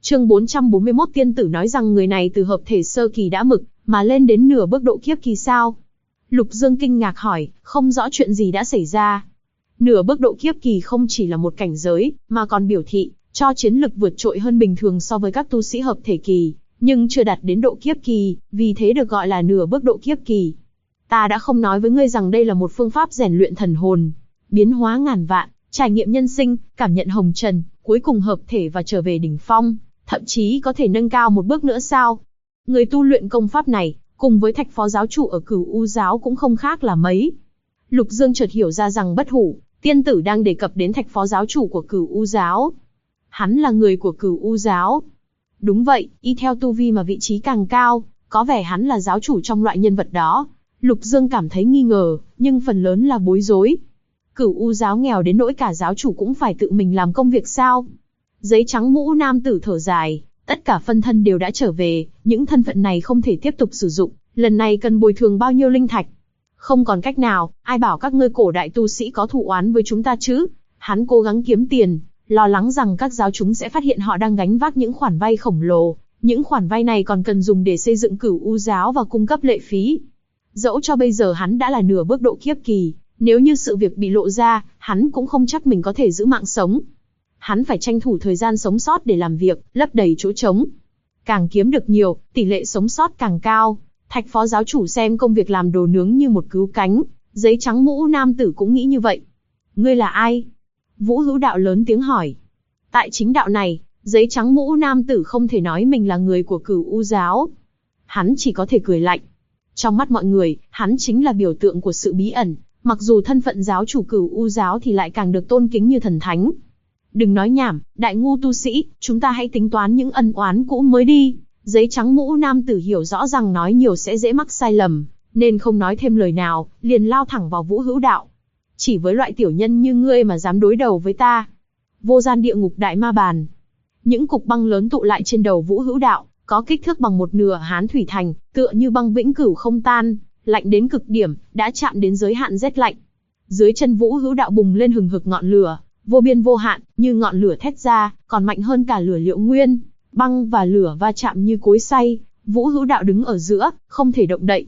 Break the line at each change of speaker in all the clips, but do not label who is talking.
Chương 441 tiên tử nói rằng người này từ hợp thể sơ kỳ đã mực, mà lên đến nửa bước độ kiếp kỳ sao? Lục Dương kinh ngạc hỏi, không rõ chuyện gì đã xảy ra. Nửa bước độ kiếp kỳ không chỉ là một cảnh giới, mà còn biểu thị cho chiến lực vượt trội hơn bình thường so với các tu sĩ hợp thể kỳ, nhưng chưa đạt đến độ kiếp kỳ, vì thế được gọi là nửa bước độ kiếp kỳ. Ta đã không nói với ngươi rằng đây là một phương pháp rèn luyện thần hồn, biến hóa ngàn vạn, trải nghiệm nhân sinh, cảm nhận hồng trần, cuối cùng hợp thể và trở về đỉnh phong, thậm chí có thể nâng cao một bước nữa sao? Người tu luyện công pháp này, cùng với Thạch phó giáo chủ ở Cửu U giáo cũng không khác là mấy. Lục Dương chợt hiểu ra rằng bất hủ tiên tử đang đề cập đến Thạch phó giáo chủ của Cửu U giáo. Hắn là người của Cửu U giáo. Đúng vậy, y theo tu vi mà vị trí càng cao, có vẻ hắn là giáo chủ trong loại nhân vật đó. Lục Dương cảm thấy nghi ngờ, nhưng phần lớn là bối rối. Cửu U giáo nghèo đến nỗi cả giáo chủ cũng phải tự mình làm công việc sao? Giấy trắng mũ nam tử thở dài, tất cả phân thân đều đã trở về, những thân phận này không thể tiếp tục sử dụng, lần này cần bồi thường bao nhiêu linh thạch? Không còn cách nào, ai bảo các ngươi cổ đại tu sĩ có thù oán với chúng ta chứ? Hắn cố gắng kiếm tiền, lo lắng rằng các giáo chúng sẽ phát hiện họ đang gánh vác những khoản vay khổng lồ, những khoản vay này còn cần dùng để xây dựng Cửu U giáo và cung cấp lệ phí. Dẫu cho bây giờ hắn đã là nửa bước độ kiếp kỳ, nếu như sự việc bị lộ ra, hắn cũng không chắc mình có thể giữ mạng sống. Hắn phải tranh thủ thời gian sống sót để làm việc, lấp đầy chỗ trống. Càng kiếm được nhiều, tỷ lệ sống sót càng cao. Thạch phó giáo chủ xem công việc làm đồ nướng như một cứu cánh, giấy trắng mũ nam tử cũng nghĩ như vậy. Ngươi là ai? Vũ Hữu Đạo lớn tiếng hỏi. Tại chính đạo này, giấy trắng mũ nam tử không thể nói mình là người của Cửu U giáo. Hắn chỉ có thể cười lạnh. Trong mắt mọi người, hắn chính là biểu tượng của sự bí ẩn, mặc dù thân phận giáo chủ Cửu U giáo thì lại càng được tôn kính như thần thánh. Đừng nói nhảm, đại ngu tu sĩ, chúng ta hãy tính toán những ân oán cũ mới đi. Giấy trắng mũ nam tử hiểu rõ rằng nói nhiều sẽ dễ mắc sai lầm, nên không nói thêm lời nào, liền lao thẳng vào Vũ Hữu Đạo. Chỉ với loại tiểu nhân như ngươi mà dám đối đầu với ta? Vô gian địa ngục đại ma bàn. Những cục băng lớn tụ lại trên đầu Vũ Hữu Đạo, có kích thước bằng một nửa Hán thủy thành, tựa như băng vĩnh cửu không tan, lạnh đến cực điểm, đã chạm đến giới hạn rét lạnh. Dưới chân Vũ Hữu Đạo bùng lên hừng hực ngọn lửa, vô biên vô hạn, như ngọn lửa thét ra, còn mạnh hơn cả lửa Liệu Nguyên. Băng và lửa va chạm như cối xay, Vũ Hữu Đạo đứng ở giữa, không thể động đậy.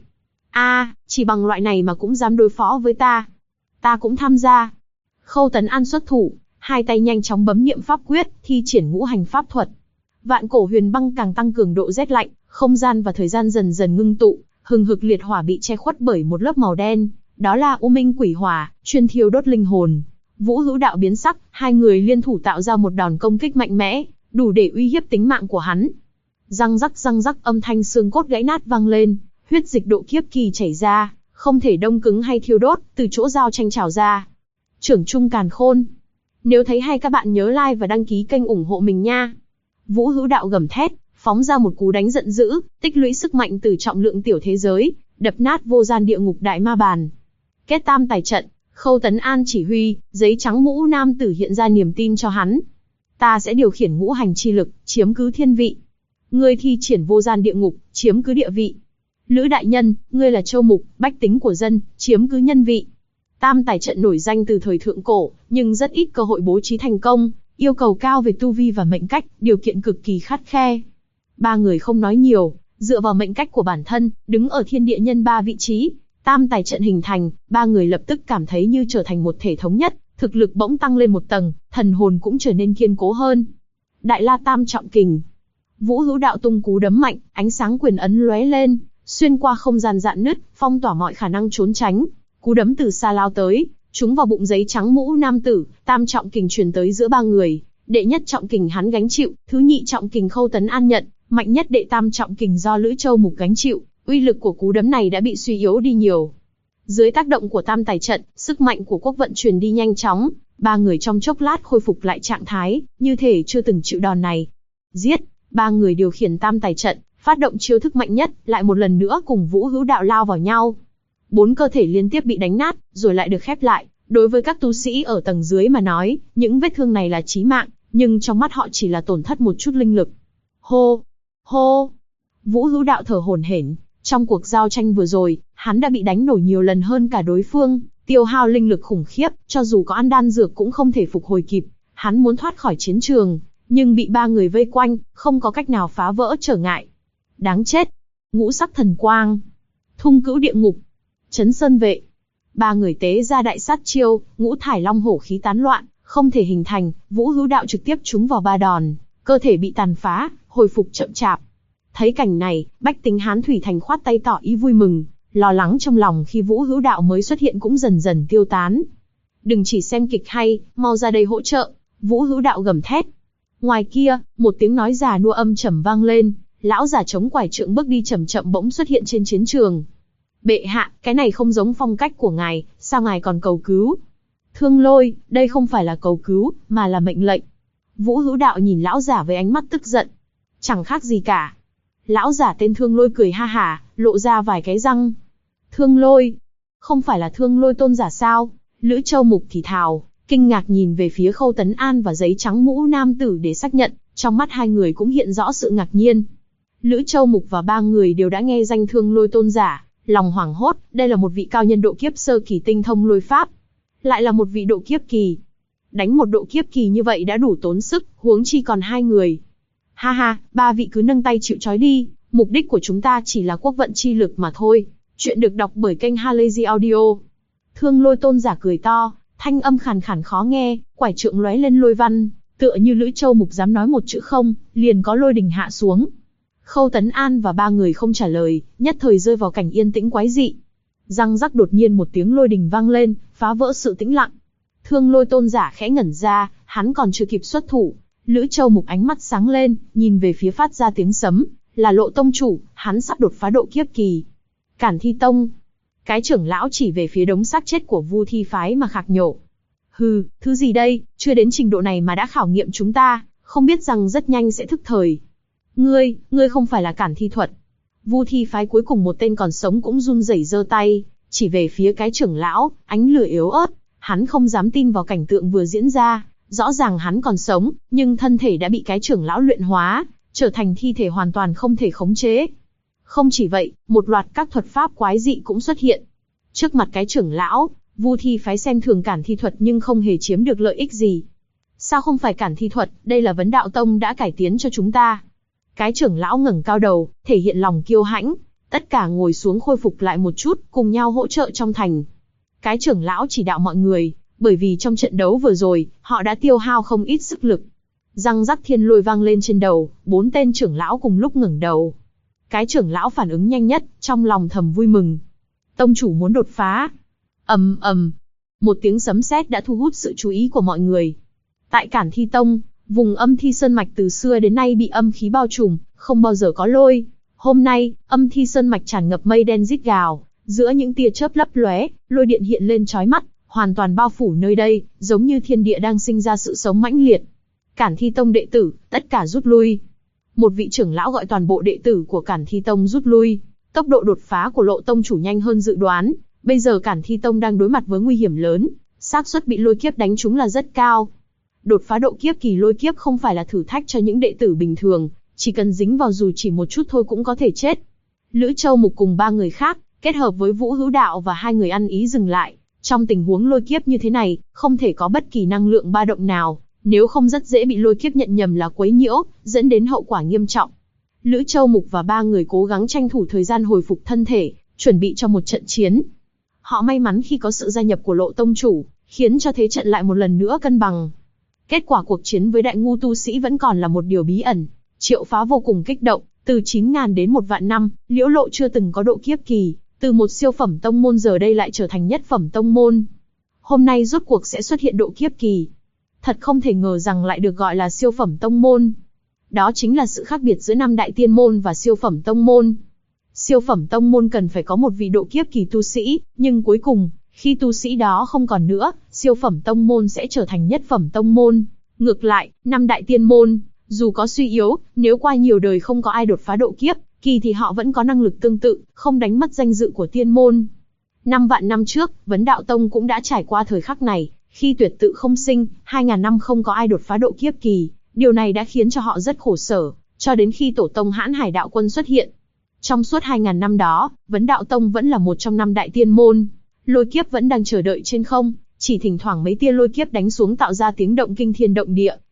Chỉ bằng loại này mà cũng dám đối phó với ta. Ta cũng tham gia. Khâu Tấn An xuất thủ, hai tay nhanh chóng bấm niệm pháp quyết, thi triển ngũ hành pháp thuật. Vạn cổ huyền băng càng tăng cường độ rét lạnh, không gian và thời gian dần dần ngưng tụ, hừng hực liệt hỏa bị che khuất bởi một lớp màu đen, đó là U Minh Quỷ Hỏa, chuyên thiêu đốt linh hồn. Vũ Hữu Đạo biến sắc, hai người liên thủ tạo ra một đòn công kích mạnh mẽ, đủ để uy hiếp tính mạng của hắn. Răng rắc âm thanh xương cốt gãy nát vang lên, huyết dịch độ kiếp kỳ chảy ra, không thể đông cứng hay thiêu đốt, từ chỗ giao tranh trào ra. Trưởng Trung Càn Khôn. Nếu thấy hay các bạn nhớ like và đăng ký kênh ủng hộ mình nha. Vũ Hữu Đạo gầm thét, phóng ra một cú đánh giận dữ, tích lũy sức mạnh từ trọng lượng tiểu thế giới, đập nát vô gian địa ngục đại ma bàn. Kết tam tài trận, Khâu Tấn An chỉ huy, giấy trắng mũ nam tử hiện ra niềm tin cho hắn. Ta sẽ điều khiển ngũ hành chi lực, chiếm cứ thiên vị. Ngươi thi triển vô gian địa ngục, chiếm cứ địa vị. Lữ đại nhân, ngươi là châu mục, bách tính của dân, chiếm cứ nhân vị. Tam tài trận nổi danh từ thời thượng cổ, nhưng rất ít cơ hội bố trí thành công, yêu cầu cao về tu vi và mệnh cách, điều kiện cực kỳ khắt khe. Ba người không nói nhiều, dựa vào mệnh cách của bản thân, đứng ở thiên địa nhân ba vị trí. Tam tài trận hình thành, ba người lập tức cảm thấy như trở thành một thể thống nhất, thực lực bỗng tăng lên một tầng, thần hồn cũng trở nên kiên cố hơn. Đại La Tam Trọng Kình. Vũ Hữu Đạo tung cú đấm mạnh, ánh sáng quyền ấn lóe lên, xuyên qua không gian rạn nứt, phong tỏa mọi khả năng trốn tránh. Cú đấm từ xa lao tới, trúng vào bụng giấy trắng mũ nam tử, Tam Trọng Kình truyền tới giữa ba người. Đệ nhất trọng kình hắn gánh chịu, thứ nhị trọng kình Khâu Tấn An nhận, mạnh nhất đệ tam trọng kình do Lữ Châu Mục gánh chịu. Uy lực của cú đấm này đã bị suy yếu đi nhiều. Dưới tác động của tam tài trận, sức mạnh của quốc vận truyền đi nhanh chóng, ba người trong chốc lát khôi phục lại trạng thái, như thể chưa từng chịu đòn này. Giết! Ba người điều khiển tam tài trận, phát động chiêu thức mạnh nhất, lại một lần nữa cùng Vũ Hữu Đạo lao vào nhau. 4 cơ thể liên tiếp bị đánh nát, rồi lại được khép lại. Đối với các tu sĩ ở tầng dưới mà nói, những vết thương này là chí mạng, nhưng trong mắt họ chỉ là tổn thất một chút linh lực. Hô! Hô! Vũ Hữu Đạo thở hổn hển. Trong cuộc giao tranh vừa rồi, hắn đã bị đánh nổ nhiều lần hơn cả đối phương, tiêu hao linh lực khủng khiếp, cho dù có ăn đan dược cũng không thể phục hồi kịp. Hắn muốn thoát khỏi chiến trường, nhưng bị ba người vây quanh, không có cách nào phá vỡ trở ngại. Đáng chết! Ngũ sắc thần quang, thung cữu địa ngục, chấn sơn vệ. Ba người tế ra đại sát chiêu, ngũ thải long hổ khí tán loạn, không thể hình thành, Vũ Hữu Đạo trực tiếp trúng vào ba đòn, cơ thể bị tàn phá, hồi phục chậm chạp. Thấy cảnh này, bách tính Hán Thủy Thành khoát tay tỏ ý vui mừng, lo lắng trong lòng khi Vũ Hữu Đạo mới xuất hiện cũng dần dần tiêu tán. Đừng chỉ xem kịch hay, mau ra đây hỗ trợ, Vũ Hữu Đạo gầm thét. Ngoài kia, một tiếng nói già nua âm trầm vang lên, lão già chống quải trượng bước đi chậm chậm bỗng xuất hiện trên chiến trường. Bệ hạ, cái này không giống phong cách của ngài, sao ngài còn cầu cứu? Thương Lôi, đây không phải là cầu cứu, mà là mệnh lệnh. Vũ Hữu Đạo nhìn lão giả với ánh mắt tức giận. Chẳng khác gì cả. Lão giả tên Thương Lôi cười ha hả, lộ ra vài cái răng. Thương Lôi? Không phải là Thương Lôi tôn giả sao? Lữ Châu Mục thì thào, kinh ngạc nhìn về phía Khâu Tấn An và giấy trắng mũ nam tử để xác nhận, trong mắt hai người cũng hiện rõ sự ngạc nhiên. Lữ Châu Mục và ba người đều đã nghe danh Thương Lôi tôn giả, lòng hoảng hốt, đây là một vị cao nhân độ kiếp sơ kỳ tinh thông lôi pháp. Lại là một vị độ kiếp kỳ. Đánh một độ kiếp kỳ như vậy đã đủ tốn sức, huống chi còn hai người. Ha ha, ba vị cứ nâng tay chịu trói đi, mục đích của chúng ta chỉ là quốc vận chi lực mà thôi. Chuyện được đọc bởi kênh Halazy Audio. Thương Lôi tôn giả cười to, thanh âm khàn khàn khó nghe, quải trượng lóe lên lôi văn, tựa như Lữ Châu Mục dám nói một chữ không, liền có lôi đình hạ xuống. Khâu Tấn An và ba người không trả lời, nhất thời rơi vào cảnh yên tĩnh quái dị. Răng rắc đột nhiên một tiếng lôi đình vang lên, phá vỡ sự tĩnh lặng. Thương Lôi tôn giả khẽ ngẩn ra, hắn còn chưa kịp xuất thủ. Lữ Châu Mục ánh mắt sáng lên, nhìn về phía phát ra tiếng sấm, là Lộ tông chủ, hắn sắp đột phá độ kiếp kỳ. Cản Thi tông. Cái trưởng lão chỉ về phía đống xác chết của Vu Thi phái mà khạc nhổ. Hừ, thứ gì đây, chưa đến trình độ này mà đã khảo nghiệm chúng ta, không biết rằng rất nhanh sẽ thức thời. Ngươi không phải là Cản Thi thuật. Vu Thi phái cuối cùng một tên còn sống cũng run rẩy giơ tay, chỉ về phía cái trưởng lão, ánh lửa yếu ớt, hắn không dám tin vào cảnh tượng vừa diễn ra, rõ ràng hắn còn sống, nhưng thân thể đã bị cái trưởng lão luyện hóa, trở thành thi thể hoàn toàn không thể khống chế. Không chỉ vậy, một loạt các thuật pháp quái dị cũng xuất hiện. Trước mặt cái trưởng lão, Vu Thi phái xem thường Cản Thi thuật nhưng không hề chiếm được lợi ích gì. Sao không phải Cản Thi thuật, đây là Vấn Đạo Tông đã cải tiến cho chúng ta. Cái trưởng lão ngẩng cao đầu, thể hiện lòng kiêu hãnh, tất cả ngồi xuống khôi phục lại một chút, cùng nhau hỗ trợ trong thành. Cái trưởng lão chỉ đạo mọi người, bởi vì trong trận đấu vừa rồi, họ đã tiêu hao không ít sức lực. Răng rắc thiên lôi vang lên trên đầu, 4 tên trưởng lão cùng lúc ngẩng đầu. Cái trưởng lão phản ứng nhanh nhất, trong lòng thầm vui mừng. Tông chủ muốn đột phá. Ầm ầm, một tiếng sấm sét đã thu hút sự chú ý của mọi người. Tại Cản Thi tông, vùng Âm Thi Sơn mạch từ xưa đến nay bị âm khí bao trùm, không bao giờ có lôi. Hôm nay, Âm Thi Sơn mạch tràn ngập mây đen rít gào, giữa những tia chớp lấp lóe, lôi điện hiện lên chói mắt, hoàn toàn bao phủ nơi đây, giống như thiên địa đang sinh ra sự sống mãnh liệt. Cản Thi tông đệ tử, tất cả rút lui. Một vị trưởng lão gọi toàn bộ đệ tử của Cản Thi tông rút lui. Tốc độ đột phá của Lộ tông chủ nhanh hơn dự đoán, bây giờ Cản Thi tông đang đối mặt với nguy hiểm lớn, xác suất bị lôi kiếp đánh trúng là rất cao. Đột phá độ kiếp kỳ lôi kiếp không phải là thử thách cho những đệ tử bình thường, chỉ cần dính vào dù chỉ một chút thôi cũng có thể chết. Lữ Châu Mục cùng ba người khác, kết hợp với Vũ Hữu Đạo và hai người ăn ý dừng lại. Trong tình huống lôi kiếp như thế này, không thể có bất kỳ năng lượng ba động nào, nếu không rất dễ bị lôi kiếp nhận nhầm là quấy nhiễu, dẫn đến hậu quả nghiêm trọng. Lữ Châu Mục và ba người cố gắng tranh thủ thời gian hồi phục thân thể, chuẩn bị cho một trận chiến. Họ may mắn khi có sự gia nhập của Lộ tông chủ, khiến cho thế trận lại một lần nữa cân bằng. Kết quả cuộc chiến với đại ngu tu sĩ vẫn còn là một điều bí ẩn. Triệu Phá vô cùng kích động, từ 9.000 đến 1.000 năm, Liễu Lộ chưa từng có độ kiếp kỳ, từ một siêu phẩm tông môn giờ đây lại trở thành nhất phẩm tông môn. Hôm nay rốt cuộc sẽ xuất hiện độ kiếp kỳ. Thật không thể ngờ rằng lại được gọi là siêu phẩm tông môn. Đó chính là sự khác biệt giữa 5 đại tiên môn và siêu phẩm tông môn. Siêu phẩm tông môn cần phải có một vị độ kiếp kỳ tu sĩ, nhưng cuối cùng, khi tu sĩ đó không còn nữa, siêu phẩm tông môn sẽ trở thành nhất phẩm tông môn. Ngược lại, 5 đại tiên môn, dù có suy yếu, nếu qua nhiều đời không có ai đột phá độ kiếp kỳ thì họ vẫn có năng lực tương tự, không đánh mất danh dự của tiên môn. 5 vạn năm trước, Vấn Đạo Tông cũng đã trải qua thời khắc này, khi tuyệt tự không sinh, 2.000 năm không có ai đột phá độ kiếp kỳ, điều này đã khiến cho họ rất khổ sở, cho đến khi tổ tông Hãn Hải Đạo Quân xuất hiện. Trong suốt 2.000 năm đó, Vấn Đạo Tông vẫn là một trong 5 đại tiên môn, lôi kiếp vẫn đang chờ đợi trên không, chỉ thỉnh thoảng mấy tia lôi kiếp đánh xuống tạo ra tiếng động kinh thiên động địa,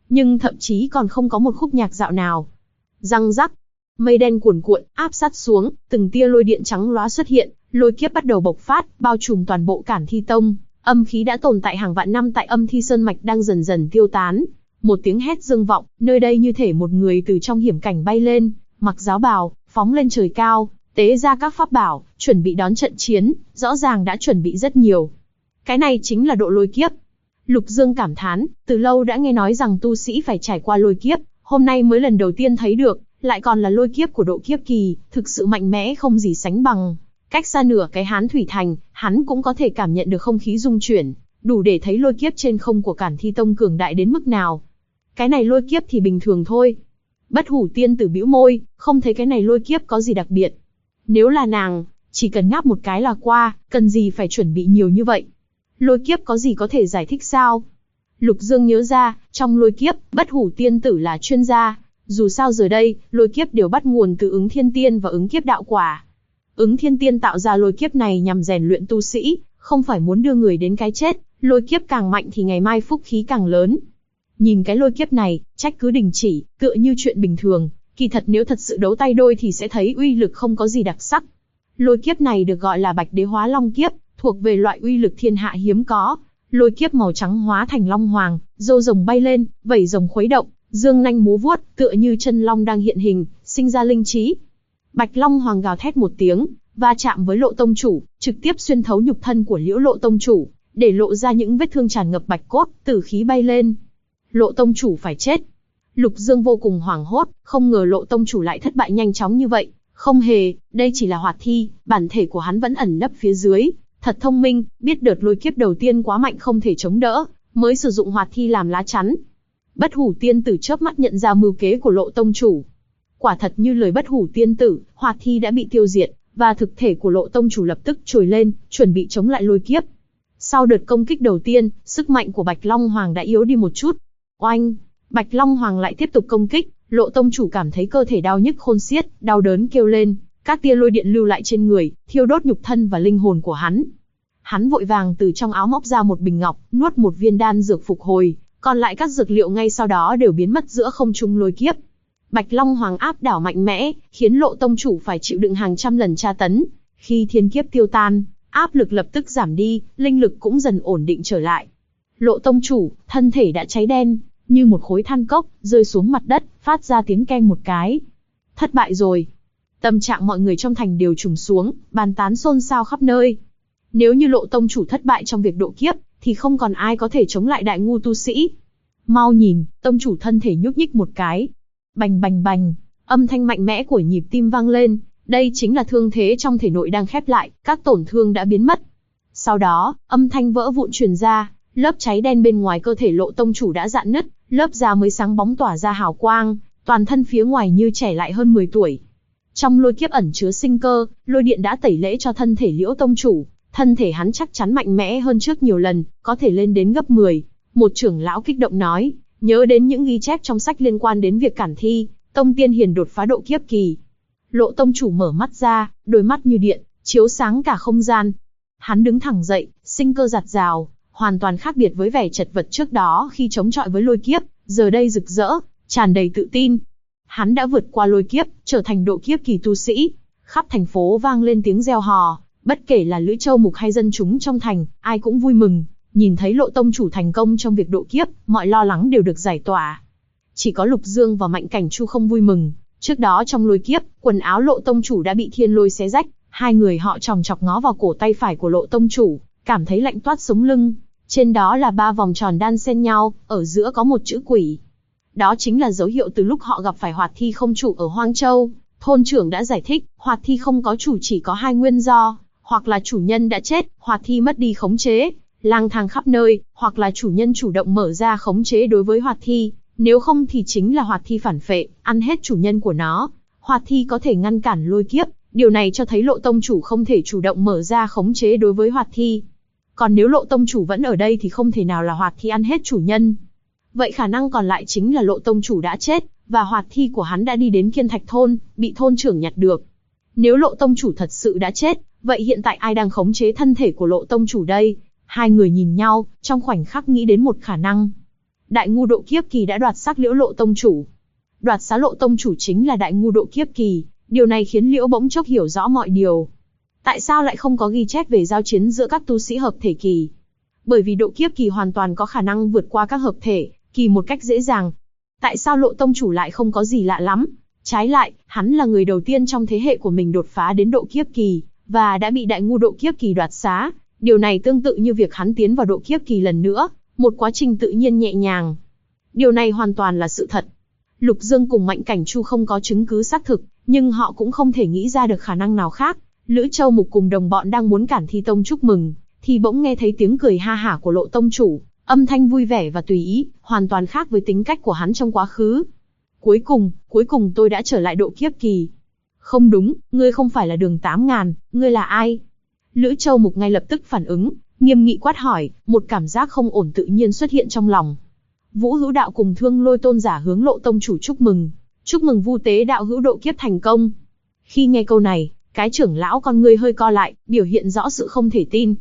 nhưng thậm chí còn không có một khúc nhạc dạo nào. Răng rắc, mây đen cuồn cuộn, áp sát xuống, từng tia lôi điện trắng lóa xuất hiện, lôi kiếp bắt đầu bộc phát, bao trùm toàn bộ Cản Thi Tông. Âm khí đã tồn tại hàng vạn năm tại Âm Thi Sơn mạch đang dần dần tiêu tán. Một tiếng hét dương vọng, nơi đây như thể một người từ trong hiểm cảnh bay lên, mặc giáo bào, phóng lên trời cao, tế ra các pháp bảo, chuẩn bị đón trận chiến, rõ ràng đã chuẩn bị rất nhiều. Cái này chính là độ lôi kiếp. Lục Dương cảm thán, từ lâu đã nghe nói rằng tu sĩ phải trải qua lôi kiếp, hôm nay mới lần đầu tiên thấy được, lại còn là lôi kiếp của độ kiếp kỳ, thực sự mạnh mẽ không gì sánh bằng. Cách xa nửa cái Hán Thủy Thành, hắn cũng có thể cảm nhận được không khí rung chuyển, đủ để thấy lôi kiếp trên không của Cản Thi Tông cường đại đến mức nào. Cái này lôi kiếp thì bình thường thôi. Bất Hủ tiên tử bĩu môi, không thấy cái này lôi kiếp có gì đặc biệt. Nếu là nàng, chỉ cần ngáp một cái là qua, cần gì phải chuẩn bị nhiều như vậy. Lôi kiếp có gì có thể giải thích sao? Lục Dương nhớ ra, trong lôi kiếp, Bất Hủ tiên tử là chuyên gia. Dù sao giờ đây, lôi kiếp đều bắt nguồn từ Ứng Thiên Tiên và Ứng Kiếp Đạo Quả. Ứng Thiên Tiên tạo ra lôi kiếp này nhằm rèn luyện tu sĩ, không phải muốn đưa người đến cái chết, lôi kiếp càng mạnh thì ngày mai phúc khí càng lớn. Nhìn cái lôi kiếp này, trách cứ đình chỉ, tựa như chuyện bình thường, kỳ thật nếu thật sự đấu tay đôi thì sẽ thấy uy lực không có gì đặc sắc. Lôi kiếp này được gọi là Bạch Đế Hóa Long Kiếp, thuộc về loại uy lực thiên hạ hiếm có. Lôi kiếp màu trắng hóa thành long hoàng, râu rồng bay lên, vảy rồng khuấy động, dương nanh múa vuốt, tựa như chân long đang hiện hình, sinh ra linh trí. Bạch Long Hoàng gào thét một tiếng, va chạm với Lộ Tông chủ, trực tiếp xuyên thấu nhục thân của Liễu Lộ Tông chủ, để lộ ra những vết thương tràn ngập bạch cốt, tử khí bay lên. Lộ Tông chủ phải chết. Lục Dương vô cùng hoảng hốt, không ngờ Lộ Tông chủ lại thất bại nhanh chóng như vậy. Không hề, đây chỉ là hoạt thi, bản thể của hắn vẫn ẩn nấp phía dưới. Thật thông minh, biết đợt lôi kiếp đầu tiên quá mạnh không thể chống đỡ, mới sử dụng hoạt thi làm lá chắn. Bất Hủ tiên tử chớp mắt nhận ra mưu kế của Lộ Tông chủ. Quả thật như lời Bất Hủ tiên tử, hoạt thi đã bị tiêu diệt, và thực thể của Lộ Tông chủ lập tức trồi lên, chuẩn bị chống lại lôi kiếp. Sau đợt công kích đầu tiên, sức mạnh của Bạch Long Hoàng đã yếu đi một chút. Oanh! Bạch Long Hoàng lại tiếp tục công kích, Lộ Tông chủ cảm thấy cơ thể đau nhức khôn xiết, đau đớn kêu lên, các tia lôi điện lưu lại trên người, thiêu đốt nhục thân và linh hồn của hắn. Hắn vội vàng từ trong áo móc ra một bình ngọc, nuốt một viên đan dược phục hồi, còn lại các dược liệu ngay sau đó đều biến mất giữa không trung lôi kiếp. Bạch Long Hoàng áp đảo mạnh mẽ, khiến Lộ Tông chủ phải chịu đựng hàng trăm lần tra tấn. Khi thiên kiếp tiêu tan, áp lực lập tức giảm đi, linh lực cũng dần ổn định trở lại. Lộ Tông chủ, thân thể đã cháy đen, như một khối than cốc, rơi xuống mặt đất, phát ra tiếng keng một cái. Thất bại rồi. Tâm trạng mọi người trong thành đều trùng xuống, bàn tán xôn xao khắp nơi. Nếu như Lộ Tông chủ thất bại trong việc độ kiếp, thì không còn ai có thể chống lại đại ngu tu sĩ. Mau nhìn, Tông chủ thân thể nhúc nhích một cái. Bành bành bành, âm thanh mạnh mẽ của nhịp tim vang lên, đây chính là thương thế trong thể nội đang khép lại, các tổn thương đã biến mất. Sau đó, âm thanh vỡ vụn truyền ra, lớp cháy đen bên ngoài cơ thể Lộ Tông chủ đã rạn nứt, lớp da mới sáng bóng tỏa ra hào quang, toàn thân phía ngoài như trẻ lại hơn 10 tuổi. Trong lôi kiếp ẩn chứa sinh cơ, lôi điện đã tẩy lễ cho thân thể Liễu Tông chủ, thân thể hắn chắc chắn mạnh mẽ hơn trước nhiều lần, có thể lên đến gấp 10. Một trưởng lão kích động nói, nhớ đến những ghi chép trong sách liên quan đến việc Cản Thi Tông tiên hiền đột phá độ kiếp kỳ. Lộ Tông chủ mở mắt ra, đôi mắt như điện, chiếu sáng cả không gian. Hắn đứng thẳng dậy, sinh cơ giạt rào, hoàn toàn khác biệt với vẻ chật vật trước đó khi chống chọi với lôi kiếp, giờ đây rực rỡ, tràn đầy tự tin. Hắn đã vượt qua lôi kiếp, trở thành độ kiếp kỳ tu sĩ. Khắp thành phố vang lên tiếng reo hò, bất kể là Lữ Châu Mục hay dân chúng trong thành, ai cũng vui mừng. Nhìn thấy Lộ Tông chủ thành công trong việc độ kiếp, mọi lo lắng đều được giải tỏa. Chỉ có Lục Dương và Mạnh Cảnh Chu không vui mừng. Trước đó trong lôi kiếp, quần áo Lộ Tông chủ đã bị thiên lôi xé rách, hai người họ chòng chọc ngó vào cổ tay phải của Lộ Tông chủ, cảm thấy lạnh toát sống lưng. Trên đó là 3 vòng tròn đan xen nhau, ở giữa có một chữ quỷ. Đó chính là dấu hiệu từ lúc họ gặp phải hoạt thi không chủ ở Hoang Châu. Thôn trưởng đã giải thích, hoạt thi không có chủ chỉ có hai nguyên do, hoặc là chủ nhân đã chết, hoạt thi mất đi khống chế, lang thang khắp nơi, hoặc là chủ nhân chủ động mở ra khống chế đối với hoạt thi, nếu không thì chính là hoạt thi phản phệ, ăn hết chủ nhân của nó. Hoạt thi có thể ngăn cản lôi kiếp, điều này cho thấy Lộ Tông chủ không thể chủ động mở ra khống chế đối với hoạt thi. Còn nếu Lộ Tông chủ vẫn ở đây thì không thể nào là hoạt thi ăn hết chủ nhân. Vậy khả năng còn lại chính là Lộ Tông chủ đã chết, và hoạt thi của hắn đã đi đến Kiên Thạch thôn, bị thôn trưởng nhặt được. Nếu Lộ Tông chủ thật sự đã chết, vậy hiện tại ai đang khống chế thân thể của Lộ Tông chủ đây? Hai người nhìn nhau, trong khoảnh khắc nghĩ đến một khả năng. Đại ngu độ kiếp kỳ đã đoạt xác Liễu Lộ tông chủ. Đoạt xá Lộ tông chủ chính là đại ngu độ kiếp kỳ, điều này khiến Liễu bỗng chốc hiểu rõ mọi điều. Tại sao lại không có ghi chép về giao chiến giữa các tu sĩ hợp thể kỳ? Bởi vì độ kiếp kỳ hoàn toàn có khả năng vượt qua các hợp thể kỳ một cách dễ dàng. Tại sao Lộ tông chủ lại không có gì lạ lắm? Trái lại, hắn là người đầu tiên trong thế hệ của mình đột phá đến độ kiếp kỳ, và đã bị đại ngu độ kiếp kỳ đoạt xá. Điều này tương tự như việc hắn tiến vào độ kiếp kỳ lần nữa, một quá trình tự nhiên nhẹ nhàng. Điều này hoàn toàn là sự thật. Lục Dương cùng Mạnh Cảnh Chu không có chứng cứ xác thực, nhưng họ cũng không thể nghĩ ra được khả năng nào khác. Lữ Châu Mục cùng đồng bọn đang muốn cản Thi Tông chúc mừng, thì bỗng nghe thấy tiếng cười ha hả của Lộ tông chủ, âm thanh vui vẻ và tùy ý, hoàn toàn khác với tính cách của hắn trong quá khứ. Cuối cùng tôi đã trở lại độ kiếp kỳ. Không đúng, ngươi không phải là Đường 8000, ngươi là ai? Lữ Châu Mục ngay lập tức phản ứng, nghiêm nghị quát hỏi, một cảm giác không ổn tự nhiên xuất hiện trong lòng. Vũ Hữu Đạo cùng Thương Lôi tôn giả hướng Lộ tông chủ chúc mừng Vu Tế đạo hữu độ kiếp thành công. Khi nghe câu này, cái trưởng lão con ngươi hơi co lại, biểu hiện rõ sự không thể tin.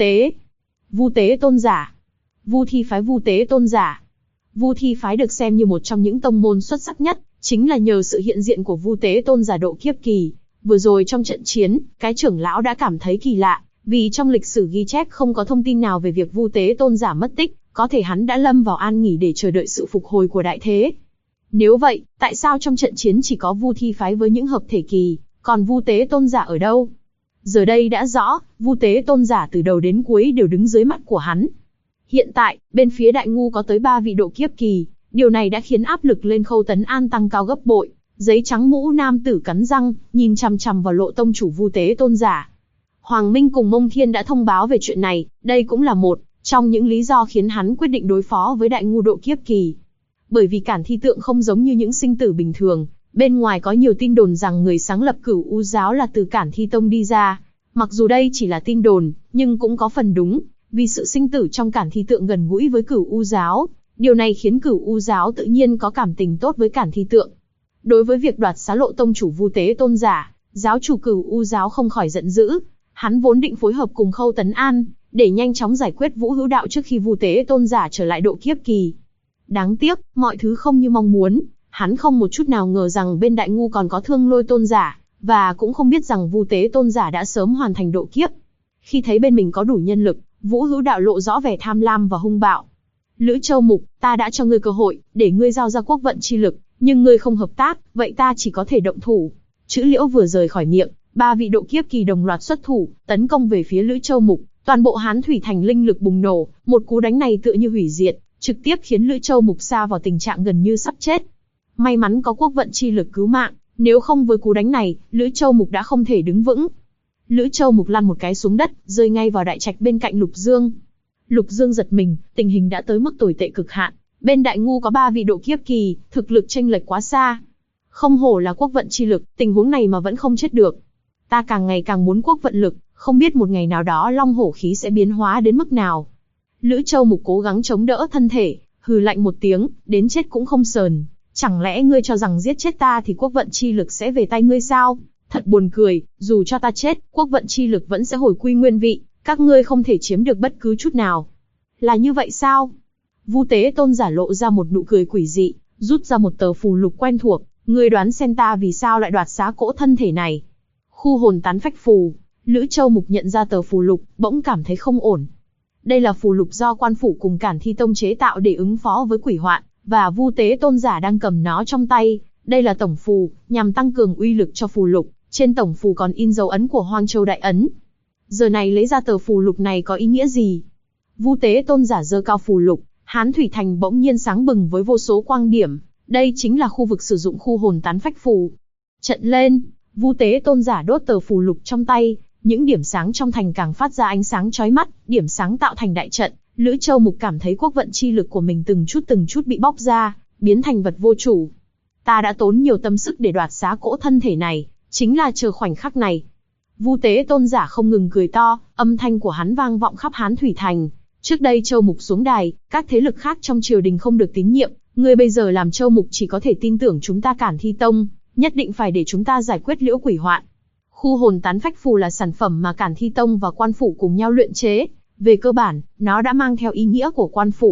Vu Tế tôn giả, Vu Thi phái Vu Tế tôn giả. Vu Thi phái được xem như một trong những tông môn xuất sắc nhất, chính là nhờ sự hiện diện của Vu Tế tôn giả độ kiếp kỳ. Vừa rồi trong trận chiến, cái trưởng lão đã cảm thấy kỳ lạ, vì trong lịch sử ghi chép không có thông tin nào về việc Vu Tế tôn giả mất tích, có thể hắn đã lâm vào an nghỉ để chờ đợi sự phục hồi của đại thế. Nếu vậy, tại sao trong trận chiến chỉ có Vu Thi phái với những hợp thể kỳ, còn Vu Tế tôn giả ở đâu? Giờ đây đã rõ, Vu Tế tôn giả từ đầu đến cuối đều đứng dưới mắt của hắn. Hiện tại, bên phía đại ngu có tới 3 vị độ kiếp kỳ, điều này đã khiến áp lực lên Khâu Tấn An tăng cao gấp bội. Giấy trắng mũ nam tử cắn răng, nhìn chằm chằm vào Lộ tông chủ Vu Tế tôn giả. Hoàng Minh cùng Mông Thiên đã thông báo về chuyện này, đây cũng là một trong những lý do khiến hắn quyết định đối phó với đại ngu độ kiếp kỳ. Bởi vì Cản Thi Tượng không giống như những sinh tử bình thường, bên ngoài có nhiều tin đồn rằng người sáng lập Cửu U giáo là từ Cản Thi Tông đi ra. Mặc dù đây chỉ là tin đồn, nhưng cũng có phần đúng, vì sự sinh tử trong Cản Thi Tượng gần gũi với Cửu U giáo, điều này khiến Cửu U giáo tự nhiên có cảm tình tốt với Cản Thi Tượng. Đối với việc đoạt xá Lộ tông chủ Vu Tế tôn giả, giáo chủ Cửu U giáo không khỏi giận dữ. Hắn vốn định phối hợp cùng Khâu Tấn An, để nhanh chóng giải quyết Vũ Hữu Đạo trước khi Vu Tế tôn giả trở lại độ kiếp kỳ. Đáng tiếc, mọi thứ không như mong muốn, hắn không một chút nào ngờ rằng bên đại ngu còn có Thương Lôi tôn giả, và cũng không biết rằng Vu Tế tôn giả đã sớm hoàn thành độ kiếp. Khi thấy bên mình có đủ nhân lực, Vũ Hữu Đạo lộ rõ vẻ tham lam và hung bạo. Lữ Châu Mục, ta đã cho ngươi cơ hội, để ngươi giao ra quốc vận chi lực, nhưng ngươi không hợp tác, vậy ta chỉ có thể động thủ. Chữ Liễu vừa rời khỏi miệng, 3 vị độ kiếp kỳ đồng loạt xuất thủ, tấn công về phía Lữ Châu Mục. Toàn bộ Hán Thủy Thành linh lực bùng nổ, một cú đánh này tựa như hủy diệt, trực tiếp khiến Lữ Châu Mục sa vào tình trạng gần như sắp chết. May mắn có quốc vận chi lực cứu mạng, nếu không với cú đánh này, Lữ Châu Mục đã không thể đứng vững. Lữ Châu Mục lăn một cái xuống đất, rơi ngay vào đại trạch bên cạnh Lục Dương. Lục Dương giật mình, tình hình đã tới mức tồi tệ cực hạn. Bên đại ngu có 3 vị độ kiếp kỳ, thực lực chênh lệch quá xa. Không hổ là quốc vận chi lực, tình huống này mà vẫn không chết được. Ta càng ngày càng muốn quốc vận lực, không biết một ngày nào đó long hổ khí sẽ biến hóa đến mức nào. Lữ Châu Mục cố gắng chống đỡ thân thể, hừ lạnh một tiếng, đến chết cũng không sờn. Chẳng lẽ ngươi cho rằng giết chết ta thì quốc vận chi lực sẽ về tay ngươi sao? Thật buồn cười, dù cho ta chết, quốc vận chi lực vẫn sẽ hồi quy nguyên vị, các ngươi không thể chiếm được bất cứ chút nào. Là như vậy sao? Vu Tế tôn giả lộ ra một nụ cười quỷ dị, rút ra một tờ phù lục quen thuộc, ngươi đoán xem ta vì sao lại đoạt xá cỗ thân thể này. Khu hồn tán phách phù. Lữ Châu Mục nhận ra tờ phù lục, bỗng cảm thấy không ổn. Đây là phù lục do quan phủ cùng Cản Thi Tông chế tạo để ứng phó với quỷ hoạn, và Vu Tế tôn giả đang cầm nó trong tay. Đây là tổng phù, nhằm tăng cường uy lực cho phù lục. Trên tổng phù còn in dấu ấn của Hoang Châu Đại Ấn. Giờ này lấy ra tờ phù lục này có ý nghĩa gì? Vu Tế tôn giả giơ cao phù lục, Hán Thủy Thành bỗng nhiên sáng bừng với vô số quang điểm. Đây chính là khu vực sử dụng khu hồn tán phách phù. Trận lên, Vu Tế tôn giả đốt tờ phù lục trong tay. Những điểm sáng trong thành càng phát ra ánh sáng chói mắt, điểm sáng tạo thành đại trận. Lữ Châu Mục cảm thấy quốc vận chi lực của mình từng chút bị bóc ra, biến thành vật vô chủ. Ta đã tốn nhiều tâm sức để đoạt xá cỗ thân thể này, chính là chờ khoảnh khắc này. Vu Tế tôn giả không ngừng cười to, âm thanh của hắn vang vọng khắp Hán Thủy Thành. Trước đây Châu Mục xuống đài, các thế lực khác trong triều đình không được tín nhiệm, ngươi bây giờ làm Châu Mục chỉ có thể tin tưởng chúng ta Cản Thi Tông, nhất định phải để chúng ta giải quyết liễu quỷ hoạn. Khu hồn tán phách phù là sản phẩm mà Cản Thi Tông và quan phủ cùng nhau luyện chế. Về cơ bản, nó đã mang theo ý nghĩa của quan phủ,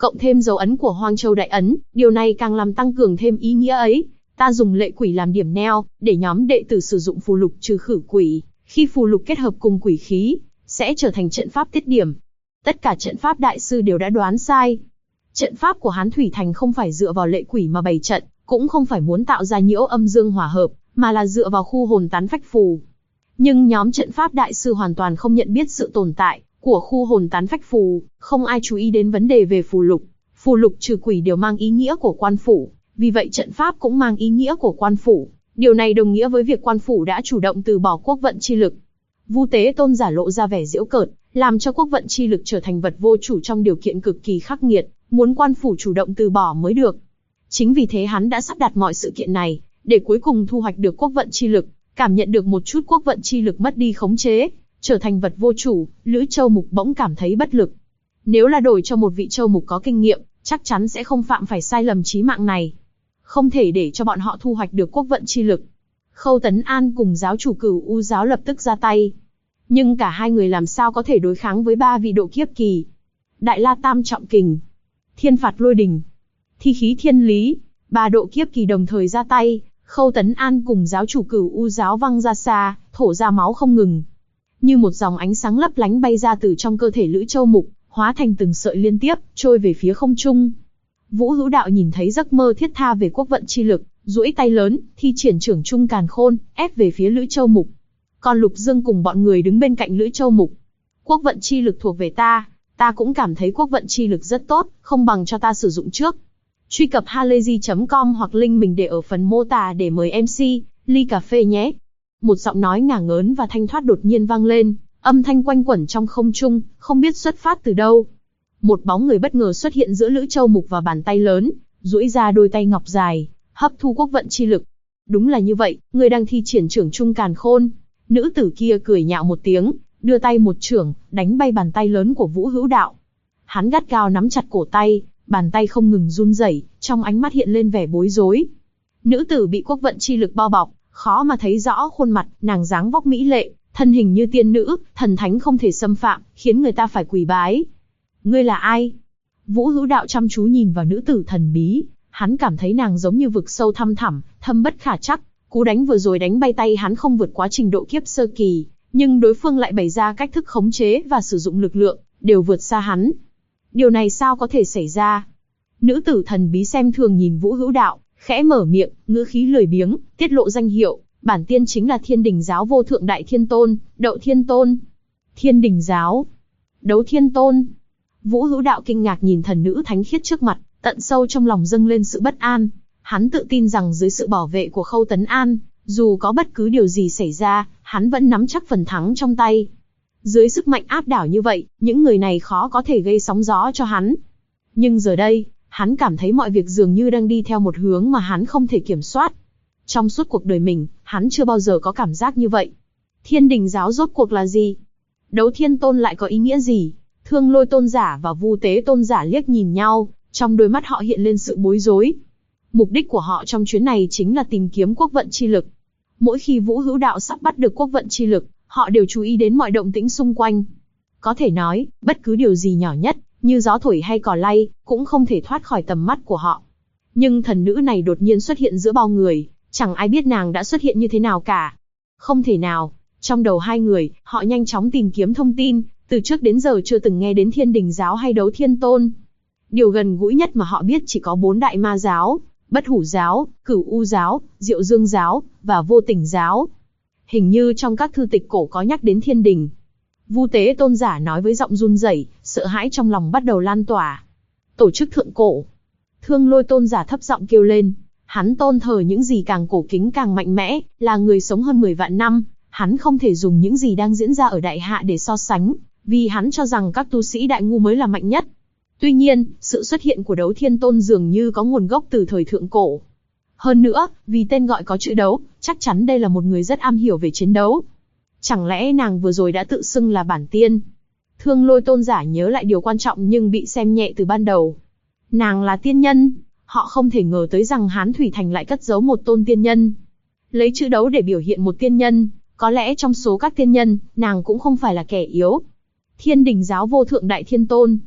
cộng thêm dấu ấn của Hoang Châu Đại Ấn, điều này càng làm tăng cường thêm ý nghĩa ấy. Ta dùng lệ quỷ làm điểm neo, để nhóm đệ tử sử dụng phù lục trừ khử quỷ, khi phù lục kết hợp cùng quỷ khí, sẽ trở thành trận pháp tiết điểm. Tất cả trận pháp đại sư đều đã đoán sai. Trận pháp của Hán Thủy Thành không phải dựa vào lệ quỷ mà bày trận, cũng không phải muốn tạo ra nhiễu âm dương hòa hợp, mà là dựa vào khu hồn tán phách phù. Nhưng nhóm trận pháp đại sư hoàn toàn không nhận biết sự tồn tại của khu hồn tán phách phù, không ai chú ý đến vấn đề về phù lục. Phù lục trừ quỷ đều mang ý nghĩa của quan phủ, vì vậy trận pháp cũng mang ý nghĩa của quan phủ. Điều này đồng nghĩa với việc quan phủ đã chủ động từ bỏ quốc vận chi lực. Vu Tế Tôn giả lộ ra vẻ giễu cợt, làm cho quốc vận chi lực trở thành vật vô chủ trong điều kiện cực kỳ khắc nghiệt, muốn quan phủ chủ động từ bỏ mới được. Chính vì thế hắn đã sắp đặt mọi sự kiện này, để cuối cùng thu hoạch được quốc vận chi lực, cảm nhận được một chút quốc vận chi lực mất đi khống chế, trở thành vật vô chủ. Lữ Châu Mục bỗng cảm thấy bất lực. Nếu là đổi cho một vị Châu Mục có kinh nghiệm, chắc chắn sẽ không phạm phải sai lầm chí mạng này. Không thể để cho bọn họ thu hoạch được quốc vận chi lực. Khâu Tấn An cùng giáo chủ Cửu U giáo lập tức ra tay. Nhưng cả hai người làm sao có thể đối kháng với ba vị độ kiếp kỳ. Đại La Tam Trọng Kình, Thiên Phạt Lôi Đình, Thi Khí Thiên Lý, ba độ kiếp kỳ đồng thời ra tay. Khâu Tấn An cùng giáo chủ Cửu U giáo văng ra xa, thổ ra máu không ngừng. Như một dòng ánh sáng lấp lánh bay ra từ trong cơ thể Lữ Châu Mục, hóa thành từng sợi liên tiếp, trôi về phía không trung. Vũ Hữu Đạo nhìn thấy giấc mơ thiết tha về quốc vận chi lực, duỗi tay lớn, thi triển trưởng trung càn khôn, ép về phía Lữ Châu Mục. Còn Lục Dương cùng bọn người đứng bên cạnh Lữ Châu Mục. Quốc vận chi lực thuộc về ta cũng cảm thấy quốc vận chi lực rất tốt, không bằng cho ta sử dụng trước. Truy cập halayzi.com hoặc link mình để ở phần mô tả để mời MC, ly cà phê nhé. Một giọng nói ngả ngớn và thanh thoát đột nhiên vang lên, âm thanh quanh quẩn trong không trung, không biết xuất phát từ đâu. Một bóng người bất ngờ xuất hiện giữa Lữ Châu Mục và bàn tay lớn, duỗi ra đôi tay ngọc dài, hấp thu quốc vận chi lực. Đúng là như vậy, người đang thi triển trưởng trung càn khôn. Nữ tử kia cười nhạo một tiếng, đưa tay một chưởng, đánh bay bàn tay lớn của Vũ Hữu Đạo. Hắn gắt gao nắm chặt cổ tay, bàn tay không ngừng run rẩy, trong ánh mắt hiện lên vẻ bối rối. Nữ tử bị quốc vận chi lực bao bọc, khó mà thấy rõ khuôn mặt, nàng dáng vóc mỹ lệ, thân hình như tiên nữ, thần thánh không thể xâm phạm, khiến người ta phải quỳ bái. Ngươi là ai? Vũ Hữu Đạo chăm chú nhìn vào nữ tử thần bí, hắn cảm thấy nàng giống như vực sâu thăm thẳm, thâm bất khả trắc. Cú đánh vừa rồi đánh bay tay hắn không vượt quá trình độ kiếp sơ kỳ, nhưng đối phương lại bày ra cách thức khống chế và sử dụng lực lượng, đều vượt xa hắn. Điều này sao có thể xảy ra? Nữ tử thần bí xem thường nhìn Vũ Hữu Đạo, khẽ mở miệng, ngữ khí lười biếng, tiết lộ danh hiệu, bản tiên chính là Thiên Đình giáo vô thượng đại thiên tôn, Đậu Thiên Tôn. Thiên Đình giáo, Đấu Thiên Tôn. Vũ Hữu Đạo kinh ngạc nhìn thần nữ thánh khiết trước mặt, tận sâu trong lòng dâng lên sự bất an. Hắn tự tin rằng dưới sự bảo vệ của Khâu Tấn An, dù có bất cứ điều gì xảy ra, hắn vẫn nắm chắc phần thắng trong tay. Dưới sức mạnh áp đảo như vậy, những người này khó có thể gây sóng gió cho hắn. Nhưng giờ đây, hắn cảm thấy mọi việc dường như đang đi theo một hướng mà hắn không thể kiểm soát. Trong suốt cuộc đời mình, hắn chưa bao giờ có cảm giác như vậy. Thiên Đình giáo rốt cuộc là gì? Đấu Thiên Tôn lại có ý nghĩa gì? Thương Lôi Tôn giả và Vu Tế Tôn giả liếc nhìn nhau, trong đôi mắt họ hiện lên sự bối rối. Mục đích của họ trong chuyến này chính là tìm kiếm quốc vận chi lực. Mỗi khi Vũ Hữu Đạo sắp bắt được quốc vận chi lực, họ đều chú ý đến mọi động tĩnh xung quanh. Có thể nói, bất cứ điều gì nhỏ nhất, như gió thổi hay cỏ lay, cũng không thể thoát khỏi tầm mắt của họ. Nhưng thần nữ này đột nhiên xuất hiện giữa bao người, chẳng ai biết nàng đã xuất hiện như thế nào cả. Không thể nào, trong đầu hai người, họ nhanh chóng tìm kiếm thông tin, từ trước đến giờ chưa từng nghe đến Thiên Đình giáo hay Đấu Thiên Tôn. Điều gần gũi nhất mà họ biết chỉ có 4 đại ma giáo, Bất Hủ giáo, Cửu U giáo, Diệu Dương giáo, và Vô Tình giáo. Hình như trong các thư tịch cổ có nhắc đến Thiên Đình. Vu Tế Tôn giả nói với giọng run rẩy, sợ hãi trong lòng bắt đầu lan tỏa. Tổ chức thượng cổ. Thương Lôi Tôn giả thấp giọng kêu lên. Hắn tôn thờ những gì càng cổ kính càng mạnh mẽ, là người sống hơn 10 vạn năm. Hắn không thể dùng những gì đang diễn ra ở Đại Hạ để so sánh, vì hắn cho rằng các tu sĩ Đại Ngu mới là mạnh nhất. Tuy nhiên, sự xuất hiện của Đấu Thiên Tôn dường như có nguồn gốc từ thời thượng cổ. Hơn nữa, vì tên gọi có chữ đấu, chắc chắn đây là một người rất am hiểu về chiến đấu. Chẳng lẽ nàng vừa rồi đã tự xưng là bản tiên? Thương Lôi Tôn giả nhớ lại điều quan trọng nhưng bị xem nhẹ từ ban đầu. Nàng là tiên nhân, họ không thể ngờ tới rằng Hán Thủy Thành lại cất giấu một tôn tiên nhân. Lấy chữ đấu để biểu hiện một tiên nhân, có lẽ trong số các tiên nhân, nàng cũng không phải là kẻ yếu. Thiên Đình giáo vô thượng đại thiên tôn.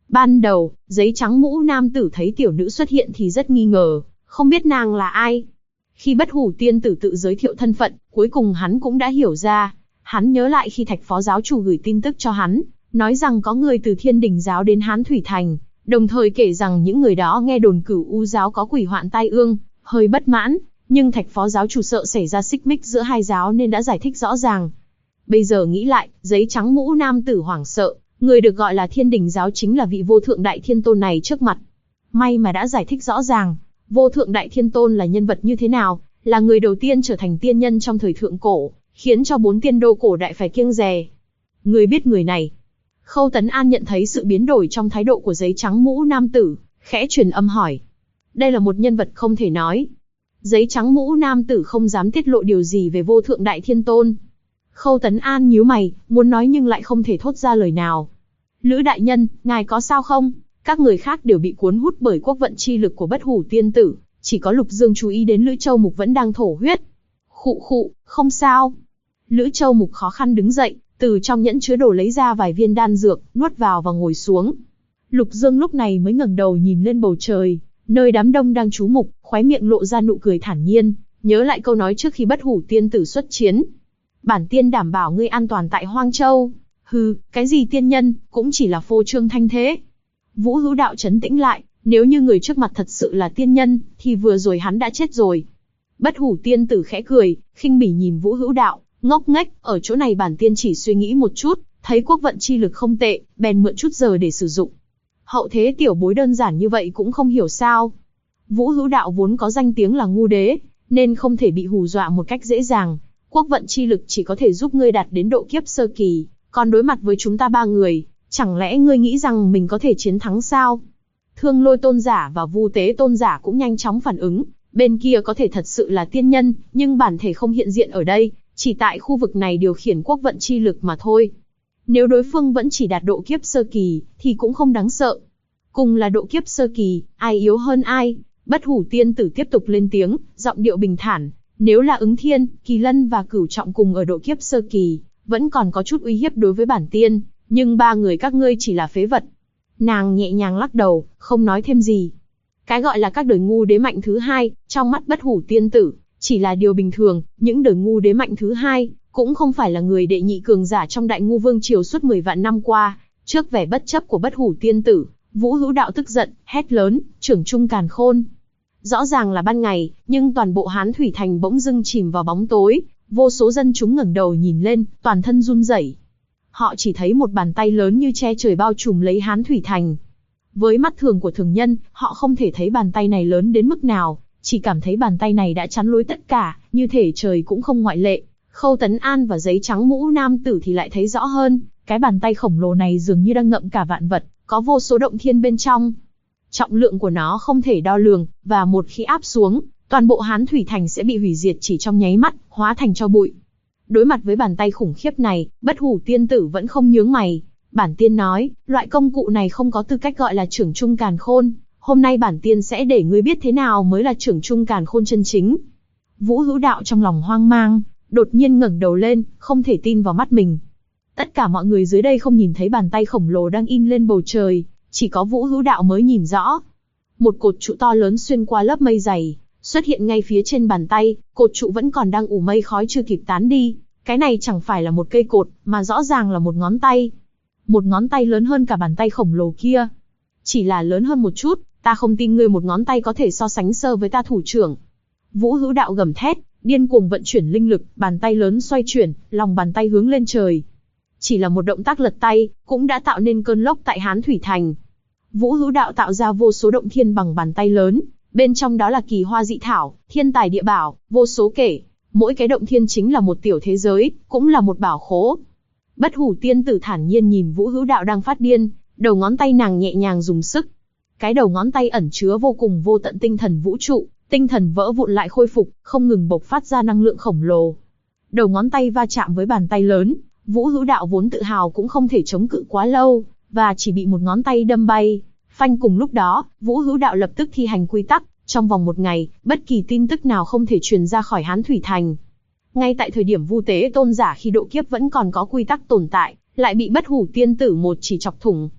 Ban đầu, giấy trắng mũ nam tử thấy tiểu nữ xuất hiện thì rất nghi ngờ, không biết nàng là ai. Khi Bất Hủ tiên tử tự giới thiệu thân phận, cuối cùng hắn cũng đã hiểu ra. Hắn nhớ lại khi Thạch phó giáo chủ gửi tin tức cho hắn, nói rằng có người từ Thiên Đình giáo đến Hán Thủy Thành, đồng thời kể rằng những người đó nghe đồn Cửu U giáo có quỷ hoạn tai ương, hơi bất mãn, nhưng Thạch phó giáo chủ sợ xảy ra xích mích giữa hai giáo nên đã giải thích rõ ràng. Bây giờ nghĩ lại, giấy trắng mũ nam tử hoảng sợ, người được gọi là Thiên Đình giáo chính là vị Vô Thượng Đại Thiên Tôn này trước mặt. May mà đã giải thích rõ ràng, Vô Thượng Đại Thiên Tôn là nhân vật như thế nào, là người đầu tiên trở thành tiên nhân trong thời thượng cổ, khiến cho 4 tiên đô cổ đại phải kiêng dè. Người biết người này? Khâu Tấn An nhận thấy sự biến đổi trong thái độ của giấy trắng mũ nam tử, khẽ truyền âm hỏi. Đây là một nhân vật không thể nói. Giấy trắng mũ nam tử không dám tiết lộ điều gì về Vô Thượng Đại Thiên Tôn. Khâu Tấn An nhíu mày, muốn nói nhưng lại không thể thốt ra lời nào. Lữ đại nhân, ngài có sao không? Các người khác đều bị cuốn hút bởi quốc vận chi lực của Bất Hủ tiên tử, chỉ có Lục Dương chú ý đến Lữ Châu Mục vẫn đang thổ huyết. Khụ khụ, không sao. Lữ Châu Mục khó khăn đứng dậy, từ trong nhẫn chứa đồ lấy ra vài viên đan dược, nuốt vào và ngồi xuống. Lục Dương lúc này mới ngẩng đầu nhìn lên bầu trời, nơi đám đông đang chú mục, khóe miệng lộ ra nụ cười thản nhiên, nhớ lại câu nói trước khi Bất Hủ tiên tử xuất chiến. Bản tiên đảm bảo ngươi an toàn tại Hoang Châu. Hừ, cái gì tiên nhân, cũng chỉ là phô trương thanh thế. Vũ Hữu Đạo trấn tĩnh lại, nếu như người trước mặt thật sự là tiên nhân, thì vừa rồi hắn đã chết rồi. Bất Hủ tiên tử khẽ cười, khinh bỉ nhìn Vũ Hữu Đạo, ngốc nghếch, ở chỗ này bản tiên chỉ suy nghĩ một chút, thấy quốc vận chi lực không tệ, bèn mượn chút giờ để sử dụng. Hậu thế tiểu bối đơn giản như vậy cũng không hiểu sao? Vũ Hữu Đạo vốn có danh tiếng là ngu đế, nên không thể bị hù dọa một cách dễ dàng. Quốc vận chi lực chỉ có thể giúp ngươi đạt đến độ kiếp sơ kỳ, còn đối mặt với chúng ta 3 người, chẳng lẽ ngươi nghĩ rằng mình có thể chiến thắng sao? Thương Lôi tôn giả và Vu Tế tôn giả cũng nhanh chóng phản ứng, bên kia có thể thật sự là tiên nhân, nhưng bản thể không hiện diện ở đây, chỉ tại khu vực này điều khiển quốc vận chi lực mà thôi. Nếu đối phương vẫn chỉ đạt độ kiếp sơ kỳ, thì cũng không đáng sợ. Cùng là độ kiếp sơ kỳ, ai yếu hơn ai? Bất Hủ tiên tử tiếp tục lên tiếng, giọng điệu bình thản. Nếu là Ứng Thiên, Kỳ Lân và Cửu Trọng cùng ở độ kiếp sơ kỳ, vẫn còn có chút uy hiếp đối với bản tiên, nhưng 3 người các ngươi chỉ là phế vật. Nàng nhẹ nhàng lắc đầu, không nói thêm gì. Cái gọi là các đời ngu đế mạnh thứ hai, trong mắt Bất Hủ tiên tử, chỉ là điều bình thường, những đời ngu đế mạnh thứ hai, cũng không phải là người đệ nhị cường giả trong Đại Ngu Vương triều suốt 10 vạn năm qua. Trước vẻ bất chấp của Bất Hủ tiên tử, Vũ Hữu Đạo tức giận, hét lớn, trưởng trung càn khôn. Rõ ràng là ban ngày, nhưng toàn bộ Hán Thủy Thành bỗng dưng chìm vào bóng tối, vô số dân chúng ngẩng đầu nhìn lên, toàn thân run rẩy. Họ chỉ thấy một bàn tay lớn như che trời bao trùm lấy Hán Thủy Thành. Với mắt thường của thường nhân, họ không thể thấy bàn tay này lớn đến mức nào, chỉ cảm thấy bàn tay này đã chắn lối tất cả, như thể trời cũng không ngoại lệ. Khâu Tấn An và giấy trắng mũ nam tử thì lại thấy rõ hơn, cái bàn tay khổng lồ này dường như đang ngậm cả vạn vật, có vô số động thiên bên trong. Trọng lượng của nó không thể đo lường, và một khi áp xuống, toàn bộ Hán Thủy Thành sẽ bị hủy diệt chỉ trong nháy mắt, hóa thành tro bụi. Đối mặt với bàn tay khủng khiếp này, Bất Hủ tiên tử vẫn không nhướng mày. Bản tiên nói, loại công cụ này không có tư cách gọi là trưởng trung càn khôn. Hôm nay bản tiên sẽ để ngươi biết thế nào mới là trưởng trung càn khôn chân chính. Vũ Hữu Đạo trong lòng hoang mang, đột nhiên ngẩng đầu lên, không thể tin vào mắt mình. Tất cả mọi người dưới đây không nhìn thấy bàn tay khổng lồ đang in lên bầu trời, chỉ có Vũ Hữu Đạo mới nhìn rõ. Một cột trụ to lớn xuyên qua lớp mây dày, xuất hiện ngay phía trên bàn tay, cột trụ vẫn còn đang ủ mây khói chưa kịp tán đi. Cái này chẳng phải là một cây cột, mà rõ ràng là một ngón tay. Một ngón tay lớn hơn cả bàn tay khổng lồ kia. Chỉ là lớn hơn một chút, ta không tin ngươi một ngón tay có thể so sánh sơ với ta thủ trưởng. Vũ Hữu Đạo gầm thét, điên cuồng vận chuyển linh lực, bàn tay lớn xoay chuyển, lòng bàn tay hướng lên trời. Chỉ là một động tác lật tay, cũng đã tạo nên cơn lốc tại Hán Thủy Thành. Vũ Hữu Đạo tạo ra vô số động thiên bằng bàn tay lớn, bên trong đó là kỳ hoa dị thảo, thiên tài địa bảo, vô số kể. Mỗi cái động thiên chính là một tiểu thế giới, cũng là một bảo khố. Bất Hủ tiên tử thản nhiên nhìn Vũ Hữu Đạo đang phát điên, đầu ngón tay nàng nhẹ nhàng dùng sức. Cái đầu ngón tay ẩn chứa vô cùng vô tận tinh thần vũ trụ, tinh thần vỡ vụn lại khôi phục, không ngừng bộc phát ra năng lượng khổng lồ. Đầu ngón tay va chạm với bàn tay lớn, Vũ Hữu Đạo vốn tự hào cũng không thể chống cự quá lâu, và chỉ bị một ngón tay đâm bay. Phanh, cùng lúc đó, Vũ Hữu Đạo lập tức thi hành quy tắc, trong vòng 1 ngày, bất kỳ tin tức nào không thể truyền ra khỏi Hán Thủy Thành. Ngay tại thời điểm Vu Tế tôn giả khi độ kiếp vẫn còn có quy tắc tồn tại, lại bị Bất Hủ tiên tử một chỉ chọc thủng.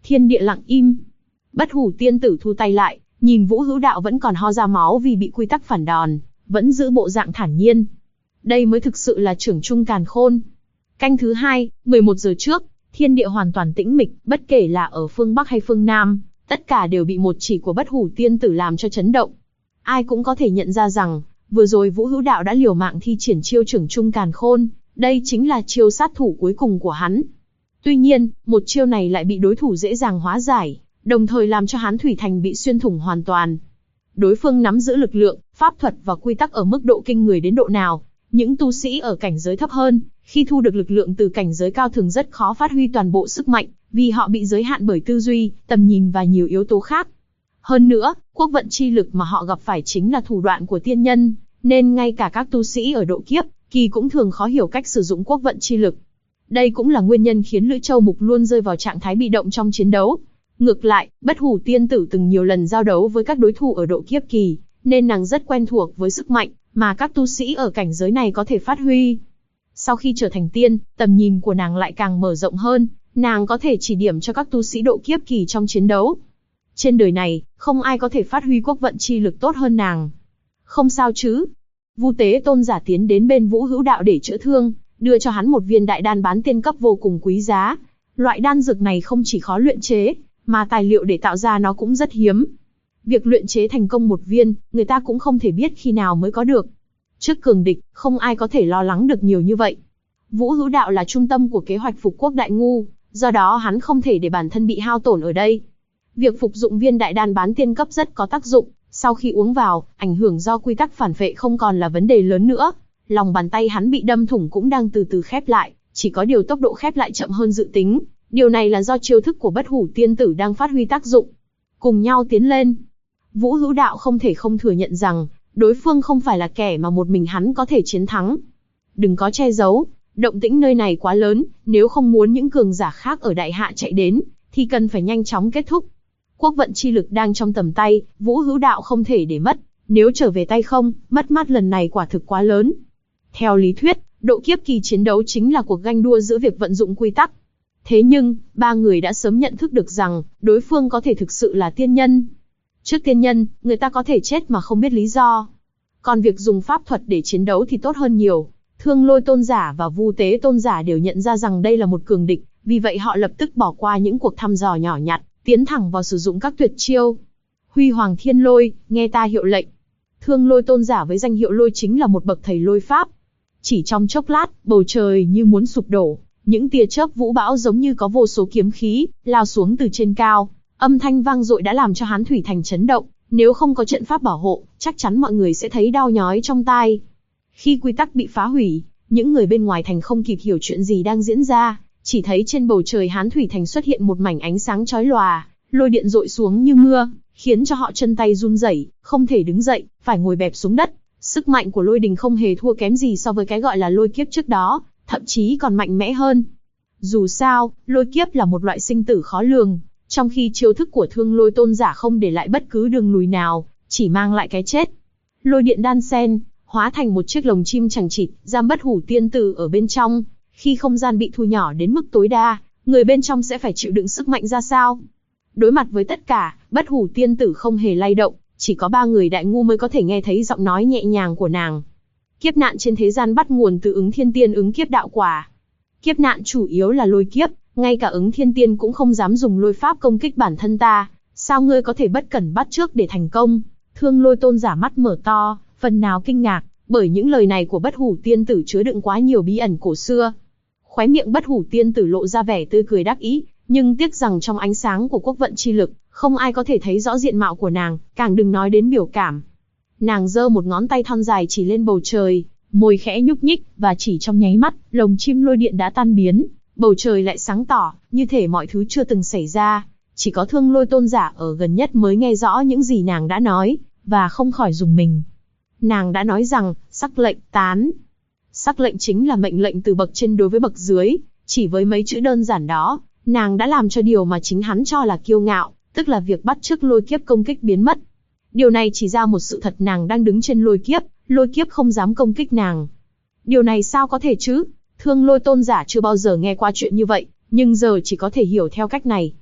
Thiên địa lặng im. Bất hủ tiên tử thu tay lại, nhìn Vũ Hữu Đạo vẫn còn ho ra máu vì bị quy tắc phản đòn, vẫn giữ bộ dạng thản nhiên. Đây mới thực sự là trưởng trung càn khôn. Canh thứ 2, 11 giờ trước, thiên địa hoàn toàn tĩnh mịch, bất kể là ở phương Bắc hay phương Nam, tất cả đều bị một chỉ của bất hủ tiên tử làm cho chấn động. Ai cũng có thể nhận ra rằng, vừa rồi Vũ Hữu Đạo đã liều mạng thi triển chiêu trưởng trung càn khôn, đây chính là chiêu sát thủ cuối cùng của hắn. Tuy nhiên, một chiêu này lại bị đối thủ dễ dàng hóa giải, đồng thời làm cho Hán Thủy Thành bị xuyên thủng hoàn toàn. Đối phương nắm giữ lực lượng, pháp thuật và quy tắc ở mức độ kinh người đến độ nào, những tu sĩ ở cảnh giới thấp hơn, khi thu được lực lượng từ cảnh giới cao thường rất khó phát huy toàn bộ sức mạnh, vì họ bị giới hạn bởi tư duy, tầm nhìn và nhiều yếu tố khác. Hơn nữa, quốc vận chi lực mà họ gặp phải chính là thủ đoạn của tiên nhân, nên ngay cả các tu sĩ ở độ kiếp kỳ cũng thường khó hiểu cách sử dụng quốc vận chi lực. Đây cũng là nguyên nhân khiến Lữ Châu Mục luôn rơi vào trạng thái bị động trong chiến đấu. Ngược lại, bất hủ tiên tử từng nhiều lần giao đấu với các đối thủ ở độ kiếp kỳ, nên nàng rất quen thuộc với sức mạnh mà các tu sĩ ở cảnh giới này có thể phát huy. Sau khi trở thành tiên, tầm nhìn của nàng lại càng mở rộng hơn, nàng có thể chỉ điểm cho các tu sĩ độ kiếp kỳ trong chiến đấu. Trên đời này, không ai có thể phát huy quốc vận chi lực tốt hơn nàng. Không sao chứ? Vu Tế Tôn giả tiến đến bên Vũ Hữu Đạo để chữa thương, đưa cho hắn một viên đại đan bán tiên cấp vô cùng quý giá. Loại đan dược này không chỉ khó luyện chế, mà tài liệu để tạo ra nó cũng rất hiếm. Việc luyện chế thành công một viên, người ta cũng không thể biết khi nào mới có được. Trước cường địch, không ai có thể lo lắng được nhiều như vậy. Vũ Hữu Đạo là trung tâm của kế hoạch phục quốc đại ngu, do đó hắn không thể để bản thân bị hao tổn ở đây. Việc phục dụng viên đại đan bán tiên cấp rất có tác dụng, sau khi uống vào, ảnh hưởng do quy tắc phản phệ không còn là vấn đề lớn nữa. Lòng bàn tay hắn bị đâm thủng cũng đang từ từ khép lại, chỉ có điều tốc độ khép lại chậm hơn dự tính. Điều này là do chiêu thức của bất hủ tiên tử đang phát huy tác dụng. Cùng nhau tiến lên. Vũ Hữu Đạo không thể không thừa nhận rằng, đối phương không phải là kẻ mà một mình hắn có thể chiến thắng. Đừng có che giấu, động tĩnh nơi này quá lớn, nếu không muốn những cường giả khác ở đại hạ chạy đến, thì cần phải nhanh chóng kết thúc. Quốc vận chi lực đang trong tầm tay, Vũ Hữu Đạo không thể để mất, nếu trở về tay không, mất mát lần này quả thực quá lớn. Theo lý thuyết, độ kiếp kỳ chiến đấu chính là cuộc ganh đua giữa việc vận dụng quy tắc. Thế nhưng, ba người đã sớm nhận thức được rằng, đối phương có thể thực sự là tiên nhân. Trước tiên nhân, người ta có thể chết mà không biết lý do. Còn việc dùng pháp thuật để chiến đấu thì tốt hơn nhiều. Thương Lôi Tôn giả và Vu Tế Tôn giả đều nhận ra rằng đây là một cường địch, vì vậy họ lập tức bỏ qua những cuộc thăm dò nhỏ nhặt, tiến thẳng vào sử dụng các tuyệt chiêu. Huy Hoàng Thiên Lôi, nghe ta hiệu lệnh. Thương Lôi Tôn giả với danh hiệu Lôi chính là một bậc thầy lôi pháp. Chỉ trong chốc lát, bầu trời như muốn sụp đổ, những tia chớp vũ bão giống như có vô số kiếm khí lao xuống từ trên cao. Âm thanh vang dội đã làm cho Hán Thủy Thành chấn động, nếu không có trận pháp bảo hộ, chắc chắn mọi người sẽ thấy đau nhói trong tai. Khi quy tắc bị phá hủy, những người bên ngoài thành không kịp hiểu chuyện gì đang diễn ra, chỉ thấy trên bầu trời Hán Thủy Thành xuất hiện một mảnh ánh sáng chói lòa, lôi điện dội xuống như mưa, khiến cho họ chân tay run rẩy, không thể đứng dậy, phải ngồi bẹp xuống đất. Sức mạnh của lôi đình không hề thua kém gì so với cái gọi là lôi kiếp trước đó, thậm chí còn mạnh mẽ hơn. Dù sao, lôi kiếp là một loại sinh tử khó lường, trong khi chiêu thức của Thương Lôi Tôn giả không để lại bất cứ đường lùi nào, chỉ mang lại cái chết. Lôi điện đan xen, hóa thành một chiếc lồng chim chằng chịt, giam bất hủ tiên tử ở bên trong. Khi không gian bị thu nhỏ đến mức tối đa, người bên trong sẽ phải chịu đựng sức mạnh ra sao? Đối mặt với tất cả, bất hủ tiên tử không hề lay động, chỉ có ba người đại ngu mới có thể nghe thấy giọng nói nhẹ nhàng của nàng. Kiếp nạn trên thế gian bắt nguồn từ ứng thiên tiên ứng kiếp đạo quả. Kiếp nạn chủ yếu là lôi kiếp, ngay cả ứng thiên tiên cũng không dám dùng lôi pháp công kích bản thân ta, sao ngươi có thể bất cẩn bắt trước để thành công? Thương Lôi Tôn giả mắt mở to, phần nào kinh ngạc, bởi những lời này của bất hủ tiên tử chứa đựng quá nhiều bí ẩn cổ xưa. Khóe miệng bất hủ tiên tử lộ ra vẻ tươi cười đắc ý, nhưng tiếc rằng trong ánh sáng của quốc vận chi lực, không ai có thể thấy rõ diện mạo của nàng, càng đừng nói đến biểu cảm. Nàng giơ một ngón tay thon dài chỉ lên bầu trời, môi khẽ nhúc nhích, và chỉ trong nháy mắt, lồng chim lôi điện đã tan biến, bầu trời lại sáng tỏ, như thể mọi thứ chưa từng xảy ra. Chỉ có Thương Lôi Tôn giả ở gần nhất mới nghe rõ những gì nàng đã nói, và không khỏi rùng mình. Nàng đã nói rằng, sắc lệnh tán. Sắc lệnh chính là mệnh lệnh từ bậc trên đối với bậc dưới, chỉ với mấy chữ đơn giản đó, nàng đã làm cho điều mà chính hắn cho là kiêu ngạo, tức là việc bắt chước lôi kiếp công kích biến mất. Điều này chỉ ra một sự thật, nàng đang đứng trên lôi kiếp không dám công kích nàng. Điều này sao có thể chứ? Thương Lôi Tôn giả chưa bao giờ nghe qua chuyện như vậy, nhưng giờ chỉ có thể hiểu theo cách này.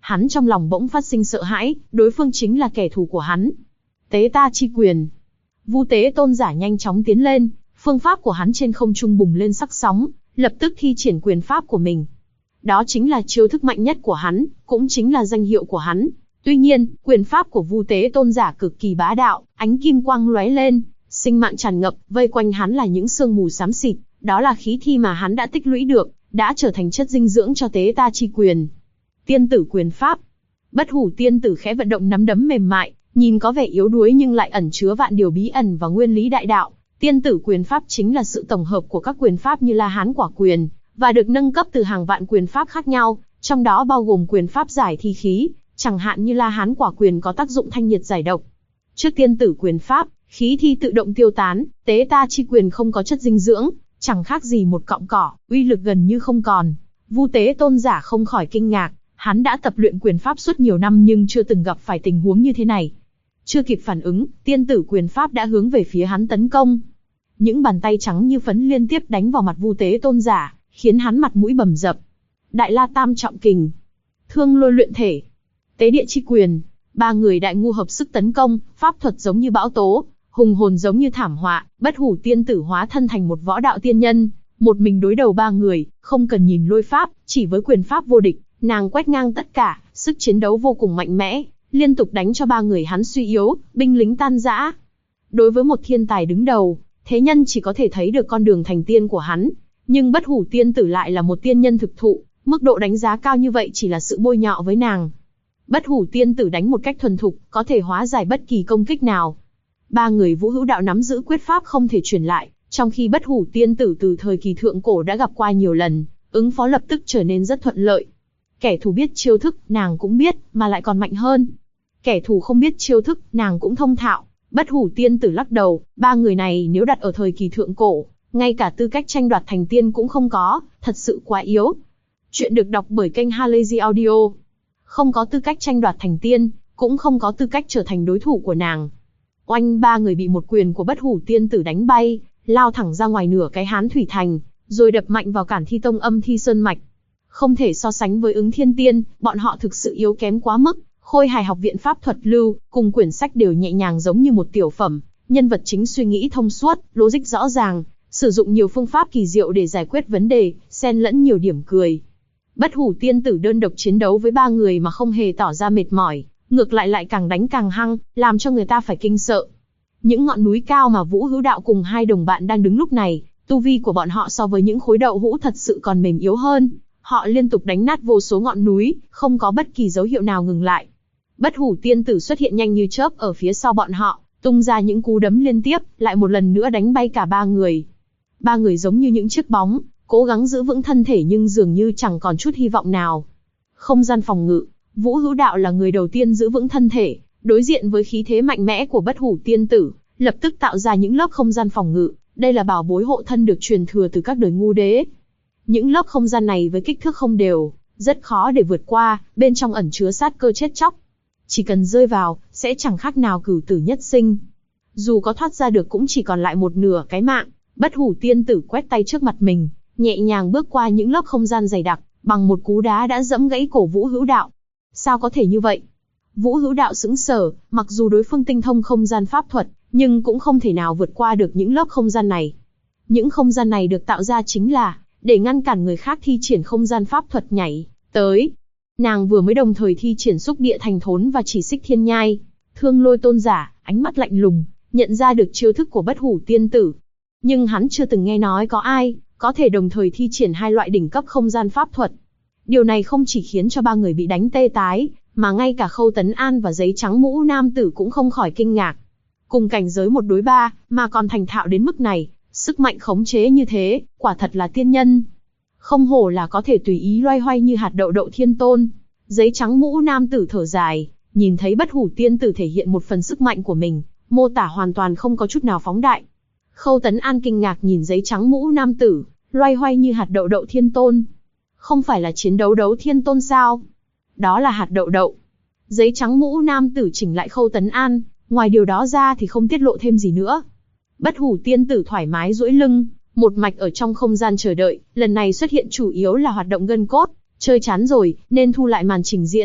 Hắn trong lòng bỗng phát sinh sợ hãi, đối phương chính là kẻ thù của hắn. Tế ta chi quyền. Vu Tế Tôn giả nhanh chóng tiến lên, phương pháp của hắn trên không trung bùng lên sắc sóng, lập tức thi triển quyền pháp của mình. Đó chính là chiêu thức mạnh nhất của hắn, cũng chính là danh hiệu của hắn. Tuy nhiên, quyền pháp của Vu Tế Tôn giả cực kỳ bá đạo, ánh kim quang lóe lên, sinh mạng tràn ngập, vây quanh hắn là những sương mù xám xịt, đó là khí thi mà hắn đã tích lũy được, đã trở thành chất dinh dưỡng cho Tế ta chi quyền. Tiên tử quyền pháp. Bất Hủ tiên tử khẽ vận động nắm đấm mềm mại, nhìn có vẻ yếu đuối nhưng lại ẩn chứa vạn điều bí ẩn và nguyên lý đại đạo. Tiên tử quyền pháp chính là sự tổng hợp của các quyền pháp như La Hán quả quyền, và được nâng cấp từ hàng vạn quyền pháp khác nhau, trong đó bao gồm quyền pháp giải thi khí, chẳng hạn như La Hán quả quyền có tác dụng thanh nhiệt giải độc. Trước tiên tử quyền pháp, khí thi tự động tiêu tán, Tế ta chi quyền không có chất dinh dưỡng, chẳng khác gì một cọng cỏ, uy lực gần như không còn. Vu Tế Tôn giả không khỏi kinh ngạc, hắn đã tập luyện quyền pháp suốt nhiều năm nhưng chưa từng gặp phải tình huống như thế này. Chưa kịp phản ứng, tiên tử quyền pháp đã hướng về phía hắn tấn công. Những bàn tay trắng như phấn liên tiếp đánh vào mặt Vu Tế Tôn giả, khiến hắn mặt mũi bầm dập. Đại La Tam Trọng Kình, Thương Lôi Luyện Thể, Tế Địa Chi Quyền. Ba người đại ngu hợp sức tấn công, pháp thuật giống như bão tố, hùng hồn giống như thảm họa. Bất Hủ tiên tử hóa thân thành một võ đạo tiên nhân, một mình đối đầu ba người, không cần nhìn lôi pháp, chỉ với quyền pháp vô địch, nàng quét ngang tất cả, sức chiến đấu vô cùng mạnh mẽ, liên tục đánh cho ba người hắn suy yếu, binh lính tan rã. Đối với một thiên tài đứng đầu, thế nhân chỉ có thể thấy được con đường thành tiên của hắn, nhưng Bất Hủ tiên tử lại là một tiên nhân thực thụ, mức độ đánh giá cao như vậy chỉ là sự bôi nhọ với nàng. Bất Hủ tiên tử đánh một cách thuần thục, có thể hóa giải bất kỳ công kích nào. Ba người Vũ Hữu Đạo nắm giữ quyết pháp không thể truyền lại, trong khi Bất Hủ tiên tử từ thời kỳ thượng cổ đã gặp qua nhiều lần, ứng phó lập tức trở nên rất thuận lợi. Kẻ thù biết chiêu thức, nàng cũng biết, mà lại còn mạnh hơn. Kẻ thù không biết chiêu thức, nàng cũng thông thạo. Bất Hủ tiên tử lắc đầu, ba người này nếu đặt ở thời kỳ thượng cổ, ngay cả tư cách tranh đoạt thành tiên cũng không có, thật sự quá yếu. Chuyện được đọc bởi kênh Halazy Audio. Không có tư cách tranh đoạt thành tiên, cũng không có tư cách trở thành đối thủ của nàng. Oanh, ba người bị một quyền của Bất Hủ tiên tử đánh bay, lao thẳng ra ngoài nửa cái Hán Thủy Thành, rồi đập mạnh vào Cản Thi Tông Âm Thi Sơn Mạch. Không thể so sánh với Ứng Thiên Tiên, bọn họ thực sự yếu kém quá mức. Khôi Hài học viện pháp thuật lưu, cùng quyển sách đều nhẹ nhàng giống như một tiểu phẩm, nhân vật chính suy nghĩ thông suốt, logic rõ ràng, sử dụng nhiều phương pháp kỳ diệu để giải quyết vấn đề, xen lẫn nhiều điểm cười. Bất Hủ tiên tử đơn độc chiến đấu với ba người mà không hề tỏ ra mệt mỏi, ngược lại lại càng đánh càng hăng, làm cho người ta phải kinh sợ. Những ngọn núi cao mà Vũ Hữu Đạo cùng hai đồng bạn đang đứng lúc này, tu vi của bọn họ so với những khối đậu hũ thật sự còn mềm yếu hơn. Họ liên tục đánh nát vô số ngọn núi, không có bất kỳ dấu hiệu nào ngừng lại. Bất Hủ tiên tử xuất hiện nhanh như chớp ở phía sau bọn họ, tung ra những cú đấm liên tiếp, lại một lần nữa đánh bay cả ba người. Ba người giống như những chiếc bóng, cố gắng giữ vững thân thể nhưng dường như chẳng còn chút hy vọng nào. Không gian phòng ngự, Vũ Hữu Đạo là người đầu tiên giữ vững thân thể, đối diện với khí thế mạnh mẽ của Bất Hủ tiên tử, lập tức tạo ra những lớp không gian phòng ngự. Đây là bảo bối hộ thân được truyền thừa từ các đời ngu đế. Những lớp không gian này với kích thước không đều, rất khó để vượt qua, bên trong ẩn chứa sát cơ chết chóc. Chỉ cần rơi vào, sẽ chẳng khác nào cửu tử nhất sinh. Dù có thoát ra được cũng chỉ còn lại một nửa cái mạng. Bất Hủ tiên tử quét tay trước mặt mình, nhẹ nhàng bước qua những lớp không gian dày đặc, bằng một cú đá đã giẫm gãy cổ Vũ Hữu Đạo. Sao có thể như vậy? Vũ Hữu Đạo sững sờ, mặc dù đối phương tinh thông không gian pháp thuật, nhưng cũng không thể nào vượt qua được những lớp không gian này. Những không gian này được tạo ra chính là để ngăn cản người khác thi triển không gian pháp thuật nhảy tới. Nàng vừa mới đồng thời thi triển xúc địa thành thốn và chỉ xích thiên nhai. Thương Lôi tôn giả, ánh mắt lạnh lùng, nhận ra được chiêu thức của Bất Hủ tiên tử. Nhưng hắn chưa từng nghe nói có ai có thể đồng thời thi triển hai loại đỉnh cấp không gian pháp thuật. Điều này không chỉ khiến cho ba người bị đánh tê tái, mà ngay cả Khâu Tấn An và Giấy Trắng Mũ nam tử cũng không khỏi kinh ngạc. Cùng cảnh giới 1 đối 3, mà còn thành thạo đến mức này, sức mạnh khống chế như thế, quả thật là tiên nhân. Không hổ là có thể tùy ý loay hoay như hạt đậu đậu thiên tôn. Giấy Trắng Mũ nam tử thở dài, nhìn thấy Bất Hủ tiên tử thể hiện một phần sức mạnh của mình, mô tả hoàn toàn không có chút nào phóng đại. Khâu Tấn An kinh ngạc nhìn Giấy Trắng Mũ nam tử, loay hoay như hạt đậu đậu thiên tôn. Không phải là chiến đấu đấu thiên tôn sao? Đó là hạt đậu đậu. Giấy Trắng Mũ nam tử chỉnh lại Khâu Tấn An, ngoài điều đó ra thì không tiết lộ thêm gì nữa. Bất Hủ tiên tử thoải mái duỗi lưng, một mạch ở trong không gian chờ đợi, lần này xuất hiện chủ yếu là hoạt động gân cốt, chơi chán rồi, nên thu lại màn trình diễn.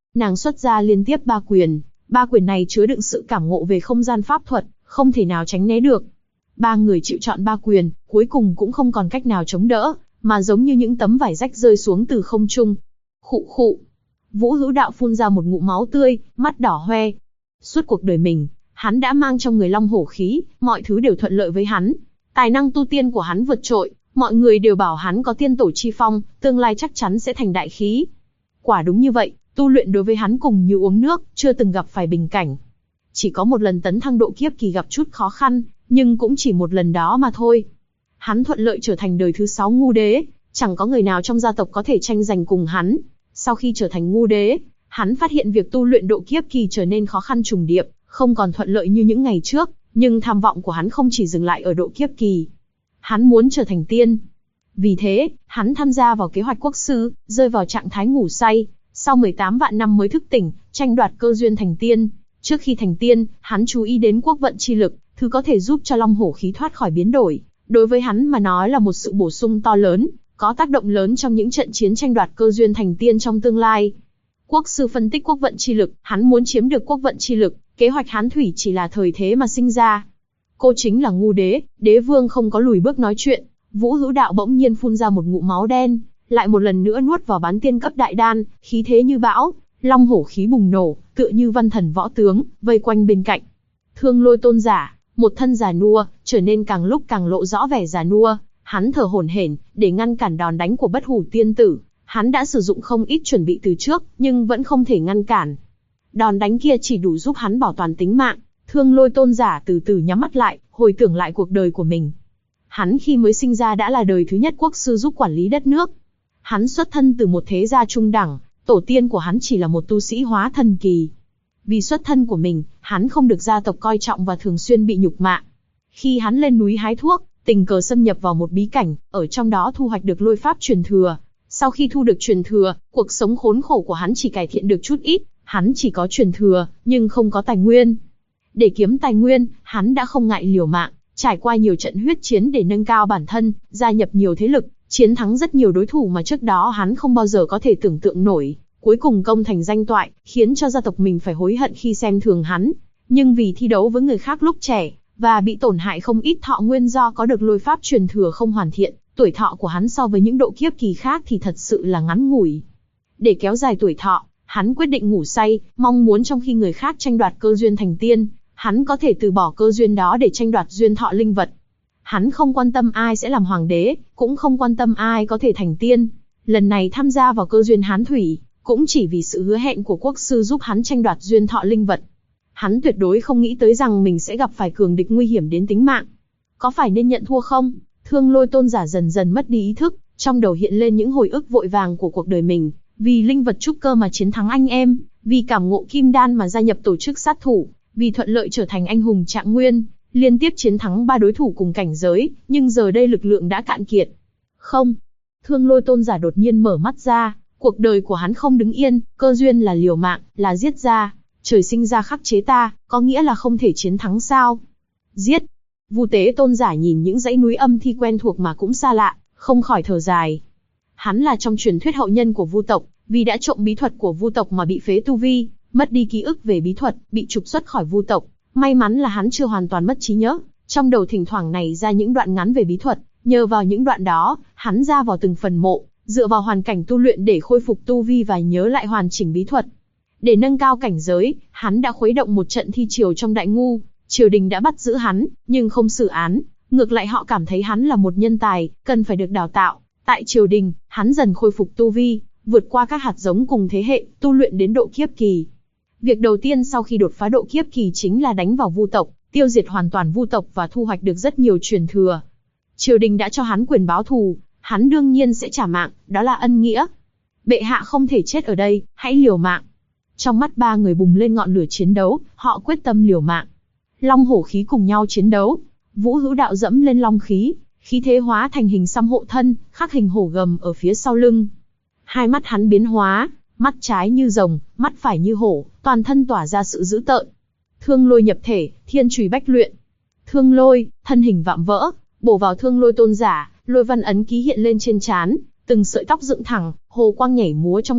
Nàng xuất ra liên tiếp 3 quyền, 3 quyền này chứa đựng sự cảm ngộ về không gian pháp thuật, không thể nào tránh né được. 3 người chịu chọn 3 quyền, cuối cùng cũng không còn cách nào chống đỡ, mà giống như những tấm vải rách rơi xuống từ không trung. Khụ khụ. Vũ Hữu Đạo phun ra một ngụm máu tươi, mắt đỏ hoe. Suốt cuộc đời mình, hắn đã mang trong người long hổ khí, mọi thứ đều thuận lợi với hắn. Tài năng tu tiên của hắn vượt trội, mọi người đều bảo hắn có tiên tổ chi phong, tương lai chắc chắn sẽ thành đại khí. Quả đúng như vậy, tu luyện đối với hắn cùng như uống nước, chưa từng gặp phải bình cảnh. Chỉ có một lần tấn thăng độ kiếp kỳ gặp chút khó khăn, nhưng cũng chỉ một lần đó mà thôi. Hắn thuận lợi trở thành đời thứ 6 ngu đế, chẳng có người nào trong gia tộc có thể tranh giành cùng hắn. Sau khi trở thành ngu đế, hắn phát hiện việc tu luyện độ kiếp kỳ trở nên khó khăn trùng điệp, không còn thuận lợi như những ngày trước, nhưng tham vọng của hắn không chỉ dừng lại ở độ kiếp kỳ. Hắn muốn trở thành tiên. Vì thế, hắn tham gia vào kế hoạch quốc sư, rơi vào trạng thái ngủ say, sau 18 vạn năm mới thức tỉnh, tranh đoạt cơ duyên thành tiên. Trước khi thành tiên, hắn chú ý đến quốc vận chi lực, thứ có thể giúp cho long hổ khí thoát khỏi biến đổi. Đối với hắn mà nói là một sự bổ sung to lớn, có tác động lớn trong những trận chiến tranh đoạt cơ duyên thành tiên trong tương lai. Quốc sư phân tích quốc vận chi lực, hắn muốn chiếm được quốc vận chi lực, kế hoạch Hán Thủy chỉ là thời thế mà sinh ra. Cô chính là ngu đế, đế vương không có lùi bước nói chuyện. Vũ Hữu Đạo bỗng nhiên phun ra một ngụm máu đen, lại một lần nữa nuốt vào bán tiên cấp đại đan, khí thế như bão, long hổ khí bùng nổ, tựa như văn thần võ tướng, vây quanh bên cạnh. Thương Lôi tôn giả, một thân già nua, trở nên càng lúc càng lộ rõ vẻ già nua, hắn thở hổn hển, để ngăn cản đòn đánh của Bất Hủ tiên tử. Hắn đã sử dụng không ít chuẩn bị từ trước, nhưng vẫn không thể ngăn cản. Đòn đánh kia chỉ đủ giúp hắn bảo toàn tính mạng. Thương Lôi tôn giả từ từ nhắm mắt lại, hồi tưởng lại cuộc đời của mình. Hắn khi mới sinh ra đã là đời thứ nhất quốc sư giúp quản lý đất nước. Hắn xuất thân từ một thế gia trung đẳng, tổ tiên của hắn chỉ là một tu sĩ hóa thần kỳ. Vì xuất thân của mình, hắn không được gia tộc coi trọng và thường xuyên bị nhục mạ. Khi hắn lên núi hái thuốc, tình cờ xâm nhập vào một bí cảnh, ở trong đó thu hoạch được lôi pháp truyền thừa. Sau khi thu được truyền thừa, cuộc sống khốn khổ của hắn chỉ cải thiện được chút ít. Hắn chỉ có truyền thừa, nhưng không có tài nguyên. Để kiếm tài nguyên, hắn đã không ngại liều mạng, trải qua nhiều trận huyết chiến để nâng cao bản thân, gia nhập nhiều thế lực, chiến thắng rất nhiều đối thủ mà trước đó hắn không bao giờ có thể tưởng tượng nổi. Cuối cùng công thành danh toại, khiến cho gia tộc mình phải hối hận khi xem thường hắn. Nhưng vì thi đấu với người khác lúc trẻ, và bị tổn hại không ít thọ nguyên do có được lôi pháp truyền thừa không hoàn thiện, tuổi thọ của hắn so với những độ kiếp kỳ khác thì thật sự là ngắn ngủi. Để kéo dài tuổi thọ, hắn quyết định ngủ say, mong muốn trong khi người khác tranh đoạt cơ duyên thành tiên, hắn có thể từ bỏ cơ duyên đó để tranh đoạt duyên thọ linh vật. Hắn không quan tâm ai sẽ làm hoàng đế, cũng không quan tâm ai có thể thành tiên. Lần này tham gia vào cơ duyên Hán Thủy, cũng chỉ vì sự hứa hẹn của quốc sư giúp hắn tranh đoạt duyên thọ linh vật. Hắn tuyệt đối không nghĩ tới rằng mình sẽ gặp phải cường địch nguy hiểm đến tính mạng. Có phải nên nhận thua không? Thương Lôi tôn giả dần dần mất đi ý thức, trong đầu hiện lên những hồi ức vội vàng của cuộc đời mình. Vì linh vật trúc cơ mà chiến thắng anh em, vì cảm ngộ kim đan mà gia nhập tổ chức sát thủ, vì thuận lợi trở thành anh hùng trạng nguyên, liên tiếp chiến thắng 3 đối thủ cùng cảnh giới, nhưng giờ đây lực lượng đã cạn kiệt. Không. Thương Lôi tôn giả đột nhiên mở mắt ra, cuộc đời của hắn không đứng yên, cơ duyên là liều mạng, là giết ra. Trời sinh ra khắc chế ta, có nghĩa là không thể chiến thắng sao? Giết. Vu Tế tôn giả nhìn những dãy núi âm thi quen thuộc mà cũng xa lạ, không khỏi thở dài. Hắn là trong truyền thuyết hậu nhân của Vu tộc, vì đã trộm bí thuật của Vu tộc mà bị phế tu vi, mất đi ký ức về bí thuật, bị trục xuất khỏi Vu tộc. May mắn là hắn chưa hoàn toàn mất trí nhớ, trong đầu thỉnh thoảng nảy ra những đoạn ngắn về bí thuật, nhờ vào những đoạn đó, hắn ra vào từng phần mộ, dựa vào hoàn cảnh tu luyện để khôi phục tu vi và nhớ lại hoàn chỉnh bí thuật. Để nâng cao cảnh giới, hắn đã khuấy động một trận thi triều trong Đại Ngu, triều đình đã bắt giữ hắn, nhưng không xử án, ngược lại họ cảm thấy hắn là một nhân tài, cần phải được đào tạo. Tại triều đình, hắn dần khôi phục tu vi, vượt qua các hạt giống cùng thế hệ, tu luyện đến độ kiếp kỳ. Việc đầu tiên sau khi đột phá độ kiếp kỳ chính là đánh vào Vu tộc, tiêu diệt hoàn toàn Vu tộc và thu hoạch được rất nhiều truyền thừa. Triều đình đã cho hắn quyền báo thù, hắn đương nhiên sẽ trả mạng, đó là ân nghĩa. Bệ hạ không thể chết ở đây, hãy liều mạng. Trong mắt 3 người bùng lên ngọn lửa chiến đấu, họ quyết tâm liều mạng. Long hổ khí cùng nhau chiến đấu. Vũ Hữu Đạo dẫm lên long khí, khí thế hóa thành hình xăm hộ thân, khắc hình hổ gầm ở phía sau lưng. Hai mắt hắn biến hóa, mắt trái như rồng, mắt phải như hổ, toàn thân tỏa ra sự dữ tợn. Thương Lôi nhập thể, thiên chùy bách luyện. Thương Lôi, thân hình vạm vỡ, bổ vào Thương Lôi tôn giả, lôi văn ấn ký hiện lên trên trán, từng sợi tóc dựng thẳng, hồ quang nhảy múa trong tóc,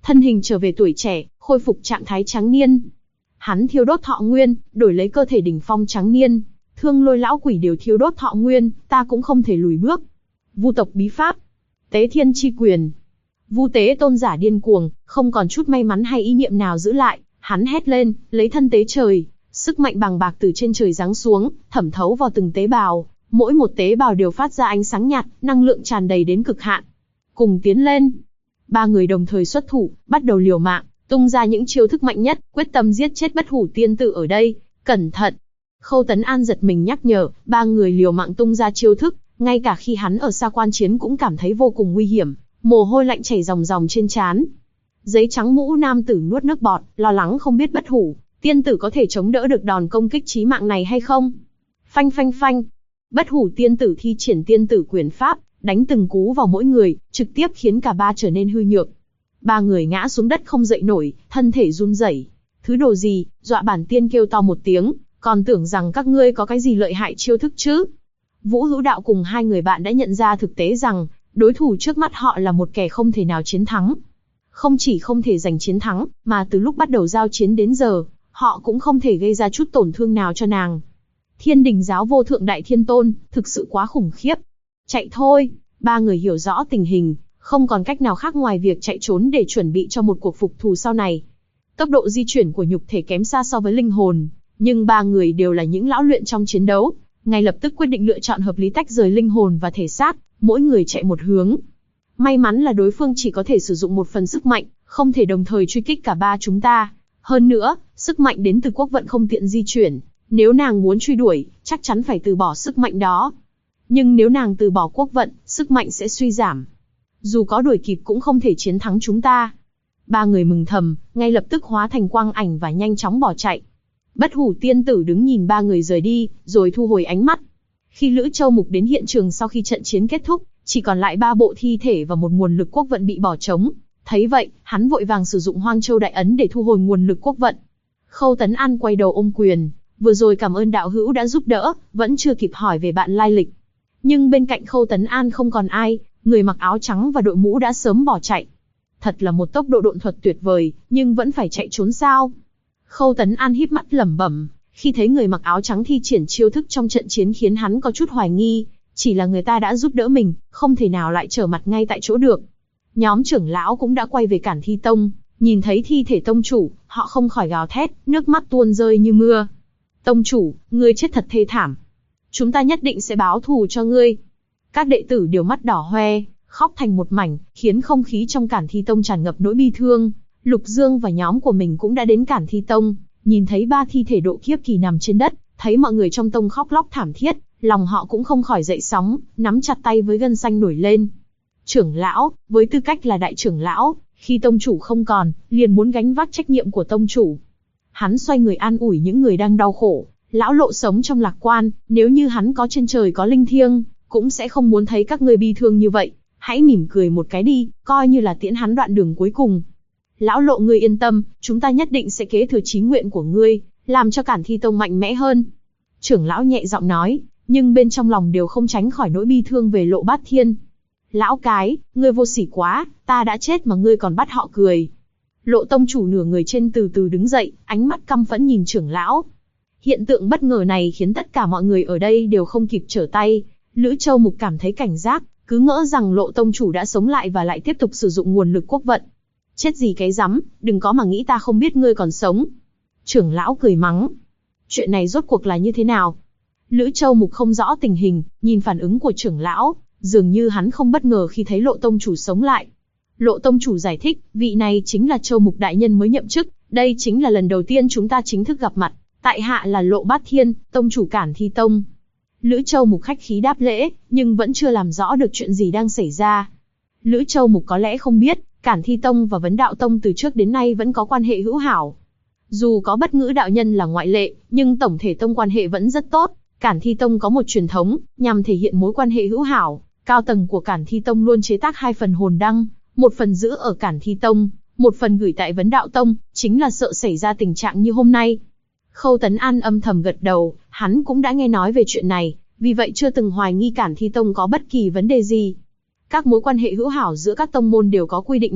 thân hình trở về tuổi trẻ, khôi phục trạng thái tráng niên. Hắn thiêu đốt thọ nguyên, đổi lấy cơ thể đỉnh phong tráng niên. Thương Lôi lão quỷ đều thiêu đốt thọ nguyên, ta cũng không thể lùi bước. Vu tộc bí pháp, Tế Thiên chi quyền. Vu Tế tôn giả điên cuồng, không còn chút may mắn hay ý niệm nào giữ lại, hắn hét lên, lấy thân tế trời, sức mạnh bàng bạc từ trên trời giáng xuống, thẩm thấu vào từng tế bào, mỗi một tế bào đều phát ra ánh sáng nhạt, năng lượng tràn đầy đến cực hạn. Cùng tiến lên. Ba người đồng thời xuất thủ, bắt đầu liều mạng, tung ra những chiêu thức mạnh nhất, quyết tâm giết chết Bất Hủ tiên tử ở đây. Cẩn thận! Khâu Tấn An giật mình nhắc nhở, ba người liều mạng tung ra chiêu thức, ngay cả khi hắn ở xa quan chiến cũng cảm thấy vô cùng nguy hiểm, mồ hôi lạnh chảy ròng ròng trên trán. Giấy trắng mũ nam tử nuốt nước bọt, lo lắng không biết Bất Hủ tiên tử có thể chống đỡ được đòn công kích chí mạng này hay không. Phanh phanh phanh! Bất Hủ tiên tử thi triển tiên tử quyền pháp, đánh từng cú vào mỗi người, trực tiếp khiến cả ba trở nên hư nhược. Ba người ngã xuống đất không dậy nổi, thân thể run rẩy. Thứ đồ gì, dọa bản tiên kêu to một tiếng, còn tưởng rằng các ngươi có cái gì lợi hại chiêu thức chứ. Vũ Hữu Đạo cùng hai người bạn đã nhận ra thực tế rằng, đối thủ trước mắt họ là một kẻ không thể nào chiến thắng. Không chỉ không thể giành chiến thắng, mà từ lúc bắt đầu giao chiến đến giờ, họ cũng không thể gây ra chút tổn thương nào cho nàng. Thiên Đình giáo vô thượng đại thiên tôn, thực sự quá khủng khiếp. Chạy thôi, ba người hiểu rõ tình hình, không còn cách nào khác ngoài việc chạy trốn để chuẩn bị cho một cuộc phục thù sau này. Tốc độ di chuyển của nhục thể kém xa so với linh hồn, nhưng ba người đều là những lão luyện trong chiến đấu, ngay lập tức quyết định lựa chọn hợp lý tách rời linh hồn và thể xác, mỗi người chạy một hướng. May mắn là đối phương chỉ có thể sử dụng một phần sức mạnh, không thể đồng thời truy kích cả ba chúng ta. Hơn nữa, sức mạnh đến từ quốc vận không tiện di chuyển, nếu nàng muốn truy đuổi, chắc chắn phải từ bỏ sức mạnh đó. Nhưng nếu nàng từ bỏ quốc vận, sức mạnh sẽ suy giảm. Dù có đuổi kịp cũng không thể chiến thắng chúng ta. Ba người mừng thầm, ngay lập tức hóa thành quang ảnh và nhanh chóng bỏ chạy. Bất Hủ tiên tử đứng nhìn ba người rời đi, rồi thu hồi ánh mắt. Khi Lữ Châu Mục đến hiện trường sau khi trận chiến kết thúc, chỉ còn lại 3 bộ thi thể và một nguồn lực quốc vận bị bỏ trống. Thấy vậy, hắn vội vàng sử dụng Hoang Châu Đại Ấn để thu hồi nguồn lực quốc vận. Khâu Tấn An quay đầu ôm quyền, vừa rồi cảm ơn đạo hữu đã giúp đỡ, vẫn chưa kịp hỏi về bạn lai lịch. Nhưng bên cạnh Khâu Tấn An không còn ai, người mặc áo trắng và đội mũ đã sớm bỏ chạy. Thật là một tốc độ độn thuật tuyệt vời, nhưng vẫn phải chạy trốn sao? Khâu Tấn An híp mắt lẩm bẩm, khi thấy người mặc áo trắng thi triển chiêu thức trong trận chiến khiến hắn có chút hoài nghi, chỉ là người ta đã giúp đỡ mình, không thể nào lại trở mặt ngay tại chỗ được. Nhóm trưởng lão cũng đã quay về Cản Thi Tông, nhìn thấy thi thể tông chủ, họ không khỏi gào thét, nước mắt tuôn rơi như mưa. Tông chủ, ngươi chết thật thê thảm. Chúng ta nhất định sẽ báo thù cho ngươi. Các đệ tử đều mắt đỏ hoe, khóc thành một mảnh, khiến không khí trong Cản Thi Tông tràn ngập nỗi bi thương. Lục Dương và nhóm của mình cũng đã đến Cản Thi Tông, nhìn thấy 3 thi thể độ kiếp kỳ nằm trên đất, thấy mọi người trong tông khóc lóc thảm thiết, lòng họ cũng không khỏi dậy sóng, nắm chặt tay với gân xanh nổi lên. Trưởng lão, với tư cách là đại trưởng lão, khi tông chủ không còn, liền muốn gánh vác trách nhiệm của tông chủ. Hắn xoay người an ủi những người đang đau khổ, lão Lộ sống trong lạc quan, nếu như hắn có trên trời có linh thiêng, cũng sẽ không muốn thấy các ngươi bi thương như vậy, hãy mỉm cười một cái đi, coi như là tiễn hắn đoạn đường cuối cùng. Lão Lộ ngươi yên tâm, chúng ta nhất định sẽ kế thừa chí nguyện của ngươi, làm cho Cản Thi Tông mạnh mẽ hơn. Trưởng lão nhẹ giọng nói, nhưng bên trong lòng đều không tránh khỏi nỗi bi thương về Lộ Bát Thiên. Lão cái, ngươi vô sỉ quá, ta đã chết mà ngươi còn bắt họ cười. Lộ tông chủ nửa người trên từ từ đứng dậy, ánh mắt căm phẫn nhìn trưởng lão. Hiện tượng bất ngờ này khiến tất cả mọi người ở đây đều không kịp trở tay. Lữ Châu Mục cảm thấy cảnh giác, cứ ngỡ rằng Lộ tông chủ đã sống lại và lại tiếp tục sử dụng nguồn lực quốc vận. Chết gì cái rắm, đừng có mà nghĩ ta không biết ngươi còn sống. Trưởng lão cười mắng. Chuyện này rốt cuộc là như thế nào? Lữ Châu Mục không rõ tình hình, nhìn phản ứng của trưởng lão, dường như hắn không bất ngờ khi thấy Lộ tông chủ sống lại. Lộ tông chủ giải thích, vị này chính là Châu Mục đại nhân mới nhậm chức, đây chính là lần đầu tiên chúng ta chính thức gặp mặt, tại hạ là Lộ Bát Thiên, tông chủ Cản Thi Tông. Lữ Châu Mục khách khí đáp lễ, nhưng vẫn chưa làm rõ được chuyện gì đang xảy ra. Lữ Châu Mục có lẽ không biết, Cản Thi Tông và Vấn Đạo Tông từ trước đến nay vẫn có quan hệ hữu hảo. Dù có Bất Ngữ đạo nhân là ngoại lệ, nhưng tổng thể tông quan hệ vẫn rất tốt. Cản Thi Tông có một truyền thống, nhằm thể hiện mối quan hệ hữu hảo, cao tầng của Cản Thi Tông luôn chế tác 2 phần hồn đăng, một phần giữ ở Cản Thi Tông, một phần gửi tại Vấn Đạo Tông, chính là sợ xảy ra tình trạng như hôm nay. Khâu Tấn An âm thầm gật đầu, hắn cũng đã nghe nói về chuyện này, vì vậy chưa từng hoài nghi Cản Thi Tông có bất kỳ vấn đề gì. Các mối quan hệ hữu hảo giữa các tông môn đều có quy định này,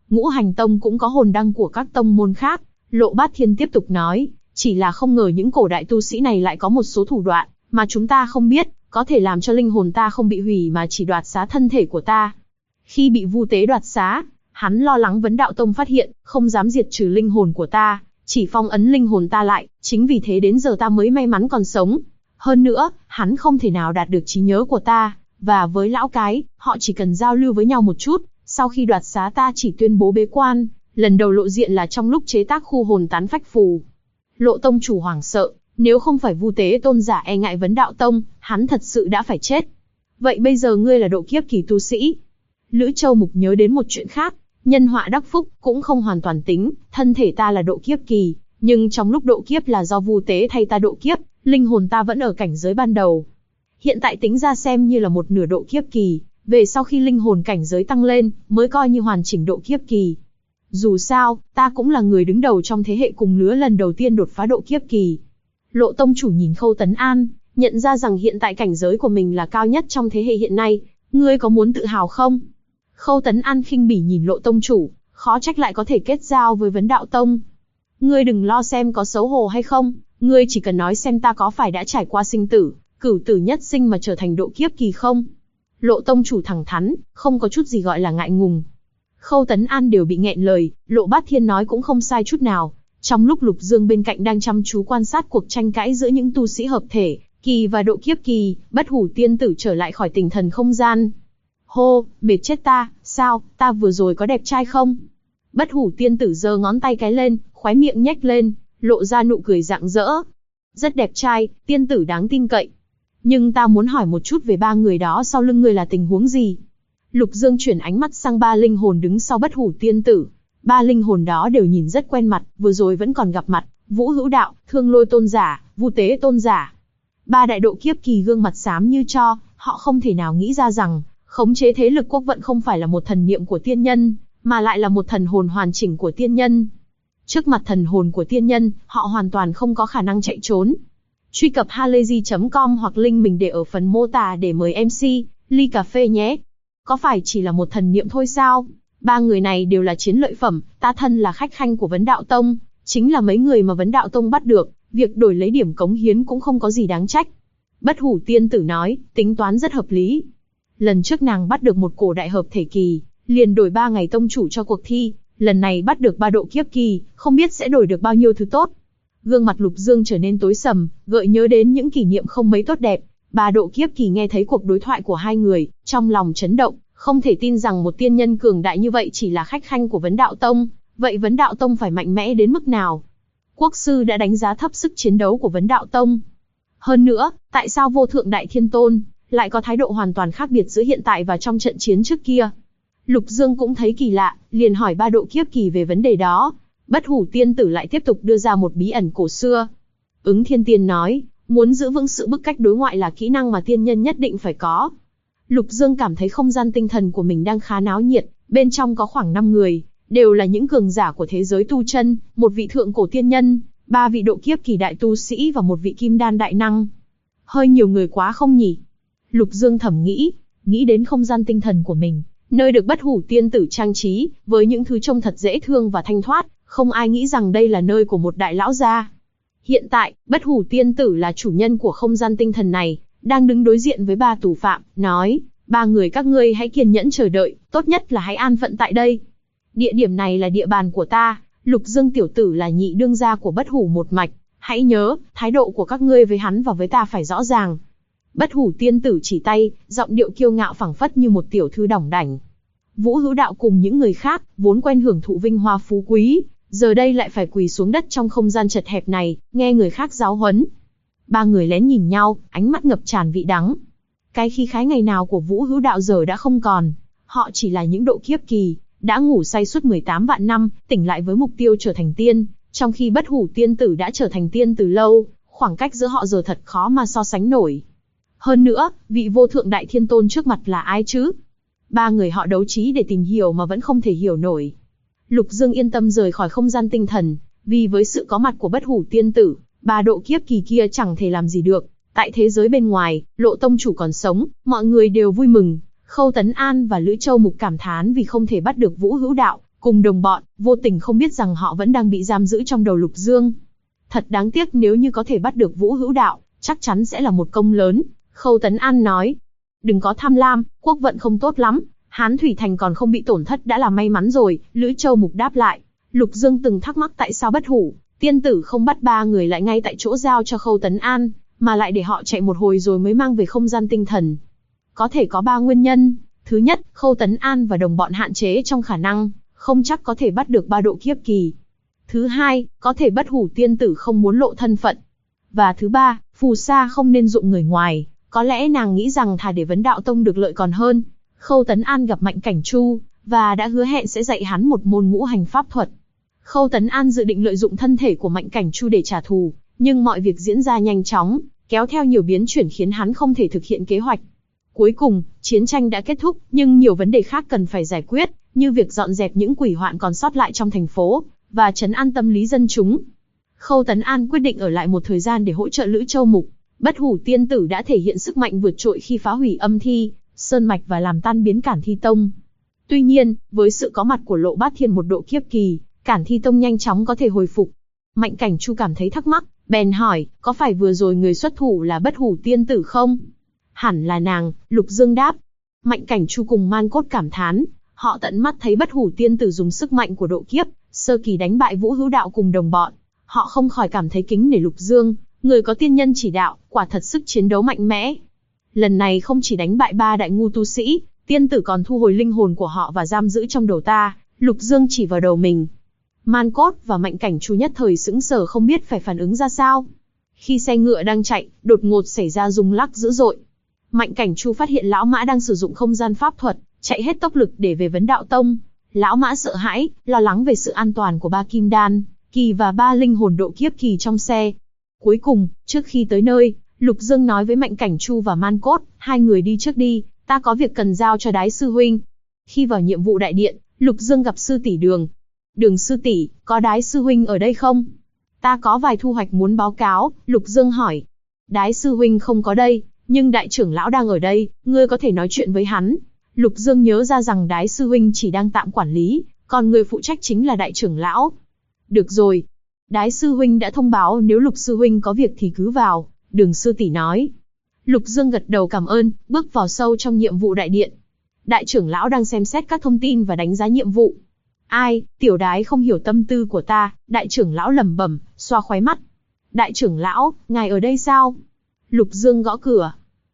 Ngũ Hành Tông cũng có hồn đăng của các tông môn khác. Lộ Bát Thiên tiếp tục nói, chỉ là không ngờ những cổ đại tu sĩ này lại có một số thủ đoạn mà chúng ta không biết, có thể làm cho linh hồn ta không bị hủy mà chỉ đoạt xá thân thể của ta. Khi bị Vu Tế đoạt xá, hắn lo lắng Vấn Đạo Tông phát hiện, không dám diệt trừ linh hồn của ta, chỉ phong ấn linh hồn ta lại, chính vì thế đến giờ ta mới may mắn còn sống. Hơn nữa, hắn không thể nào đạt được trí nhớ của ta, và với lão cái, họ chỉ cần giao lưu với nhau một chút, sau khi đoạt xá ta chỉ tuyên bố bế quan, lần đầu lộ diện là trong lúc chế tác khu hồn tán phách phù. Lộ tông chủ hoảng sợ, nếu không phải Vu Tế tôn giả e ngại Vấn Đạo Tông, hắn thật sự đã phải chết. Vậy bây giờ ngươi là độ kiếp kỳ tu sĩ. Lữ Châu Mục nhớ đến một chuyện khác, nhân họa đắc phúc cũng không hoàn toàn tính, thân thể ta là độ kiếp kỳ, nhưng trong lúc độ kiếp là do Vu Tế thay ta độ kiếp, linh hồn ta vẫn ở cảnh giới ban đầu. Hiện tại tính ra xem như là một nửa độ kiếp kỳ, về sau khi linh hồn cảnh giới tăng lên, mới coi như hoàn chỉnh độ kiếp kỳ. Dù sao, ta cũng là người đứng đầu trong thế hệ cùng lứa lần đầu tiên đột phá độ kiếp kỳ. Lộ tông chủ nhìn Khâu Tấn An, nhận ra rằng hiện tại cảnh giới của mình là cao nhất trong thế hệ hiện nay, ngươi có muốn tự hào không? Khâu Tấn An khinh bỉ nhìn Lộ tông chủ, khó trách lại có thể kết giao với Vấn Đạo Tông. Ngươi đừng lo xem có xấu hổ hay không, ngươi chỉ cần nói xem ta có phải đã trải qua sinh tử, cửu tử nhất sinh mà trở thành độ kiếp kỳ không? Lộ tông chủ thẳng thắn, không có chút gì gọi là ngại ngùng. Khâu Tấn An đều bị nghẹn lời, Lộ Bát Thiên nói cũng không sai chút nào. Trong lúc Lục Dương bên cạnh đang chăm chú quan sát cuộc tranh cãi giữa những tu sĩ hợp thể kỳ và độ kiếp kỳ, Bất Hủ tiên tử trở lại khỏi tinh thần không gian. Hô, mệt chết ta, sao, ta vừa rồi có đẹp trai không? Bất Hủ tiên tử giơ ngón tay cái lên, khóe miệng nhếch lên, lộ ra nụ cười rạng rỡ. Rất đẹp trai, tiên tử đáng tin cậy. Nhưng ta muốn hỏi một chút về ba người đó sau lưng ngươi là tình huống gì? Lục Dương chuyển ánh mắt sang ba linh hồn đứng sau Bất Hủ tiên tử. Ba linh hồn đó đều nhìn rất quen mặt, vừa rồi vẫn còn gặp mặt, Vũ Hữu Đạo, Thương Lôi tôn giả, Vu Tế tôn giả. Ba đại độ kiếp kỳ gương mặt xám như tro, họ không thể nào nghĩ ra rằng, khống chế thế lực quốc vận không phải là một thần niệm của tiên nhân, mà lại là một thần hồn hoàn chỉnh của tiên nhân. Trước mặt thần hồn của tiên nhân, họ hoàn toàn không có khả năng chạy trốn. Truy cập halayzi.com hoặc link mình để ở phần mô tả để mời MC, ly cà phê nhé. Có phải chỉ là một thần niệm thôi sao? Ba người này đều là chiến lợi phẩm, ta thân là khách khanh của Vấn Đạo Tông, chính là mấy người mà Vấn Đạo Tông bắt được, việc đổi lấy điểm cống hiến cũng không có gì đáng trách. Bất Hủ tiên tử nói, tính toán rất hợp lý. Lần trước nàng bắt được một cổ đại hợp thể kỳ, liền đổi 3 ngày tông chủ cho cuộc thi, lần này bắt được 3 độ kiếp kỳ, không biết sẽ đổi được bao nhiêu thứ tốt. Gương mặt Lục Dương trở nên tối sầm, gợi nhớ đến những kỷ niệm không mấy tốt đẹp. 3 độ kiếp kỳ nghe thấy cuộc đối thoại của hai người, trong lòng chấn động, không thể tin rằng một tiên nhân cường đại như vậy chỉ là khách khanh của Vấn Đạo Tông, vậy Vấn Đạo Tông phải mạnh mẽ đến mức nào? Quốc sư đã đánh giá thấp sức chiến đấu của Vấn Đạo Tông. Hơn nữa, tại sao Vô Thượng Đại Thiên Tôn lại có thái độ hoàn toàn khác biệt giữa hiện tại và trong trận chiến trước kia? Lục Dương cũng thấy kỳ lạ, liền hỏi 3 độ kiếp kỳ về vấn đề đó. Bất Hủ tiên tử lại tiếp tục đưa ra một bí ẩn cổ xưa. Ứng Thiên Tiên nói, muốn giữ vững sự bức cách đối ngoại là kỹ năng mà tiên nhân nhất định phải có. Lục Dương cảm thấy không gian tinh thần của mình đang khá náo nhiệt, bên trong có khoảng 5 người, đều là những cường giả của thế giới tu chân, một vị thượng cổ tiên nhân, 3 vị độ kiếp kỳ đại tu sĩ và một vị kim đan đại năng. Hơi nhiều người quá không nhỉ? Lục Dương thầm nghĩ đến không gian tinh thần của mình, nơi được Bất Hủ tiên tử trang trí, với những thứ trông thật dễ thương và thanh thoát, không ai nghĩ rằng đây là nơi của một đại lão gia. Hiện tại, Bất Hủ tiên tử là chủ nhân của không gian tinh thần này, đang đứng đối diện với 3 tù phạm, nói, 3 người các ngươi hãy kiên nhẫn chờ đợi, tốt nhất là hãy an phận tại đây. Địa điểm này là địa bàn của ta, Lục Dương tiểu tử là nhị đương gia của Bất Hủ một mạch, hãy nhớ, thái độ của các ngươi với hắn và với ta phải rõ ràng. Bất Hủ tiên tử chỉ tay, giọng điệu kiêu ngạo phảng phất như một tiểu thư đỏng đảnh. Vũ Hữu Đạo cùng những người khác, vốn quen hưởng thụ vinh hoa phú quý, giờ đây lại phải quỳ xuống đất trong không gian chật hẹp này, nghe người khác giáo huấn. 3 người lén nhìn nhau, ánh mắt ngập tràn vị đắng. Cái khí khái ngày nào của Vũ Hữu Đạo giờ đã không còn. Họ chỉ là những độ kiếp kỳ, đã ngủ say suốt 18 vạn năm, tỉnh lại với mục tiêu trở thành tiên, trong khi Bất Hủ tiên tử đã trở thành tiên từ lâu, khoảng cách giữa họ giờ thật khó mà so sánh nổi. Hơn nữa, vị Vô Thượng Đại Thiên Tôn trước mặt là ai chứ? 3 người họ đấu trí để tìm hiểu mà vẫn không thể hiểu nổi. Lục Dương yên tâm rời khỏi không gian tinh thần, vì với sự có mặt của Bất Hủ tiên tử, 3 độ kiếp kỳ kia chẳng thể làm gì được. Tại thế giới bên ngoài, Lộ tông chủ còn sống, mọi người đều vui mừng. Khâu Tấn An và Lữ Châu Mục cảm thán vì không thể bắt được Vũ Hữu Đạo, cùng đồng bọn, vô tình không biết rằng họ vẫn đang bị giam giữ trong đầu Lục Dương. Thật đáng tiếc, nếu như có thể bắt được Vũ Hữu Đạo, chắc chắn sẽ là một công lớn. Khâu Tấn An nói, đừng có tham lam, quốc vận không tốt lắm, Hán Thủy Thành còn không bị tổn thất đã là may mắn rồi. Lữ Châu Mục đáp lại. Lục Dương từng thắc mắc tại sao Bất Hủ tiên tử không bắt ba người lại ngay tại chỗ giao cho Khâu Tấn An, mà lại để họ chạy một hồi rồi mới mang về không gian tinh thần. Có thể có ba nguyên nhân. Thứ nhất, Khâu Tấn An và đồng bọn hạn chế trong khả năng, không chắc có thể bắt được ba độ kiếp kỳ. Thứ hai, có thể Bất Hủ tiên tử không muốn lộ thân phận. Và thứ ba, phù sa không nên dụng người ngoài, có lẽ nàng nghĩ rằng thà để Vấn Đạo Tông được lợi còn hơn. Khâu Tấn An gặp Mạnh Cảnh Chu, và đã hứa hẹn sẽ dạy hắn một môn ngũ hành pháp thuật. Khâu Tấn An dự định lợi dụng thân thể của Mạnh Cảnh Chu để trả thù, nhưng mọi việc diễn ra nhanh chóng, kéo theo nhiều biến chuyển khiến hắn không thể thực hiện kế hoạch. Cuối cùng, chiến tranh đã kết thúc, nhưng nhiều vấn đề khác cần phải giải quyết, như việc dọn dẹp những quỷ hoạn còn sót lại trong thành phố, và trấn an tâm lý dân chúng. Khâu Tấn An quyết định ở lại một thời gian để hỗ trợ Lữ Châu Mục. Bất Hủ tiên tử đã thể hiện sức mạnh vượt trội khi phá hủy Âm Thi, Sơn Mạch và làm tan biến Cản Thi Tông. Tuy nhiên, với sự có mặt của Lộ Bát Thiên một độ kiếp kỳ, Cản Thi Tông nhanh chóng có thể hồi phục. Mạnh Cảnh Chu cảm thấy thắc mắc, bèn hỏi, có phải vừa rồi người xuất thủ là Bất Hủ tiên tử không? Hẳn là nàng, Lục Dương đáp. Mạnh Cảnh Chu cùng Man Cốt cảm thán, họ tận mắt thấy Bất Hủ tiên tử dùng sức mạnh của độ kiếp sơ kỳ đánh bại Vũ Hữu Đạo cùng đồng bọn. Họ không khỏi cảm thấy kính nể Lục Dương, người có tiên nhân chỉ đạo, quả thật sức chiến đấu mạnh mẽ. Lần này không chỉ đánh bại ba đại ngu tu sĩ, tiên tử còn thu hồi linh hồn của họ và giam giữ trong đầu ta. Lục Dương chỉ vào đầu mình. Man Cốt và Mạnh Cảnh Chu nhất thời sững sờ không biết phải phản ứng ra sao. Khi xe ngựa đang chạy, đột ngột xảy ra rung lắc dữ dội. Mạnh Cảnh Chu phát hiện Lão Mã đang sử dụng không gian pháp thuật, chạy hết tốc lực để về Vấn Đạo Tông. Lão Mã sợ hãi, lo lắng về sự an toàn của ba kim đan kỳ và ba linh hồn độ kiếp kỳ trong xe. Cuối cùng, trước khi tới nơi, Lục Dương nói với Mạnh Cảnh Chu và Man Cốt, hai người đi trước đi, ta có việc cần giao cho Đái sư huynh. Khi vào nhiệm vụ đại điện, Lục Dương gặp sư tỷ Đường. Đường sư tỷ, có Đái sư huynh ở đây không? Ta có vài thu hoạch muốn báo cáo, Lục Dương hỏi. Đái sư huynh không có đây, nhưng đại trưởng lão đang ở đây, ngươi có thể nói chuyện với hắn. Lục Dương nhớ ra rằng Đái sư huynh chỉ đang tạm quản lý, còn người phụ trách chính là đại trưởng lão. Được rồi. Đái sư huynh đã thông báo nếu Lục sư huynh có việc thì cứ vào, Đường sư tỷ nói. Lục Dương gật đầu cảm ơn, bước vào sâu trong nhiệm vụ đại điện. Đại trưởng lão đang xem xét các thông tin và đánh giá nhiệm vụ. Ai, tiểu Đái không hiểu tâm tư của ta, đại trưởng lão lẩm bẩm, xoa khóe mắt. Đại trưởng lão, ngài ở đây sao? Lục Dương gõ cửa.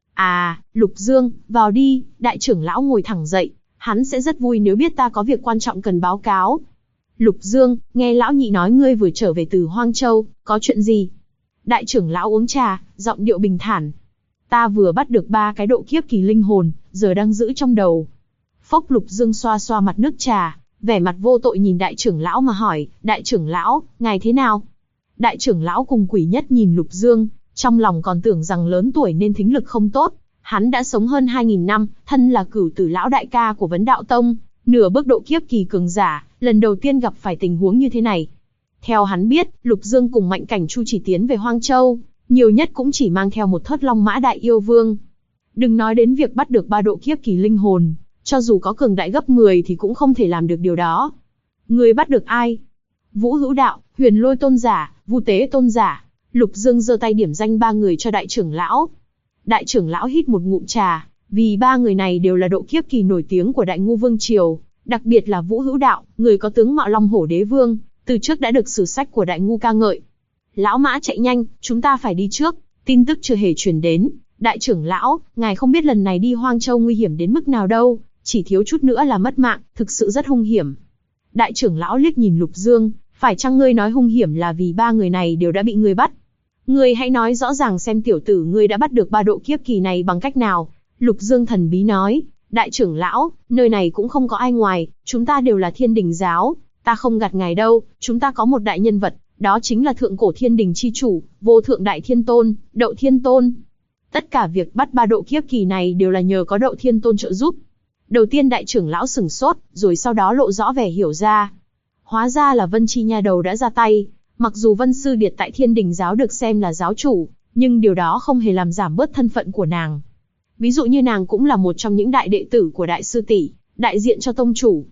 À, Lục Dương, vào đi, đại trưởng lão ngồi thẳng dậy, hắn sẽ rất vui nếu biết ta có việc quan trọng cần báo cáo. Lục Dương, nghe lão nhị nói ngươi vừa trở về từ Hoang Châu, có chuyện gì? Đại trưởng lão uống trà, giọng điệu bình thản. Ta vừa bắt được 3 cái độ kiếp kỳ linh hồn, giờ đang giữ trong đầu. Phốc. Lục Dương xoa xoa mặt nước trà, vẻ mặt vô tội nhìn đại trưởng lão mà hỏi, đại trưởng lão, ngài thế nào? Đại trưởng lão cùng Quỷ Nhất nhìn Lục Dương, trong lòng còn tưởng rằng lớn tuổi nên thính lực không tốt. Hắn đã sống hơn 2.000 năm, thân là Cửu Tử lão đại ca của Vấn Đạo Tông, nửa bước độ kiếp kỳ cường giả, lần đầu tiên gặp phải tình huống như thế này. Theo hắn biết, Lục Dương cùng Mạnh Cảnh Chu chỉ tiến về Hoang Châu, nhiều nhất cũng chỉ mang theo một thớt Long Mã Đại Yêu Vương. Đừng nói đến việc bắt được 3 độ kiếp kỳ linh hồn, cho dù có cường đại gấp 10 thì cũng không thể làm được điều đó. Người bắt được ai? Vũ Hữu Đạo, Huyền Lôi Tôn giả, Vu Tế Tôn giả. Lục Dương giơ tay điểm danh 3 người cho đại trưởng lão. Đại trưởng lão hít một ngụm trà, vì 3 người này đều là độ kiếp kỳ nổi tiếng của Đại Ngu Vương Triều, đặc biệt là Vũ Hữu Đạo, người có tướng mạo Long Hổ Đế Vương, từ trước đã được sử sách của Đại Ngu ca ngợi. Lão Mã chạy nhanh, chúng ta phải đi trước, tin tức chưa hề truyền đến. Đại trưởng lão, ngài không biết lần này đi Hoang Châu nguy hiểm đến mức nào đâu, chỉ thiếu chút nữa là mất mạng, thực sự rất hung hiểm. Đại trưởng lão liếc nhìn Lục Dương, phải chăng ngươi nói hung hiểm là vì 3 người này đều đã bị ngươi bắt? Ngươi hãy nói rõ ràng xem tiểu tử ngươi đã bắt được 3 độ kiếp kỳ này bằng cách nào. Lục Dương thần bí nói, đại trưởng lão, nơi này cũng không có ai ngoài, chúng ta đều là Thiên Đình giáo, ta không gạt ngài đâu, chúng ta có một đại nhân vật, đó chính là thượng cổ Thiên Đình chi chủ, Vô Thượng Đại Thiên Tôn, Đậu Thiên Tôn. Tất cả việc bắt 3 độ kiếp kỳ này đều là nhờ có Đậu Thiên Tôn trợ giúp. Đầu tiên đại trưởng lão sửng sốt, rồi sau đó lộ rõ vẻ hiểu ra. Hóa ra là Vân Chi nha đầu đã ra tay. Mặc dù Vân Sư Điệt tại Thiên Đình giáo được xem là giáo chủ, nhưng điều đó không hề làm giảm bớt thân phận của nàng. Ví dụ như nàng cũng là một trong những đại đệ tử của đại sư tỷ, đại diện cho tông chủ.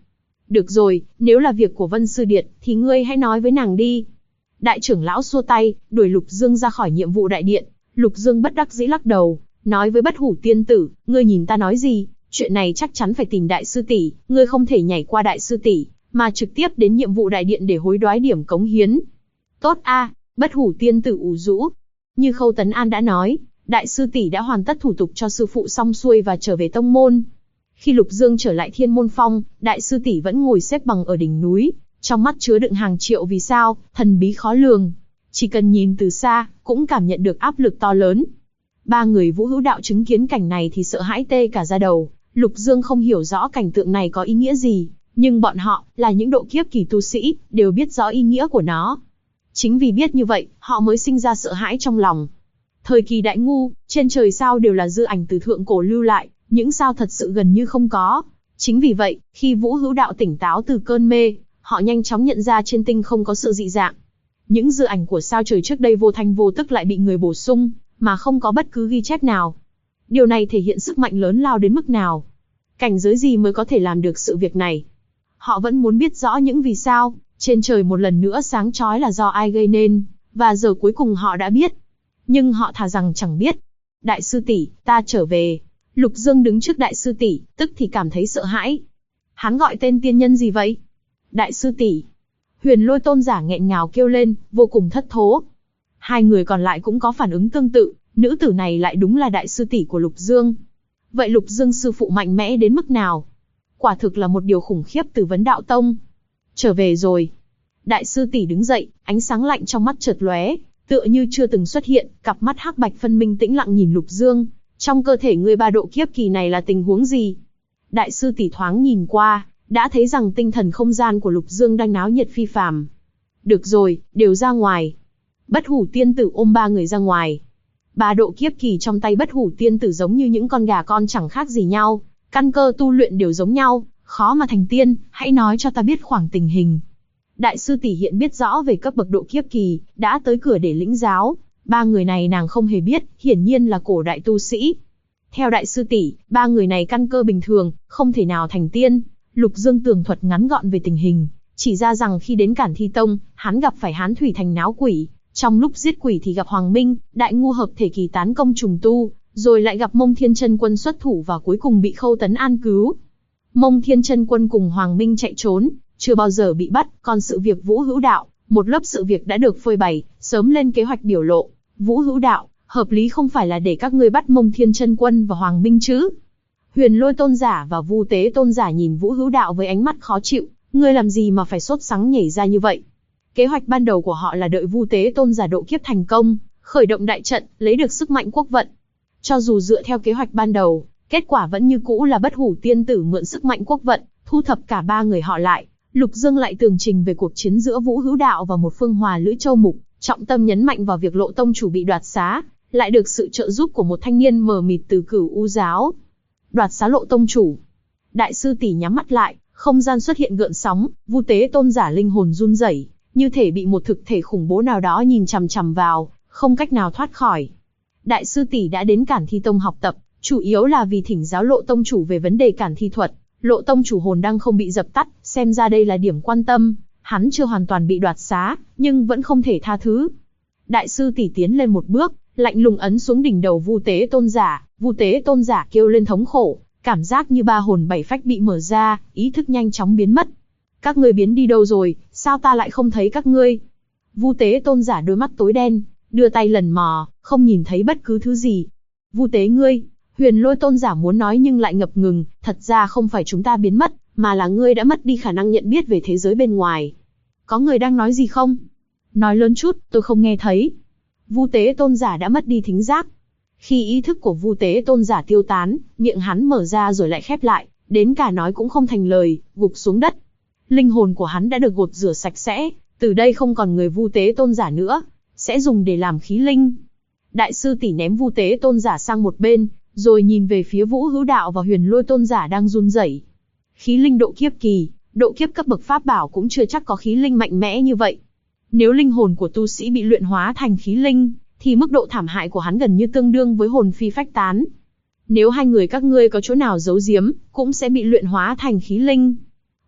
Được rồi, nếu là việc của Vân Sư Điệt, thì ngươi hãy nói với nàng đi. Đại trưởng lão xua tay, đuổi Lục Dương ra khỏi nhiệm vụ đại điện. Lục Dương bất đắc dĩ lắc đầu, nói với Bất Hủ tiên tử, ngươi nhìn ta nói gì, chuyện này chắc chắn phải tìm đại sư tỷ, ngươi không thể nhảy qua đại sư tỷ, mà trực tiếp đến nhiệm vụ đại điện để hối đoái điểm cống hiến. Tốt a, Bất Hủ tiên tử ủ rũ. Như Khâu Tấn An đã nói, đại sư tỷ đã hoàn tất thủ tục cho sư phụ xong xuôi và trở về tông môn. Khi Lục Dương trở lại Thiên Môn Phong, đại sư tỷ vẫn ngồi xếp bằng ở đỉnh núi, trong mắt chứa đựng hàng triệu vì sao, thần bí khó lường. Chỉ cần nhìn từ xa, cũng cảm nhận được áp lực to lớn. Ba người Vũ Hữu Đạo chứng kiến cảnh này thì sợ hãi tê cả da đầu. Lục Dương không hiểu rõ cảnh tượng này có ý nghĩa gì, nhưng bọn họ, là những độ kiếp kỳ tu sĩ, đều biết rõ ý nghĩa của nó. Chính vì biết như vậy, họ mới sinh ra sợ hãi trong lòng. Thời kỳ Đại Ngu, trên trời sao đều là dư ảnh từ thượng cổ lưu lại, những sao thật sự gần như không có. Chính vì vậy, khi Vũ Hữu Đạo tỉnh táo từ cơn mê, họ nhanh chóng nhận ra trên tinh không có sự dị dạng. Những dư ảnh của sao trời trước đây vô thanh vô tức lại bị người bổ sung, mà không có bất cứ ghi chép nào. Điều này thể hiện sức mạnh lớn lao đến mức nào. Cảnh giới gì mới có thể làm được sự việc này? Họ vẫn muốn biết rõ những vì sao, trên trời một lần nữa sáng chói là do ai gây nên, và giờ cuối cùng họ đã biết. Nhưng họ thà rằng chẳng biết. Đại sư tỷ, ta trở về. Lục Dương đứng trước đại sư tỷ, tức thì cảm thấy sợ hãi. Hắn gọi tên tiên nhân gì vậy? Đại sư tỷ. Huyền Lôi tôn giả nghẹn ngào kêu lên, vô cùng thất thố. Hai người còn lại cũng có phản ứng tương tự, nữ tử này lại đúng là đại sư tỷ của Lục Dương. Vậy Lục Dương sư phụ mạnh mẽ đến mức nào? Quả thực là một điều khủng khiếp từ Vấn Đạo Tông. Trở về rồi. Đại sư tỷ đứng dậy, ánh sáng lạnh trong mắt chợt lóe, tựa như chưa từng xuất hiện, cặp mắt hắc bạch phân minh tĩnh lặng nhìn Lục Dương. Trong cơ thể ngươi 3 độ kiếp kỳ này là tình huống gì? Đại sư tỷ thoáng nhìn qua, đã thấy rằng tinh thần không gian của Lục Dương đang náo nhiệt phi phàm. Được rồi, đều ra ngoài. Bất Hủ tiên tử ôm 3 người ra ngoài. 3 độ kiếp kỳ trong tay Bất Hủ tiên tử giống như những con gà con chẳng khác gì nhau, căn cơ tu luyện đều giống nhau, khó mà thành tiên, hãy nói cho ta biết khoảng tình hình. Đại sư tỷ hiện biết rõ về cấp bậc độ kiếp kỳ, đã tới cửa để lĩnh giáo. 3 người này nàng không hề biết, hiển nhiên là cổ đại tu sĩ. Theo đại sư tỷ, 3 người này căn cơ bình thường, không thể nào thành tiên. Lục Dương tường thuật ngắn gọn về tình hình, chỉ ra rằng khi đến Cản Thi Tông, hắn gặp phải Hán Thủy Thành náo quỷ, trong lúc giết quỷ thì gặp Hoàng Minh, Đại Ngu hợp thể kỳ tán công trùng tu, rồi lại gặp Mông Thiên Chân Quân xuất thủ và cuối cùng bị Khâu Tấn An cứu. Mông Thiên Chân Quân cùng Hoàng Minh chạy trốn, chưa bao giờ bị bắt, còn sự việc Vũ Hữu Đạo, một lớp sự việc đã được phơi bày, sớm lên kế hoạch biểu lộ. Vũ Hữu Đạo, hợp lý không phải là để các ngươi bắt Mông Thiên Chân Quân và Hoàng Minh chứ? Huyền Lôi tôn giả và Vu Tế tôn giả nhìn Vũ Hữu Đạo với ánh mắt khó chịu, ngươi làm gì mà phải sốt sắng nhảy ra như vậy? Kế hoạch ban đầu của họ là đợi Vu Tế tôn giả độ kiếp thành công, khởi động đại trận, lấy được sức mạnh quốc vận. Cho dù dựa theo kế hoạch ban đầu, kết quả vẫn như cũ là Bất Hủ tiên tử mượn sức mạnh quốc vận, thu thập cả 3 người họ lại. Lục Dương lại tường trình về cuộc chiến giữa Vũ Hữu Đạo và một phương Hòa Lữ Châu Mục, trọng tâm nhấn mạnh vào việc Lộ tông chủ bị đoạt xá, lại được sự trợ giúp của một thanh niên mờ mịt từ Cửu U giáo. Đoạt xá Lộ tông chủ. Đại sư tỷ nhắm mắt lại, không gian xuất hiện gợn sóng, Vu Tế tôn giả linh hồn run rẩy, như thể bị một thực thể khủng bố nào đó nhìn chằm chằm vào, không cách nào thoát khỏi. Đại sư tỷ đã đến Cản Thi Tông học tập, chủ yếu là vì thỉnh giáo Lộ tông chủ về vấn đề Cản Thi thuật. Lộ tông chủ hồn đang không bị dập tắt, xem ra đây là điểm quan tâm. Hắn chưa hoàn toàn bị đoạt xá, nhưng vẫn không thể tha thứ. Đại sư tỷ tiến lên một bước, lạnh lùng ấn xuống đỉnh đầu Vu Tế tôn giả. Vu Tế tôn giả kêu lên thống khổ, cảm giác như 3 hồn 7 phách bị mở ra, ý thức nhanh chóng biến mất. Các ngươi biến đi đâu rồi, sao ta lại không thấy các ngươi? Vu Tế tôn giả đôi mắt tối đen, đưa tay lần mò, không nhìn thấy bất cứ thứ gì. Vu Tế ngươi, Huyền Lôi tôn giả muốn nói nhưng lại ngập ngừng, thật ra không phải chúng ta biến mất, mà là ngươi đã mất đi khả năng nhận biết về thế giới bên ngoài. Có người đang nói gì không? Nói lớn chút, tôi không nghe thấy. Vu Tế tôn giả đã mất đi thính giác. Khi ý thức của Vu Tế tôn giả tiêu tán, miệng hắn mở ra rồi lại khép lại, đến cả nói cũng không thành lời, gục xuống đất. Linh hồn của hắn đã được gột rửa sạch sẽ, từ đây không còn người Vu Tế tôn giả nữa, sẽ dùng để làm khí linh. Đại sư tỷ ném Vu Tế tôn giả sang một bên, rồi nhìn về phía Vũ Hữu Đạo và Huyền Lôi tôn giả đang run rẩy. Khí linh độ kiếp kỳ, độ kiếp cấp bậc pháp bảo cũng chưa chắc có khí linh mạnh mẽ như vậy. Nếu linh hồn của tu sĩ bị luyện hóa thành khí linh, thì mức độ thảm hại của hắn gần như tương đương với hồn phi phách tán. Nếu hai người các ngươi có chỗ nào giấu giếm, cũng sẽ bị luyện hóa thành khí linh.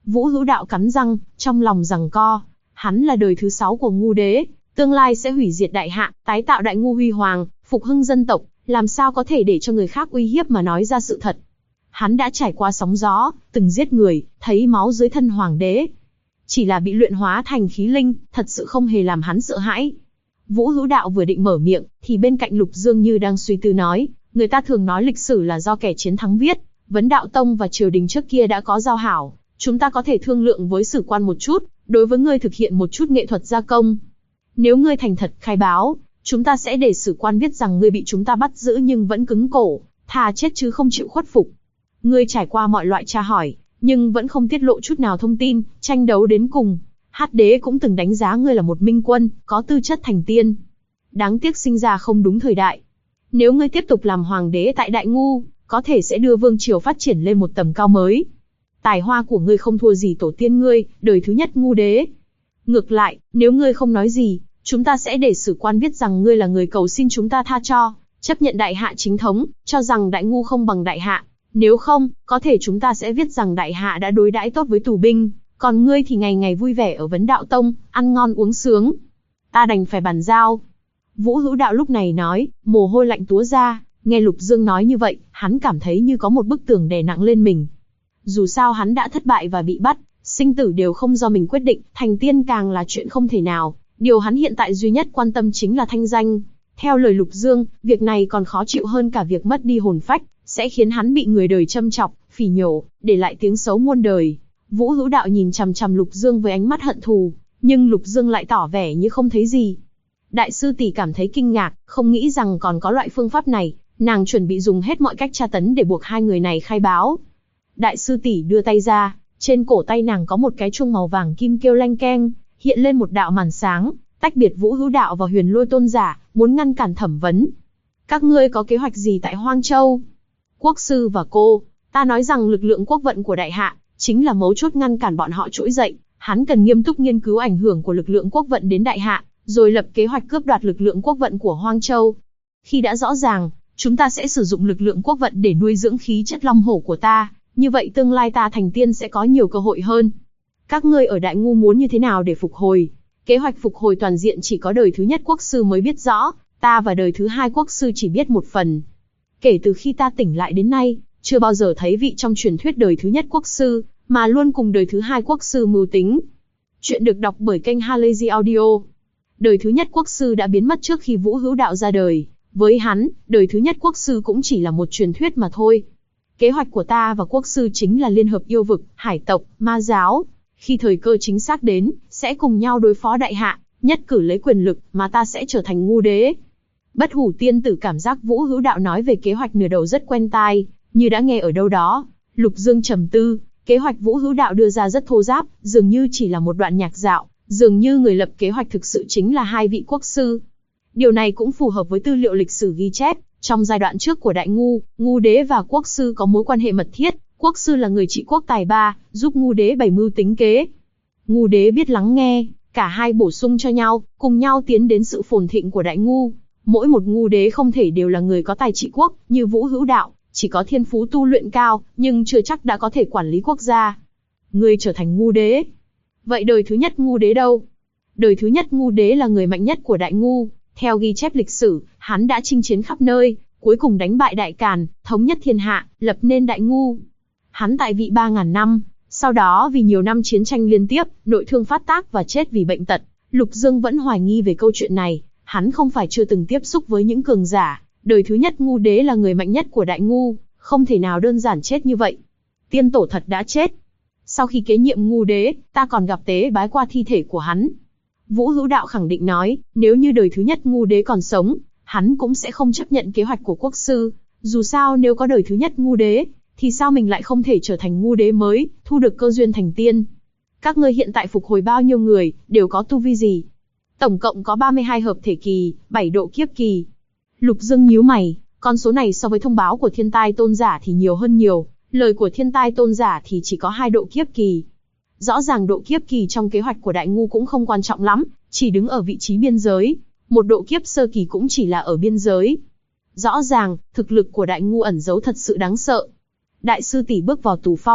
Vũ Hữu Đạo cắn răng, trong lòng giằng co. Hắn là đời thứ 6 của Ngu Đế, tương lai sẽ hủy diệt đại hạ, tái tạo đại ngu huy hoàng, phục hưng dân tộc, làm sao có thể để cho người khác uy hiếp mà nói ra sự thật. Hắn đã trải qua sóng gió, từng giết người, thấy máu dưới thân hoàng đế. Chỉ là bị luyện hóa thành khí linh, thật sự không hề làm hắn sợ hãi. Vũ Hữu Đạo vừa định mở miệng, thì bên cạnh Lục Dương như đang suy tư nói, người ta thường nói lịch sử là do kẻ chiến thắng viết, Vấn Đạo Tông và triều đình trước kia đã có giao hảo, chúng ta có thể thương lượng với sử quan một chút, đối với ngươi thực hiện một chút nghệ thuật gia công. Nếu ngươi thành thật khai báo, chúng ta sẽ để sử quan biết rằng ngươi bị chúng ta bắt giữ nhưng vẫn cứng cổ, thà chết chứ không chịu khuất phục. Ngươi trải qua mọi loại tra hỏi, nhưng vẫn không tiết lộ chút nào thông tin, tranh đấu đến cùng. Hát đế cũng từng đánh giá ngươi là một minh quân, có tư chất thành tiên. Đáng tiếc sinh ra không đúng thời đại. Nếu ngươi tiếp tục làm hoàng đế tại Đại Ngu, có thể sẽ đưa vương triều phát triển lên một tầm cao mới. Tài hoa của ngươi không thua gì tổ tiên ngươi, đời thứ nhất Ngu Đế. Ngược lại, nếu ngươi không nói gì, chúng ta sẽ để sử quan biết rằng ngươi là người cầu xin chúng ta tha cho, chấp nhận đại hạ chính thống, cho rằng Đại Ngu không bằng đại hạ. Nếu không, có thể chúng ta sẽ viết rằng đại hạ đã đối đãi tốt với tù binh, còn ngươi thì ngày ngày vui vẻ ở Vấn Đạo Tông, ăn ngon uống sướng. Ta đành phải bàn giao. Vũ Hữu Đạo lúc này nói, mồ hôi lạnh túa ra, nghe Lục Dương nói như vậy, hắn cảm thấy như có một bức tường đè nặng lên mình. Dù sao hắn đã thất bại và bị bắt, sinh tử đều không do mình quyết định, thành tiên càng là chuyện không thể nào. Điều hắn hiện tại duy nhất quan tâm chính là thanh danh. Theo lời Lục Dương, việc này còn khó chịu hơn cả việc mất đi hồn phách, sẽ khiến hắn bị người đời châm chọc, phỉ nhổ, để lại tiếng xấu muôn đời. Vũ Hữu Đạo nhìn chằm chằm Lục Dương với ánh mắt hận thù, nhưng Lục Dương lại tỏ vẻ như không thấy gì. Đại sư tỷ cảm thấy kinh ngạc, không nghĩ rằng còn có loại phương pháp này, nàng chuẩn bị dùng hết mọi cách tra tấn để buộc hai người này khai báo. Đại sư tỷ đưa tay ra, trên cổ tay nàng có một cái chuông màu vàng kim kêu leng keng, hiện lên một đạo màn sáng, tách biệt Vũ Hữu Đạo và Huyền Lôi tôn giả, muốn ngăn cản thẩm vấn. Các ngươi có kế hoạch gì tại Hoang Châu? Quốc sư và cô, ta nói rằng lực lượng quốc vận của đại hạ chính là mấu chốt ngăn cản bọn họ trỗi dậy, hắn cần nghiêm túc nghiên cứu ảnh hưởng của lực lượng quốc vận đến đại hạ, rồi lập kế hoạch cướp đoạt lực lượng quốc vận của Hoang Châu. Khi đã rõ ràng, chúng ta sẽ sử dụng lực lượng quốc vận để nuôi dưỡng khí chất long hổ của ta, như vậy tương lai ta thành tiên sẽ có nhiều cơ hội hơn. Các ngươi ở Đại Ngu muốn như thế nào để phục hồi? Kế hoạch phục hồi toàn diện chỉ có đời thứ nhất quốc sư mới biết rõ, ta và đời thứ hai quốc sư chỉ biết một phần. Kể từ khi ta tỉnh lại đến nay, chưa bao giờ thấy vị trong truyền thuyết đời thứ nhất quốc sư, mà luôn cùng đời thứ hai quốc sư mưu tính. Chuyện được đọc bởi kênh Halazy Audio. Đời thứ nhất quốc sư đã biến mất trước khi Vũ Hữu Đạo ra đời. Với hắn, đời thứ nhất quốc sư cũng chỉ là một truyền thuyết mà thôi. Kế hoạch của ta và quốc sư chính là liên hợp yêu vực, hải tộc, ma giáo. Khi thời cơ chính xác đến, sẽ cùng nhau đối phó đại hạ, nhất cử lấy quyền lực mà ta sẽ trở thành Ngu Đế. Bất Hủ tiên tử cảm giác Vũ Hữu Đạo nói về kế hoạch nửa đầu rất quen tai, như đã nghe ở đâu đó. Lục Dương trầm tư, kế hoạch Vũ Hữu Đạo đưa ra rất thô ráp, dường như chỉ là một đoạn nhạc dạo, dường như người lập kế hoạch thực sự chính là hai vị quốc sư. Điều này cũng phù hợp với tư liệu lịch sử ghi chép, trong giai đoạn trước của Đại Ngu, Ngu Đế và quốc sư có mối quan hệ mật thiết, quốc sư là người trị quốc tài ba, giúp Ngu Đế bày mưu tính kế. Ngu Đế biết lắng nghe, cả hai bổ sung cho nhau, cùng nhau tiến đến sự phồn thịnh của Đại Ngu. Mỗi một Ngu Đế không thể đều là người có tài trị quốc, như Vũ Hữu Đạo, chỉ có thiên phú tu luyện cao, nhưng chưa chắc đã có thể quản lý quốc gia. Ngươi trở thành Ngu Đế. Vậy đời thứ nhất Ngu Đế đâu? Đời thứ nhất Ngu Đế là người mạnh nhất của Đại Ngu. Theo ghi chép lịch sử, hắn đã chinh chiến khắp nơi, cuối cùng đánh bại Đại Càn, thống nhất thiên hạ, lập nên Đại Ngu. Hắn tại vị 3.000 năm, sau đó vì nhiều năm chiến tranh liên tiếp, nội thương phát tác và chết vì bệnh tật. Lục Dương vẫn hoài nghi về câu chuyện này, hắn không phải chưa từng tiếp xúc với những cường giả. Đời thứ nhất Ngu Đế là người mạnh nhất của Đại Ngu, không thể nào đơn giản chết như vậy. Tiên tổ thật đã chết. Sau khi kế nhiệm Ngu Đế, ta còn gặp tế bái qua thi thể của hắn. Vũ Hữu Đạo khẳng định nói, nếu như đời thứ nhất Ngu Đế còn sống, hắn cũng sẽ không chấp nhận kế hoạch của quốc sư. Dù sao nếu có đời thứ nhất Ngu Đế, thì sao mình lại không thể trở thành Ngu Đế mới, thu được cơ duyên thành tiên? Các ngươi hiện tại phục hồi bao nhiêu người, đều có tu vi gì? Tổng cộng có 32 hợp thể kỳ, 7 độ kiếp kỳ. Lục Dương nhíu mày, con số này so với thông báo của Thiên Tai Tôn giả thì nhiều hơn nhiều, lời của Thiên Tai Tôn giả thì chỉ có 2 độ kiếp kỳ. Rõ ràng độ kiếp kỳ trong kế hoạch của Đại Ngu cũng không quan trọng lắm, chỉ đứng ở vị trí biên giới. Một độ kiếp sơ kỳ cũng chỉ là ở biên giới. Rõ ràng, thực lực của Đại Ngu ẩn giấu thật sự đáng sợ. Đại sư tỷ bước vào tù phong,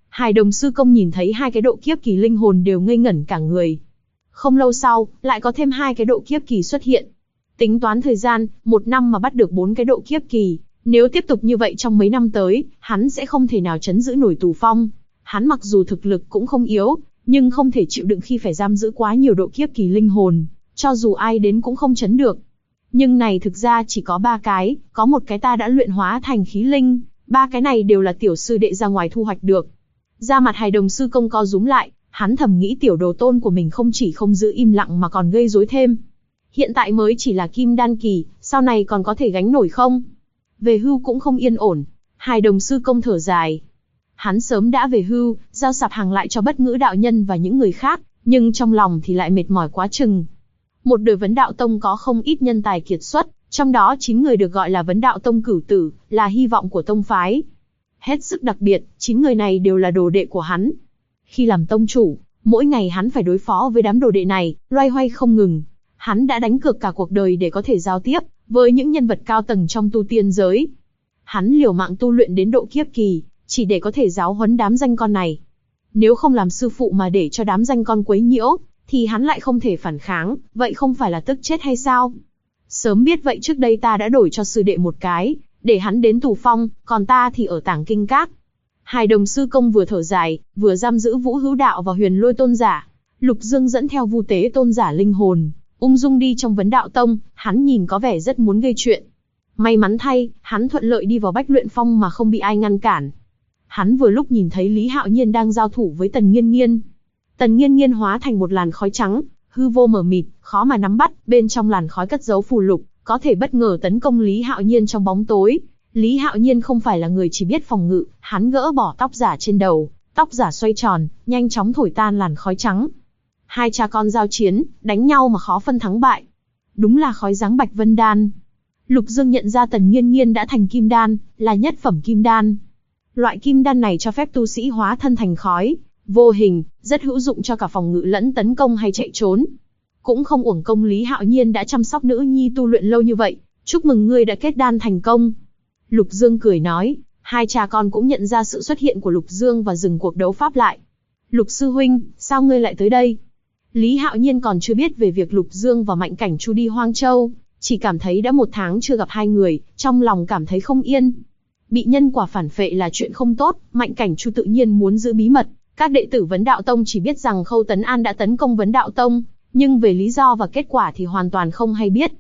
Hải Đồng sư công nhìn thấy hai cái độ kiếp kỳ linh hồn đều ngây ngẩn cả người. Không lâu sau, lại có thêm hai cái độ kiếp kỳ xuất hiện. Tính toán thời gian, 1 năm mà bắt được 4 cái độ kiếp kỳ. Nếu tiếp tục như vậy trong mấy năm tới, hắn sẽ không thể nào trấn giữ nổi Tù Phong. Hắn mặc dù thực lực cũng không yếu, nhưng không thể chịu đựng khi phải giam giữ quá nhiều độ kiếp kỳ linh hồn, cho dù ai đến cũng không trấn được. Nhưng này thực ra chỉ có 3 cái, có một cái ta đã luyện hóa thành khí linh, 3 cái này đều là tiểu sư đệ ra ngoài thu hoạch được. Da mặt Hải Đồng sư công co rúm lại, hắn thầm nghĩ tiểu đồ tôn của mình không chỉ không giữ im lặng mà còn gây rối thêm. Hiện tại mới chỉ là kim đan kỳ, sau này còn có thể gánh nổi không? Về hưu cũng không yên ổn. Hải Đồng sư công thở dài. Hắn sớm đã về hưu, giao sạp hàng lại cho Bất Ngữ đạo nhân và những người khác, nhưng trong lòng thì lại mệt mỏi quá chừng. Một đời Vấn Đạo Tông có không ít nhân tài kiệt xuất, trong đó 9 người được gọi là Vấn Đạo Tông cửu tử, là hy vọng của tông phái. Hết sức đặc biệt, 9 người này đều là đồ đệ của hắn. Khi làm tông chủ, mỗi ngày hắn phải đối phó với đám đồ đệ này, loay hoay không ngừng. Hắn đã đánh cược cả cuộc đời để có thể giao tiếp với những nhân vật cao tầng trong tu tiên giới. Hắn liều mạng tu luyện đến độ kiếp kỳ, chỉ để có thể giáo huấn đám danh con này. Nếu không làm sư phụ mà để cho đám danh con quấy nhiễu, thì hắn lại không thể phản kháng, vậy không phải là tức chết hay sao? Sớm biết vậy trước đây ta đã đổi cho sư đệ một cái, để hắn đến Tù Phong, còn ta thì ở Tàng Kinh Các. Hải Đồng sư công vừa thở dài, vừa giam giữ Vũ Hữu Đạo và Huyền Lôi tôn giả. Lục Dương dẫn theo Vu Tế tôn giả linh hồn, ung dung đi trong Vấn Đạo Tông, hắn nhìn có vẻ rất muốn gây chuyện. May mắn thay, hắn thuận lợi đi vào Bách Luyện Phong mà không bị ai ngăn cản. Hắn vừa lúc nhìn thấy Lý Hạo Nhiên đang giao thủ với Tần Nghiên Nghiên. Tần Nghiên Nghiên hóa thành một làn khói trắng, hư vô mờ mịt, khó mà nắm bắt, bên trong làn khói cất giấu phù lục, có thể bất ngờ tấn công Lý Hạo Nhiên trong bóng tối. Lý Hạo Nhiên không phải là người chỉ biết phòng ngự, hắn gỡ bỏ tóc giả trên đầu, tóc giả xoay tròn, nhanh chóng thổi tan làn khói trắng. Hai cha con giao chiến, đánh nhau mà khó phân thắng bại. Đúng là khói dáng Bạch Vân Đan. Lục Dương nhận ra Tần Nghiên Nghiên đã thành kim đan, là nhất phẩm kim đan. Loại kim đan này cho phép tu sĩ hóa thân thành khói, vô hình, rất hữu dụng cho cả phòng ngự lẫn tấn công hay chạy trốn. Cũng không uổng công Lý Hạo Nhiên đã chăm sóc nữ nhi tu luyện lâu như vậy, chúc mừng ngươi đã kết đan thành công. Lục Dương cười nói, hai cha con cũng nhận ra sự xuất hiện của Lục Dương và dừng cuộc đấu pháp lại. Lục sư huynh, sao ngươi lại tới đây? Lý Hạo Nhiên còn chưa biết về việc Lục Dương và Mạnh Cảnh Chu đi Hoang Châu, chỉ cảm thấy đã 1 tháng chưa gặp hai người, trong lòng cảm thấy không yên. Bị nhân quả phản phệ là chuyện không tốt, Mạnh Cảnh Chu tự nhiên muốn giữ bí mật. Các đệ tử Vấn Đạo Tông chỉ biết rằng Khâu Tấn An đã tấn công Vấn Đạo Tông, nhưng về lý do và kết quả thì hoàn toàn không hay biết.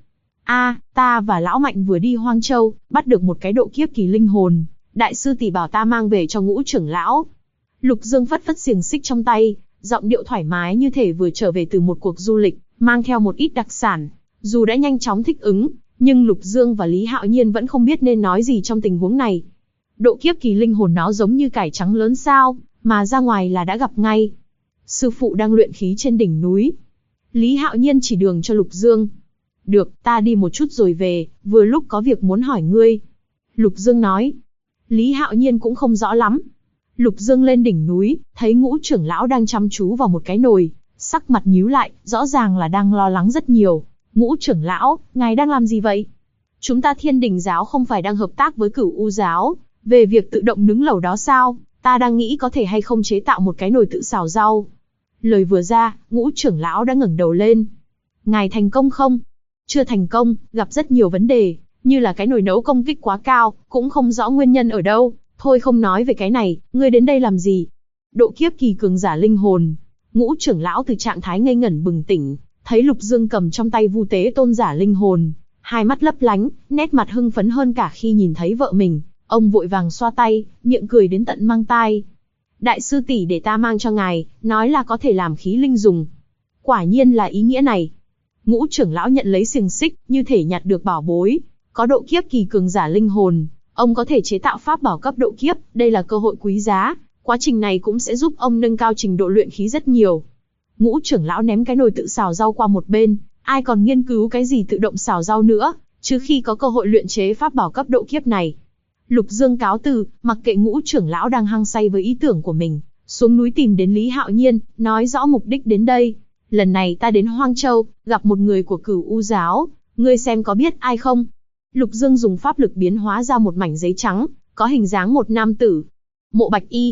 Ta và Lão Mạnh vừa đi Hoang Châu, bắt được một cái độ kiếp kỳ linh hồn. Đại sư tỷ bảo ta mang về cho Ngũ trưởng lão. Lục Dương phất phất xiềng xích trong tay, giọng điệu thoải mái như thể vừa trở về từ một cuộc du lịch, mang theo một ít đặc sản. Dù đã nhanh chóng thích ứng, nhưng Lục Dương và Lý Hạo Nhiên vẫn không biết nên nói gì trong tình huống này. Độ kiếp kỳ linh hồn nó giống như cải trắng lớn sao, mà ra ngoài là đã gặp ngay. Sư phụ đang luyện khí trên đỉnh núi. Lý Hạo Nhiên chỉ đường cho Lục Dương. Được, ta đi một chút rồi về, vừa lúc có việc muốn hỏi ngươi. Lục Dương nói. Lý Hạo Nhiên cũng không rõ lắm. Lục Dương lên đỉnh núi, thấy Ngũ trưởng lão đang chăm chú vào một cái nồi, sắc mặt nhíu lại, rõ ràng là đang lo lắng rất nhiều. Ngũ trưởng lão, ngài đang làm gì vậy? Chúng ta Thiên Đình giáo không phải đang hợp tác với Cửu U giáo, về việc tự động nướng lẩu đó sao? Ta đang nghĩ có thể hay không chế tạo một cái nồi tự xào rau. Lời vừa ra, Ngũ trưởng lão đã ngẩng đầu lên. Ngài thành công không? Chưa thành công, gặp rất nhiều vấn đề, như là cái nồi nấu công kích quá cao, cũng không rõ nguyên nhân ở đâu. Thôi không nói về cái này, ngươi đến đây làm gì? Độ kiếp kỳ cường giả linh hồn. Ngũ trưởng lão từ trạng thái ngây ngẩn bừng tỉnh, thấy Lục Dương cầm trong tay Vu Tế tôn giả linh hồn, hai mắt lấp lánh, nét mặt hưng phấn hơn cả khi nhìn thấy vợ mình. Ông vội vàng xoa tay, miệng cười đến tận mang tai. Đại sư tỷ để ta mang cho ngài, nói là có thể làm khí linh dùng. Quả nhiên là ý nghĩa này. Ngũ trưởng lão nhận lấy xiềng xích, như thể nhặt được bảo bối. Có độ kiếp kỳ cường giả linh hồn, ông có thể chế tạo pháp bảo cấp độ kiếp, đây là cơ hội quý giá. Quá trình này cũng sẽ giúp ông nâng cao trình độ luyện khí rất nhiều. Ngũ trưởng lão ném cái nồi tự xào rau qua một bên, ai còn nghiên cứu cái gì tự động xào rau nữa, trừ khi có cơ hội luyện chế pháp bảo cấp độ kiếp này. Lục Dương cáo từ, mặc kệ Ngũ trưởng lão đang hăng say với ý tưởng của mình, xuống núi tìm đến Lý Hạo Nhiên, nói rõ mục đích đến đây. Lần này ta đến Hoang Châu, gặp một người của Cửu U giáo, ngươi xem có biết ai không? Lục Dương dùng pháp lực biến hóa ra một mảnh giấy trắng, có hình dáng một nam tử. Mộ Bạch Y.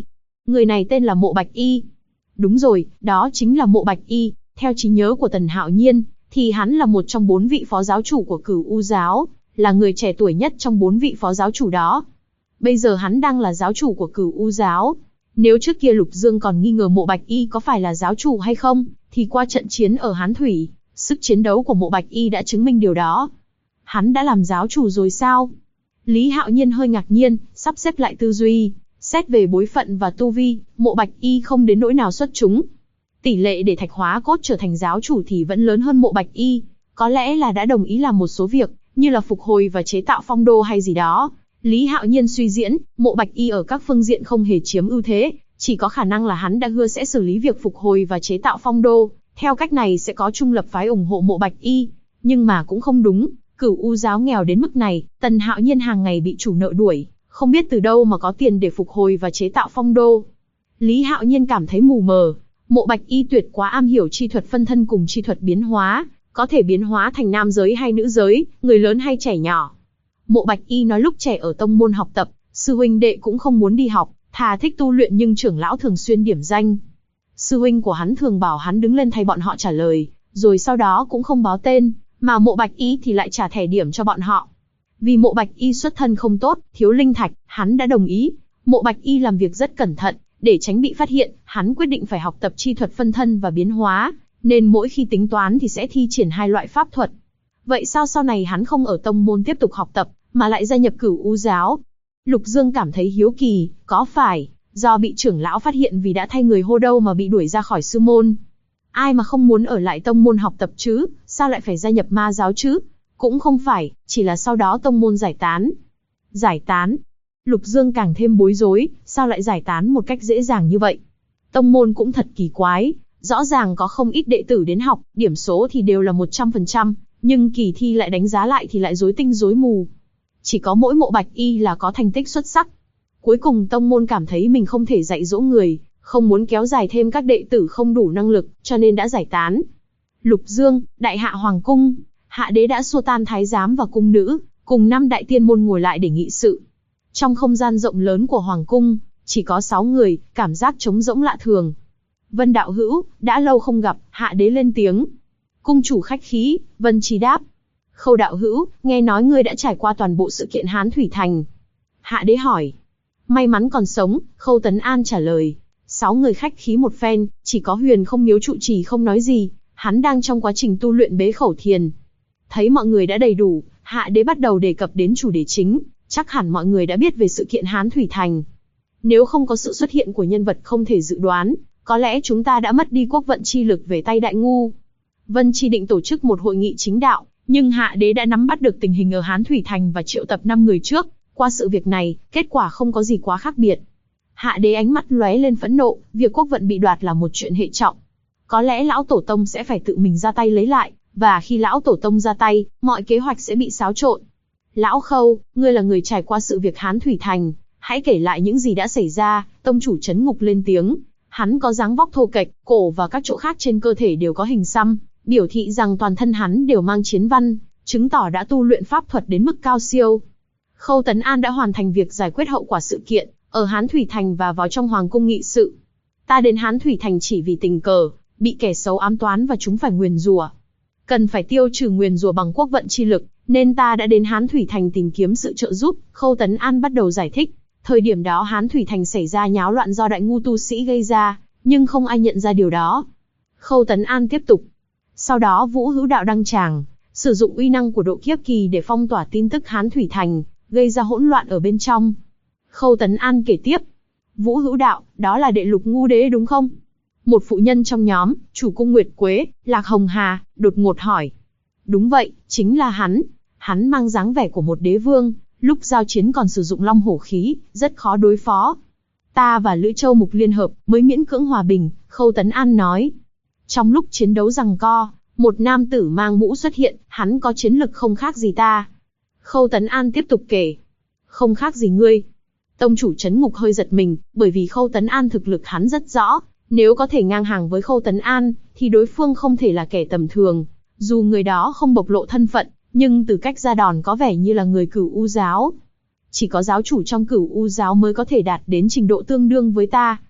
Người này tên là Mộ Bạch Y. Đúng rồi, đó chính là Mộ Bạch Y. Theo trí nhớ của Tần Hạo Nhiên, thì hắn là một trong 4 vị phó giáo chủ của Cửu U giáo, là người trẻ tuổi nhất trong 4 vị phó giáo chủ đó. Bây giờ hắn đang là giáo chủ của Cửu U giáo. Nếu trước kia Lục Dương còn nghi ngờ Mộ Bạch Y có phải là giáo chủ hay không, thì qua trận chiến ở Hán Thủy, sức chiến đấu của Mộ Bạch Y đã chứng minh điều đó. Hắn đã làm giáo chủ rồi sao? Lý Hạo Nhiên hơi ngạc nhiên, sắp xếp lại tư duy. Xét về bối phận và tu vi, Mộ Bạch Y không đến nỗi nào xuất chúng. Tỷ lệ để Thạch Hóa Cốt trở thành giáo chủ thì vẫn lớn hơn Mộ Bạch Y. Có lẽ là đã đồng ý làm một số việc, như là phục hồi và chế tạo phong đô hay gì đó. Lý Hạo Nhiên suy diễn, Mộ Bạch Y ở các phương diện không hề chiếm ưu thế, chỉ có khả năng là hắn đã hứa sẽ xử lý việc phục hồi và chế tạo phong đô. Theo cách này sẽ có trung lập phái ủng hộ Mộ Bạch Y. Nhưng mà cũng không đúng, Cửu U giáo nghèo đến mức này, Tần Hạo Nhiên hàng ngày bị chủ nợ đuổi, không biết từ đâu mà có tiền để phục hồi và chế tạo phong đô. Lý Hạo Nhiên cảm thấy mù mờ. Mộ Bạch Y tuyệt quá am hiểu chi thuật phân thân cùng chi thuật biến hóa, có thể biến hóa thành nam giới hay nữ giới, người lớn hay trẻ nhỏ. Mộ Bạch Y nói lúc trẻ ở tông môn học tập, sư huynh đệ cũng không muốn đi học, thà thích tu luyện, nhưng trưởng lão thường xuyên điểm danh. Sư huynh của hắn thường bảo hắn đứng lên thay bọn họ trả lời, rồi sau đó cũng không báo tên, mà Mộ Bạch Y thì lại trả thẻ điểm cho bọn họ. Vì Mộ Bạch Y xuất thân không tốt, thiếu linh thạch, hắn đã đồng ý. Mộ Bạch Y làm việc rất cẩn thận, để tránh bị phát hiện, hắn quyết định phải học tập chi thuật phân thân và biến hóa, nên mỗi khi tính toán thì sẽ thi triển 2 loại pháp thuật. Vậy sao sau này hắn không ở tông môn tiếp tục học tập, mà lại gia nhập Cửu U giáo? Lục Dương cảm thấy hiếu kỳ, có phải do bị trưởng lão phát hiện vì đã thay người hô đâu mà bị đuổi ra khỏi sư môn? Ai mà không muốn ở lại tông môn học tập chứ, sao lại phải gia nhập ma giáo chứ? Cũng không phải, chỉ là sau đó tông môn giải tán. Giải tán? Lục Dương càng thêm bối rối, sao lại giải tán một cách dễ dàng như vậy? Tông môn cũng thật kỳ quái, rõ ràng có không ít đệ tử đến học, điểm số thì đều là 100%, nhưng kỳ thi lại đánh giá lại thì lại rối tinh rối mù. Chỉ có mỗi Mộ Bạch Y là có thành tích xuất sắc. Cuối cùng tông môn cảm thấy mình không thể dạy dỗ người, không muốn kéo dài thêm các đệ tử không đủ năng lực, cho nên đã giải tán. Lục Dương, Đại Hạ Hoàng cung, Hạ đế đã xua tan thái giám và cung nữ, cùng 5 đại tiên môn ngồi lại để nghị sự. Trong không gian rộng lớn của Hoàng cung, chỉ có 6 người, cảm giác trống rỗng lạ thường. Vân đạo hữu, đã lâu không gặp, Hạ đế lên tiếng. Cung chủ khách khí, Vân Chi đáp. Khâu đạo hữu, nghe nói ngươi đã trải qua toàn bộ sự kiện Hán Thủy Thành. Hạ đế hỏi. May mắn còn sống, Khâu Tấn An trả lời. 6 người khách khí một phen, chỉ có Huyền Không Miếu trụ trì không nói gì, hắn đang trong quá trình tu luyện bế khẩu thiền. Thấy mọi người đã đầy đủ, Hạ đế bắt đầu đề cập đến chủ đề chính, chắc hẳn mọi người đã biết về sự kiện Hán Thủy Thành. Nếu không có sự xuất hiện của nhân vật không thể dự đoán, có lẽ chúng ta đã mất đi quốc vận chi lực về tay Đại Ngu. Vân Chi định tổ chức một hội nghị chính đạo, nhưng Hạ đế đã nắm bắt được tình hình ở Hán Thủy Thành và triệu tập 5 người trước. Qua sự việc này, kết quả không có gì quá khác biệt. Hạ đế ánh mắt lóe lên phẫn nộ, việc quốc vận bị đoạt là một chuyện hệ trọng. Có lẽ lão tổ tông sẽ phải tự mình ra tay lấy lại, và khi lão tổ tông ra tay, mọi kế hoạch sẽ bị xáo trộn. Lão Khâu, ngươi là người trải qua sự việc Hán Thủy Thành, hãy kể lại những gì đã xảy ra. Tông chủ Trấn Ngục lên tiếng. Hắn có dáng vóc thô kệch, cổ và các chỗ khác trên cơ thể đều có hình xăm, biểu thị rằng toàn thân hắn đều mang chiến văn, chứng tỏ đã tu luyện pháp thuật đến mức cao siêu. Khâu Tấn An đã hoàn thành việc giải quyết hậu quả sự kiện ở Hán Thủy Thành và vào trong Hoàng cung nghị sự. Ta đến Hán Thủy Thành chỉ vì tình cờ bị kẻ xấu ám toán và chúng phải nguyền rủa. Cần phải tiêu trừ nguyền rủa bằng quốc vận chi lực, nên ta đã đến Hán Thủy Thành tìm kiếm sự trợ giúp. Khâu Tấn An bắt đầu giải thích. Thời điểm đó Hán Thủy Thành xảy ra nháo loạn do Đại Ngu tu sĩ gây ra, nhưng không ai nhận ra điều đó. Khâu Tấn An tiếp tục. Sau đó Vũ Hữu Đạo đăng tràng, sử dụng uy năng của độ kiếp kỳ để phong tỏa tin tức Hán Thủy Thành, gây ra hỗn loạn ở bên trong. Khâu Tấn An kể tiếp. Vũ Hữu Đạo, đó là đệ Lục Ngu đế đúng không? Một phụ nhân trong nhóm, chủ cung Nguyệt Quế, Lạc Hồng Hà, đột ngột hỏi. Đúng vậy, chính là hắn. Hắn mang dáng vẻ của một đế vương, lúc giao chiến còn sử dụng long hổ khí, rất khó đối phó. Ta và Lữ Châu Mục liên hợp, mới miễn cưỡng hòa bình, Khâu Tấn An nói. Trong lúc chiến đấu giằng co, một nam tử mang mũ xuất hiện, hắn có chiến lực không khác gì ta. Khâu Tấn An tiếp tục kể. Không khác gì ngươi. Tông chủ Trấn Ngục hơi giật mình, bởi vì Khâu Tấn An thực lực hắn rất rõ. Nếu có thể ngang hàng với Khâu Tấn An, thì đối phương không thể là kẻ tầm thường. Dù người đó không bộc lộ thân phận, nhưng từ cách ra đòn có vẻ như là người Cửu U giáo. Chỉ có giáo chủ trong Cửu U giáo mới có thể đạt đến trình độ tương đương với ta.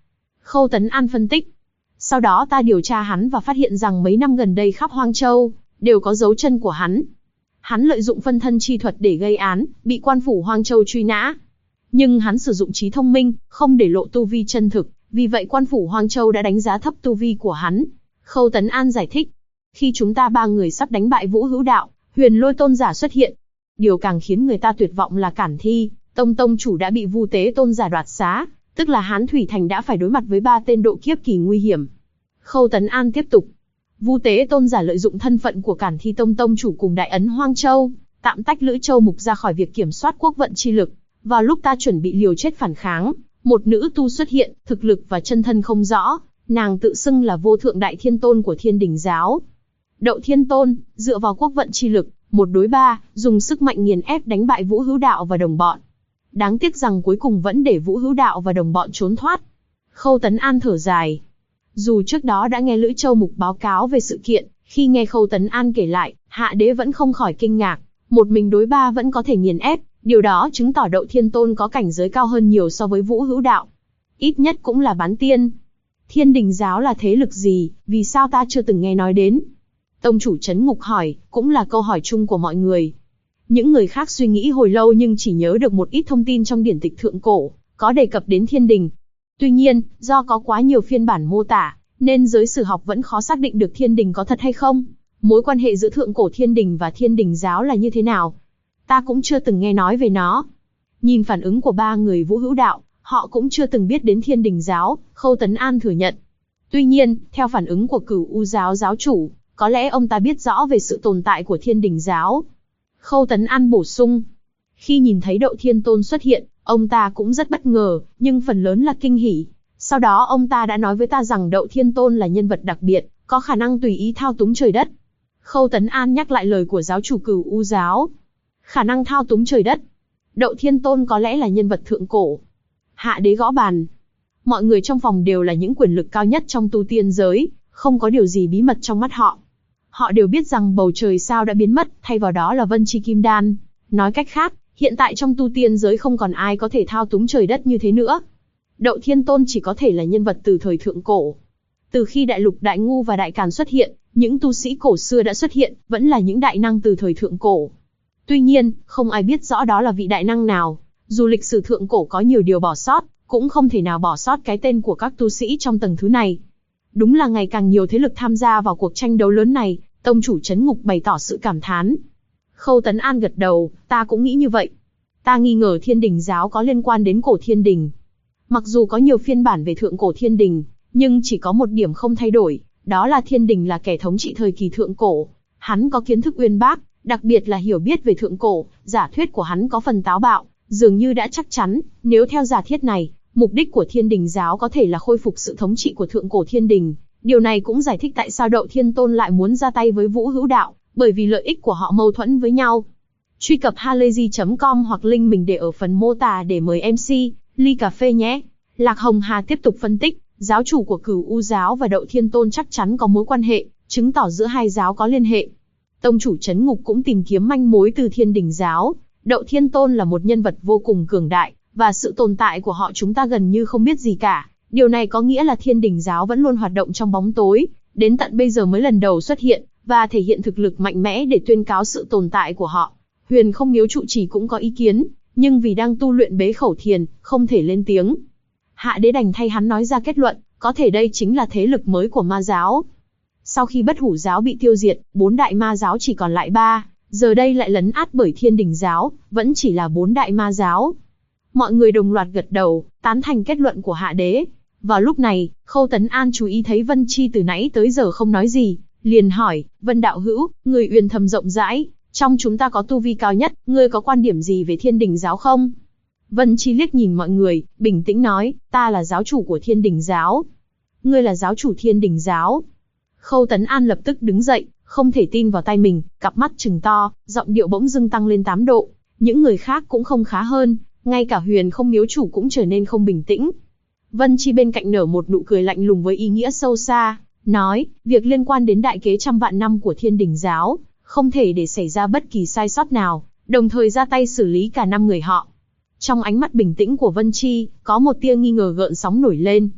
Khâu Tấn An phân tích. Sau đó ta điều tra hắn và phát hiện rằng mấy năm gần đây khắp Hoang Châu, đều có dấu chân của hắn. Hắn lợi dụng phân thân chi thuật để gây án, bị quan phủ Hoang Châu truy nã. Nhưng hắn sử dụng trí thông minh, không để lộ tu vi chân thực, vì vậy quan phủ Hoang Châu đã đánh giá thấp tu vi của hắn. Khâu Tấn An giải thích. Khi chúng ta ba người sắp đánh bại Vũ Hữu Đạo, Huyền Lôi tôn giả xuất hiện. Điều càng khiến người ta tuyệt vọng là Cản Thi, tông chủ đã bị Vu Tế tôn giả đoạt xá, tức là Hán Thủy Thành đã phải đối mặt với 3 tên độ kiếp kỳ nguy hiểm. Khâu Tấn An tiếp tục. Vu Tế tôn giả lợi dụng thân phận của Cản Thi tông chủ cùng Đại Ấn Hoang Châu, tạm tách Lữ Châu Mục ra khỏi việc kiểm soát quốc vận chi lực. Vào lúc ta chuẩn bị liều chết phản kháng, một nữ tu xuất hiện, thực lực và chân thân không rõ, nàng tự xưng là Vô Thượng Đại Thiên Tôn của Thiên Đình giáo. Đậu Thiên Tôn, dựa vào quốc vận chi lực, 1 đối 3, dùng sức mạnh nghiền ép đánh bại Vũ Hữu Đạo và đồng bọn. Đáng tiếc rằng cuối cùng vẫn để Vũ Hữu Đạo và đồng bọn trốn thoát. Khâu Tấn An thở dài. Dù trước đó đã nghe Lữ Châu Mục báo cáo về sự kiện, khi nghe Khâu Tấn An kể lại, Hạ Đế vẫn không khỏi kinh ngạc. Một mình đối 3 vẫn có thể nghiền ép, điều đó chứng tỏ Đậu Thiên Tôn có cảnh giới cao hơn nhiều so với Vũ Hữu Đạo. Ít nhất cũng là bán tiên. Thiên Đình giáo là thế lực gì, vì sao ta chưa từng nghe nói đến? Tông chủ Trấn Ngục hỏi, cũng là câu hỏi chung của mọi người. Những người khác suy nghĩ hồi lâu nhưng chỉ nhớ được một ít thông tin trong điển tịch thượng cổ, có đề cập đến Thiên Đình. Tuy nhiên, do có quá nhiều phiên bản mô tả, nên giới sử học vẫn khó xác định được Thiên Đình có thật hay không. Mối quan hệ giữa thượng cổ Thiên Đình và Thiên Đình giáo là như thế nào? Ta cũng chưa từng nghe nói về nó. Nhìn phản ứng của 3 người Vũ Hữu Đạo, họ cũng chưa từng biết đến Thiên Đình giáo, Khâu Tấn An thừa nhận. Tuy nhiên, theo phản ứng của Cửu U giáo giáo chủ, có lẽ ông ta biết rõ về sự tồn tại của Thiên Đình giáo. Khâu Tấn An bổ sung. Khi nhìn thấy Đậu Thiên Tôn xuất hiện, ông ta cũng rất bất ngờ, nhưng phần lớn là kinh hỉ. Sau đó ông ta đã nói với ta rằng Đậu Thiên Tôn là nhân vật đặc biệt, có khả năng tùy ý thao túng trời đất. Khâu Tấn An nhắc lại lời của giáo chủ Cửu U giáo. Khả năng thao túng trời đất. Đậu Thiên Tôn có lẽ là nhân vật thượng cổ. Hạ Đế gõ bàn. Mọi người trong phòng đều là những quyền lực cao nhất trong tu tiên giới, không có điều gì bí mật trong mắt họ. Họ đều biết rằng bầu trời sao đã biến mất, thay vào đó là Vân Chi Kim Đan. Nói cách khác, hiện tại trong tu tiên giới không còn ai có thể thao túng trời đất như thế nữa. Đậu Thiên Tôn chỉ có thể là nhân vật từ thời thượng cổ. Từ khi Đại Lục Đại Ngu và Đại Càn xuất hiện, những tu sĩ cổ xưa đã xuất hiện, vẫn là những đại năng từ thời thượng cổ. Tuy nhiên, không ai biết rõ đó là vị đại năng nào. Dù lịch sử thượng cổ có nhiều điều bỏ sót, cũng không thể nào bỏ sót cái tên của các tu sĩ trong tầng thứ này. Đúng là ngày càng nhiều thế lực tham gia vào cuộc tranh đấu lớn này, tông chủ Trấn Ngục bày tỏ sự cảm thán. Khâu Tấn An gật đầu, ta cũng nghĩ như vậy. Ta nghi ngờ Thiên Đình giáo có liên quan đến cổ Thiên Đình. Mặc dù có nhiều phiên bản về thượng cổ Thiên Đình, nhưng chỉ có một điểm không thay đổi, đó là Thiên Đình là kẻ thống trị thời kỳ thượng cổ. Hắn có kiến thức uyên bác, đặc biệt là hiểu biết về thượng cổ, giả thuyết của hắn có phần táo bạo, dường như đã chắc chắn, nếu theo giả thiết này, mục đích của Thiên Đình giáo có thể là khôi phục sự thống trị của thượng cổ Thiên Đình. Điều này cũng giải thích tại sao Đậu Thiên Tôn lại muốn ra tay với Vũ Hữu Đạo, bởi vì lợi ích của họ mâu thuẫn với nhau. Truy cập halayzi.com hoặc link mình để ở phần mô tả để mời MC, ly cà phê nhé. Lạc Hồng Hà tiếp tục phân tích, giáo chủ của Cửu U giáo và Đậu Thiên Tôn chắc chắn có mối quan hệ, chứng tỏ giữa hai giáo có liên hệ. Tông chủ Trấn Ngục cũng tìm kiếm manh mối từ Thiên Đình giáo. Đậu Thiên Tôn là một nhân vật vô cùng cường đại, và sự tồn tại của họ chúng ta gần như không biết gì cả. Điều này có nghĩa là Thiên Đình giáo vẫn luôn hoạt động trong bóng tối, đến tận bây giờ mới lần đầu xuất hiện, và thể hiện thực lực mạnh mẽ để tuyên cáo sự tồn tại của họ. Huyền Không Miếu trụ trì cũng có ý kiến, nhưng vì đang tu luyện bế khẩu thiền, không thể lên tiếng. Hạ Đế đành thay hắn nói ra kết luận, có thể đây chính là thế lực mới của ma giáo. Sau khi Bất Hủ giáo bị tiêu diệt, 4 đại ma giáo chỉ còn lại 3, giờ đây lại lấn át bởi Thiên Đình giáo, vẫn chỉ là 4 đại ma giáo. Mọi người đồng loạt gật đầu, tán thành kết luận của Hạ Đế. Vào lúc này, Khâu Tấn An chú ý thấy Vân Chi từ nãy tới giờ không nói gì, liền hỏi, Vân đạo hữu, người uyên thâm rộng rãi, trong chúng ta có tu vi cao nhất, ngươi có quan điểm gì về Thiên Đình giáo không? Vân Chi liếc nhìn mọi người, bình tĩnh nói, ta là giáo chủ của Thiên Đình giáo. Ngươi là giáo chủ Thiên Đình giáo. Khâu Tấn An lập tức đứng dậy, không thể tin vào tai mình, cặp mắt trừng to, giọng điệu bỗng dưng tăng lên 8 độ. Những người khác cũng không khá hơn, ngay cả Huyền Không Miếu chủ cũng trở nên không bình tĩnh. Vân Chi bên cạnh nở một nụ cười lạnh lùng với ý nghĩa sâu xa, nói, việc liên quan đến đại kế trăm vạn năm của Thiên Đình giáo, không thể để xảy ra bất kỳ sai sót nào, đồng thời ra tay xử lý cả 5 người họ. Trong ánh mắt bình tĩnh của Vân Chi, có một tia nghi ngờ gợn sóng nổi lên.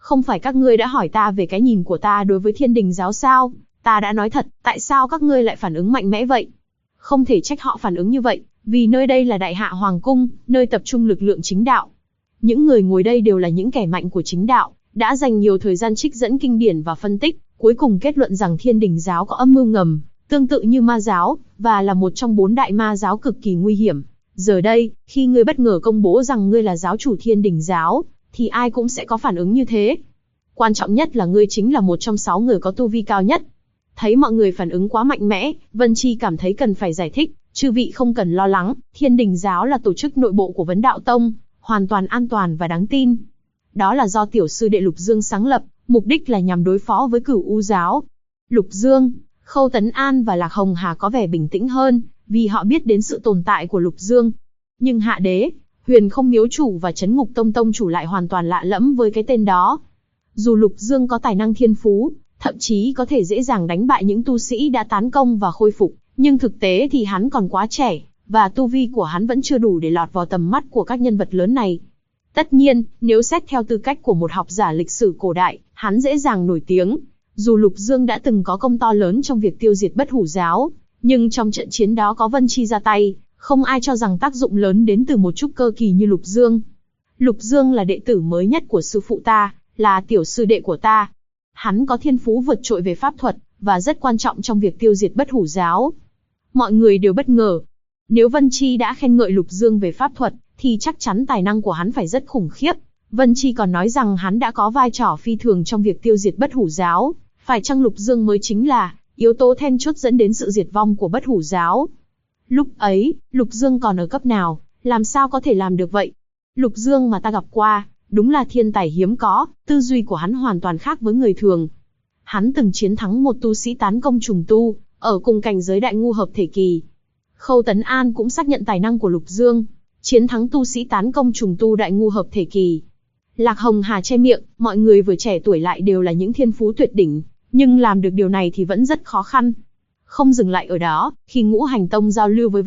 Không phải các ngươi đã hỏi ta về cái nhìn của ta đối với Thiên Đình giáo sao? Ta đã nói thật, tại sao các ngươi lại phản ứng mạnh mẽ vậy? Không thể trách họ phản ứng như vậy, vì nơi đây là Đại Hạ Hoàng Cung, nơi tập trung lực lượng chính đạo. Những người ngồi đây đều là những kẻ mạnh của chính đạo, đã dành nhiều thời gian trích dẫn kinh điển và phân tích, cuối cùng kết luận rằng Thiên Đình giáo có âm mưu ngầm, tương tự như ma giáo, và là một trong 4 đại ma giáo cực kỳ nguy hiểm. Giờ đây, khi ngươi bất ngờ công bố rằng ngươi là giáo chủ Thiên Đình giáo, thì ai cũng sẽ có phản ứng như thế. Quan trọng nhất là ngươi chính là một trong 6 người có tu vi cao nhất. Thấy mọi người phản ứng quá mạnh mẽ, Vân Chi cảm thấy cần phải giải thích, chư vị không cần lo lắng, Thiên Đình giáo là tổ chức nội bộ của Vấn Đạo Tông, hoàn toàn an toàn và đáng tin. Đó là do tiểu sư đệ Lục Dương sáng lập, mục đích là nhằm đối phó với Cửu U giáo. Lục Dương, Khâu Tấn An và Lạc Hồng Hà có vẻ bình tĩnh hơn, vì họ biết đến sự tồn tại của Lục Dương. Nhưng Hạ Đế, Huyền Không Miếu chủ và Trấn Ngục Tông tông chủ lại hoàn toàn lạ lẫm với cái tên đó. Dù Lục Dương có tài năng thiên phú, thậm chí có thể dễ dàng đánh bại những tu sĩ đã tán công và khôi phục, nhưng thực tế thì hắn còn quá trẻ, và tu vi của hắn vẫn chưa đủ để lọt vào tầm mắt của các nhân vật lớn này. Tất nhiên, nếu xét theo tư cách của một học giả lịch sử cổ đại, hắn dễ dàng nổi tiếng. Dù Lục Dương đã từng có công to lớn trong việc tiêu diệt Bất Hủ giáo, nhưng trong trận chiến đó có Vân Chi ra tay, không ai cho rằng tác dụng lớn đến từ một trúc cơ kỳ như Lục Dương. Lục Dương là đệ tử mới nhất của sư phụ ta, là tiểu sư đệ của ta. Hắn có thiên phú vượt trội về pháp thuật, và rất quan trọng trong việc tiêu diệt Bất Hủ giáo. Mọi người đều bất ngờ. Nếu Vân Chi đã khen ngợi Lục Dương về pháp thuật, thì chắc chắn tài năng của hắn phải rất khủng khiếp. Vân Chi còn nói rằng hắn đã có vai trò phi thường trong việc tiêu diệt Bất Hủ giáo. Phải chăng Lục Dương mới chính là yếu tố then chốt dẫn đến sự diệt vong của Bất Hủ giáo? Lúc ấy, Lục Dương còn ở cấp nào, làm sao có thể làm được vậy? Lục Dương mà ta gặp qua, đúng là thiên tài hiếm có, tư duy của hắn hoàn toàn khác với người thường. Hắn từng chiến thắng một tu sĩ tán công trùng tu, ở cùng cảnh giới đại ngu hợp thể kỳ. Khâu Tấn An cũng xác nhận tài năng của Lục Dương, chiến thắng tu sĩ tán công trùng tu đại ngu hợp thể kỳ. Lạc Hồng Hà che miệng, mọi người vừa trẻ tuổi lại đều là những thiên phú tuyệt đỉnh, nhưng làm được điều này thì vẫn rất khó khăn. Không dừng lại ở đó, khi Ngũ Hành Tông giao lưu với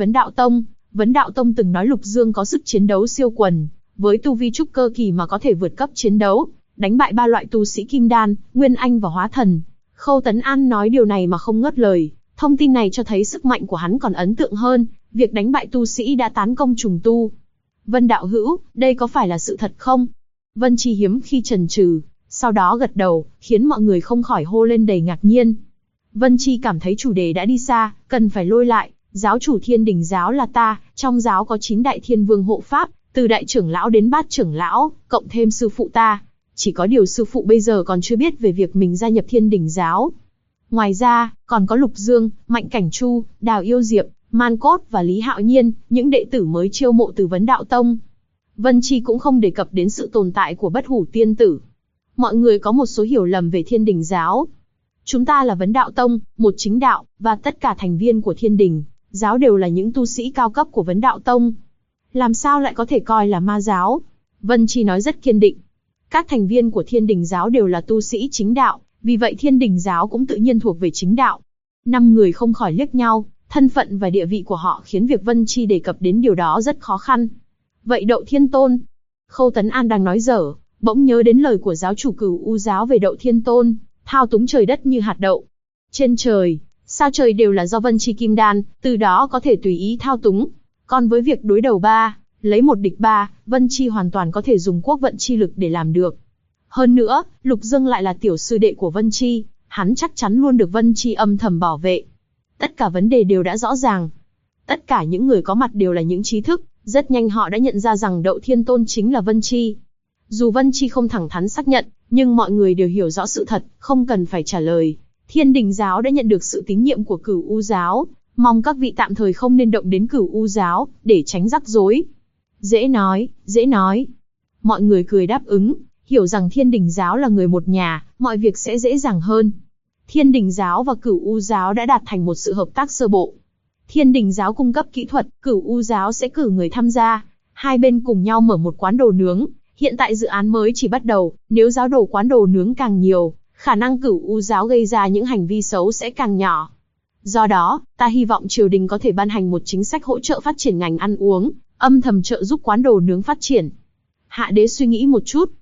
Vấn Đạo Tông từng nói Lục Dương có sức chiến đấu siêu quần, với tu vi trúc cơ kỳ mà có thể vượt cấp chiến đấu, đánh bại 3 loại tu sĩ Kim Đan, Nguyên Anh và Hóa Thần. Khâu Tấn An nói điều này mà không ngớt lời, thông tin này cho thấy sức mạnh của hắn còn ấn tượng hơn việc đánh bại tu sĩ đã tán công trùng tu. Vân đạo hữu, đây có phải là sự thật không? Vân Chi hiếm khi chần chừ, sau đó gật đầu, khiến mọi người không khỏi hô lên đầy ngạc nhiên. Vân Chi cảm thấy chủ đề đã đi xa, cần phải lôi lại. Giáo chủ Thiên Đình giáo là ta, trong giáo có 9 đại thiên vương hộ pháp, từ đại trưởng lão đến bát trưởng lão, cộng thêm sư phụ ta. Chỉ có điều sư phụ bây giờ còn chưa biết về việc mình gia nhập Thiên Đình giáo. Ngoài ra, còn có Lục Dương, Mạnh Cảnh Chu, Đào Yêu Diệp, Man Cốt và Lý Hạo Nhiên, những đệ tử mới chiêu mộ từ Vấn Đạo Tông. Vân Chi cũng không đề cập đến sự tồn tại của Bất Hủ tiên tử. Mọi người có một số hiểu lầm về Thiên Đình giáo. Chúng ta là Vấn Đạo Tông, một chính đạo, và tất cả thành viên của Thiên Đình giáo đều là những tu sĩ cao cấp của Vấn Đạo Tông. Làm sao lại có thể coi là ma giáo? Vân Chi nói rất kiên định. Các thành viên của Thiên Đình giáo đều là tu sĩ chính đạo, vì vậy Thiên Đình giáo cũng tự nhiên thuộc về chính đạo. 5 người không khỏi liếc nhau, thân phận và địa vị của họ khiến việc Vân Chi đề cập đến điều đó rất khó khăn. Vậy Đậu Thiên Tôn? Khâu Tấn An đang nói dở, bỗng nhớ đến lời của giáo chủ Cửu U giáo về Đậu Thiên Tôn, thao túng trời đất như hạt đậu. Trên trời, sao trời đều là do Vân Chi kim đan, từ đó có thể tùy ý thao túng. Còn với việc đối đầu 3, lấy 1 địch 3, Vân Chi hoàn toàn có thể dùng quốc vận chi lực để làm được. Hơn nữa, Lục Dương lại là tiểu sư đệ của Vân Chi, hắn chắc chắn luôn được Vân Chi âm thầm bảo vệ. Tất cả vấn đề đều đã rõ ràng. Tất cả những người có mặt đều là những trí thức, rất nhanh họ đã nhận ra rằng Đậu Thiên Tôn chính là Vân Chi. Dù Vân Chi không thẳng thắn xác nhận, nhưng mọi người đều hiểu rõ sự thật, không cần phải trả lời. Thiên Đình giáo đã nhận được sự tín nhiệm của Cửu U giáo, mong các vị tạm thời không nên động đến Cửu U giáo, để tránh rắc rối. Dễ nói, dễ nói. Mọi người cười đáp ứng, hiểu rằng Thiên Đình giáo là người một nhà, mọi việc sẽ dễ dàng hơn. Thiên Đình giáo và Cửu U giáo đã đạt thành một sự hợp tác sơ bộ. Thiên Đình giáo cung cấp kỹ thuật, Cửu U giáo sẽ cử người tham gia. Hai bên cùng nhau mở một quán đồ nướng. Hiện tại dự án mới chỉ bắt đầu, nếu giáo đồ quán đồ nướng càng nhiều, khả năng Cửu U giáo gây ra những hành vi xấu sẽ càng nhỏ. Do đó, ta hy vọng triều đình có thể ban hành một chính sách hỗ trợ phát triển ngành ăn uống, âm thầm trợ giúp quán đồ nướng phát triển. Hạ Đế suy nghĩ một chút.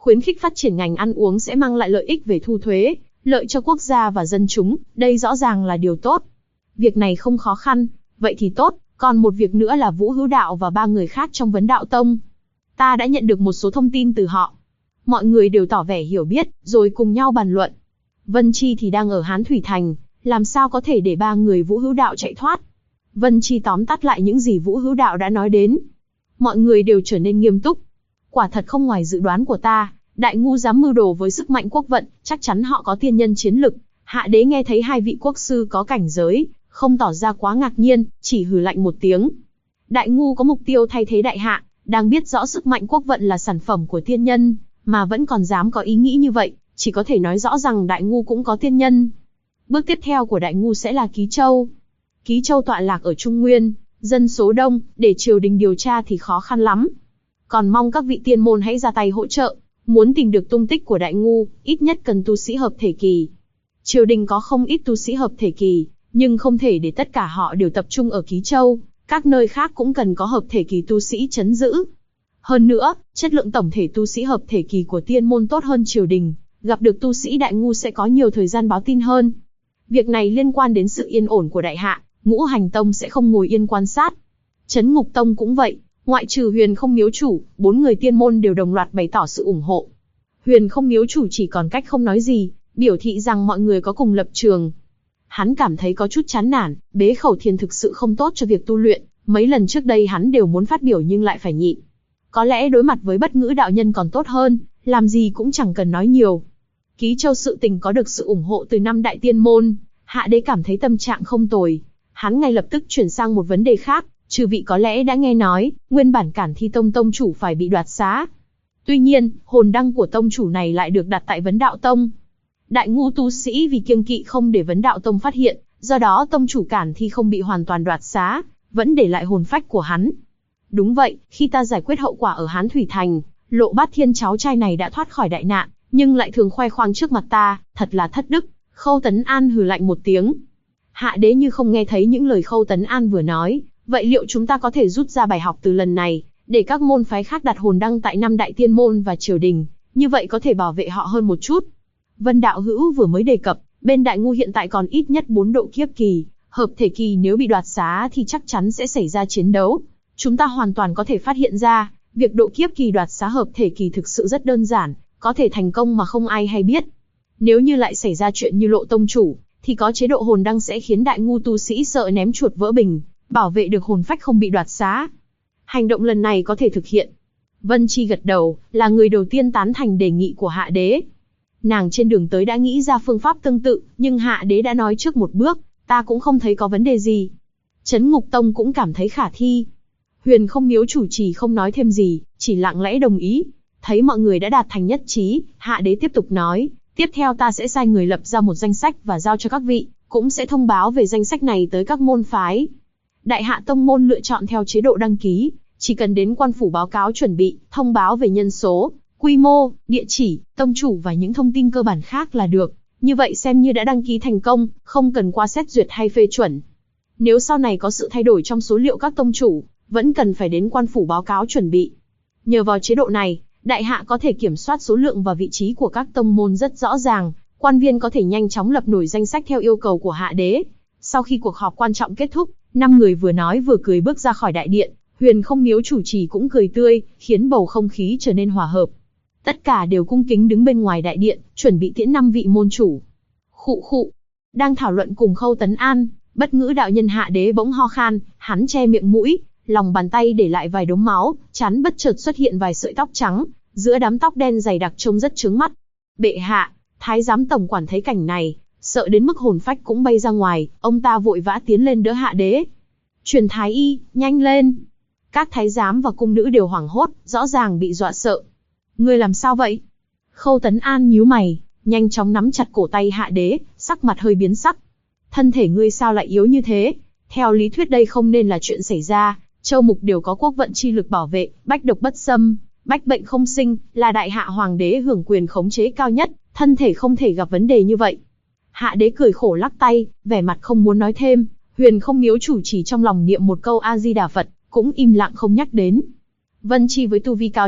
khuyến khích phát triển ngành ăn uống sẽ mang lại lợi ích về thu thuế, lợi cho quốc gia và dân chúng, đây rõ ràng là điều tốt. Việc này không khó khăn, vậy thì tốt, còn một việc nữa là Vũ Hữu Đạo và 3 người khác trong Vấn Đạo Tông. Ta đã nhận được một số thông tin từ họ. Mọi người đều tỏ vẻ hiểu biết, rồi cùng nhau bàn luận. Vân Chi thì đang ở Hán Thủy Thành, làm sao có thể để 3 người Vũ Hữu Đạo chạy thoát. Vân Chi tóm tắt lại những gì Vũ Hữu Đạo đã nói đến. Mọi người đều trở nên nghiêm túc. Quả thật không ngoài dự đoán của ta, Đại Ngu dám mưu đồ với sức mạnh quốc vận, chắc chắn họ có tiên nhân chiến lực. Hạ đế nghe thấy 2 vị quốc sư có cảnh giới, không tỏ ra quá ngạc nhiên, chỉ hừ lạnh một tiếng. Đại Ngu có mục tiêu thay thế đại hạ, đang biết rõ sức mạnh quốc vận là sản phẩm của tiên nhân, mà vẫn còn dám có ý nghĩ như vậy, chỉ có thể nói rõ rằng Đại Ngu cũng có tiên nhân. Bước tiếp theo của Đại Ngu sẽ là Ký Châu. Ký Châu tọa lạc ở Trung Nguyên, dân số đông, để triều đình điều tra thì khó khăn lắm. Còn mong các vị tiên môn hãy ra tay hỗ trợ, muốn tìm được tung tích của Đại Ngu, ít nhất cần tu sĩ hợp thể kỳ. Triều đình có không ít tu sĩ hợp thể kỳ, nhưng không thể để tất cả họ đều tập trung ở Ký Châu, các nơi khác cũng cần có hợp thể kỳ tu sĩ trấn giữ. Hơn nữa, chất lượng tổng thể tu sĩ hợp thể kỳ của tiên môn tốt hơn triều đình, gặp được tu sĩ Đại Ngu sẽ có nhiều thời gian báo tin hơn. Việc này liên quan đến sự yên ổn của đại hạ, Ngũ Hành Tông sẽ không ngồi yên quan sát. Trấn Ngục Tông cũng vậy, ngoại trừ Huyền Không Miếu Chủ, 4 người tiên môn đều đồng loạt bày tỏ sự ủng hộ. Huyền Không Miếu Chủ chỉ còn cách không nói gì, biểu thị rằng mọi người có cùng lập trường. Hắn cảm thấy có chút chán nản, Bế Khẩu Thiền thực sự không tốt cho việc tu luyện, mấy lần trước đây hắn đều muốn phát biểu nhưng lại phải nhịn. Có lẽ đối mặt với Bất Ngữ đạo nhân còn tốt hơn, làm gì cũng chẳng cần nói nhiều. Ký Châu sự tình có được sự ủng hộ từ 5 đại tiên môn, Hạ đế cảm thấy tâm trạng không tồi. Hắn ngay lập tức chuyển sang một vấn đề khác, chư vị có lẽ đã nghe nói, nguyên bản Cản Thi Tông tông chủ phải bị đoạt xá. Tuy nhiên, hồn đăng của tông chủ này lại được đặt tại Vấn Đạo Tông. Đại Ngu tu sĩ vì kiêng kỵ không để Vấn Đạo Tông phát hiện, do đó tông chủ Cản Thi không bị hoàn toàn đoạt xá, vẫn để lại hồn phách của hắn. Đúng vậy, khi ta giải quyết hậu quả ở Hán Thủy Thành, Lộ Bát Thiên cháu trai này đã thoát khỏi đại nạn, nhưng lại thường khoe khoang trước mặt ta, thật là thất đức. Khâu Tấn An hừ lạnh một tiếng. Hạ đế như không nghe thấy những lời Khâu Tấn An vừa nói, vậy liệu chúng ta có thể rút ra bài học từ lần này, để các môn phái khác đặt hồn đăng tại 5 đại tiên môn và triều đình, như vậy có thể bảo vệ họ hơn một chút. Vân Đạo Hữu vừa mới đề cập, bên Đại Ngu hiện tại còn ít nhất 4 độ kiếp kỳ, hợp thể kỳ nếu bị đoạt xá thì chắc chắn sẽ xảy ra chiến đấu. Chúng ta hoàn toàn có thể phát hiện ra, việc độ kiếp kỳ đoạt xá hợp thể kỳ thực sự rất đơn giản, có thể thành công mà không ai hay biết. Nếu như lại xảy ra chuyện như Lộ tông chủ, thì có chế độ hồn đăng sẽ khiến Đại Ngu tu sĩ sợ ném chuột vỡ bình, bảo vệ được hồn phách không bị đoạt xá. Hành động lần này có thể thực hiện. Vân Chi gật đầu, là người đầu tiên tán thành đề nghị của Hạ đế. Nàng trên đường tới đã nghĩ ra phương pháp tương tự, nhưng Hạ đế đã nói trước một bước, ta cũng không thấy có vấn đề gì. Trấn Ngục Tông cũng cảm thấy khả thi. Huyền Không Miếu chủ trì không nói thêm gì, chỉ lặng lẽ đồng ý. Thấy mọi người đã đạt thành nhất trí, Hạ đế tiếp tục nói, tiếp theo ta sẽ sai người lập ra một danh sách và giao cho các vị, cũng sẽ thông báo về danh sách này tới các môn phái. Đại hạ tông môn lựa chọn theo chế độ đăng ký, chỉ cần đến quan phủ báo cáo chuẩn bị, thông báo về nhân số, quy mô, địa chỉ, tông chủ và những thông tin cơ bản khác là được. Như vậy xem như đã đăng ký thành công, không cần qua xét duyệt hay phê chuẩn. Nếu sau này có sự thay đổi trong số liệu các tông chủ, vẫn cần phải đến quan phủ báo cáo chuẩn bị. Nhờ vào chế độ này, đại hạ có thể kiểm soát số lượng và vị trí của các tông môn rất rõ ràng, quan viên có thể nhanh chóng lập nổi danh sách theo yêu cầu của Hạ đế. Sau khi cuộc họp quan trọng kết thúc, 5 người vừa nói vừa cười bước ra khỏi đại điện, Huyền Không Miếu chủ trì cũng cười tươi, khiến bầu không khí trở nên hòa hợp. Tất cả đều cung kính đứng bên ngoài đại điện, chuẩn bị tiễn 5 vị môn chủ. Khụ khụ. Đang thảo luận cùng Khâu Tấn An, Bất Ngữ đạo nhân Hạ đế bỗng ho khan, hắn che miệng mũi, lòng bàn tay để lại vài đốm máu, chán bất chợt xuất hiện vài sợi tóc trắng, giữa đám tóc đen dày đặc trông rất chướng mắt. Bệ hạ, Thái giám tổng quản thấy cảnh này, sợ đến mức hồn phách cũng bay ra ngoài, ông ta vội vã tiến lên đỡ Hạ đế. Truyền thái y, nhanh lên. Các thái giám và cung nữ đều hoảng hốt, rõ ràng bị dọa sợ. Ngươi làm sao vậy? Khâu Tấn An nhíu mày, nhanh chóng nắm chặt cổ tay Hạ đế, sắc mặt hơi biến sắc. Thân thể ngươi sao lại yếu như thế? Theo lý thuyết đây không nên là chuyện xảy ra, châu mục đều có quốc vận chi lực bảo vệ, bách độc bất xâm, bách bệnh không sinh, là đại hạ hoàng đế hưởng quyền khống chế cao nhất, thân thể không thể gặp vấn đề như vậy. Hạ đế cười khổ lắc tay, vẻ mặt không muốn nói thêm. Huyền Không Miếu chủ chỉ trong lòng niệm một câu A Di Đà Phật, cũng im lặng không nhắc đến. Vân Chi với tu vi cao nhất,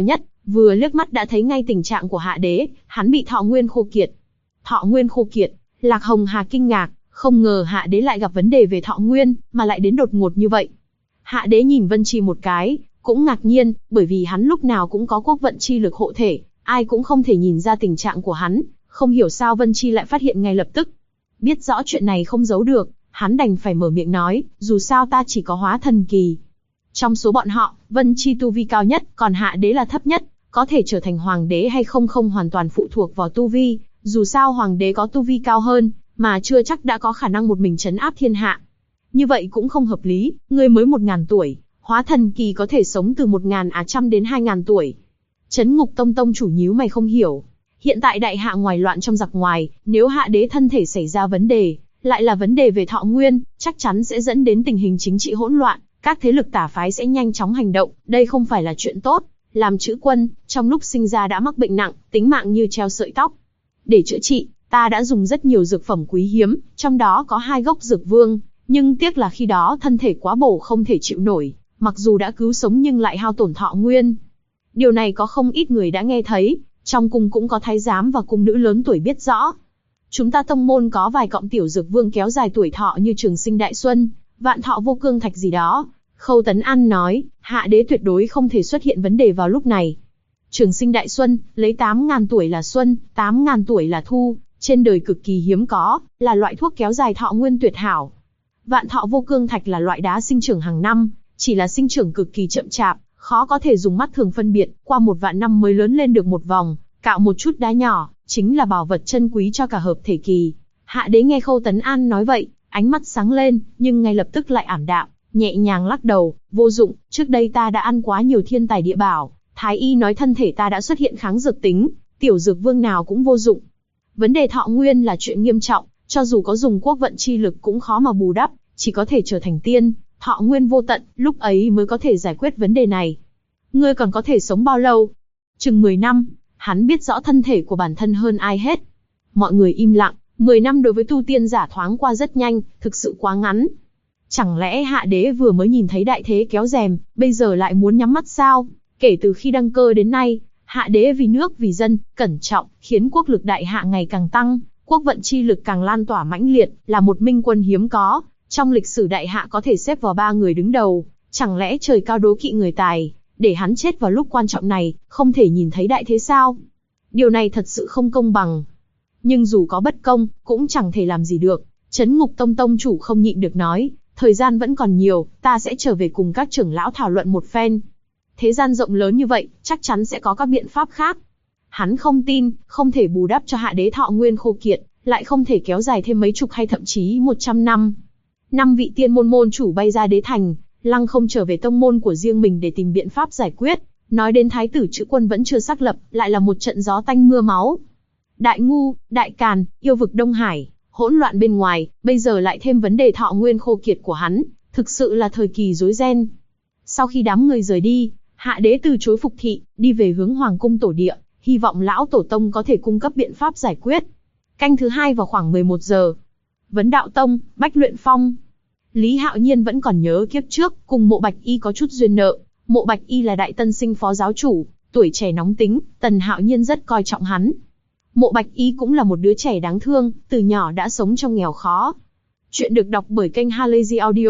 Vừa liếc mắt đã thấy ngay tình trạng của Hạ Đế, hắn bị thọ nguyên khô kiệt. Thọ nguyên khô kiệt, Lạc Hồng Hà kinh ngạc, không ngờ Hạ Đế lại gặp vấn đề về thọ nguyên, mà lại đến đột ngột như vậy. Hạ Đế nhìn Vân Chi một cái, cũng ngạc nhiên, bởi vì hắn lúc nào cũng có quốc vận chi lực hộ thể, ai cũng không thể nhìn ra tình trạng của hắn, không hiểu sao Vân Chi lại phát hiện ngay lập tức. Biết rõ chuyện này không giấu được, hắn đành phải mở miệng nói, dù sao ta chỉ có hóa thần kỳ. Trong số bọn họ, Vân Chi tu vi cao nhất, còn Hạ Đế là thấp nhất, có thể trở thành hoàng đế hay không không hoàn toàn phụ thuộc vào tu vi, dù sao hoàng đế có tu vi cao hơn, mà chưa chắc đã có khả năng một mình trấn áp thiên hạ. Như vậy cũng không hợp lý, ngươi mới 1000 tuổi, hóa thần kỳ có thể sống từ 1000 đến 2000 tuổi. Trấn Ngục Tông tông chủ nhíu mày không hiểu. Hiện tại đại hạ ngoài loạn trong giặc ngoài, nếu Hạ Đế thân thể xảy ra vấn đề, lại là vấn đề về thọ nguyên, chắc chắn sẽ dẫn đến tình hình chính trị hỗn loạn, các thế lực tả phái sẽ nhanh chóng hành động, đây không phải là chuyện tốt. Làm chữ quân, trong lúc sinh ra đã mắc bệnh nặng, tính mạng như treo sợi tóc. Để chữa trị, ta đã dùng rất nhiều dược phẩm quý hiếm, trong đó có 2 gốc dược vương, nhưng tiếc là khi đó thân thể quá bổ không thể chịu nổi, mặc dù đã cứu sống nhưng lại hao tổn thọ nguyên. Điều này có không ít người đã nghe thấy, trong cung cũng có thái giám và cung nữ lớn tuổi biết rõ. Chúng ta tông môn có vài cọng tiểu dược vương kéo dài tuổi thọ như Trường Sinh Đại Xuân, Vạn Thọ Vô Cương Thạch gì đó. Khâu Tấn An nói, Hạ Đế tuyệt đối không thể xuất hiện vấn đề vào lúc này. Trường Sinh Đại Xuân, lấy 8000 tuổi là xuân, 8000 tuổi là thu, trên đời cực kỳ hiếm có, là loại thuốc kéo dài thọ nguyên tuyệt hảo. Vạn Thọ Vô Cương Thạch là loại đá sinh trưởng hàng năm, chỉ là sinh trưởng cực kỳ chậm chạp, khó có thể dùng mắt thường phân biệt, qua 1 vạn năm mới lớn lên được một vòng, cạo một chút đá nhỏ, chính là bảo vật chân quý cho cả hợp thể kỳ. Hạ Đế nghe Khâu Tấn An nói vậy, ánh mắt sáng lên, nhưng ngay lập tức lại ảm đạm, nhẹ nhàng lắc đầu, vô dụng, trước đây ta đã ăn quá nhiều thiên tài địa bảo, thái y nói thân thể ta đã xuất hiện kháng dược tính, tiểu dược vương nào cũng vô dụng. Vấn đề thọ nguyên là chuyện nghiêm trọng, cho dù có dùng quốc vận chi lực cũng khó mà bù đắp, chỉ có thể trở thành tiên, thọ nguyên vô tận, lúc ấy mới có thể giải quyết vấn đề này. Ngươi còn có thể sống bao lâu? Chừng 10 năm, hắn biết rõ thân thể của bản thân hơn ai hết. Mọi người im lặng, 10 năm đối với tu tiên giả thoáng qua rất nhanh, thực sự quá ngắn. Chẳng lẽ Hạ Đế vừa mới nhìn thấy đại thế kéo rèm, bây giờ lại muốn nhắm mắt sao? Kể từ khi đăng cơ đến nay, Hạ Đế vì nước vì dân, cẩn trọng, khiến quốc lực đại hạ ngày càng tăng, quốc vận chi lực càng lan tỏa mãnh liệt, là một minh quân hiếm có. Trong lịch sử đại hạ có thể xếp vào 3 người đứng đầu, chẳng lẽ trời cao đố kỵ người tài, để hắn chết vào lúc quan trọng này, không thể nhìn thấy đại thế sao? Điều này thật sự không công bằng. Nhưng dù có bất công, cũng chẳng thể làm gì được. Trấn Ngục Tông tông chủ không nhịn được nói, thời gian vẫn còn nhiều, ta sẽ trở về cùng các trưởng lão thảo luận một phen. Thế gian rộng lớn như vậy, chắc chắn sẽ có các biện pháp khác. Hắn không tin, không thể bù đắp cho Hạ Đế thọ nguyên khô kiệt, lại không thể kéo dài thêm mấy chục hay thậm chí 100 năm. 5 vị tiên môn môn chủ bay ra đế thành, lăng không trở về tông môn của riêng mình để tìm biện pháp giải quyết. Nói đến thái tử chữ quân vẫn chưa xác lập, lại là một trận gió tanh mưa máu. Đại ngu, đại càn, yêu vực Đông Hải, hỗn loạn bên ngoài, bây giờ lại thêm vấn đề thọ nguyên khô kiệt của hắn, thực sự là thời kỳ rối ren. Sau khi đám người rời đi, Hạ Đế từ chối phục thị, đi về hướng Hoàng cung tổ địa, hy vọng lão tổ tông có thể cung cấp biện pháp giải quyết. Canh thứ 2 vào khoảng 11 giờ. Vấn Đạo Tông, Bách Luyện Phong. Lý Hạo Nhiên vẫn còn nhớ kiếp trước, cùng Mộ Bạch Y có chút duyên nợ. Mộ Bạch Y là đại tân sinh phó giáo chủ, tuổi trẻ nóng tính, Tần Hạo Nhiên rất coi trọng hắn. Mộ Bạch Y cũng là một đứa trẻ đáng thương, từ nhỏ đã sống trong nghèo khó. Chuyện được đọc bởi kênh Halazy Audio.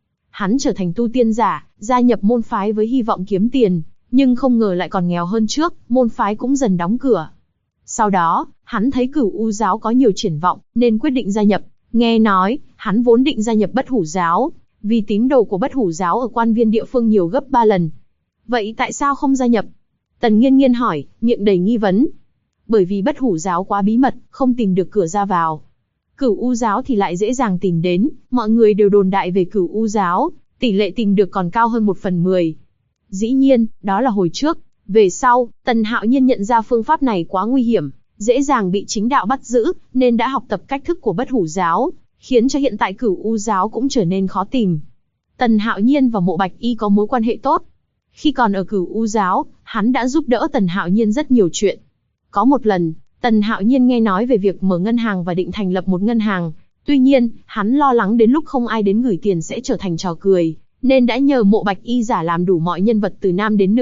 Hắn trở thành tu tiên giả, gia nhập môn phái với hy vọng kiếm tiền, nhưng không ngờ lại còn nghèo hơn trước, môn phái cũng dần đóng cửa. Sau đó, hắn thấy Cửu U giáo có nhiều triển vọng, nên quyết định gia nhập. Nghe nói, hắn vốn định gia nhập Bất Hủ giáo, vì tín đồ của Bất Hủ giáo ở quan viên địa phương nhiều gấp 3 lần. Vậy tại sao không gia nhập? Tần Nghiên Nghiên hỏi, miệng đầy nghi vấn. Bởi vì Bất Hủ giáo quá bí mật, không tìm được cửa ra vào. Cửu U giáo thì lại dễ dàng tìm đến, mọi người đều đồn đại về Cửu U giáo, tỷ lệ tìm được còn cao hơn 1/10. Dĩ nhiên, đó là hồi trước. Về sau, Tần Hạo Nhiên nhận ra phương pháp này quá nguy hiểm, dễ dàng bị chính đạo bắt giữ, nên đã học tập cách thức của Bất Hủ giáo, khiến cho hiện tại Cửu U giáo cũng trở nên khó tìm. Tần Hạo Nhiên và Mộ Bạch Y có mối quan hệ tốt. Khi còn ở Cửu U giáo, hắn đã giúp đỡ Tần Hạo Nhiên rất nhiều chuyện. Có một lần, Tần Hạo Nhiên nghe nói về việc mở ngân hàng và định thành lập một ngân hàng. Tuy nhiên, hắn lo lắng đến lúc không ai đến gửi tiền sẽ trở thành trò cười, nên đã nhờ Mộ Bạch Y giả làm đủ mọi nhân vật từ nam đến nữ,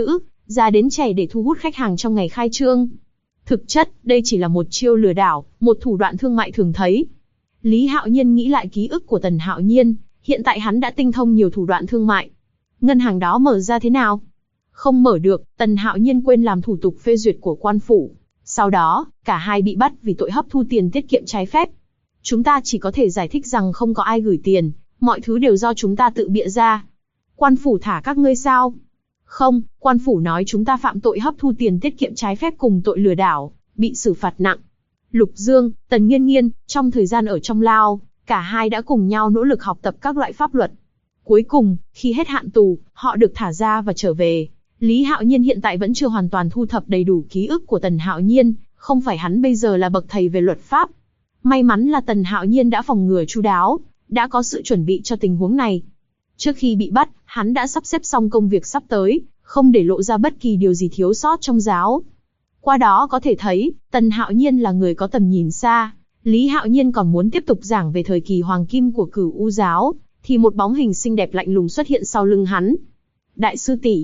già đến trẻ để thu hút khách hàng trong ngày khai trương. Thực chất, đây chỉ là một chiêu lừa đảo, một thủ đoạn thương mại thường thấy. Lý Hạo Nhiên nghĩ lại ký ức của Tần Hạo Nhiên, hiện tại hắn đã tinh thông nhiều thủ đoạn thương mại. Ngân hàng đó mở ra thế nào? Không mở được, Tần Hạo Nhiên quên làm thủ tục phê duyệt của quan phủ. Sau đó, cả hai bị bắt vì tội hấp thu tiền tiết kiệm trái phép. Chúng ta chỉ có thể giải thích rằng không có ai gửi tiền, mọi thứ đều do chúng ta tự bịa ra. Quan phủ thả các ngươi sao? Không, quan phủ nói chúng ta phạm tội hấp thu tiền tiết kiệm trái phép cùng tội lừa đảo, bị xử phạt nặng. Lục Dương, Tần Nghiên Nghiên, trong thời gian ở trong lao, cả hai đã cùng nhau nỗ lực học tập các loại pháp luật. Cuối cùng, khi hết hạn tù, họ được thả ra và trở về. Lý Hạo Nhiên hiện tại vẫn chưa hoàn toàn thu thập đầy đủ ký ức của Tần Hạo Nhiên, không phải hắn bây giờ là bậc thầy về luật pháp. May mắn là Tần Hạo Nhiên đã phòng ngừa chu đáo, đã có sự chuẩn bị cho tình huống này. Trước khi bị bắt, hắn đã sắp xếp xong công việc sắp tới, không để lộ ra bất kỳ điều gì thiếu sót trong giáo. Qua đó có thể thấy, Tần Hạo Nhiên là người có tầm nhìn xa. Lý Hạo Nhiên còn muốn tiếp tục giảng về thời kỳ hoàng kim của Cửu U giáo, thì một bóng hình xinh đẹp lạnh lùng xuất hiện sau lưng hắn. Đại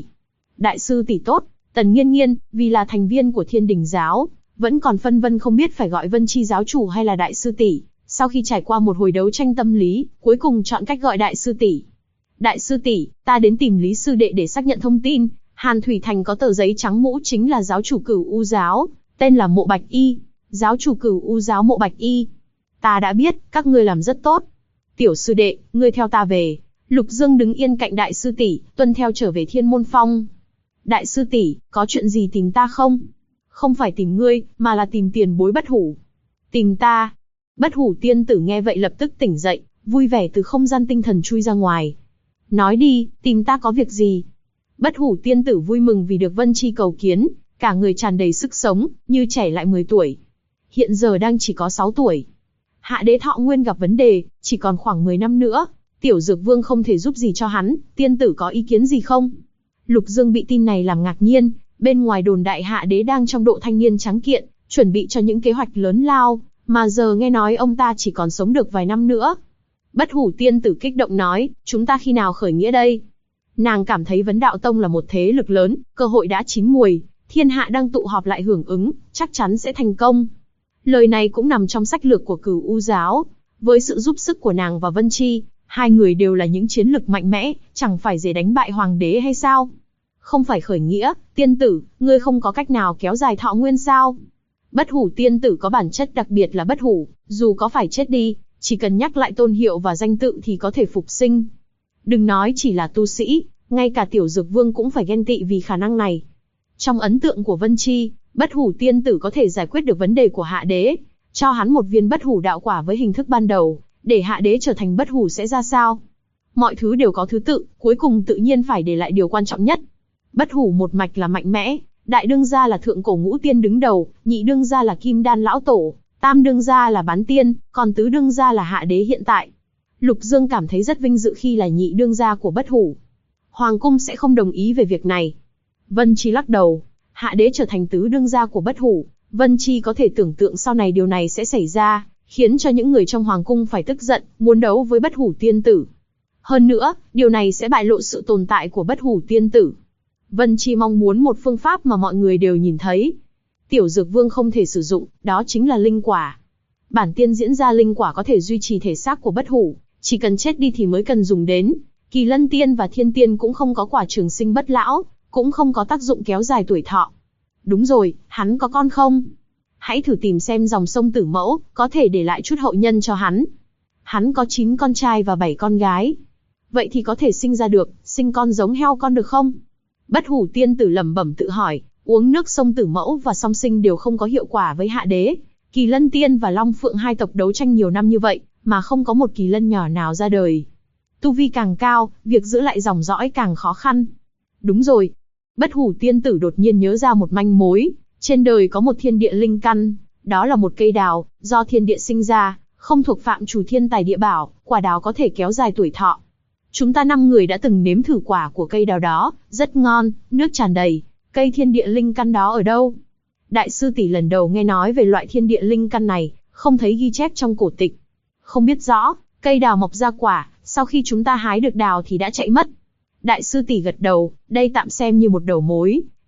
sư tỷ tốt. Tần Nghiên Nghiên, vì là thành viên của Thiên Đình giáo, vẫn còn phân vân không biết phải gọi Vân Chi giáo chủ hay là đại sư tỷ. Sau khi trải qua một hồi đấu tranh tâm lý, cuối cùng chọn cách gọi đại sư tỷ. Đại sư tỷ, ta đến tìm Lý sư đệ để xác nhận thông tin. Hàn Thủy Thành có tờ giấy trắng mũ chính là giáo chủ Cửu U giáo, tên là Mộ Bạch Y. Giáo chủ Cửu U giáo Mộ Bạch Y. Ta đã biết, các ngươi làm rất tốt. Tiểu sư đệ, ngươi theo ta về. Lục Dương đứng yên cạnh đại sư tỷ, tuân theo trở về Thiên Môn Phong. Đại sư tỷ, có chuyện gì tìm ta không? Không phải tìm ngươi, mà là tìm tiền bối Bất Hủ. Tìm ta? Bất Hủ tiên tử nghe vậy lập tức tỉnh dậy, vui vẻ từ không gian tinh thần chui ra ngoài. Nói đi, tìm ta có việc gì? Bất Hủ tiên tử vui mừng vì được Vân Chi cầu kiến, cả người tràn đầy sức sống, như trẻ lại 10 tuổi. Hiện giờ đang chỉ có 6 tuổi. Hạ đế thọ nguyên gặp vấn đề, chỉ còn khoảng 10 năm nữa. Tiểu Dược Vương không thể giúp gì cho hắn, tiên tử có ý kiến gì không? Lục Dương bị tin này làm ngạc nhiên, bên ngoài đồn đại hạ đế đang trong độ thanh niên trắng kiện, chuẩn bị cho những kế hoạch lớn lao, mà giờ nghe nói ông ta chỉ còn sống được vài năm nữa. Bất Hủ tiên tử kích động nói, chúng ta khi nào khởi nghĩa đây? Nàng cảm thấy Vấn Đạo Tông là một thế lực lớn, cơ hội đã chín muồi, thiên hạ đang tụ họp lại hưởng ứng, chắc chắn sẽ thành công. Lời này cũng nằm trong sách lược của Cửu U giáo, với sự giúp sức của nàng và Vân Chi, hai người đều là những chiến lực mạnh mẽ, chẳng phải dễ đánh bại hoàng đế hay sao? Không phải khởi nghĩa, tiên tử, ngươi không có cách nào kéo dài thọ nguyên sao? Bất Hủ tiên tử có bản chất đặc biệt là bất hủ, dù có phải chết đi, chỉ cần nhắc lại tôn hiệu và danh tự thì có thể phục sinh. Đừng nói chỉ là tu sĩ, ngay cả Tiểu Dược Vương cũng phải ghen tị vì khả năng này. Trong ấn tượng của Vân Chi, Bất Hủ tiên tử có thể giải quyết được vấn đề của hạ đế, cho hắn một viên bất hủ đạo quả với hình thức ban đầu, để hạ đế trở thành bất hủ sẽ ra sao? Mọi thứ đều có thứ tự, cuối cùng tự nhiên phải để lại điều quan trọng nhất. Bất hủ một mạch là mạnh mẽ, đại đương gia là thượng cổ ngũ tiên đứng đầu, nhị đương gia là kim đan lão tổ, tam đương gia là bán tiên, còn tứ đương gia là hạ đế hiện tại. Lục Dương cảm thấy rất vinh dự khi là nhị đương gia của bất hủ. Hoàng cung sẽ không đồng ý về việc này. Vân Chi lắc đầu, hạ đế trở thành tứ đương gia của bất hủ, Vân Chi có thể tưởng tượng sau này điều này sẽ xảy ra, khiến cho những người trong hoàng cung phải tức giận, muốn đấu với Bất Hủ tiên tử. Hơn nữa, điều này sẽ bại lộ sự tồn tại của Bất Hủ tiên tử. Vân Chi mong muốn một phương pháp mà mọi người đều nhìn thấy. Tiểu Dược Vương không thể sử dụng, đó chính là linh quả. Bản tiên diễn ra linh quả có thể duy trì thể xác của bất hủ, chỉ cần chết đi thì mới cần dùng đến. Kỳ Lân tiên và Thiên tiên cũng không có quả trường sinh bất lão, cũng không có tác dụng kéo dài tuổi thọ. Đúng rồi, hắn có con không? Hãy thử tìm xem dòng sông Tử Mẫu, có thể để lại chút hậu nhân cho hắn. Hắn có 9 con trai và 7 con gái. Vậy thì có thể sinh ra được, sinh con giống heo con được không? Bất Hủ tiên tử lẩm bẩm tự hỏi, uống nước sông Tử Mẫu và song sinh đều không có hiệu quả với hạ đế. Kỳ Lân tiên và Long Phượng hai tộc đấu tranh nhiều năm như vậy, mà không có một kỳ lân nhỏ nào ra đời. Tu vi càng cao, việc giữ lại dòng dõi càng khó khăn. Đúng rồi. Bất Hủ tiên tử đột nhiên nhớ ra một manh mối. Trên đời có một thiên địa linh căn, đó là một cây đào, do thiên địa sinh ra, không thuộc phạm chủ thiên tài địa bảo, quả đào có thể kéo dài tuổi thọ. Chúng ta 5 người đã từng nếm thử quả của cây đào đó, rất ngon, nước tràn đầy. Cây thiên địa linh căn đó ở đâu? Đại sư tỷ lần đầu nghe nói về loại thiên địa linh căn này, không thấy ghi chép trong cổ tịch. Không biết rõ, cây đào mọc ra quả, sau khi chúng ta hái được đào thì đã chạy mất. Đại sư tỷ gật đầu, đây tạm xem như một đầu mối.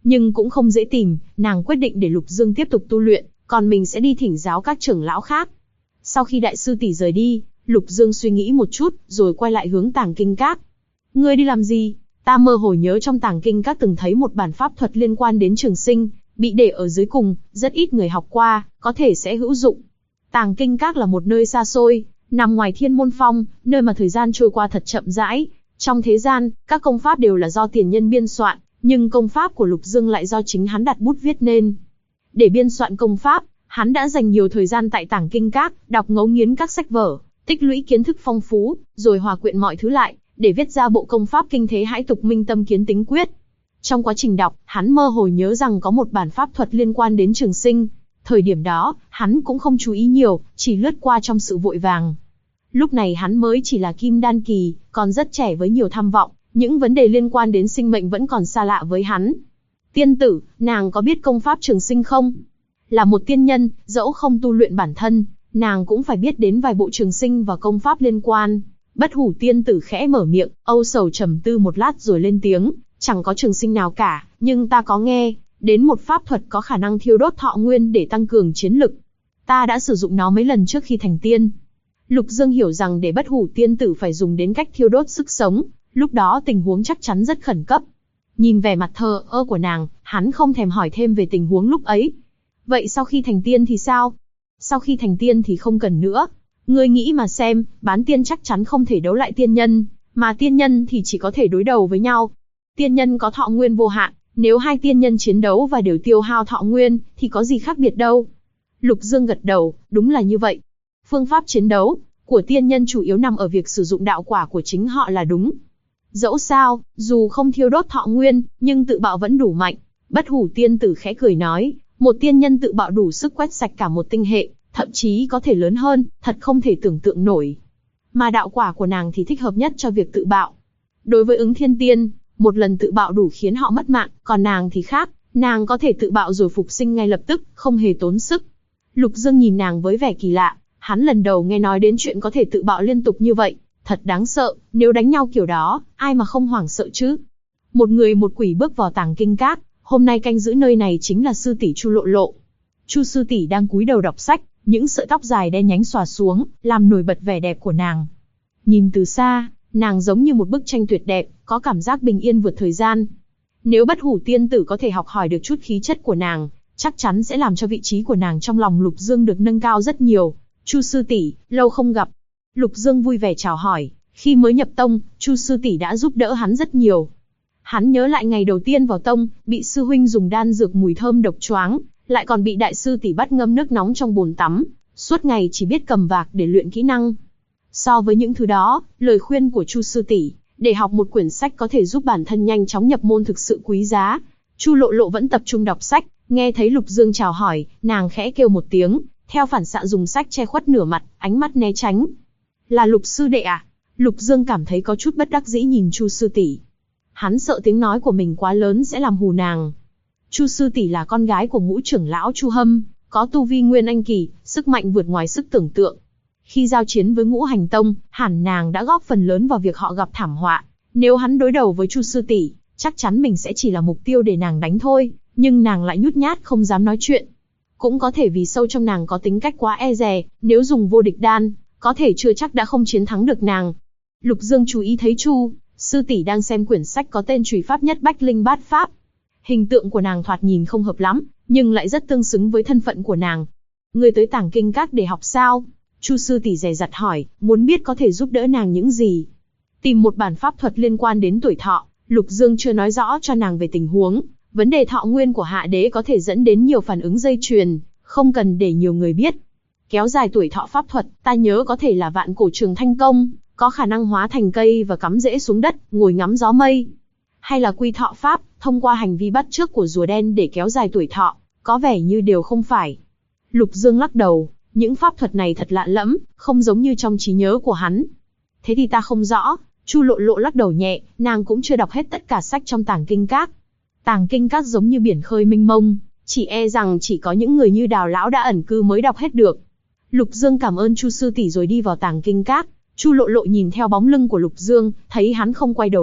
nhưng cũng không dễ tìm, nàng quyết định để Lục Dương tiếp tục tu luyện, còn mình sẽ đi thỉnh giáo các trưởng lão khác. Sau khi đại sư tỷ rời đi, Lục Dương suy nghĩ một chút, rồi quay lại hướng Tàng Kinh Các. Ngươi đi làm gì? Ta mơ hồ nhớ trong Tàng Kinh Các từng thấy một bản pháp thuật liên quan đến trường sinh, bị để ở dưới cùng, rất ít người học qua, có thể sẽ hữu dụng. Tàng Kinh Các là một nơi xa xôi, nằm ngoài Thiên Môn Phong, nơi mà thời gian trôi qua thật chậm rãi. Trong thế gian, các công pháp đều là do tiền nhân biên soạn, nhưng công pháp của Lục Dương lại do chính hắn đặt bút viết nên. Để biên soạn công pháp, hắn đã dành nhiều thời gian tại Tàng Kinh Các, đọc ngấu nghiến các sách vở, tích lũy kiến thức phong phú, rồi hòa quyện mọi thứ lại, để viết ra bộ công pháp kinh thế hãi tục Minh Tâm Kiến Tính Quyết. Trong quá trình đọc, hắn mơ hồ nhớ rằng có một bản pháp thuật liên quan đến trường sinh. Thời điểm đó, hắn cũng không chú ý nhiều, chỉ lướt qua trong sự vội vàng. Lúc này hắn mới chỉ là kim đan kỳ, còn rất trẻ với nhiều tham vọng, những vấn đề liên quan đến sinh mệnh vẫn còn xa lạ với hắn. Tiên tử, nàng có biết công pháp trường sinh không? Là một tiên nhân, dẫu không tu luyện bản thân, nàng cũng phải biết đến vài bộ trường sinh và công pháp liên quan. Bất Hủ tiên tử khẽ mở miệng, âu sầu trầm tư một lát rồi lên tiếng, chẳng có trường sinh nào cả, nhưng ta có nghe đến một pháp thuật có khả năng thiêu đốt thọ nguyên để tăng cường chiến lực. Ta đã sử dụng nó mấy lần trước khi thành tiên. Lục Dương hiểu rằng để Bất Hủ tiên tử phải dùng đến cách thiêu đốt sức sống, lúc đó tình huống chắc chắn rất khẩn cấp. Nhìn vẻ mặt thờ ơ của nàng, hắn không thèm hỏi thêm về tình huống lúc ấy. Vậy sau khi thành tiên thì sao? Sau khi thành tiên thì không cần nữa. Ngươi nghĩ mà xem, bán tiên chắc chắn không thể đấu lại tiên nhân, mà tiên nhân thì chỉ có thể đối đầu với nhau. Tiên nhân có thọ nguyên vô hạn, nếu hai tiên nhân chiến đấu và đều tiêu hao thọ nguyên, thì có gì khác biệt đâu. Lục Dương gật đầu, đúng là như vậy. Phương pháp chiến đấu của tiên nhân chủ yếu nằm ở việc sử dụng đạo quả của chính họ là đúng. Dẫu sao, dù không thiêu đốt thọ nguyên, nhưng tự bạo vẫn đủ mạnh. Bất Hủ tiên tử khẽ cười nói, một tiên nhân tự bạo đủ sức quét sạch cả một tinh hệ, thậm chí có thể lớn hơn, thật không thể tưởng tượng nổi. Mà đạo quả của nàng thì thích hợp nhất cho việc tự bạo. Đối với Ứng Thiên Tiên, một lần tự bạo đủ khiến họ mất mạng, còn nàng thì khác, nàng có thể tự bạo rồi phục sinh ngay lập tức, không hề tốn sức. Lục Dương nhìn nàng với vẻ kỳ lạ, hắn lần đầu nghe nói đến chuyện có thể tự bạo liên tục như vậy, thật đáng sợ, nếu đánh nhau kiểu đó, ai mà không hoảng sợ chứ. Một người một quỷ bước vào Tàng Kinh Các, hôm nay canh giữ nơi này chính là sư tỷ Chu Lộ Lộ. Chu sư tỷ đang cúi đầu đọc sách, những sợi tóc dài đen nhánh xòa xuống, làm nổi bật vẻ đẹp của nàng. Nhìn từ xa, nàng giống như một bức tranh tuyệt đẹp, có cảm giác bình yên vượt thời gian. Nếu Bất Hủ tiên tử có thể học hỏi được chút khí chất của nàng, chắc chắn sẽ làm cho vị trí của nàng trong lòng Lục Dương được nâng cao rất nhiều. Chu sư tỷ, lâu không gặp. Lục Dương vui vẻ chào hỏi, khi mới nhập tông, Chu sư tỷ đã giúp đỡ hắn rất nhiều. Hắn nhớ lại ngày đầu tiên vào tông, bị sư huynh dùng đan dược mùi thơm độc choáng, lại còn bị đại sư tỷ bắt ngâm nước nóng trong bồn tắm, suốt ngày chỉ biết cầm vạc để luyện kỹ năng. So với những thứ đó, lời khuyên của Chu sư tỷ để học một quyển sách có thể giúp bản thân nhanh chóng nhập môn thực sự quý giá. Chu Lộ Lộ vẫn tập trung đọc sách, nghe thấy Lục Dương chào hỏi, nàng khẽ kêu một tiếng, theo phản xạ dùng sách che khuất nửa mặt, ánh mắt né tránh. Là Lục sư đệ à? Lục Dương cảm thấy có chút bất đắc dĩ nhìn Chu sư tỷ. Hắn sợ tiếng nói của mình quá lớn sẽ làm hù nàng. Chu sư tỷ là con gái của Ngũ trưởng lão Chu Hâm, có tu vi Nguyên Anh kỳ, sức mạnh vượt ngoài sức tưởng tượng. Khi giao chiến với Ngũ Hành Tông, hẳn nàng đã góp phần lớn vào việc họ gặp thảm họa. Nếu hắn đối đầu với Chu sư tỷ, chắc chắn mình sẽ chỉ là mục tiêu để nàng đánh thôi, nhưng nàng lại nhút nhát không dám nói chuyện. Cũng có thể vì sâu trong nàng có tính cách quá e dè, nếu dùng vô địch đan, có thể chưa chắc đã không chiến thắng được nàng. Lục Dương chú ý thấy Chu sư tỷ đang xem quyển sách có tên Chùy Pháp Nhất Bách Linh Bát Pháp. Hình tượng của nàng thoạt nhìn không hợp lắm, nhưng lại rất tương xứng với thân phận của nàng. Ngươi tới Tàng Kinh Các để học sao? Chu sư tỷ dè dặt hỏi, muốn biết có thể giúp đỡ nàng những gì. Tìm một bản pháp thuật liên quan đến tuổi thọ. Lục Dương chưa nói rõ cho nàng về tình huống. Vấn đề thọ nguyên của hạ đế có thể dẫn đến nhiều phản ứng dây chuyền, không cần để nhiều người biết. Kéo dài tuổi thọ pháp thuật, ta nhớ có thể là Vạn Cổ Trường Thanh Công, có khả năng hóa thành cây và cắm rễ xuống đất, ngồi ngắm gió mây. Hay là Quy Thọ Pháp, thông qua hành vi bắt chước của rùa đen để kéo dài tuổi thọ, có vẻ như đều không phải. Lục Dương lắc đầu, những pháp thuật này thật lạ lẫm, không giống như trong trí nhớ của hắn. Thế thì ta không rõ. Chu Lộ Lộ lắc đầu nhẹ, nàng cũng chưa đọc hết tất cả sách trong Tàng Kinh Các. Tàng Kinh Các giống như biển khơi mênh mông, chỉ e rằng chỉ có những người như Đào lão đã ẩn cư mới đọc hết được. Lục Dương cảm ơn Chu sư tỷ rồi đi vào Tàng Kinh Các. Chu Lộ Lộ nhìn theo bóng lưng của Lục Dương, thấy hắn không quay đầu lại,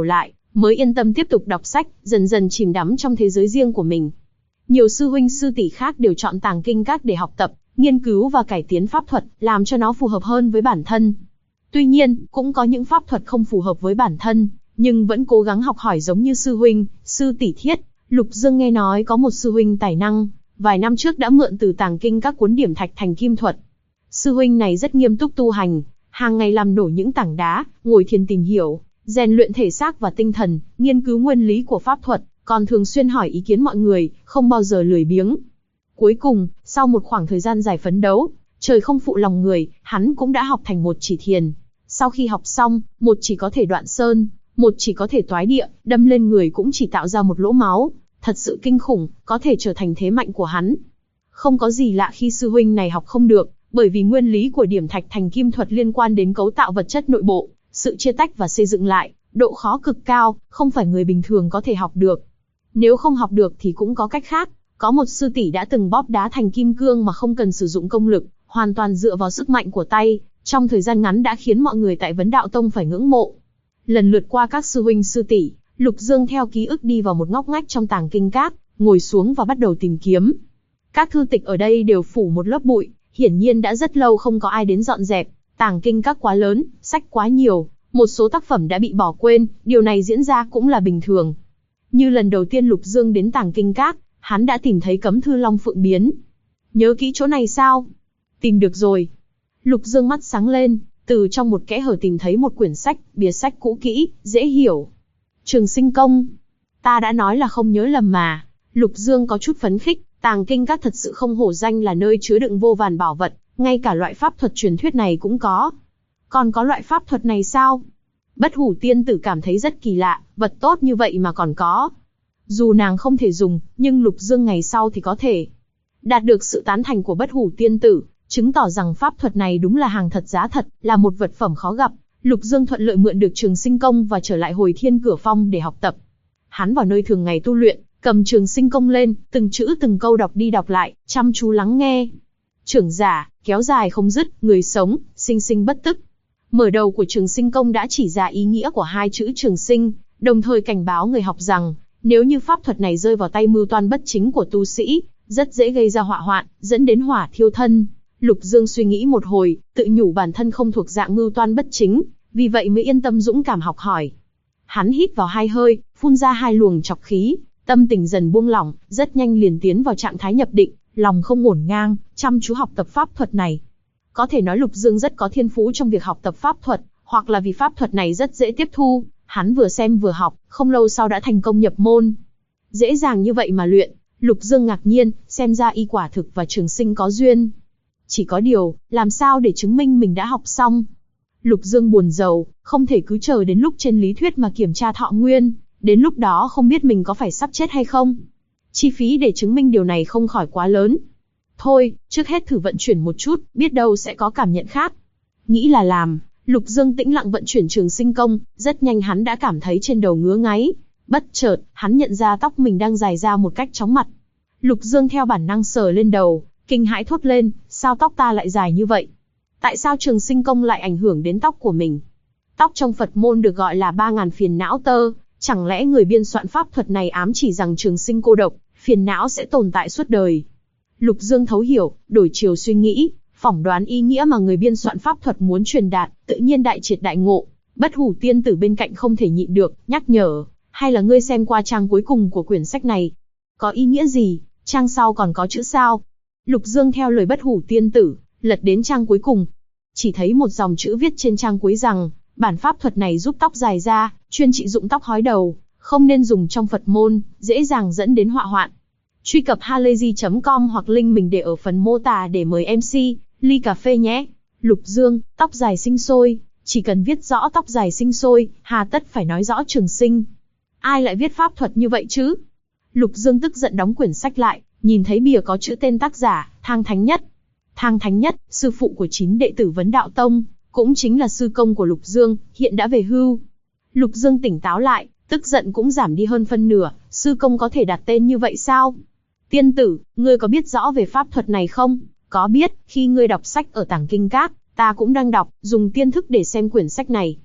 mới yên tâm tiếp tục đọc sách, dần dần chìm đắm trong thế giới riêng của mình. Nhiều sư huynh sư tỷ khác đều chọn Tàng Kinh Các để học tập, nghiên cứu và cải tiến pháp thuật, làm cho nó phù hợp hơn với bản thân. Tuy nhiên, cũng có những pháp thuật không phù hợp với bản thân, nhưng vẫn cố gắng học hỏi giống như sư huynh, sư tỷ Thiết. Lục Dương nghe nói có một sư huynh tài năng, vài năm trước đã mượn từ Tàng Kinh Các cuốn Điểm Thạch Thành Kim Thuật. Sư huynh này rất nghiêm túc tu hành, hàng ngày làm nổ những tảng đá, ngồi thiền tìm hiểu, rèn luyện thể xác và tinh thần, nghiên cứu nguyên lý của pháp thuật, còn thường xuyên hỏi ý kiến mọi người, không bao giờ lười biếng. Cuối cùng, sau một khoảng thời gian dài phấn đấu, trời không phụ lòng người, hắn cũng đã học thành một chỉ thiền. Sau khi học xong, một chỉ có thể đoạn sơn, một chỉ có thể toái địa, đâm lên người cũng chỉ tạo ra một lỗ máu, thật sự kinh khủng, có thể trở thành thế mạnh của hắn. Không có gì lạ khi sư huynh này học không được, bởi vì nguyên lý của Điểm Thạch Thành Kim Thuật liên quan đến cấu tạo vật chất nội bộ, sự chia tách và xây dựng lại, độ khó cực cao, không phải người bình thường có thể học được. Nếu không học được thì cũng có cách khác, có một sư tỷ đã từng bóp đá thành kim cương mà không cần sử dụng công lực, hoàn toàn dựa vào sức mạnh của tay, trong thời gian ngắn đã khiến mọi người tại Vấn Đạo Tông phải ngưỡng mộ. Lần lượt qua các sư huynh sư tỷ, Lục Dương theo ký ức đi vào một ngóc ngách trong Tàng Kinh Các, ngồi xuống và bắt đầu tìm kiếm. Các thư tịch ở đây đều phủ một lớp bụi, hiển nhiên đã rất lâu không có ai đến dọn dẹp. Tàng Kinh Các quá lớn, sách quá nhiều, một số tác phẩm đã bị bỏ quên, điều này diễn ra cũng là bình thường. Như lần đầu tiên Lục Dương đến Tàng Kinh Các, hắn đã tìm thấy Cấm Thư Long Phượng Biến. Nhớ kỹ chỗ này sao? Tìm được rồi. Lục Dương mắt sáng lên, từ trong một kẽ hở tìm thấy một quyển sách, bìa sách cũ kỹ, dễ hiểu. Trường Sinh Công. Ta đã nói là không nhớ lầm mà. Lục Dương có chút phấn khích, Tàng Kinh Các thật sự không hổ danh là nơi chứa đựng vô vàn bảo vật, ngay cả loại pháp thuật truyền thuyết này cũng có. Còn có loại pháp thuật này sao? Bất Hủ tiên tử cảm thấy rất kỳ lạ, vật tốt như vậy mà còn có. Dù nàng không thể dùng, nhưng Lục Dương ngày sau thì có thể. Đạt được sự tán thành của Bất Hủ tiên tử, chứng tỏ rằng pháp thuật này đúng là hàng thật giá thật, là một vật phẩm khó gặp. Lục Dương thuận lợi mượn được Trường Sinh Công và trở lại Hồi Thiên Cửa Phong để học tập. Hắn vào nơi thường ngày tu luyện, cầm Trường Sinh Công lên, từng chữ từng câu đọc đi đọc lại, chăm chú lắng nghe. Trưởng giả, kéo dài không dứt, người sống, sinh sinh bất tức. Mở đầu của Trường Sinh Công đã chỉ ra ý nghĩa của hai chữ trường sinh, đồng thời cảnh báo người học rằng, nếu như pháp thuật này rơi vào tay mưu toan bất chính của tu sĩ, rất dễ gây ra họa hoạn, dẫn đến hỏa thiêu thân. Lục Dương suy nghĩ một hồi, tự nhủ bản thân không thuộc dạng mưu toan bất chính, vì vậy mới yên tâm dũng cảm học hỏi. Hắn hít vào 2 hơi, phun ra 2 luồng trọc khí, tâm tình dần buông lỏng, rất nhanh liền tiến vào trạng thái nhập định, lòng không ngổn ngang, chăm chú học tập pháp thuật này. Có thể nói Lục Dương rất có thiên phú trong việc học tập pháp thuật, hoặc là vì pháp thuật này rất dễ tiếp thu, hắn vừa xem vừa học, không lâu sau đã thành công nhập môn. Dễ dàng như vậy mà luyện, Lục Dương ngạc nhiên, xem ra y quả thực và trường sinh có duyên. Chỉ có điều, làm sao để chứng minh mình đã học xong? Lục Dương buồn rầu, không thể cứ chờ đến lúc trên lý thuyết mà kiểm tra thọ nguyên, đến lúc đó không biết mình có phải sắp chết hay không. Chi phí để chứng minh điều này không khỏi quá lớn. Thôi, trước hết thử vận chuyển một chút, biết đâu sẽ có cảm nhận khác. Nghĩ là làm, Lục Dương tĩnh lặng vận chuyển Trường Sinh Công, rất nhanh hắn đã cảm thấy trên đầu ngứa ngáy. Bất chợt, hắn nhận ra tóc mình đang dài ra một cách chóng mặt. Lục Dương theo bản năng sờ lên đầu, kinh hãi thốt lên, sao tóc ta lại dài như vậy? Tại sao Trường Sinh Công lại ảnh hưởng đến tóc của mình? Tóc trong Phật môn được gọi là 3000 phiền não tơ, chẳng lẽ người biên soạn pháp thuật này ám chỉ rằng trường sinh cô độc, phiền não sẽ tồn tại suốt đời? Lục Dương thấu hiểu, đổi chiều suy nghĩ, phỏng đoán ý nghĩa mà người biên soạn pháp thuật muốn truyền đạt, tự nhiên đại triệt đại ngộ. Bất Hủ tiên tử bên cạnh không thể nhịn được, nhắc nhở, hay là ngươi xem qua trang cuối cùng của quyển sách này? Có ý nghĩa gì? Trang sau còn có chữ sao? Lục Dương theo lời Bất Hủ tiên tử, lật đến trang cuối cùng. Chỉ thấy một dòng chữ viết trên trang cuối rằng, bản pháp thuật này giúp tóc dài ra, chuyên trị dụng tóc hói đầu, không nên dùng trong Phật môn, dễ dàng dẫn đến họa hoạn. Truy cập halayzi.com hoặc link mình để ở phần mô tả để mời MC, ly cà phê nhé. Lục Dương, tóc dài sinh sôi, chỉ cần viết rõ tóc dài sinh sôi, hà tất phải nói rõ trường sinh. Ai lại viết pháp thuật như vậy chứ? Lục Dương tức giận đóng quyển sách lại, nhìn thấy bìa có chữ tên tác giả, Thang Thánh Nhất. Thang Thánh Nhất, sư phụ của 9 đệ tử Vấn Đạo Tông, cũng chính là sư công của Lục Dương, hiện đã về hưu. Lục Dương tỉnh táo lại, tức giận cũng giảm đi hơn phân nửa, sư công có thể đặt tên như vậy sao? Tiên tử, ngươi có biết rõ về pháp thuật này không? Có biết, khi ngươi đọc sách ở Tàng Kinh Các, ta cũng đang đọc, dùng tiên thức để xem quyển sách này.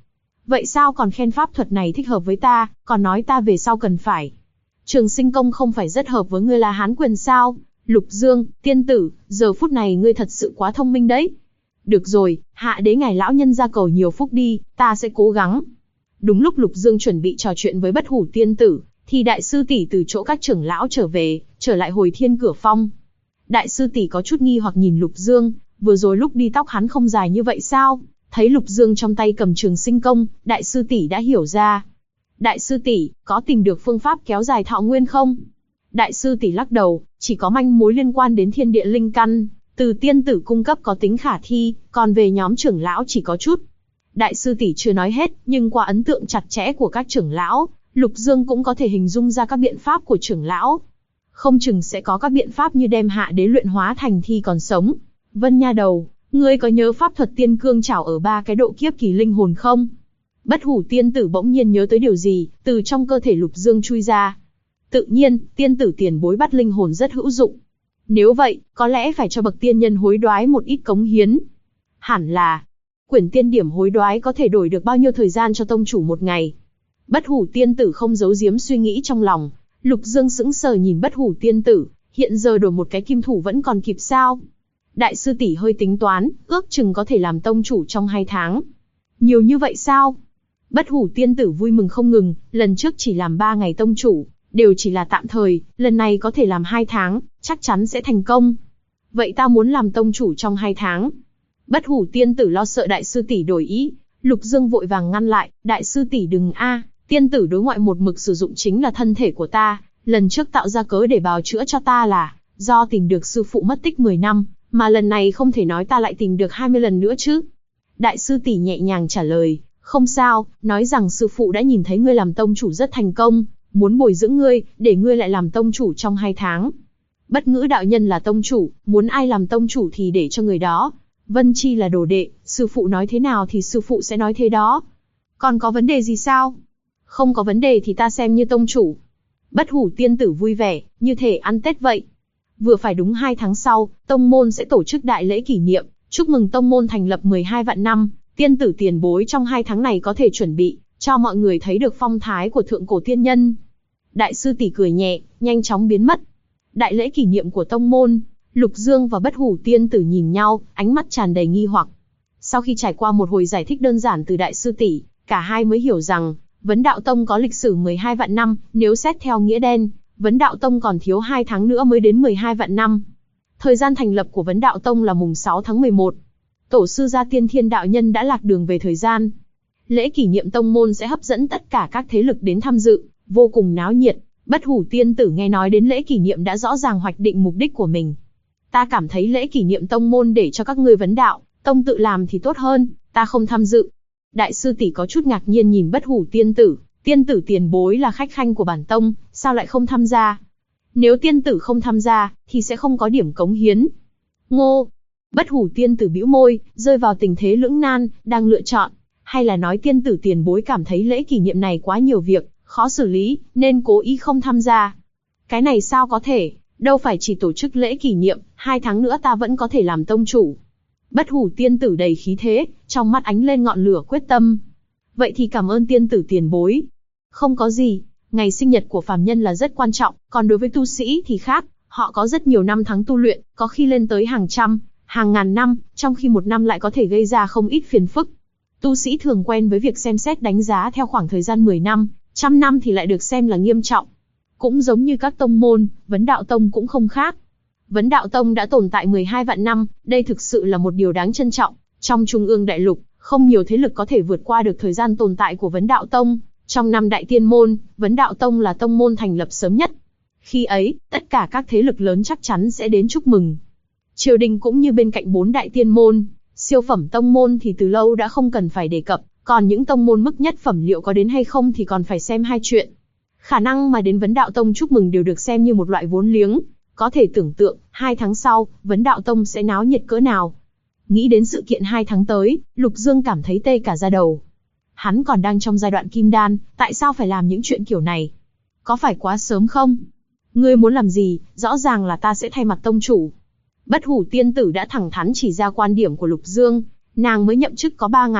Vậy sao còn khen pháp thuật này thích hợp với ta, còn nói ta về sau cần phải. Trường sinh công không phải rất hợp với ngươi là Hán quyền sao? Lục Dương, tiên tử, giờ phút này ngươi thật sự quá thông minh đấy. Được rồi, hạ đế ngài lão nhân ra cầu nhiều phúc đi, ta sẽ cố gắng. Đúng lúc Lục Dương chuẩn bị trò chuyện với Bất Hủ tiên tử, thì đại sư tỷ từ chỗ các trưởng lão trở về, trở lại hồi thiên cửa phong. Đại sư tỷ có chút nghi hoặc nhìn Lục Dương, vừa rồi lúc đi tóc hắn không dài như vậy sao? Thấy Lục Dương trong tay cầm trường sinh công, đại sư tỷ đã hiểu ra. Đại sư tỷ, có tìm được phương pháp kéo dài thọ nguyên không? Đại sư tỷ lắc đầu, chỉ có manh mối liên quan đến thiên địa linh căn, từ tiên tử cung cấp có tính khả thi, còn về nhóm trưởng lão chỉ có chút. Đại sư tỷ chưa nói hết, nhưng qua ấn tượng chặt chẽ của các trưởng lão, Lục Dương cũng có thể hình dung ra các biện pháp của trưởng lão. Không chừng sẽ có các biện pháp như đem hạ đế luyện hóa thành thi còn sống. Vân nha đầu, ngươi có nhớ pháp thuật tiên cương trảo ở 3 cái độ kiếp kỳ linh hồn không? Bất Hủ tiên tử bỗng nhiên nhớ tới điều gì, từ trong cơ thể Lục Dương chui ra. Tự nhiên, tiên tử tiền bối bắt linh hồn rất hữu dụng. Nếu vậy, có lẽ phải cho bậc tiên nhân hối đoái một ít cống hiến. Hẳn là, quyển tiên điểm hối đoái có thể đổi được bao nhiêu thời gian cho tông chủ một ngày. Bất Hủ tiên tử không giấu giếm suy nghĩ trong lòng. Lục Dương sững sờ nhìn Bất Hủ tiên tử, hiện giờ đổi một cái kim thủ vẫn còn kịp sao? Đại sư tỷ hơi tính toán, ước chừng có thể làm tông chủ trong 2 tháng. Nhiều như vậy sao? Bất Hủ tiên tử vui mừng không ngừng, lần trước chỉ làm 3 ngày tông chủ, đều chỉ là tạm thời, lần này có thể làm 2 tháng, chắc chắn sẽ thành công. Vậy ta muốn làm tông chủ trong 2 tháng. Bất Hủ tiên tử lo sợ đại sư tỷ đổi ý, Lục Dương vội vàng ngăn lại, đại sư tỷ đừng a, tiên tử đối ngoại một mực sử dụng chính là thân thể của ta, lần trước tạo ra cớ để bào chữa cho ta là do tìm được sư phụ mất tích 10 năm, mà lần này không thể nói ta lại tìm được 20 lần nữa chứ. Đại sư tỷ nhẹ nhàng trả lời, không sao, nói rằng sư phụ đã nhìn thấy ngươi làm tông chủ rất thành công, muốn bồi dưỡng ngươi, để ngươi lại làm tông chủ trong 2 tháng. Bất Ngữ đạo nhân là tông chủ, muốn ai làm tông chủ thì để cho người đó. Vân Chi là đồ đệ, sư phụ nói thế nào thì sư phụ sẽ nói thế đó. Còn có vấn đề gì sao? Không có vấn đề thì ta xem như tông chủ. Bất Hủ tiên tử vui vẻ, như thể ăn Tết vậy. Vừa phải đúng 2 tháng sau, tông môn sẽ tổ chức đại lễ kỷ niệm, chúc mừng tông môn thành lập 12 vạn năm. Tiên tử tiền bối trong 2 tháng này có thể chuẩn bị, cho mọi người thấy được phong thái của thượng cổ tiên nhân. Đại sư tỷ cười nhẹ, nhanh chóng biến mất. Đại lễ kỷ niệm của tông môn, Lục Dương và Bất Hủ tiên tử nhìn nhau, ánh mắt tràn đầy nghi hoặc. Sau khi trải qua một hồi giải thích đơn giản từ đại sư tỷ, cả hai mới hiểu rằng, Vấn Đạo Tông có lịch sử 12 vạn năm, nếu xét theo nghĩa đen, Vấn Đạo Tông còn thiếu 2 tháng nữa mới đến 12 vạn năm. Thời gian thành lập của Vấn Đạo Tông là mùng 6 tháng 11. Tổ sư gia Tiên Thiên đạo nhân đã lạc đường về thời gian. Lễ kỷ niệm tông môn sẽ hấp dẫn tất cả các thế lực đến tham dự, vô cùng náo nhiệt. Bất Hủ tiên tử nghe nói đến lễ kỷ niệm đã rõ ràng hoạch định mục đích của mình. Ta cảm thấy lễ kỷ niệm tông môn để cho các ngươi Vấn Đạo Tông tự làm thì tốt hơn, ta không tham dự. Đại sư tỷ có chút ngạc nhiên nhìn Bất Hủ tiên tử tiền bối là khách khanh của bản tông, sao lại không tham gia? Nếu tiên tử không tham gia, thì sẽ không có điểm cống hiến. Ngô! Bất Hủ tiên tử bĩu môi, rơi vào tình thế lưỡng nan, đang lựa chọn. Hay là nói tiên tử tiền bối cảm thấy lễ kỷ niệm này quá nhiều việc, khó xử lý, nên cố ý không tham gia. Cái này sao có thể, đâu phải chỉ tổ chức lễ kỷ niệm, 2 tháng nữa ta vẫn có thể làm tông chủ. Bất Hủ tiên tử đầy khí thế, trong mắt ánh lên ngọn lửa quyết tâm. Vậy thì cảm ơn tiên tử tiền bối. Không có gì, ngày sinh nhật của phàm nhân là rất quan trọng, còn đối với tu sĩ thì khác, họ có rất nhiều năm tháng tu luyện, có khi lên tới hàng trăm, hàng ngàn năm, trong khi một năm lại có thể gây ra không ít phiền phức. Tu sĩ thường quen với việc xem xét đánh giá theo khoảng thời gian 10 năm, trăm năm thì lại được xem là nghiêm trọng. Cũng giống như các tông môn, Vấn Đạo Tông cũng không khác. Vấn Đạo Tông đã tồn tại 12 vạn năm, đây thực sự là một điều đáng trân trọng. Trong Trung ương Đại Lục, không nhiều thế lực có thể vượt qua được thời gian tồn tại của Vấn Đạo Tông. Trong 5 đại tiên môn, Vấn Đạo Tông là tông môn thành lập sớm nhất. Khi ấy, tất cả các thế lực lớn chắc chắn sẽ đến chúc mừng. Triều đình cũng như bên cạnh 4 đại tiên môn, siêu phẩm tông môn thì từ lâu đã không cần phải đề cập, còn những tông môn mức nhất phẩm liệu có đến hay không thì còn phải xem hai chuyện. Khả năng mà đến Vấn Đạo Tông chúc mừng đều được xem như một loại vốn liếng, có thể tưởng tượng, 2 tháng sau, Vấn Đạo Tông sẽ náo nhiệt cỡ nào. Nghĩ đến sự kiện 2 tháng tới, Lục Dương cảm thấy tê cả da đầu. Hắn còn đang trong giai đoạn kim đan, tại sao phải làm những chuyện kiểu này? Có phải quá sớm không? Ngươi muốn làm gì, rõ ràng là ta sẽ thay mặt tông chủ. Bất Hủ tiên tử đã thẳng thắn chỉ ra quan điểm của Lục Dương, nàng mới nhậm chức có 3 ngày,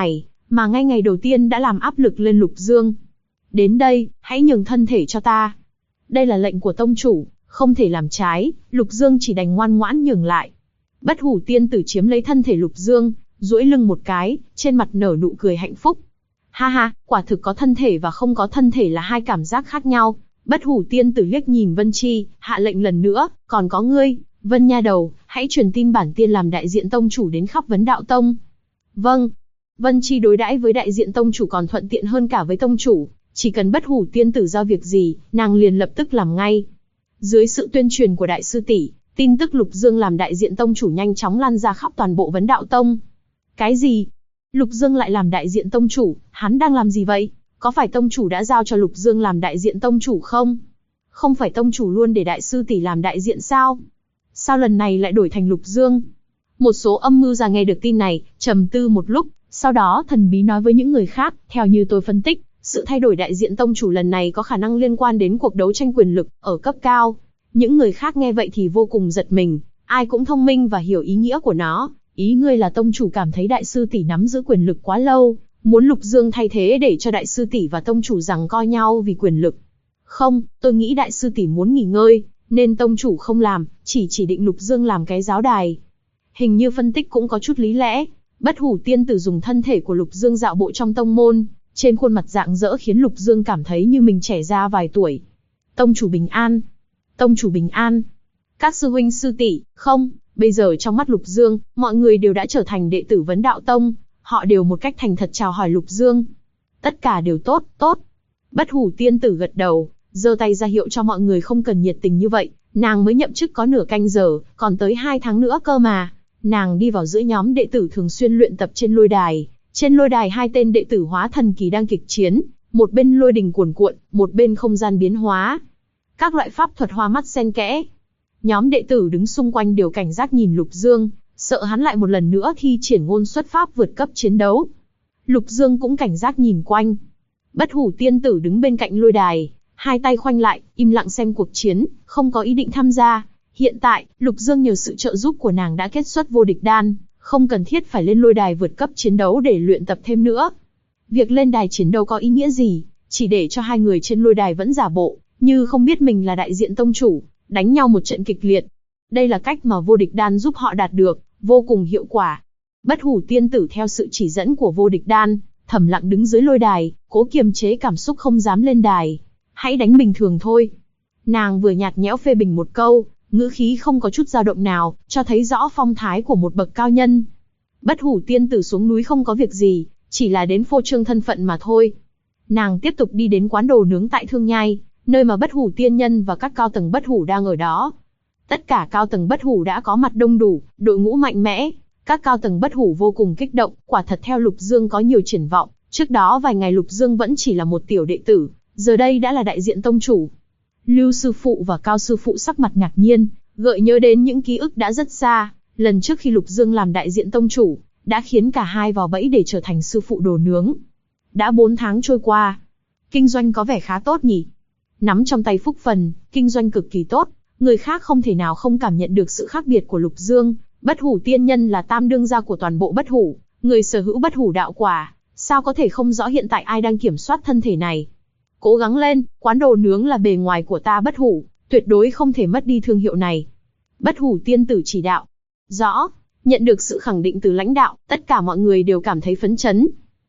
mà ngay ngày đầu tiên đã làm áp lực lên Lục Dương. Đến đây, hãy nhường thân thể cho ta. Đây là lệnh của tông chủ, không thể làm trái, Lục Dương chỉ đành ngoan ngoãn nhường lại. Bất hủ tiên tử chiếm lấy thân thể Lục Dương, duỗi lưng một cái, trên mặt nở nụ cười hạnh phúc. Ha ha, quả thực có thân thể và không có thân thể là hai cảm giác khác nhau. Bất hủ tiên tử liếc nhìn Vân Chi, hạ lệnh lần nữa, còn có ngươi, Vân nha đầu, hãy truyền tin bản tiên làm đại diện tông chủ đến khắp Vấn Đạo Tông. Vâng. Vân Chi đối đãi với đại diện tông chủ còn thuận tiện hơn cả với tông chủ, chỉ cần bất hủ tiên tử giao việc gì, nàng liền lập tức làm ngay. Dưới sự tuyên truyền của đại sư tỷ, tin tức Lục Dương làm đại diện tông chủ nhanh chóng lan ra khắp toàn bộ Vấn Đạo Tông. Cái gì? Lục Dương lại làm đại diện tông chủ, hắn đang làm gì vậy? Có phải tông chủ đã giao cho Lục Dương làm đại diện tông chủ không? Không phải tông chủ luôn để đại sư tỷ làm đại diện sao? Sao lần này lại đổi thành Lục Dương? Một số âm mưu già nghe được tin này, trầm tư một lúc, sau đó thần bí nói với những người khác, theo như tôi phân tích, sự thay đổi đại diện tông chủ lần này có khả năng liên quan đến cuộc đấu tranh quyền lực ở cấp cao. Những người khác nghe vậy thì vô cùng giật mình, ai cũng thông minh và hiểu ý nghĩa của nó. Ý ngươi là tông chủ cảm thấy đại sư tỷ nắm giữ quyền lực quá lâu, muốn Lục Dương thay thế để cho đại sư tỷ và tông chủ giằng co nhau vì quyền lực. Không, tôi nghĩ đại sư tỷ muốn nghỉ ngơi, nên tông chủ không làm, chỉ định Lục Dương làm cái giáo đài. Hình như phân tích cũng có chút lý lẽ. Bất hủ tiên tử dùng thân thể của Lục Dương dạo bộ trong tông môn, trên khuôn mặt rạng rỡ khiến Lục Dương cảm thấy như mình trẻ ra vài tuổi. Tông chủ bình an. Tông chủ bình an. Các sư huynh sư tỷ, không, bây giờ trong mắt Lục Dương, mọi người đều đã trở thành đệ tử Vấn Đạo Tông, họ đều một cách thành thật chào hỏi Lục Dương. Tất cả đều tốt, tốt. Bất hủ tiên tử gật đầu, giơ tay ra hiệu cho mọi người không cần nhiệt tình như vậy, nàng mới nhậm chức có nửa canh giờ, còn tới 2 tháng nữa cơ mà. Nàng đi vào giữa nhóm đệ tử thường xuyên luyện tập trên lôi đài. Trên lôi đài 2 tên đệ tử hóa thần kỳ đang kịch chiến, một bên lôi đình cuồn cuộn, một bên không gian biến hóa. Các loại pháp thuật hoa mắt xen kẽ. Nhóm đệ tử đứng xung quanh đều cảnh giác nhìn Lục Dương, sợ hắn lại một lần nữa thi triển ngôn xuất pháp vượt cấp chiến đấu. Lục Dương cũng cảnh giác nhìn quanh. Bất hủ tiên tử đứng bên cạnh lôi đài, 2 tay khoanh lại, im lặng xem cuộc chiến, không có ý định tham gia. Hiện tại, Lục Dương nhờ sự trợ giúp của nàng đã kết xuất vô địch đan, không cần thiết phải lên lôi đài vượt cấp chiến đấu để luyện tập thêm nữa. Việc lên đài chiến đấu có ý nghĩa gì, chỉ để cho 2 người trên lôi đài vẫn giả bộ, như không biết mình là đại diện tông chủ, đánh nhau một trận kịch liệt. Đây là cách mà vô địch đan giúp họ đạt được, vô cùng hiệu quả. Bất hủ tiên tử theo sự chỉ dẫn của vô địch đan, thầm lặng đứng dưới lôi đài, cố kiềm chế cảm xúc không dám lên đài. Hãy đánh bình thường thôi. Nàng vừa nhạt nhẽo phê bình một câu, ngữ khí không có chút dao động nào, cho thấy rõ phong thái của một bậc cao nhân. Bất hủ tiên tử xuống núi không có việc gì, chỉ là đến phô trương thân phận mà thôi. Nàng tiếp tục đi đến quán đồ nướng tại Thương Nhai, nơi mà bất hủ tiên nhân và các cao tầng bất hủ đang ở đó. Tất cả cao tầng bất hủ đã có mặt đông đủ, đội ngũ mạnh mẽ. Các cao tầng bất hủ vô cùng kích động, quả thật theo Lục Dương có nhiều triển vọng. Trước đó vài ngày Lục Dương vẫn chỉ là một tiểu đệ tử, giờ đây đã là đại diện tông chủ. Lưu sư phụ và Cao sư phụ sắc mặt ngạc nhiên, gợi nhớ đến những ký ức đã rất xa. Lần trước khi Lục Dương làm đại diện tông chủ, đã khiến cả hai vào bẫy để trở thành sư phụ đồ nướng. Đã 4 tháng trôi qua, kinh doanh có vẻ khá tốt nhỉ? Nắm trong tay phúc phần, kinh doanh cực kỳ tốt, người khác không thể nào không cảm nhận được sự khác biệt của Lục Dương. Bất hủ tiên nhân là tam đương gia của toàn bộ bất hủ, người sở hữu bất hủ đạo quả, sao có thể không rõ hiện tại ai đang kiểm soát thân thể này. Cố gắng lên, quán đồ nướng là bề ngoài của ta bất hủ, tuyệt đối không thể mất đi thương hiệu này. Bất hủ tiên tử chỉ đạo. Rõ, nhận được sự khẳng định từ lãnh đạo, tất cả mọi người đều cảm thấy phấn chấn.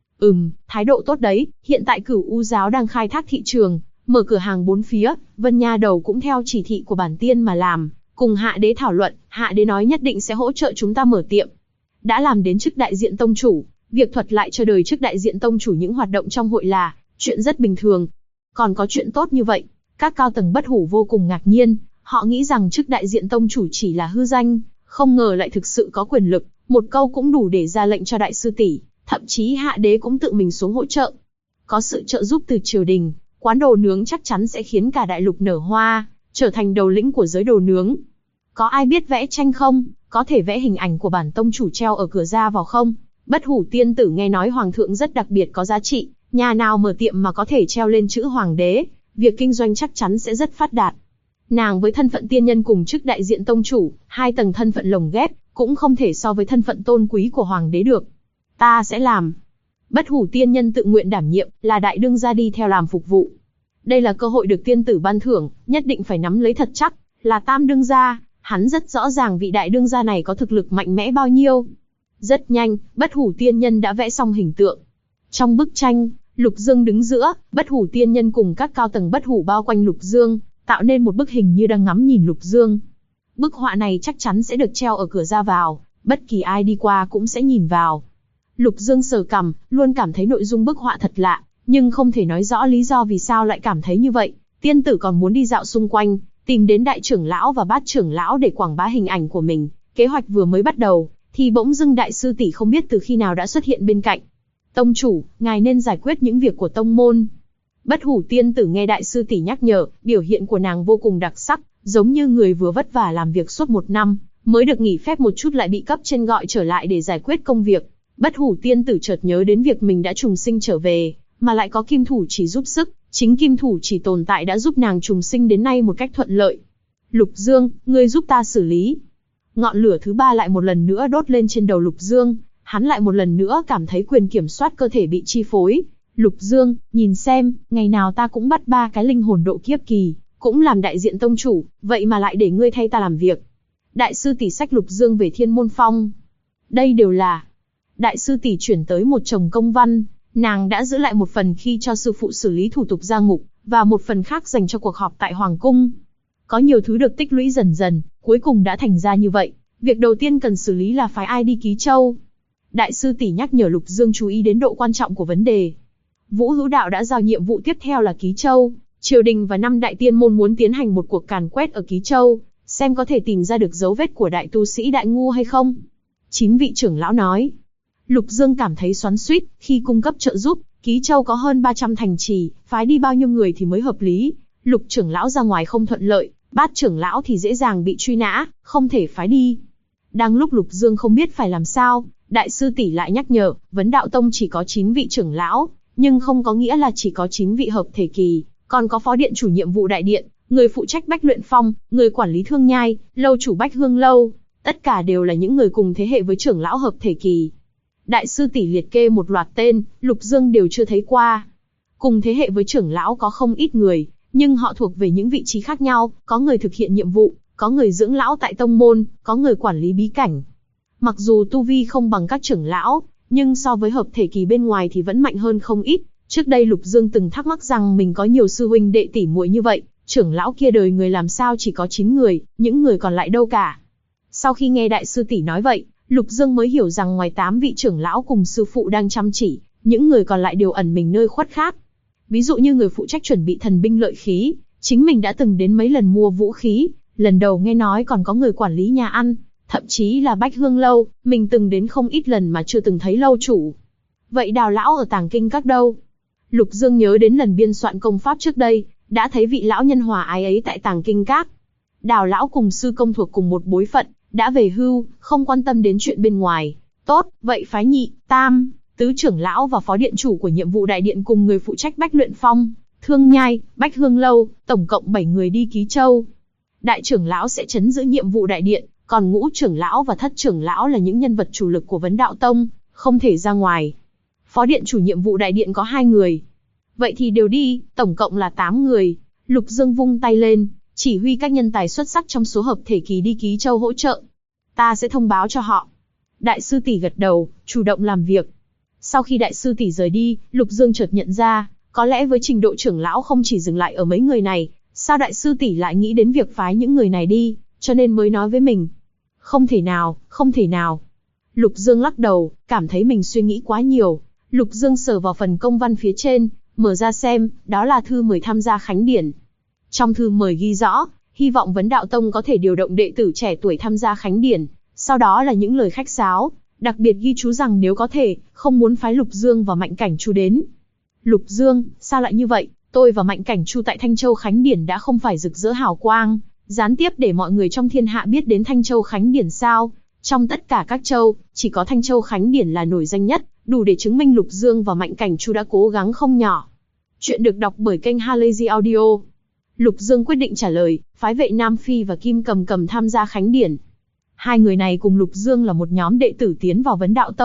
Thái độ tốt đấy, hiện tại Cửu U giáo đang khai thác thị trường, mở cửa hàng 4 phía, Vân Nha đầu cũng theo chỉ thị của bản tiên mà làm, cùng Hạ đế thảo luận, Hạ đế nói nhất định sẽ hỗ trợ chúng ta mở tiệm. Đã làm đến chức đại diện tông chủ, việc thuật lại cho đời chức đại diện tông chủ những hoạt động trong hội là chuyện rất bình thường. Còn có chuyện tốt như vậy, các cao tầng bất hủ vô cùng ngạc nhiên, họ nghĩ rằng chức đại diện tông chủ chỉ là hư danh, không ngờ lại thực sự có quyền lực, một câu cũng đủ để ra lệnh cho đại sư tỷ, thậm chí Hạ đế cũng tự mình xuống hỗ trợ. Có sự trợ giúp từ triều đình, quán đồ nướng chắc chắn sẽ khiến cả đại lục nở hoa, trở thành đầu lĩnh của giới đồ nướng. Có ai biết vẽ tranh không? Có thể vẽ hình ảnh của bản tông chủ treo ở cửa ra vào không? Bất hủ tiên tử nghe nói hoàng thượng rất đặc biệt có giá trị, nhà nào mở tiệm mà có thể treo lên chữ hoàng đế, việc kinh doanh chắc chắn sẽ rất phát đạt. Nàng với thân phận tiên nhân cùng chức đại diện tông chủ, 2 tầng thân phận lồng ghép, cũng không thể so với thân phận tôn quý của hoàng đế được. Ta sẽ làm. Bất Hủ tiên nhân tự nguyện đảm nhiệm, là đại đương gia đi theo làm phục vụ. Đây là cơ hội được tiên tử ban thưởng, nhất định phải nắm lấy thật chắc, là tam đương gia, hắn rất rõ ràng vị đại đương gia này có thực lực mạnh mẽ bao nhiêu. Rất nhanh, Bất Hủ tiên nhân đã vẽ xong hình tượng. Trong bức tranh, Lục Dương đứng giữa, Bất Hủ tiên nhân cùng các cao tầng Bất Hủ bao quanh Lục Dương, tạo nên một bức hình như đang ngắm nhìn Lục Dương. Bức họa này chắc chắn sẽ được treo ở cửa ra vào, bất kỳ ai đi qua cũng sẽ nhìn vào. Lục Dương sờ cằm, luôn cảm thấy nội dung bức họa thật lạ, nhưng không thể nói rõ lý do vì sao lại cảm thấy như vậy. Tiên tử còn muốn đi dạo xung quanh, tìm đến đại trưởng lão và bát trưởng lão để quảng bá hình ảnh của mình. Kế hoạch vừa mới bắt đầu, thì bỗng dưng đại sư tỷ không biết từ khi nào đã xuất hiện bên cạnh. Tông chủ, ngài nên giải quyết những việc của tông môn. Bất Hủ tiên tử nghe đại sư tỷ nhắc nhở, biểu hiện của nàng vô cùng đặc sắc, giống như người vừa vất vả làm việc suốt 1 năm, mới được nghỉ phép một chút lại bị cấp trên gọi trở lại để giải quyết công việc. Bất Hủ tiên tử chợt nhớ đến việc mình đã trùng sinh trở về, mà lại có kim thủ chỉ giúp sức, chính kim thủ chỉ tồn tại đã giúp nàng trùng sinh đến nay một cách thuận lợi. Lục Dương, ngươi giúp ta xử lý. Ngọn lửa thứ 3 lại một lần nữa đốt lên trên đầu Lục Dương, hắn lại một lần nữa cảm thấy quyền kiểm soát cơ thể bị chi phối. Lục Dương, nhìn xem, ngày nào ta cũng bắt 3 cái linh hồn độ kiếp kỳ, cũng làm đại diện tông chủ, vậy mà lại để ngươi thay ta làm việc. Đại sư tỷ xách Lục Dương về Thiên Môn Phong. Đây đều là... Đại sư tỷ chuyển tới một chồng công văn, nàng đã giữ lại một phần khi cho sư phụ xử lý thủ tục gia ngục, và một phần khác dành cho cuộc họp tại Hoàng Cung. Có nhiều thứ được tích lũy dần dần, cuối cùng đã thành ra như vậy. Việc đầu tiên cần xử lý là phái ai đi Ký Châu. Đại sư tỷ nhắc nhở Lục Dương chú ý đến độ quan trọng của vấn đề. Vũ Hữu Đạo đã giao nhiệm vụ tiếp theo là Ký Châu. Triều đình và 5 đại tiên môn muốn tiến hành một cuộc càn quét ở Ký Châu, xem có thể tìm ra được dấu vết của đại tu sĩ Đại Ngu hay không. 9 vị trưởng lão nói. Lục Dương cảm thấy xoắn xuýt, khi cung cấp trợ giúp, Ký Châu có hơn 300 thành trì, phái đi bao nhiêu người thì mới hợp lý. Lục trưởng lão ra ngoài không thuận lợi, bát trưởng lão thì dễ dàng bị truy nã, không thể phái đi. Đang lúc Lục Dương không biết phải làm sao, đại sư tỷ lại nhắc nhở, Vấn Đạo Tông chỉ có 9 vị trưởng lão, nhưng không có nghĩa là chỉ có 9 vị hợp thể kỳ, còn có phó điện chủ nhiệm vụ đại điện, người phụ trách Bách Luyện Phong, người quản lý Thương Nhai, lâu chủ Bách Hương Lâu, tất cả đều là những người cùng thế hệ với trưởng lão hợp thể kỳ. Đại sư tỷ liệt kê một loạt tên, Lục Dương đều chưa thấy qua. Cùng thế hệ với trưởng lão có không ít người, nhưng họ thuộc về những vị trí khác nhau, có người thực hiện nhiệm vụ, có người dưỡng lão tại tông môn, có người quản lý bí cảnh. Mặc dù tu vi không bằng các trưởng lão, nhưng so với hợp thể kỳ bên ngoài thì vẫn mạnh hơn không ít. Trước đây Lục Dương từng thắc mắc rằng mình có nhiều sư huynh đệ tỷ muội như vậy, trưởng lão kia đời người làm sao chỉ có 9 người, những người còn lại đâu cả. Sau khi nghe đại sư tỷ nói vậy, Lục Dương mới hiểu rằng ngoài 8 vị trưởng lão cùng sư phụ đang chăm chỉ, những người còn lại đều ẩn mình nơi khuất khác. Ví dụ như người phụ trách chuẩn bị thần binh lợi khí, chính mình đã từng đến mấy lần mua vũ khí, lần đầu nghe nói còn có người quản lý nhà ăn, thậm chí là Bách Hương Lâu, mình từng đến không ít lần mà chưa từng thấy lâu chủ. Vậy Đào lão ở Tàng Kinh Các đâu? Lục Dương nhớ đến lần biên soạn công pháp trước đây, đã thấy vị lão nhân hòa ái ấy tại Tàng Kinh Các. Đào lão cùng sư công thuộc cùng một bối phận, đã về hưu, không quan tâm đến chuyện bên ngoài. Tốt, vậy phái nhị, tam, tứ trưởng lão và phó điện chủ của nhiệm vụ đại điện cùng người phụ trách Bách Luyện Phong, Thương Nhai, Bách Hương Lâu, tổng cộng 7 người đi Ký Châu. Đại trưởng lão sẽ trấn giữ nhiệm vụ đại điện, còn ngũ trưởng lão và thất trưởng lão là những nhân vật chủ lực của Vấn Đạo Tông, không thể ra ngoài. Phó điện chủ nhiệm vụ đại điện có 2 người. Vậy thì đều đi, tổng cộng là 8 người. Lục Dương vung tay lên, chỉ huy các nhân tài xuất sắc trong số hợp thể kỳ đi Ký Châu hỗ trợ. Ta sẽ thông báo cho họ. Đại sư tỷ gật đầu, chủ động làm việc. Sau khi đại sư tỷ rời đi, Lục Dương chợt nhận ra, có lẽ với trình độ trưởng lão không chỉ dừng lại ở mấy người này, sao đại sư tỷ lại nghĩ đến việc phái những người này đi, cho nên mới nói với mình. Không thể nào, không thể nào. Lục Dương lắc đầu, cảm thấy mình suy nghĩ quá nhiều. Lục Dương sờ vào phần công văn phía trên, mở ra xem, đó là thư mời tham gia khánh điển. Trong thư mời ghi rõ, hy vọng Vấn Đạo Tông có thể điều động đệ tử trẻ tuổi tham gia khánh điển. Sau đó là những lời khách sáo, đặc biệt ghi chú rằng nếu có thể, không muốn phái Lục Dương và Mạnh Cảnh Chu đến. Lục Dương, sao lại như vậy? Tôi và Mạnh Cảnh Chu tại Thanh Châu khánh điển đã không phải rực rỡ hào quang, gián tiếp để mọi người trong thiên hạ biết đến Thanh Châu khánh điển sao? Trong tất cả các châu, chỉ có Thanh Châu khánh điển là nổi danh nhất, đủ để chứng minh Lục Dương và Mạnh Cảnh Chu đã cố gắng không nhỏ. Chuyện được đọc bởi kênh Halazy Audio. Lục Dương quyết định trả lời, phái Vệ Nam Phi và Kim Cầm Cầm tham gia khánh điển. 2 người này cùng Lục Dương là một nhóm đệ tử tiến vào Vấn Đạo Tông,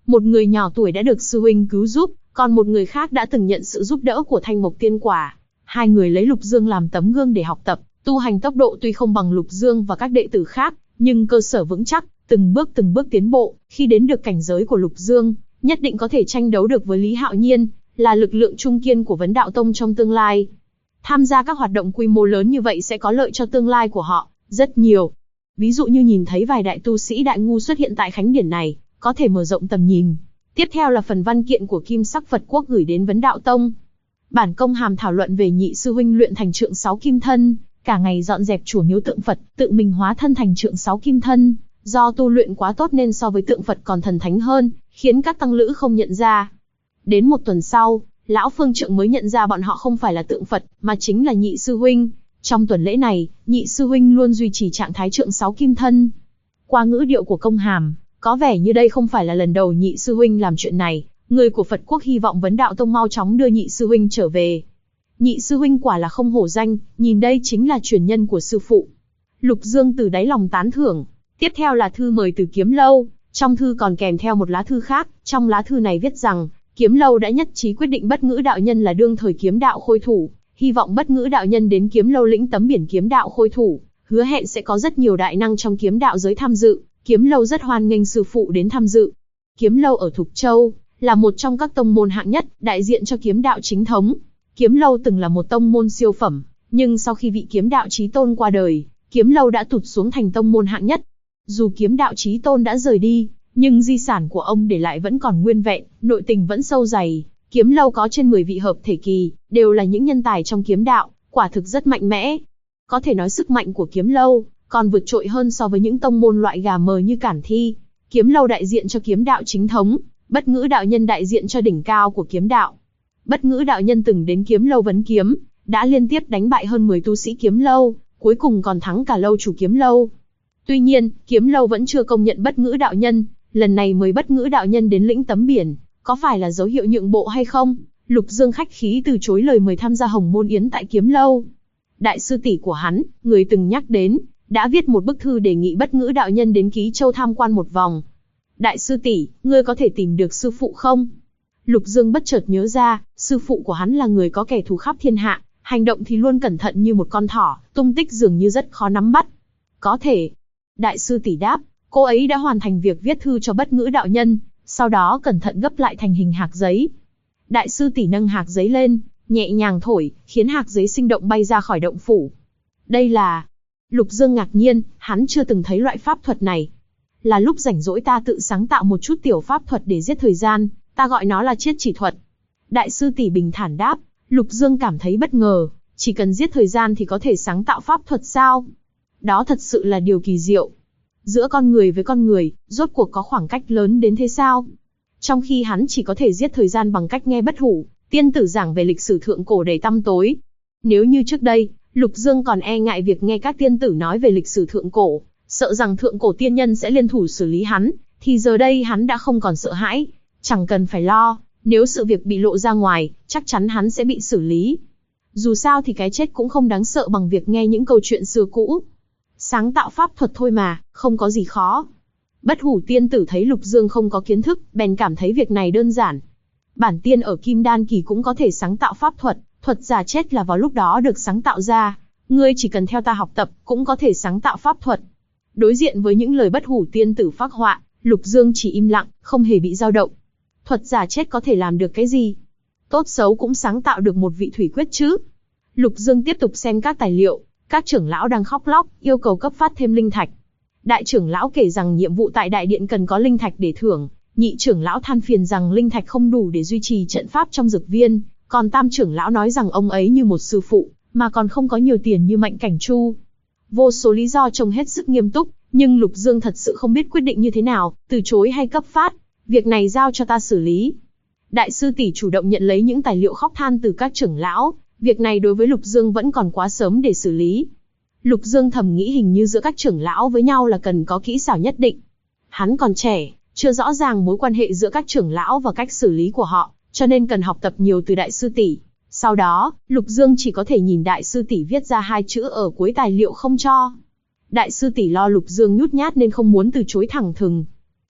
Một người nhỏ tuổi đã được sư huynh cứu giúp, còn một người khác đã từng nhận sự giúp đỡ của Thanh Mộc Tiên Quả. Hai người lấy Lục Dương làm tấm gương để học tập, tu hành tốc độ tuy không bằng Lục Dương và các đệ tử khác, nhưng cơ sở vững chắc, từng bước tiến bộ, khi đến được cảnh giới của Lục Dương, nhất định có thể tranh đấu được với Lý Hạo Nhiên, là lực lượng trung kiên của Vấn Đạo Tông trong tương lai. Tham gia các hoạt động quy mô lớn như vậy sẽ có lợi cho tương lai của họ, rất nhiều. Ví dụ như nhìn thấy vài đại tu sĩ đại ngu xuất hiện tại khánh điển này, có thể mở rộng tầm nhìn. Tiếp theo là phần văn kiện của Kim Sắc Phật Quốc gửi đến Vấn Đạo Tông. Bản công hàm thảo luận về nhị sư huynh luyện thành trượng 6 kim thân, cả ngày dọn dẹp chùa miếu tượng Phật, tự mình hóa thân thành trượng 6 kim thân. Do tu luyện quá tốt nên so với tượng Phật còn thần thánh hơn, khiến các tăng lữ không nhận ra. Đến một tuần sau, lão phương trượng mới nhận ra bọn họ không phải là tượng Phật, mà chính là nhị sư huynh. Trong tuần lễ này, nhị sư huynh luôn duy trì trạng thái trượng 6 kim thân. Qua ngữ điệu của công hàm, có vẻ như đây không phải là lần đầu nhị sư huynh làm chuyện này. Người của Phật Quốc hy vọng Vấn Đạo Tông mau chóng đưa nhị sư huynh trở về. Nhị sư huynh quả là không hổ danh, nhìn đây chính là truyền nhân của sư phụ. Lục Dương từ đáy lòng tán thưởng. Tiếp theo là thư mời từ Kiếm Lâu, trong thư còn kèm theo một lá thư khác, trong lá thư này viết rằng, Kiếm Lâu đã nhất trí quyết định Bất Ngữ đạo nhân là đương thời kiếm đạo khôi thủ, hy vọng Bất Ngữ đạo nhân đến Kiếm Lâu lĩnh tấm biển kiếm đạo khôi thủ, hứa hẹn sẽ có rất nhiều đại năng trong kiếm đạo giới tham dự, Kiếm Lâu rất hoan nghênh sư phụ đến tham dự. Kiếm Lâu ở Thục Châu, là một trong các tông môn hạng nhất, đại diện cho kiếm đạo chính thống. Kiếm Lâu từng là một tông môn siêu phẩm, nhưng sau khi vị kiếm đạo chí tôn qua đời, Kiếm Lâu đã tụt xuống thành tông môn hạng nhất. Dù kiếm đạo chí tôn đã rời đi, nhưng di sản của ông để lại vẫn còn nguyên vẹn, nội tình vẫn sâu dày. Kiếm Lâu có trên 10 vị hợp thể kỳ, đều là những nhân tài trong kiếm đạo, quả thực rất mạnh mẽ. Có thể nói sức mạnh của Kiếm Lâu còn vượt trội hơn so với những tông môn loại gà mờ như Cản Thi. Kiếm Lâu đại diện cho kiếm đạo chính thống, Bất Ngữ đạo nhân đại diện cho đỉnh cao của kiếm đạo. Bất Ngữ đạo nhân từng đến Kiếm Lâu vấn kiếm, đã liên tiếp đánh bại hơn 10 tu sĩ Kiếm Lâu, cuối cùng còn thắng cả lâu chủ Kiếm Lâu. Tuy nhiên, Kiếm Lâu vẫn chưa công nhận Bất Ngữ đạo nhân, lần này mời Bất Ngữ đạo nhân đến lĩnh tấm biển, có phải là dấu hiệu nhượng bộ hay không? Lục Dương khách khí từ chối lời mời tham gia Hồng Môn Yến tại Kiếm Lâu. Đại sư tỷ của hắn, người từng nhắc đến, đã viết một bức thư đề nghị Bất Ngữ đạo nhân đến Ký Châu tham quan một vòng. Đại sư tỷ, ngươi có thể tìm được sư phụ không? Lục Dương bất chợt nhớ ra, sư phụ của hắn là người có kẻ thù khắp thiên hạ, hành động thì luôn cẩn thận như một con thỏ, tung tích dường như rất khó nắm bắt. Có thể. Đại sư tỷ đáp, cô ấy đã hoàn thành việc viết thư cho Bất Ngữ đạo nhân, sau đó cẩn thận gấp lại thành hình hạc giấy. Đại sư tỷ nâng hạc giấy lên, nhẹ nhàng thổi, khiến hạc giấy sinh động bay ra khỏi động phủ. Đây là... Lục Dương ngạc nhiên, hắn chưa từng thấy loại pháp thuật này. Là lúc rảnh rỗi ta tự sáng tạo một chút tiểu pháp thuật để giết thời gian, ta gọi nó là chiết chỉ thuật. Đại sư tỷ bình thản đáp. Lục Dương cảm thấy bất ngờ, chỉ cần giết thời gian thì có thể sáng tạo pháp thuật sao? Đó thật sự là điều kỳ diệu. Giữa con người với con người, rốt cuộc có khoảng cách lớn đến thế sao? Trong khi hắn chỉ có thể giết thời gian bằng cách nghe Bất Hủ tiên tử giảng về lịch sử thượng cổ đầy tăm tối. Nếu như trước đây, Lục Dương còn e ngại việc nghe các tiên tử nói về lịch sử thượng cổ, sợ rằng thượng cổ tiên nhân sẽ liên thủ xử lý hắn, thì giờ đây hắn đã không còn sợ hãi, chẳng cần phải lo, nếu sự việc bị lộ ra ngoài, chắc chắn hắn sẽ bị xử lý. Dù sao thì cái chết cũng không đáng sợ bằng việc nghe những câu chuyện xưa cũ. Sáng tạo pháp thuật thôi mà, không có gì khó. Bất Hủ tiên tử thấy Lục Dương không có kiến thức, bèn cảm thấy việc này đơn giản. Bản tiên ở Kim Đan kỳ cũng có thể sáng tạo pháp thuật, thuật giả chết là vào lúc đó được sáng tạo ra. Ngươi chỉ cần theo ta học tập, cũng có thể sáng tạo pháp thuật. Đối diện với những lời Bất Hủ tiên tử phác họa, Lục Dương chỉ im lặng, không hề bị dao động. Thuật giả chết có thể làm được cái gì? Tốt xấu cũng sáng tạo được một vị thủy quyết chứ. Lục Dương tiếp tục xem các tài liệu, các trưởng lão đang khóc lóc, yêu cầu cấp phát thêm linh thạch. Đại trưởng lão kể rằng nhiệm vụ tại đại điện cần có linh thạch để thưởng, nhị trưởng lão than phiền rằng linh thạch không đủ để duy trì trận pháp trong dược viên, còn tam trưởng lão nói rằng ông ấy như một sư phụ, mà còn không có nhiều tiền như Mạnh Cảnh Chu. Vô số lý do trông hết sức nghiêm túc, nhưng Lục Dương thật sự không biết quyết định như thế nào, từ chối hay cấp phát. Việc này giao cho ta xử lý. Đại sư tỷ chủ động nhận lấy những tài liệu khóc than từ các trưởng lão, việc này đối với Lục Dương vẫn còn quá sớm để xử lý. Lục Dương thầm nghĩ hình như giữa các trưởng lão với nhau là cần có kỹ xảo nhất định. Hắn còn trẻ, chưa rõ ràng mối quan hệ giữa các trưởng lão và cách xử lý của họ, cho nên cần học tập nhiều từ đại sư tỷ. Sau đó, Lục Dương chỉ có thể nhìn đại sư tỷ viết ra 2 chữ ở cuối tài liệu không cho. Đại sư tỷ lo Lục Dương nhút nhát nên không muốn từ chối thẳng thừng.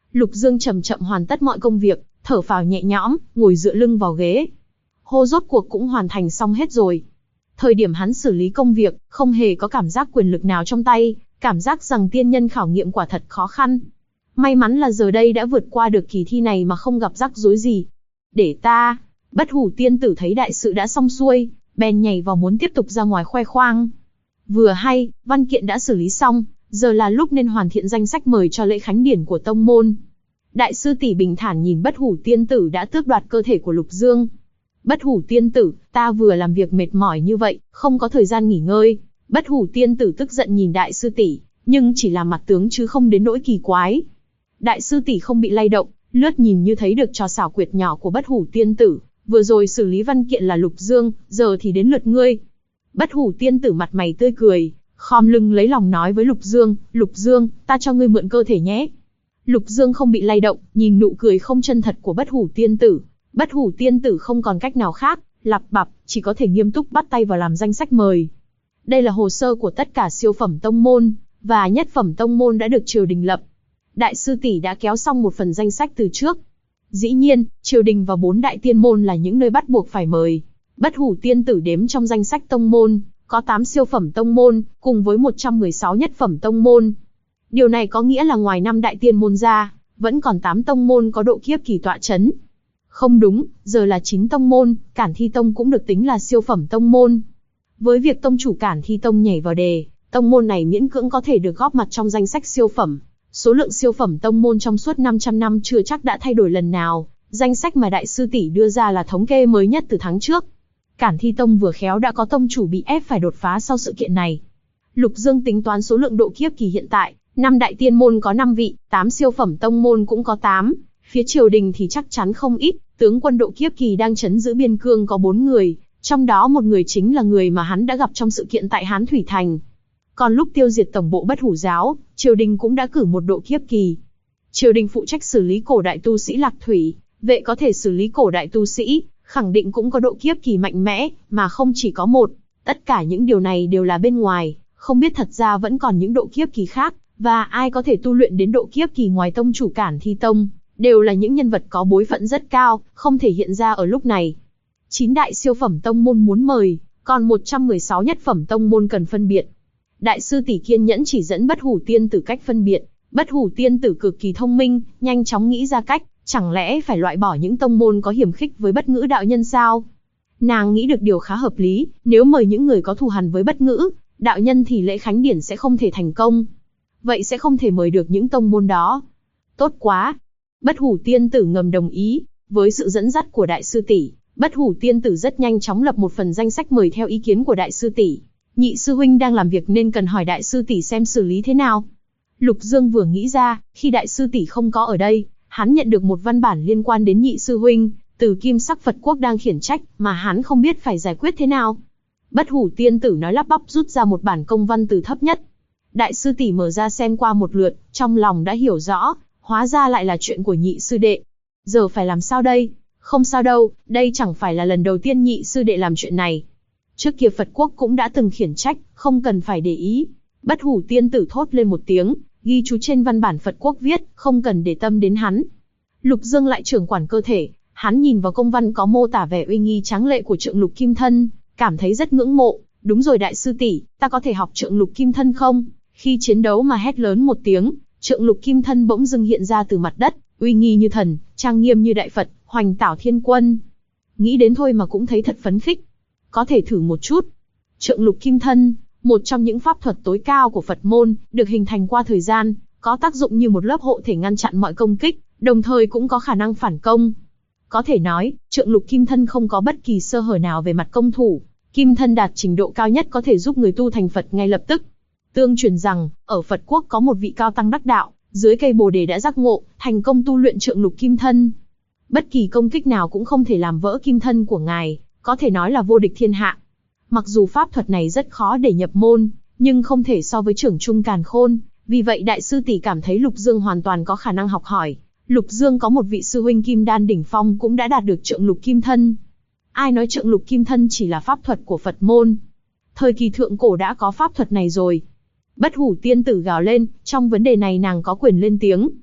Lục Dương chậm chậm hoàn tất mọi công việc, thở phào nhẹ nhõm, ngồi dựa lưng vào ghế. Hô, rốt cuộc cũng hoàn thành xong hết rồi. Thời điểm hắn xử lý công việc, không hề có cảm giác quyền lực nào trong tay, cảm giác rằng tiên nhân khảo nghiệm quả thật khó khăn. May mắn là giờ đây đã vượt qua được kỳ thi này mà không gặp rắc rối gì. Để ta, Bất Hủ tiên tử thấy đại sự đã xong xuôi, bèn nhảy vào muốn tiếp tục ra ngoài khoe khoang. Vừa hay, văn kiện đã xử lý xong, giờ là lúc nên hoàn thiện danh sách mời cho lễ khánh điển của tông môn. Đại sư tỷ bình thản nhìn Bất Hủ tiên tử đã tước đoạt cơ thể của Lục Dương. Bất Hủ tiên tử, ta vừa làm việc mệt mỏi như vậy, không có thời gian nghỉ ngơi. Bất Hủ tiên tử tức giận nhìn đại sư tỷ, nhưng chỉ là mặt tướng chứ không đến nỗi kỳ quái. Đại sư tỷ không bị lay động, lướt nhìn như thấy được trò xảo quyệt nhỏ của Bất Hủ tiên tử. Vừa rồi xử lý văn kiện là Lục Dương, giờ thì đến lượt ngươi. Bất Hủ tiên tử mặt mày tươi cười, khom lưng lấy lòng nói với Lục Dương, ta cho ngươi mượn cơ thể nhé. Lục Dương không bị lay động, nhìn nụ cười không chân thật của Bất Hủ tiên tử. Bất Hủ tiên tử không còn cách nào khác, lặp bặp, chỉ có thể nghiêm túc bắt tay vào làm danh sách mời. Đây là hồ sơ của tất cả siêu phẩm tông môn, và nhất phẩm tông môn đã được triều đình lập. Đại sư tỷ đã kéo xong một phần danh sách từ trước. Dĩ nhiên, triều đình và 4 đại tiên môn là những nơi bắt buộc phải mời. Bất Hủ tiên tử đếm trong danh sách tông môn, có 8 siêu phẩm tông môn, cùng với 116 nhất phẩm tông môn. Điều này có nghĩa là ngoài 5 đại tiên môn ra, vẫn còn 8 tông môn có độ kiếp kỳ tọa chấn. Không đúng, giờ là 9 tông môn, Cản Thi Tông cũng được tính là siêu phẩm tông môn. Với việc tông chủ Cản Thi Tông nhảy vào đề, tông môn này miễn cưỡng có thể được góp mặt trong danh sách siêu phẩm. Số lượng siêu phẩm tông môn trong suốt 500 năm chưa chắc đã thay đổi lần nào, danh sách mà đại sư tỷ đưa ra là thống kê mới nhất từ tháng trước. Cản Thi Tông vừa khéo đã có tông chủ bị ép phải đột phá sau sự kiện này. Lục Dương tính toán số lượng độ kiếp kỳ hiện tại, 5 đại tiên môn có 5 vị, 8 siêu phẩm tông môn cũng có 8, phía triều đình thì chắc chắn không ít, tướng quân độ kiếp kỳ đang trấn giữ biên cương có 4 người, trong đó một người chính là người mà hắn đã gặp trong sự kiện tại Hán Thủy Thành. Còn lúc tiêu diệt tổng bộ Bất Hủ giáo, triều đình cũng đã cử một độ kiếp kỳ. Triều đình phụ trách xử lý cổ đại tu sĩ Lạc Thủy, vệ có thể xử lý cổ đại tu sĩ, khẳng định cũng có độ kiếp kỳ mạnh mẽ, mà không chỉ có một. Tất cả những điều này đều là bên ngoài, không biết thật ra vẫn còn những độ kiếp kỳ khác, và ai có thể tu luyện đến độ kiếp kỳ ngoài tông chủ Cản Thi Tông, đều là những nhân vật có bối phận rất cao, không thể hiện ra ở lúc này. 9 đại siêu phẩm tông môn muốn mời, còn 116 nhất phẩm tông môn cần phân biệt. Đại sư tỷ kiên nhẫn chỉ dẫn Bất Hủ tiên tử cách phân biệt. Bất Hủ tiên tử cực kỳ thông minh, nhanh chóng nghĩ ra cách, chẳng lẽ phải loại bỏ những tông môn có hiềm khích với Bất Ngữ đạo nhân sao? Nàng nghĩ được điều khá hợp lý, nếu mời những người có thù hằn với Bất Ngữ đạo nhân thì lễ khánh điển sẽ không thể thành công. Vậy sẽ không thể mời được những tông môn đó. Tốt quá. Bất Hủ tiên tử ngầm đồng ý, với sự dẫn dắt của đại sư tỷ, Bất Hủ tiên tử rất nhanh chóng lập một phần danh sách mời theo ý kiến của đại sư tỷ. Nhị sư huynh đang làm việc nên cần hỏi đại sư tỷ xem xử lý thế nào. Lục Dương vừa nghĩ ra, khi đại sư tỷ không có ở đây, hắn nhận được một văn bản liên quan đến nhị sư huynh, từ Kim Sắc Phật Quốc đang khiển trách, mà hắn không biết phải giải quyết thế nào. Bất Hủ tiên tử nói lắp bắp rút ra một bản công văn từ thấp nhất. Đại sư tỷ mở ra xem qua một lượt, trong lòng đã hiểu rõ, hóa ra lại là chuyện của nhị sư đệ. Giờ phải làm sao đây? Không sao đâu, đây chẳng phải là lần đầu tiên nhị sư đệ làm chuyện này. Trước kia Phật Quốc cũng đã từng khiển trách, không cần phải để ý. Bất Hủ tiên tử thốt lên một tiếng, ghi chú trên văn bản Phật Quốc viết, không cần để tâm đến hắn. Lục Dương lại trưởng quản cơ thể, hắn nhìn vào công văn có mô tả vẻ uy nghi tráng lệ của Trượng Lục Kim Thân, cảm thấy rất ngưỡng mộ. Đúng rồi đại sư tỷ, ta có thể học Trượng Lục Kim Thân không? Khi chiến đấu mà hét lớn một tiếng, Trượng Lục Kim Thân bỗng dưng hiện ra từ mặt đất, uy nghi như thần, trang nghiêm như đại Phật, hoành tảo thiên quân. Nghĩ đến thôi mà cũng thấy thật phấn khích. Có thể thử một chút. Trượng Lục Kim Thân, một trong những pháp thuật tối cao của Phật môn, được hình thành qua thời gian, có tác dụng như một lớp hộ thể ngăn chặn mọi công kích, đồng thời cũng có khả năng phản công. Có thể nói, Trượng Lục Kim Thân không có bất kỳ sơ hở nào về mặt công thủ. Kim Thân đạt trình độ cao nhất có thể giúp người tu thành Phật ngay lập tức. Tương truyền rằng, ở Phật Quốc có một vị cao tăng đắc đạo, dưới cây Bồ Đề đã giác ngộ, thành công tu luyện Trượng Lục Kim Thân. Bất kỳ công kích nào cũng không thể làm vỡ kim thân của ngài, có thể nói là vô địch thiên hạ. Mặc dù pháp thuật này rất khó để nhập môn, nhưng không thể so với Trưởng Trung Càn Khôn, vì vậy đại sư tỷ cảm thấy Lục Dương hoàn toàn có khả năng học hỏi. Lục Dương có một vị sư huynh Kim Đan đỉnh phong cũng đã đạt được Trượng Lục Kim Thân. Ai nói Trượng Lục Kim Thân chỉ là pháp thuật của Phật môn? Thời kỳ thượng cổ đã có pháp thuật này rồi. Bất Hủ tiên tử gào lên, trong vấn đề này nàng có quyền lên tiếng.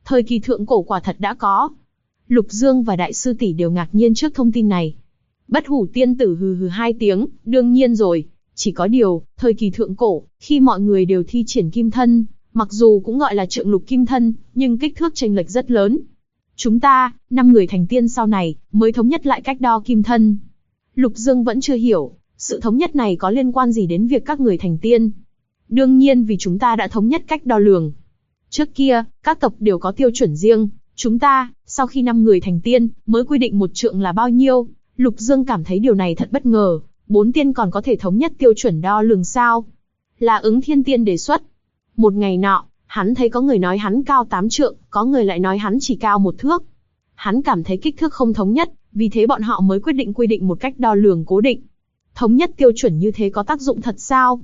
Thời kỳ thượng cổ quả thật đã có. Lục Dương và đại sư tỷ đều ngạc nhiên trước thông tin này. Bất Hủ tiên tử hừ hừ hai tiếng, đương nhiên rồi. Chỉ có điều, thời kỳ thượng cổ, khi mọi người đều thi triển kim thân, mặc dù cũng gọi là trượng lục kim thân, nhưng kích thước chênh lệch rất lớn. Chúng ta, 5 người thành tiên sau này, mới thống nhất lại cách đo kim thân. Lục Dương vẫn chưa hiểu, sự thống nhất này có liên quan gì đến việc các người thành tiên. Đương nhiên vì chúng ta đã thống nhất cách đo lường. Trước kia, các tộc đều có tiêu chuẩn riêng, chúng ta, sau khi 5 người thành tiên, mới quy định một trượng là bao nhiêu. Lục Dương cảm thấy điều này thật bất ngờ, 4 tiên còn có thể thống nhất tiêu chuẩn đo lường sao? Là Ứng Thiên Tiên đề xuất. Một ngày nọ, hắn thấy có người nói hắn cao 8 trượng, có người lại nói hắn chỉ cao 1 thước. Hắn cảm thấy kích thước không thống nhất, vì thế bọn họ mới quyết định quy định một cách đo lường cố định. Thống nhất tiêu chuẩn như thế có tác dụng thật sao?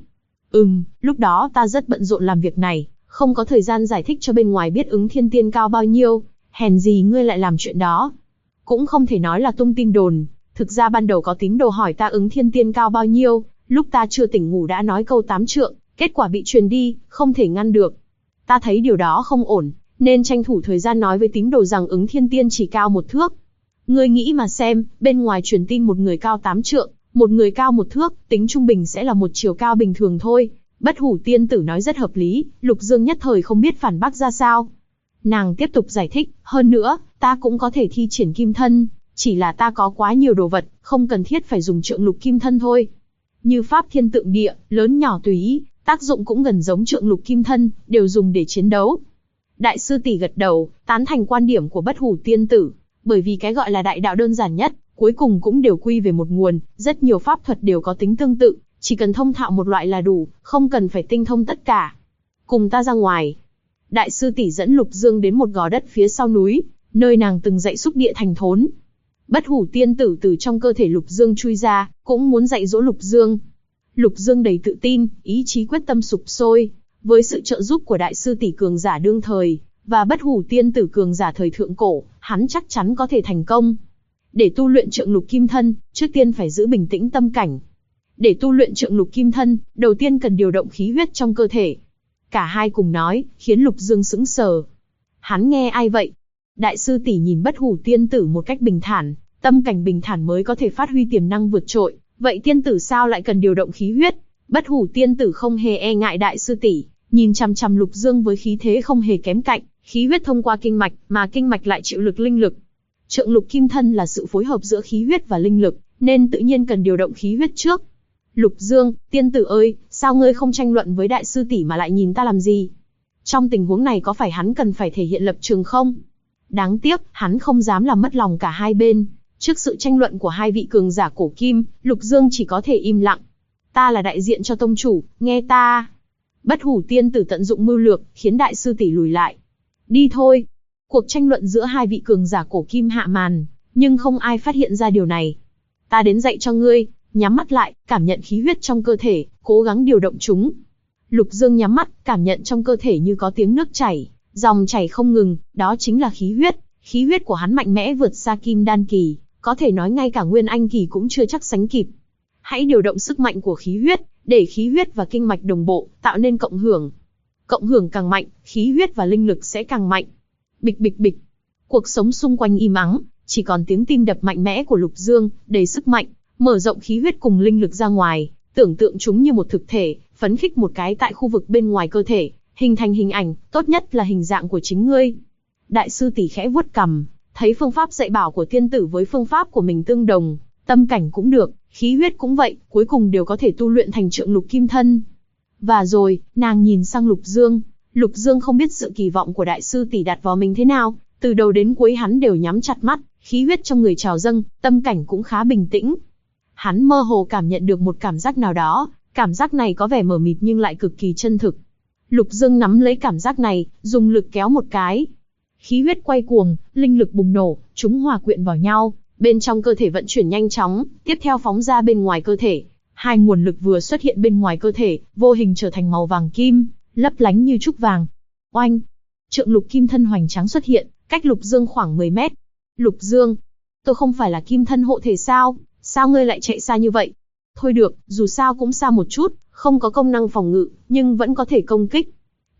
Lúc đó ta rất bận rộn làm việc này, không có thời gian giải thích cho bên ngoài biết Ứng Thiên Tiên cao bao nhiêu, hèn gì ngươi lại làm chuyện đó. Cũng không thể nói là tung tin đồn, thực ra ban đầu có tín đồ hỏi ta Ứng Thiên Tiên cao bao nhiêu, lúc ta chưa tỉnh ngủ đã nói câu 8 trượng, kết quả bị truyền đi, không thể ngăn được. Ta thấy điều đó không ổn, nên tranh thủ thời gian nói với tín đồ rằng Ứng Thiên Tiên chỉ cao 1 thước. Ngươi nghĩ mà xem, bên ngoài truyền tin một người cao 8 trượng, một người cao 1 thước, tính trung bình sẽ là một chiều cao bình thường thôi. Bất Hủ tiên tử nói rất hợp lý, Lục Dương nhất thời không biết phản bác ra sao. Nàng tiếp tục giải thích, hơn nữa, ta cũng có thể thi triển kim thân, chỉ là ta có quá nhiều đồ vật, không cần thiết phải dùng trượng lục kim thân thôi. Như pháp thiên tượng địa, lớn nhỏ tùy ý, tác dụng cũng gần giống trượng lục kim thân, đều dùng để chiến đấu. Đại sư tỷ gật đầu, tán thành quan điểm của Bất Hủ tiên tử, bởi vì cái gọi là đại đạo đơn giản nhất, cuối cùng cũng đều quy về một nguồn, rất nhiều pháp thuật đều có tính tương tự, chỉ cần thông thạo một loại là đủ, không cần phải tinh thông tất cả. Cùng ta ra ngoài. Đại sư tỷ dẫn Lục Dương đến một gò đất phía sau núi, nơi nàng từng dạy xúc địa thành thốn. Bất Hủ tiên tử từ trong cơ thể Lục Dương chui ra, cũng muốn dạy dỗ Lục Dương. Lục Dương đầy tự tin, ý chí quyết tâm sục sôi, với sự trợ giúp của đại sư tỷ cường giả đương thời, và Bất Hủ tiên tử cường giả thời thượng cổ, hắn chắc chắn có thể thành công. Để tu luyện trượng lục kim thân, trước tiên phải giữ bình tĩnh tâm cảnh. Để tu luyện trượng lục kim thân, đầu tiên cần điều động khí huyết trong cơ thể. Cả hai cùng nói, khiến Lục Dương sững sờ. Hắn nghe ai vậy? Đại sư tỷ nhìn Bất Hủ tiên tử một cách bình thản, tâm cảnh bình thản mới có thể phát huy tiềm năng vượt trội. Vậy tiên tử sao lại cần điều động khí huyết? Bất Hủ tiên tử không hề e ngại đại sư tỷ, nhìn chằm chằm Lục Dương với khí thế không hề kém cạnh. Khí huyết thông qua kinh mạch, mà kinh mạch lại chịu lực linh lực. Trượng lục kim thân là sự phối hợp giữa khí huyết và linh lực, nên tự nhiên cần điều động khí huyết trước. Lục Dương, tiên tử ơi, sao ngươi không tranh luận với đại sư tỷ mà lại nhìn ta làm gì? Trong tình huống này có phải hắn cần phải thể hiện lập trường không? Đáng tiếc, hắn không dám làm mất lòng cả hai bên. Trước sự tranh luận của hai vị cường giả cổ kim, Lục Dương chỉ có thể im lặng. Ta là đại diện cho tông chủ, nghe ta. Bất Hủ tiên tử tận dụng mưu lược, khiến đại sư tỷ lùi lại. Đi thôi. Cuộc tranh luận giữa hai vị cường giả cổ kim hạ màn, nhưng không ai phát hiện ra điều này. Ta đến dạy cho ngươi, nhắm mắt lại, cảm nhận khí huyết trong cơ thể, cố gắng điều động chúng. Lục Dương nhắm mắt, cảm nhận trong cơ thể như có tiếng nước chảy, dòng chảy không ngừng, đó chính là khí huyết. Khí huyết của hắn mạnh mẽ vượt xa kim đan kỳ, có thể nói ngay cả nguyên anh kỳ cũng chưa chắc sánh kịp. Hãy điều động sức mạnh của khí huyết, để khí huyết và kinh mạch đồng bộ, tạo nên cộng hưởng. Cộng hưởng càng mạnh, khí huyết và linh lực sẽ càng mạnh. Bịch bịch bịch. Cuộc sống xung quanh im ắng, chỉ còn tiếng tim đập mạnh mẽ của Lục Dương, đầy sức mạnh, mở rộng khí huyết cùng linh lực ra ngoài, tưởng tượng chúng như một thực thể, phấn khích một cái tại khu vực bên ngoài cơ thể, hình thành hình ảnh, tốt nhất là hình dạng của chính ngươi. Đại sư tỷ khẽ vuốt cằm, thấy phương pháp dạy bảo của tiên tử với phương pháp của mình tương đồng, tâm cảnh cũng được, khí huyết cũng vậy, cuối cùng đều có thể tu luyện thành trượng lục kim thân. Và rồi, nàng nhìn sang Lục Dương. Lục Dương không biết sự kỳ vọng của đại sư tỷ đặt vào mình thế nào, từ đầu đến cuối hắn đều nhắm chặt mắt, khí huyết trong người trào dâng, tâm cảnh cũng khá bình tĩnh. Hắn mơ hồ cảm nhận được một cảm giác nào đó, cảm giác này có vẻ mờ mịt nhưng lại cực kỳ chân thực. Lục Dương nắm lấy cảm giác này, dùng lực kéo một cái. Khí huyết quay cuồng, linh lực bùng nổ, chúng hòa quyện vào nhau, bên trong cơ thể vận chuyển nhanh chóng, tiếp theo phóng ra bên ngoài cơ thể. Hai nguồn lực vừa xuất hiện bên ngoài cơ thể, vô hình trở thành màu vàng kim, lấp lánh như trúc vàng. Oanh! Trượng lục kim thân hoành tráng xuất hiện, cách Lục Dương khoảng 10 mét. Lục Dương, tôi không phải là kim thân hộ thể sao? Sao ngươi lại chạy xa như vậy? Thôi được, dù sao cũng xa một chút, không có công năng phòng ngự, nhưng vẫn có thể công kích.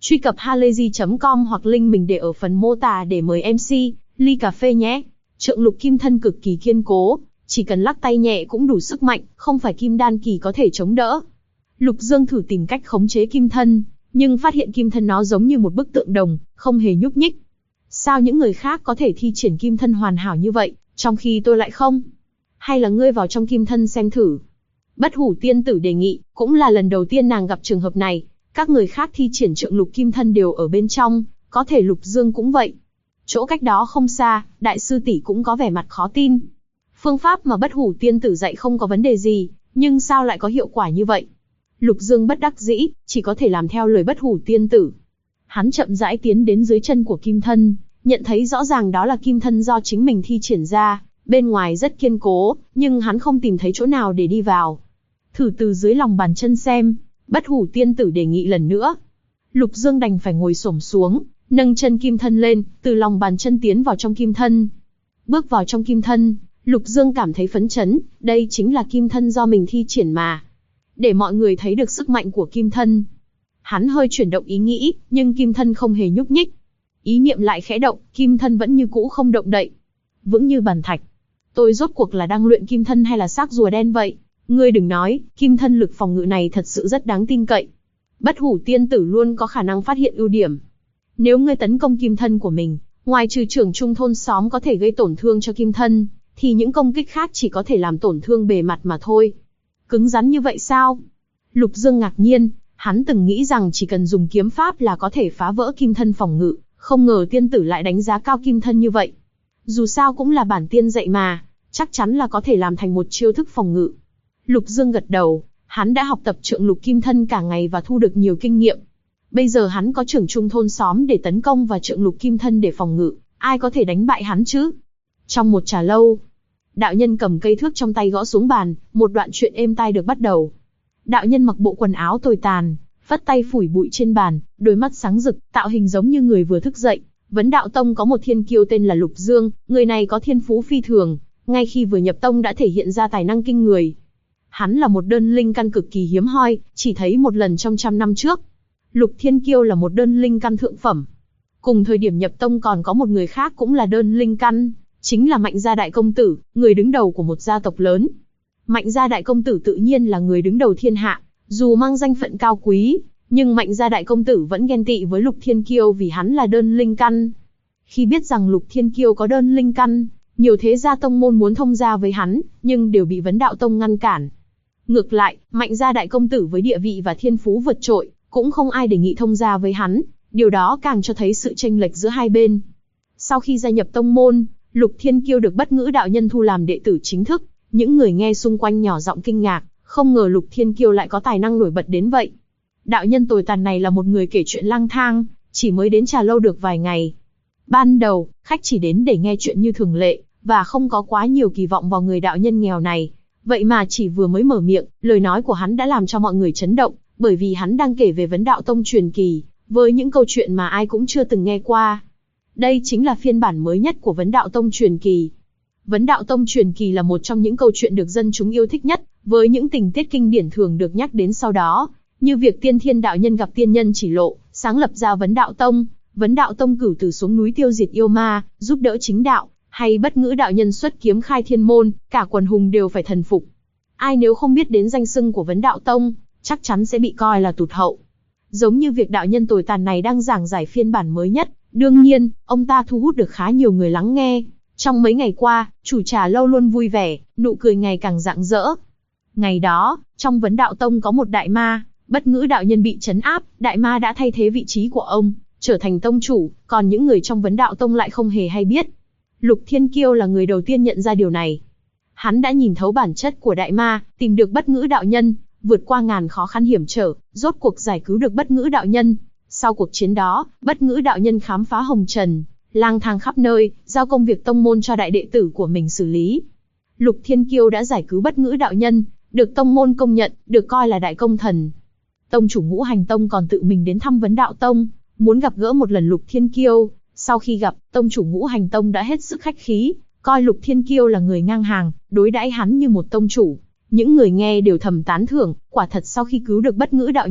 Truy cập halayzi.com hoặc link mình để ở phần mô tả để mời MC, ly cà phê nhé. Trượng lục kim thân cực kỳ kiên cố, chỉ cần lắc tay nhẹ cũng đủ sức mạnh, không phải kim đan kỳ có thể chống đỡ. Lục Dương thử tìm cách khống chế kim thân, nhưng phát hiện kim thân nó giống như một bức tượng đồng, không hề nhúc nhích. Sao những người khác có thể thi triển kim thân hoàn hảo như vậy, trong khi tôi lại không? Hay là ngươi vào trong kim thân xem thử? Bất Hủ tiên tử đề nghị, cũng là lần đầu tiên nàng gặp trường hợp này. Các người khác thi triển trượng lục kim thân đều ở bên trong, có thể Lục Dương cũng vậy. Chỗ cách đó không xa, đại sư tỷ cũng có vẻ mặt khó tin. Phương pháp mà Bất Hủ tiên tử dạy không có vấn đề gì, nhưng sao lại có hiệu quả như vậy? Lục Dương bất đắc dĩ, chỉ có thể làm theo lời Bất Hủ tiên tử. Hắn chậm rãi tiến đến dưới chân của kim thân, nhận thấy rõ ràng đó là kim thân do chính mình thi triển ra, bên ngoài rất kiên cố, nhưng hắn không tìm thấy chỗ nào để đi vào. Thử từ dưới lòng bàn chân xem, Bất Hủ tiên tử đề nghị lần nữa. Lục Dương đành phải ngồi xổm xuống, nâng chân kim thân lên, từ lòng bàn chân tiến vào trong kim thân. Bước vào trong kim thân, Lục Dương cảm thấy phấn chấn, đây chính là kim thân do mình thi triển mà. Để mọi người thấy được sức mạnh của kim thân. Hắn hơi chuyển động ý nghĩ, nhưng kim thân không hề nhúc nhích. Ý niệm lại khẽ động, kim thân vẫn như cũ không động đậy. Vững như bàn thạch. Tôi rốt cuộc là đang luyện kim thân hay là xác rùa đen vậy? Ngươi đừng nói, kim thân lực phòng ngự này thật sự rất đáng tin cậy. Bất Hủ tiên tử luôn có khả năng phát hiện ưu điểm. Nếu ngươi tấn công kim thân của mình, ngoài trừ trưởng trung thôn xóm có thể gây tổn thương cho kim thân, thì những công kích khác chỉ có thể làm tổn thương bề mặt mà thôi. Cứng rắn như vậy sao? Lục Dương ngạc nhiên, hắn từng nghĩ rằng chỉ cần dùng kiếm pháp là có thể phá vỡ kim thân phòng ngự, không ngờ tiên tử lại đánh giá cao kim thân như vậy. Dù sao cũng là bản tiên dạy mà, chắc chắn là có thể làm thành một chiêu thức phòng ngự. Lục Dương gật đầu, hắn đã học tập trượng lục kim thân cả ngày và thu được nhiều kinh nghiệm. Bây giờ hắn có trưởng trung thôn xóm để tấn công và trượng lục kim thân để phòng ngự, ai có thể đánh bại hắn chứ? Trong một trà lâu, đạo nhân cầm cây thước trong tay gõ xuống bàn, một đoạn chuyện êm tai được bắt đầu. Đạo nhân mặc bộ quần áo tồi tàn, phất tay phủi bụi trên bàn, đôi mắt sáng rực, tạo hình giống như người vừa thức dậy. Vấn Đạo Tông có một thiên kiêu tên là Lục Dương, người này có thiên phú phi thường, ngay khi vừa nhập tông đã thể hiện ra tài năng kinh người. Hắn là một đơn linh căn cực kỳ hiếm hoi, chỉ thấy một lần trong 100 năm trước. Lục Thiên Kiêu là một đơn linh căn thượng phẩm. Cùng thời điểm nhập tông còn có một người khác cũng là đơn linh căn, chính là Mạnh Gia Đại Công Tử, người đứng đầu của một gia tộc lớn. Mạnh Gia Đại Công Tử tự nhiên là người đứng đầu thiên hạ, dù mang danh phận cao quý, nhưng Mạnh Gia Đại Công Tử vẫn ghen tị với Lục Thiên Kiêu vì hắn là đơn linh căn. Khi biết rằng Lục Thiên Kiêu có đơn linh căn, nhiều thế gia tông môn muốn thông gia với hắn, nhưng đều bị Vấn Đạo Tông ngăn cản. Ngược lại, Mạnh Gia Đại Công Tử với địa vị và thiên phú vượt trội, cũng không ai đề nghị thông gia với hắn, điều đó càng cho thấy sự chênh lệch giữa hai bên. Sau khi gia nhập tông môn, Lục Thiên Kiêu được Bất Ngữ đạo nhân thu làm đệ tử chính thức, những người nghe xung quanh nhỏ giọng kinh ngạc, không ngờ Lục Thiên Kiêu lại có tài năng nổi bật đến vậy. Đạo nhân tồi tàn này là một người kể chuyện lang thang, chỉ mới đến trà lâu được vài ngày. Ban đầu, khách chỉ đến để nghe chuyện như thường lệ, và không có quá nhiều kỳ vọng vào người đạo nhân nghèo này. Vậy mà chỉ vừa mới mở miệng, lời nói của hắn đã làm cho mọi người chấn động, bởi vì hắn đang kể về Vấn Đạo Tông truyền kỳ, với những câu chuyện mà ai cũng chưa từng nghe qua. Đây chính là phiên bản mới nhất của Vấn Đạo Tông truyền kỳ. Vấn Đạo Tông truyền kỳ là một trong những câu chuyện được dân chúng yêu thích nhất, với những tình tiết kinh điển thường được nhắc đến sau đó, như việc Tiên Thiên đạo nhân gặp tiên nhân chỉ lộ, sáng lập ra Vấn Đạo Tông, Vấn Đạo Tông cửu tử xuống núi tiêu diệt yêu ma, giúp đỡ chính đạo, hay Bất Ngữ đạo nhân xuất kiếm khai thiên môn, cả quần hùng đều phải thần phục. Ai nếu không biết đến danh xưng của Vấn Đạo Tông, chắc chắn sẽ bị coi là tụt hậu. Giống như việc đạo nhân tồi tàn này đang giảng giải phiên bản mới nhất, đương nhiên, ông ta thu hút được khá nhiều người lắng nghe. Trong mấy ngày qua, chủ trà lâu luôn vui vẻ, nụ cười ngày càng rạng rỡ. Ngày đó, trong Vấn Đạo Tông có một đại ma, Bất Ngữ đạo nhân bị trấn áp, đại ma đã thay thế vị trí của ông, trở thành tông chủ, còn những người trong Vấn Đạo Tông lại không hề hay biết. Lục Thiên Kiêu là người đầu tiên nhận ra điều này. Hắn đã nhìn thấu bản chất của đại ma, tìm được Bất Ngữ đạo nhân, vượt qua ngàn khó khăn hiểm trở, rốt cuộc giải cứu được Bất Ngữ đạo nhân. Sau cuộc chiến đó, Bất Ngữ đạo nhân khám phá hồng trần, lang thang khắp nơi, giao công việc tông môn cho đại đệ tử của mình xử lý. Lục Thiên Kiêu đã giải cứu Bất Ngữ đạo nhân, được tông môn công nhận, được coi là đại công thần. Tông chủ Ngũ Hành Tông còn tự mình đến thăm Vấn Đạo Tông, muốn gặp gỡ một lần Lục Thiên Kiêu. Sau khi gặp, tông chủ Ngũ Hành Tông đã hết sức khách khí, coi Lục Thiên Kiêu là người ngang hàng, đối đãi hắn như một tông chủ. Những người nghe đều thầm tán thưởng, quả thật sau khi cứu được Bất Ngữ đạo nhân,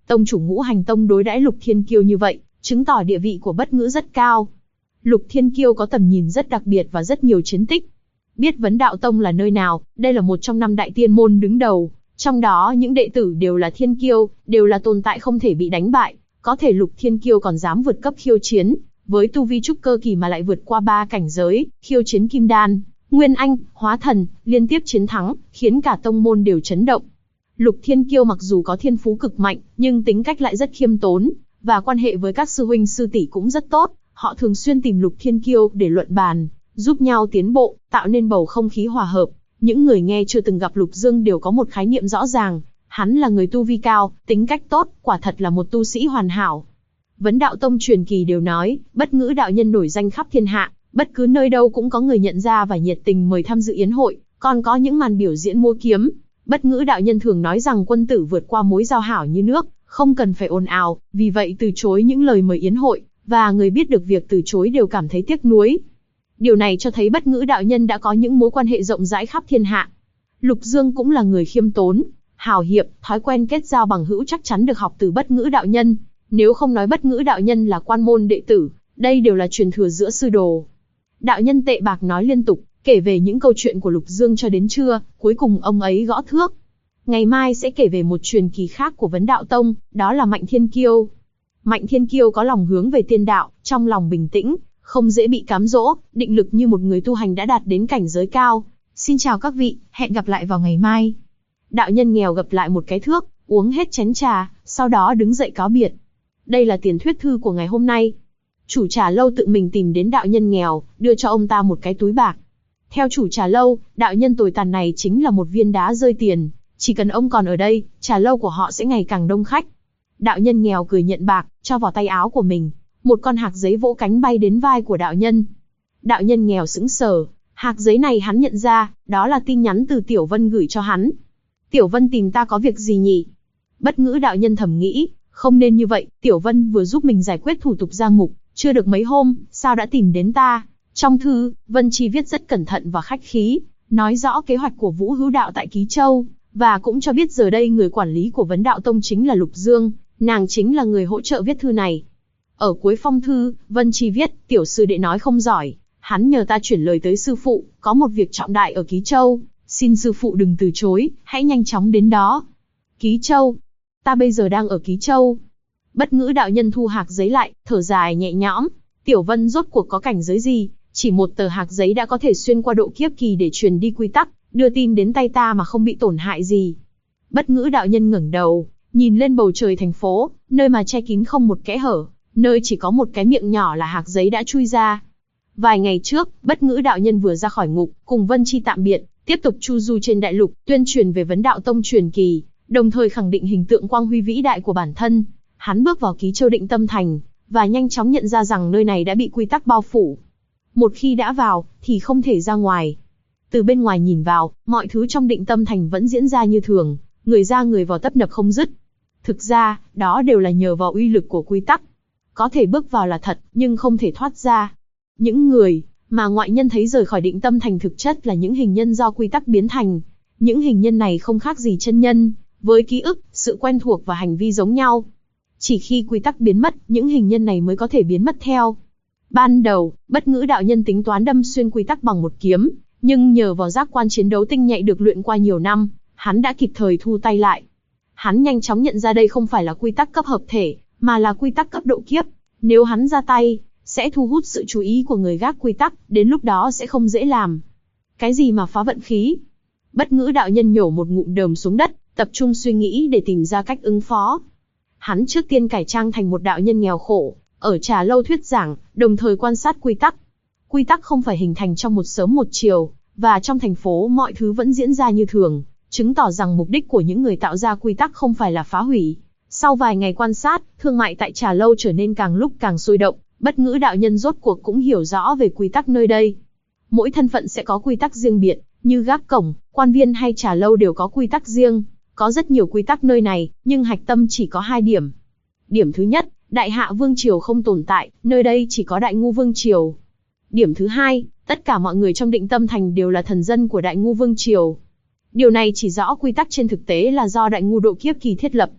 Tông chủ Ngũ Hành Tông đối đãi Lục Thiên Kiêu như vậy, chứng tỏ địa vị của Bất Ngữ rất cao. Lục Thiên Kiêu có tầm nhìn rất đặc biệt và rất nhiều chiến tích. Biết Vấn Đạo Tông là nơi nào, đây là một trong 5 đại tiên môn đứng đầu, trong đó những đệ tử đều là thiên kiêu, đều là tồn tại không thể bị đánh bại, có thể Lục Thiên Kiêu còn dám vượt cấp khiêu chiến, với tu vi trúc cơ kỳ mà lại vượt qua 3 cảnh giới, khiêu chiến kim đan, nguyên anh, hóa thần, liên tiếp chiến thắng, khiến cả tông môn đều chấn động. Lục Thiên Kiêu mặc dù có thiên phú cực mạnh, nhưng tính cách lại rất khiêm tốn, và quan hệ với các sư huynh sư tỷ cũng rất tốt, họ thường xuyên tìm Lục Thiên Kiêu để luận bàn, giúp nhau tiến bộ, tạo nên bầu không khí hòa hợp. Những người nghe chưa từng gặp Lục Dương đều có một khái niệm rõ ràng, hắn là người tu vi cao, tính cách tốt, quả thật là một tu sĩ hoàn hảo. Vấn Đạo Tông truyền kỳ đều nói, Bất Ngữ đạo nhân nổi danh khắp thiên hạ, bất cứ nơi đâu cũng có người nhận ra và nhiệt tình mời tham dự yến hội, còn có những màn biểu diễn múa kiếm. Bất Ngữ đạo nhân thường nói rằng quân tử vượt qua mối giao hảo như nước, không cần phải ồn ào, vì vậy từ chối những lời mời yến hội, và người biết được việc từ chối đều cảm thấy tiếc nuối. Điều này cho thấy Bất Ngữ đạo nhân đã có những mối quan hệ rộng rãi khắp thiên hạ. Lục Dương cũng là người khiêm tốn, hào hiệp, thói quen kết giao bằng hữu chắc chắn được học từ Bất Ngữ đạo nhân. Nếu không nói Bất Ngữ đạo nhân là quan môn đệ tử, đây đều là truyền thừa giữa sư đồ. Đạo nhân Tệ Bạc nói liên tục, kể về những câu chuyện của Lục Dương cho đến trưa, cuối cùng ông ấy gõ thước. Ngày mai sẽ kể về một truyền kỳ khác của Vấn Đạo Tông, đó là Mạnh Thiên Kiêu. Mạnh Thiên Kiêu có lòng hướng về tiên đạo, trong lòng bình tĩnh, không dễ bị cám dỗ, định lực như một người tu hành đã đạt đến cảnh giới cao. Xin chào các vị, hẹn gặp lại vào ngày mai. Đạo nhân nghèo gập lại một cái thước, uống hết chén trà, sau đó đứng dậy cáo biệt. Đây là tiền thuyết thư của ngày hôm nay. Chủ trà lâu tự mình tìm đến đạo nhân nghèo, đưa cho ông ta một cái túi bạc. Theo chủ trà lâu, đạo nhân tồi tàn này chính là một viên đá rơi tiền, chỉ cần ông còn ở đây, trà lâu của họ sẽ ngày càng đông khách. Đạo nhân nghèo cười nhận bạc, cho vào tay áo của mình. Một con hạc giấy vỗ cánh bay đến vai của đạo nhân. Đạo nhân nghèo sững sờ, hạc giấy này hắn nhận ra, đó là tin nhắn từ Tiểu Vân gửi cho hắn. Tiểu Vân tìm ta có việc gì nhỉ? Bất Ngữ đạo nhân thầm nghĩ, không nên như vậy, Tiểu Vân vừa giúp mình giải quyết thủ tục gia ngục, chưa được mấy hôm, sao đã tìm đến ta? Trong thư, Vân Chi viết rất cẩn thận và khách khí, nói rõ kế hoạch của Vũ Hữu Đạo tại Ký Châu, và cũng cho biết giờ đây người quản lý của Vấn Đạo Tông chính là Lục Dương, nàng chính là người hỗ trợ viết thư này. Ở cuối phong thư, Vân Chi viết, tiểu sư đệ nói không giỏi, hắn nhờ ta chuyển lời tới sư phụ, có một việc trọng đại ở Ký Châu, xin sư phụ đừng từ chối, hãy nhanh chóng đến đó. Ký Châu? Ta bây giờ đang ở Ký Châu. Bất Ngữ đạo nhân thu hạc giấy lại, thở dài nhẹ nhõm. Tiểu Vân rốt cuộc có cảnh giới gì? Chỉ một tờ hạc giấy đã có thể xuyên qua độ kiếp kỳ để truyền đi quy tắc, đưa tin đến tay ta mà không bị tổn hại gì. Bất Ngữ đạo nhân ngẩng đầu, nhìn lên bầu trời thành phố, nơi mà che kín không một kẽ hở, nơi chỉ có một cái miệng nhỏ là hạc giấy đã chui ra. Vài ngày trước, Bất Ngữ đạo nhân vừa ra khỏi ngục, cùng Vân Chi tạm biệt, tiếp tục chu du trên đại lục, tuyên truyền về Vấn Đạo Tông truyền kỳ, đồng thời khẳng định hình tượng quang huy vĩ đại của bản thân. Hắn bước vào Ký Châu Định Tâm Thành, và nhanh chóng nhận ra rằng nơi này đã bị quy tắc bao phủ. Một khi đã vào, thì không thể ra ngoài. Từ bên ngoài nhìn vào, mọi thứ trong Định Tâm Thành vẫn diễn ra như thường, người ra người vào tấp nập không dứt. Thực ra, đó đều là nhờ vào uy lực của quy tắc. Có thể bước vào là thật, nhưng không thể thoát ra. Những người mà ngoại nhân thấy rời khỏi Định Tâm Thành thực chất là những hình nhân do quy tắc biến thành. Những hình nhân này không khác gì chân nhân, với ký ức, sự quen thuộc và hành vi giống nhau. Chỉ khi quy tắc biến mất, những hình nhân này mới có thể biến mất theo. Ban đầu, Bất Ngữ đạo nhân tính toán đâm xuyên quy tắc bằng một kiếm, nhưng nhờ vào giác quan chiến đấu tinh nhạy được luyện qua nhiều năm, hắn đã kịp thời thu tay lại. Hắn nhanh chóng nhận ra đây không phải là quy tắc cấp hợp thể, mà là quy tắc cấp độ kiếp. Nếu hắn ra tay, sẽ thu hút sự chú ý của người gác quy tắc, đến lúc đó sẽ không dễ làm. Cái gì mà phá vận khí? Bất Ngữ đạo nhân nhổ một ngụm đờm xuống đất, tập trung suy nghĩ để tìm ra cách ứng phó. Hắn trước tiên cải trang thành một đạo nhân nghèo khổ, ở trà lâu thuyết giảng, đồng thời quan sát quy tắc. Quy tắc không phải hình thành trong một sớm một chiều, và trong thành phố mọi thứ vẫn diễn ra như thường, chứng tỏ rằng mục đích của những người tạo ra quy tắc không phải là phá hủy. Sau vài ngày quan sát, thương mại tại trà lâu trở nên càng lúc càng sôi động, Bất Ngữ đạo nhân rốt cuộc cũng hiểu rõ về quy tắc nơi đây. Mỗi thân phận sẽ có quy tắc riêng biệt, như gác cổng, quan viên hay trà lâu đều có quy tắc riêng. Có rất nhiều quy tắc nơi này, nhưng hạch tâm chỉ có 2 điểm. Điểm thứ nhất, Đại Hạ Vương Triều không tồn tại, nơi đây chỉ có Đại Ngu Vương Triều. Điểm thứ hai, tất cả mọi người trong Định Tâm Thành đều là thần dân của Đại Ngu Vương Triều. Điều này chỉ rõ quy tắc trên thực tế là do Đại Ngu độ kiếp kỳ thiết lập.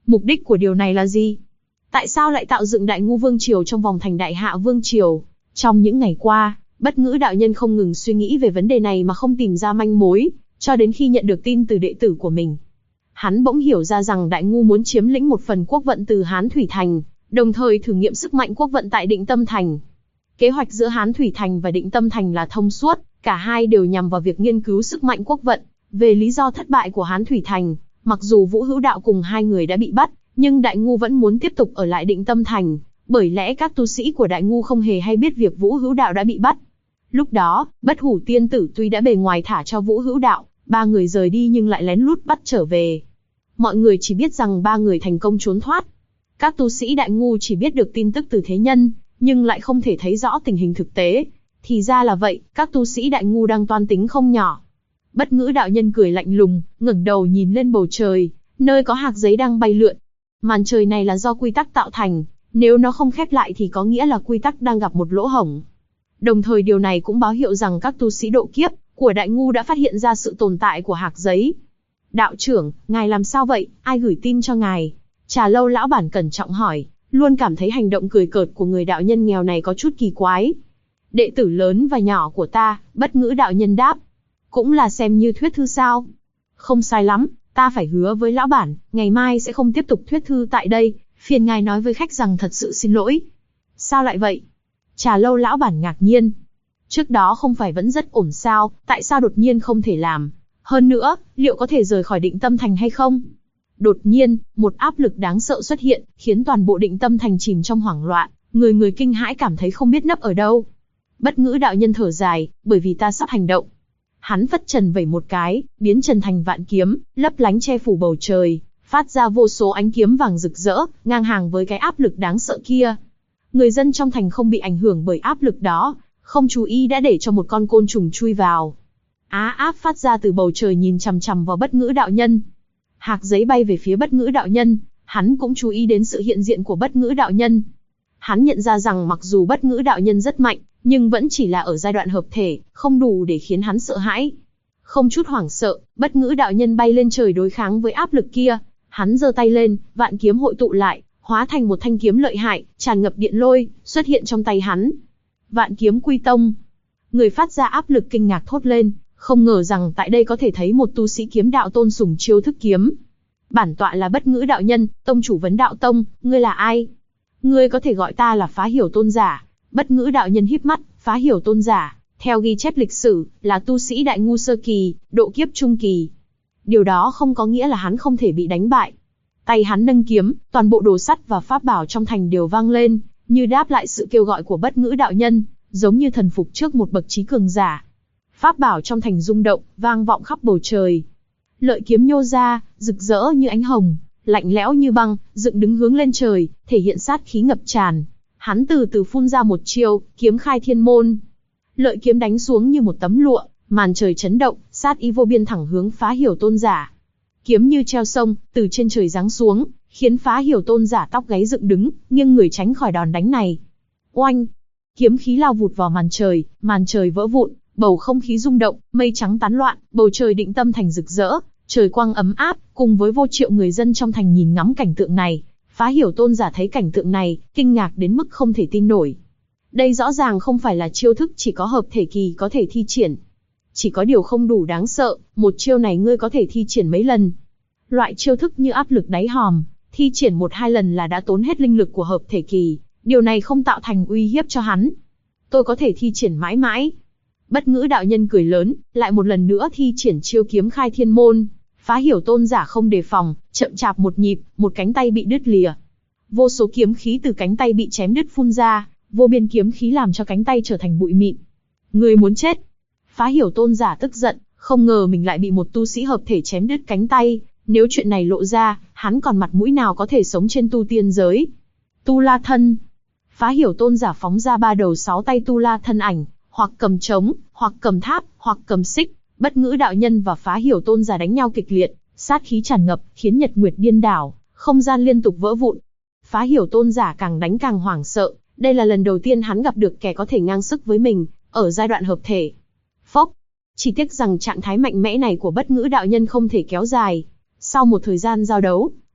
Mục đích của điều này là gì? Tại sao lại tạo dựng Đại Ngu Vương Triều trong vòng thành Đại Hạ Vương Triều? Trong những ngày qua, Bất Ngữ đạo nhân không ngừng suy nghĩ về vấn đề này mà không tìm ra manh mối, cho đến khi nhận được tin từ đệ tử của mình. Hắn bỗng hiểu ra rằng Đại Ngu muốn chiếm lĩnh một phần quốc vận từ Hán Thủy Thành, đồng thời thử nghiệm sức mạnh quốc vận tại Định Tâm Thành. Kế hoạch giữa Hán Thủy Thành và Định Tâm Thành là thông suốt, cả hai đều nhằm vào việc nghiên cứu sức mạnh quốc vận. Về lý do thất bại của Hán Thủy Thành, mặc dù Vũ Hữu Đạo cùng hai người đã bị bắt, nhưng Đại Ngu vẫn muốn tiếp tục ở lại Định Tâm Thành, bởi lẽ các tu sĩ của Đại Ngu không hề hay biết việc Vũ Hữu Đạo đã bị bắt. Lúc đó, Bất Hủ tiên tử tuy đã bề ngoài thả cho Vũ Hữu Đạo, ba người rời đi nhưng lại lén lút bắt trở về. Mọi người chỉ biết rằng ba người thành công trốn thoát. Các tu sĩ Đại Ngu chỉ biết được tin tức từ thế nhân, nhưng lại không thể thấy rõ tình hình thực tế. Thì ra là vậy, các tu sĩ Đại Ngu đang toan tính không nhỏ. Bất Ngữ đạo nhân cười lạnh lùng, ngẩng đầu nhìn lên bầu trời, nơi có hạc giấy đang bay lượn. Màn trời này là do quy tắc tạo thành, nếu nó không khép lại thì có nghĩa là quy tắc đang gặp một lỗ hổng. Đồng thời điều này cũng báo hiệu rằng các tu sĩ độ kiếp của Đại Ngu đã phát hiện ra sự tồn tại của hạc giấy. Đạo trưởng, ngài làm sao vậy, ai gửi tin cho ngài? Trà Lâu lão bản cẩn trọng hỏi, luôn cảm thấy hành động cười cợt của người đạo nhân nghèo này có chút kỳ quái. Đệ tử lớn và nhỏ của ta, Bất Ngữ đạo nhân đáp. Cũng là xem như thuyết thư sao? Không sai lắm, ta phải hứa với lão bản, ngày mai sẽ không tiếp tục thuyết thư tại đây, phiền ngài nói với khách rằng thật sự xin lỗi. Sao lại vậy? Trà Lâu lão bản ngạc nhiên. Trước đó không phải vẫn rất ổn sao, tại sao đột nhiên không thể làm? Hơn nữa, liệu có thể rời khỏi Định Tâm Thành hay không? Đột nhiên, một áp lực đáng sợ xuất hiện, khiến toàn bộ Định Tâm Thành chìm trong hoảng loạn, người người kinh hãi cảm thấy không biết nấp ở đâu. Bất Ngữ đạo nhân thở dài, bởi vì ta sắp hành động. Hắn phất trần vẩy một cái, biến trần thành vạn kiếm, lấp lánh che phủ bầu trời, phát ra vô số ánh kiếm vàng rực rỡ, ngang hàng với cái áp lực đáng sợ kia. Người dân trong thành không bị ảnh hưởng bởi áp lực đó, không chú ý đã để cho một con côn trùng chui vào. Áp phát ra từ bầu trời nhìn chằm chằm vào Bất Ngữ đạo nhân. Hạc giấy bay về phía Bất Ngữ đạo nhân, hắn cũng chú ý đến sự hiện diện của Bất Ngữ đạo nhân. Hắn nhận ra rằng mặc dù Bất Ngữ đạo nhân rất mạnh, nhưng vẫn chỉ là ở giai đoạn hợp thể, không đủ để khiến hắn sợ hãi. Không chút hoảng sợ, Bất Ngữ đạo nhân bay lên trời đối kháng với áp lực kia. Hắn giơ tay lên, vạn kiếm hội tụ lại, hóa thành một thanh kiếm lợi hại, tràn ngập điện lôi, xuất hiện trong tay hắn. Vạn kiếm quy tông. Người phát ra áp lực kinh ngạc thốt lên, không ngờ rằng tại đây có thể thấy một tu sĩ kiếm đạo tôn sùng chiêu thức kiếm. Bản tọa là Bất Ngữ đạo nhân, tông chủ Vấn Đạo Tông, ngươi là ai? Ngươi có thể gọi ta là Phá Hiểu tôn giả. Bất Ngữ đạo nhân híp mắt, Phá Hiểu tôn giả, theo ghi chép lịch sử, là tu sĩ Đại Ngu sơ kỳ, độ kiếp trung kỳ. Điều đó không có nghĩa là hắn không thể bị đánh bại. Tay hắn nâng kiếm, toàn bộ đồ sắt và pháp bảo trong thành đều vang lên, như đáp lại sự kêu gọi của Bất Ngữ đạo nhân, giống như thần phục trước một bậc trí cường giả. Pháp bảo trong thành rung động, vang vọng khắp bầu trời. Lợi kiếm nhô ra, rực rỡ như ánh hồng, lạnh lẽo như băng, dựng đứng hướng lên trời, thể hiện sát khí ngập tràn. Hắn từ từ phun ra một chiêu, kiếm khai thiên môn. Lợi kiếm đánh xuống như một tấm lụa, màn trời chấn động, sát ý vô biên thẳng hướng Phá Hiểu tôn giả. Kiếm như treo sông, từ trên trời giáng xuống, khiến Phá Hiểu tôn giả tóc gáy dựng đứng, nghiêng người tránh khỏi đòn đánh này. Oanh! Kiếm khí lao vụt vào màn trời vỡ vụn, bầu không khí rung động, mây trắng tán loạn, bầu trời Định Tâm Thành rực rỡ, trời quang ấm áp, cùng với vô triệu người dân trong thành nhìn ngắm cảnh tượng này. Phá Hiểu tôn giả thấy cảnh tượng này, kinh ngạc đến mức không thể tin nổi. Đây rõ ràng không phải là chiêu thức chỉ có hợp thể kỳ có thể thi triển. Chỉ có điều không đủ đáng sợ, một chiêu này ngươi có thể thi triển mấy lần. Loại chiêu thức như áp lực đáy hòm, thi triển 1-2 lần là đã tốn hết linh lực của hợp thể kỳ, điều này không tạo thành uy hiếp cho hắn. Tôi có thể thi triển mãi mãi. Bất Ngữ đạo nhân cười lớn, lại một lần nữa thi triển chiêu kiếm khai thiên môn. Phá Hiểu tôn giả không đề phòng, chậm chạp một nhịp, một cánh tay bị đứt lìa. Vô số kiếm khí từ cánh tay bị chém đứt phun ra, vô biên kiếm khí làm cho cánh tay trở thành bụi mịn. Ngươi muốn chết? Phá Hiểu tôn giả tức giận, không ngờ mình lại bị một tu sĩ hợp thể chém đứt cánh tay. Nếu chuyện này lộ ra, hắn còn mặt mũi nào có thể sống trên tu tiên giới? Tu La thân. Phá Hiểu tôn giả phóng ra 3 đầu 6 tay tu la thân ảnh, hoặc cầm trống, hoặc cầm tháp, hoặc cầm xích. Bất Ngữ đạo nhân và Phá Hiểu tôn giả đánh nhau kịch liệt, sát khí tràn ngập, khiến nhật nguyệt điên đảo, không gian liên tục vỡ vụn. Phá Hiểu tôn giả càng đánh càng hoảng sợ, đây là lần đầu tiên hắn gặp được kẻ có thể ngang sức với mình, ở giai đoạn hợp thể. Phốc! Chỉ tiếc rằng trạng thái mạnh mẽ này của Bất Ngữ đạo nhân không thể kéo dài. Sau một thời gian giao đấu,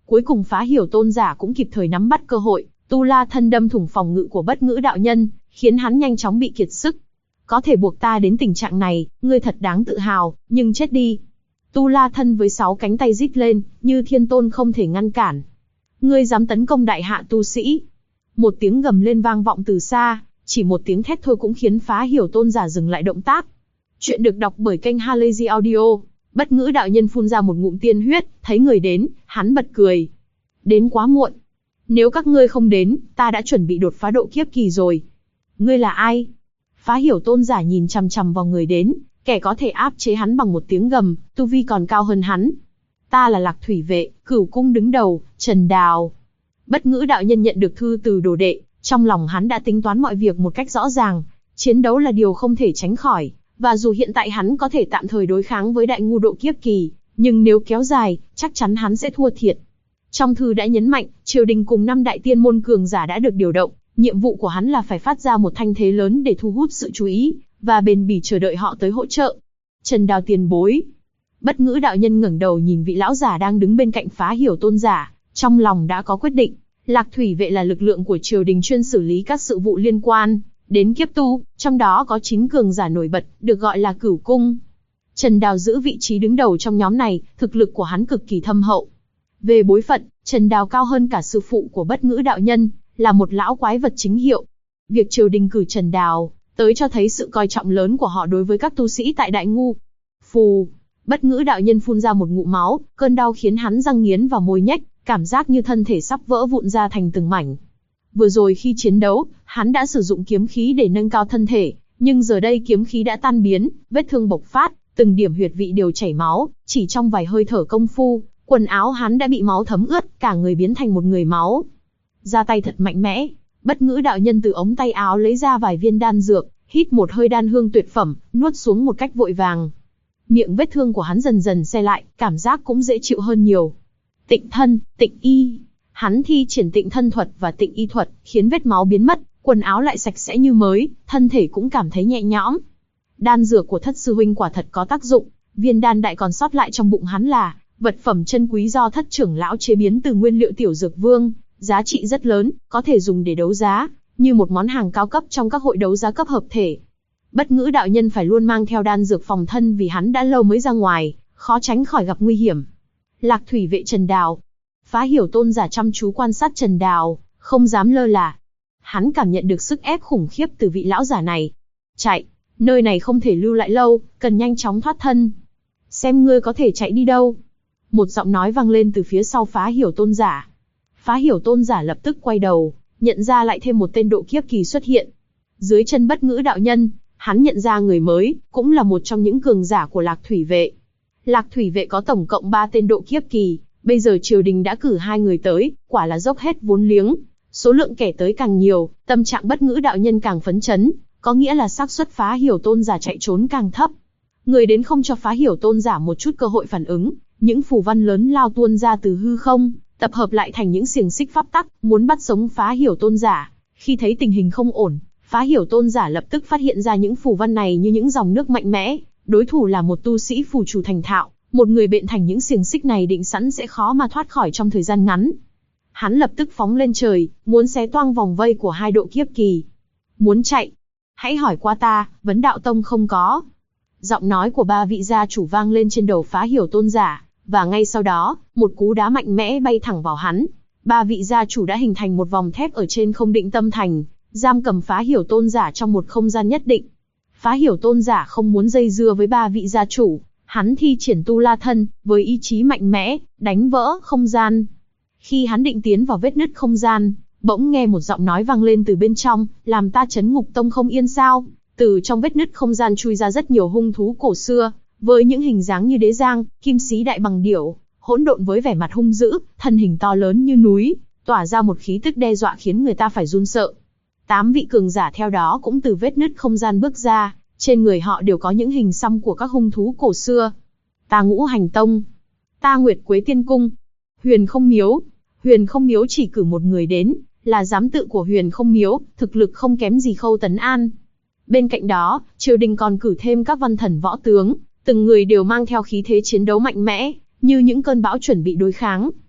Cuối cùng Phá Hiểu Tôn giả cũng kịp thời nắm bắt cơ hội, Tu La Thân đâm thủng phòng ngự của Bất Ngữ đạo nhân, khiến hắn nhanh chóng bị kiệt sức. Có thể buộc ta đến tình trạng này, ngươi thật đáng tự hào, nhưng chết đi. Tu La Thân với 6 cánh tay rít lên, như thiên tôn không thể ngăn cản. Ngươi dám tấn công đại hạ tu sĩ? Một tiếng gầm lên vang vọng từ xa, chỉ một tiếng thét thôi cũng khiến Phá Hiểu Tôn giả dừng lại động tác. Chuyện được đọc bởi kênh Halazy Audio. Bất Ngữ đạo nhân phun ra một ngụm tiên huyết, thấy người đến, hắn bật cười. Đến quá muộn. Nếu các ngươi không đến, ta đã chuẩn bị đột phá độ kiếp kỳ rồi. Ngươi là ai? Phá Hiểu Tôn giả nhìn chằm chằm vào người đến, kẻ có thể áp chế hắn bằng một tiếng gầm, tu vi còn cao hơn hắn. Ta là Lạc Thủy Vệ, Cửu Cung đứng đầu, Trần Đào. Bất Ngữ đạo nhân nhận được thư từ đồ đệ, trong lòng hắn đã tính toán mọi việc một cách rõ ràng. Chiến đấu là điều không thể tránh khỏi, và dù hiện tại hắn có thể tạm thời đối kháng với đại ngu độ kiếp kỳ, nhưng nếu kéo dài, chắc chắn hắn sẽ thua thiệt. Trong thư đã nhấn mạnh, triều đình cùng 5 đại tiên môn cường giả đã được điều động, nhiệm vụ của hắn là phải phát ra một thanh thế lớn để thu hút sự chú ý, và bền bỉ chờ đợi họ tới hỗ trợ. Trần Đào tiền bối. Bất Ngữ đạo nhân ngẩng đầu nhìn vị lão giả đang đứng bên cạnh Phá Hiểu Tôn giả, trong lòng đã có quyết định. Lạc Thủy Vệ là lực lượng của triều đình chuyên xử lý các sự vụ liên quan đến kiếp tu, trong đó có 9 cường giả nổi bật, được gọi là Cửu Cung. Trần Đào giữ vị trí đứng đầu trong nhóm này, thực lực của hắn cực kỳ thâm hậu. Về bối phận, Trần Đào cao hơn cả sư phụ của Bất Ngữ đạo nhân, là một lão quái vật chính hiệu. Việc triều đình cử Trần Đào tới cho thấy sự coi trọng lớn của họ đối với các tu sĩ tại Đại Ngu. Phù, Bất Ngữ đạo nhân phun ra một ngụm máu, cơn đau khiến hắn răng nghiến vào môi nhếch, cảm giác như thân thể sắp vỡ vụn ra thành từng mảnh. Vừa rồi khi chiến đấu, hắn đã sử dụng kiếm khí để nâng cao thân thể, nhưng giờ đây kiếm khí đã tan biến, vết thương bộc phát, từng điểm huyệt vị đều chảy máu, chỉ trong vài hơi thở công phu, quần áo hắn đã bị máu thấm ướt, cả người biến thành một người máu. Ra tay thật mạnh mẽ. Bất Ngữ đạo nhân từ ống tay áo lấy ra vài viên đan dược, hít một hơi đan hương tuyệt phẩm, nuốt xuống một cách vội vàng. Miệng vết thương của hắn dần dần se lại, cảm giác cũng dễ chịu hơn nhiều. Tịnh thân, tịnh y. Hắn thi triển tịnh thân thuật và tịnh y thuật, khiến vết máu biến mất, quần áo lại sạch sẽ như mới, thân thể cũng cảm thấy nhẹ nhõm. Đan dược của Thất sư huynh quả thật có tác dụng, viên đan đại còn sót lại trong bụng hắn là vật phẩm chân quý do Thất trưởng lão chế biến từ nguyên liệu tiểu dược vương, giá trị rất lớn, có thể dùng để đấu giá, như một món hàng cao cấp trong các hội đấu giá cấp hợp thể. Bất Ngữ đạo nhân phải luôn mang theo đan dược phòng thân vì hắn đã lâu mới ra ngoài, khó tránh khỏi gặp nguy hiểm. Lạc Thủy Vệ Trần Đào. Phá Hiểu Tôn giả chăm chú quan sát Trần Đào, không dám lơ là. Hắn cảm nhận được sức ép khủng khiếp từ vị lão giả này. Chạy, nơi này không thể lưu lại lâu, cần nhanh chóng thoát thân. Xem ngươi có thể chạy đi đâu. Một giọng nói vang lên từ phía sau Phá Hiểu Tôn giả. Phá Hiểu Tôn giả lập tức quay đầu, nhận ra lại thêm một tên độ kiếp kỳ xuất hiện. Dưới chân Bất Ngữ đạo nhân, hắn nhận ra người mới, cũng là một trong những cường giả của Lạc Thủy Vệ. Lạc Thủy Vệ có tổng cộng 3 tên độ kiếp kỳ, bây giờ triều đình đã cử 2 người tới, quả là dốc hết vốn liếng. Số lượng kẻ tới càng nhiều, tâm trạng Bất Ngữ đạo nhân càng phấn chấn, có nghĩa là xác suất Phá Hiểu Tôn giả chạy trốn càng thấp. Người đến không cho Phá Hiểu Tôn giả một chút cơ hội phản ứng, những phù văn lớn lao tuôn ra từ hư không, tập hợp lại thành những xiềng xích pháp tắc, muốn bắt sống Phá Hiểu Tôn giả. Khi thấy tình hình không ổn, Phá Hiểu Tôn giả lập tức phát hiện ra những phù văn này như những dòng nước mạnh mẽ, đối thủ là một tu sĩ phù chủ thành thạo, một người bện thành những xiềng xích này định sẵn sẽ khó mà thoát khỏi trong thời gian ngắn. Hắn lập tức phóng lên trời, muốn xé toang vòng vây của 2 độ kiếp kỳ. Muốn chạy? Hãy hỏi qua ta, Vấn Đạo Tông không có. Giọng nói của 3 vị gia chủ vang lên trên đầu Phá Hiểu Tôn giả, và ngay sau đó, một cú đá mạnh mẽ bay thẳng vào hắn. 3 vị gia chủ đã hình thành một vòng thép ở trên không định tâm thành, giam cầm Phá Hiểu Tôn giả trong một không gian nhất định. Phá Hiểu Tôn giả không muốn dây dưa với 3 vị gia chủ, hắn thi triển Tu La Thân, với ý chí mạnh mẽ, đánh vỡ không gian. Khi hắn định tiến vào vết nứt không gian, bỗng nghe một giọng nói vang lên từ bên trong, làm ta Chấn Ngục Tông không yên sao? Từ trong vết nứt không gian chui ra rất nhiều hung thú cổ xưa, với những hình dáng như đế giang, kim xí đại bằng điểu, hỗn độn với vẻ mặt hung dữ, thân hình to lớn như núi, tỏa ra một khí tức đe dọa khiến người ta phải run sợ. 8 vị cường giả theo đó cũng từ vết nứt không gian bước ra, trên người họ đều có những hình xăm của các hung thú cổ xưa. Ta Ngũ Hành Tông, ta Nguyệt Quế Tiên Cung, Huyền Không Miếu. Huyền Không Miếu chỉ cử một người đến, là giám tự của Huyền Không Miếu, thực lực không kém gì Khâu Tấn An. Bên cạnh đó, triều đình còn cử thêm các văn thần võ tướng, từng người đều mang theo khí thế chiến đấu mạnh mẽ, như những cơn bão chuẩn bị đối kháng.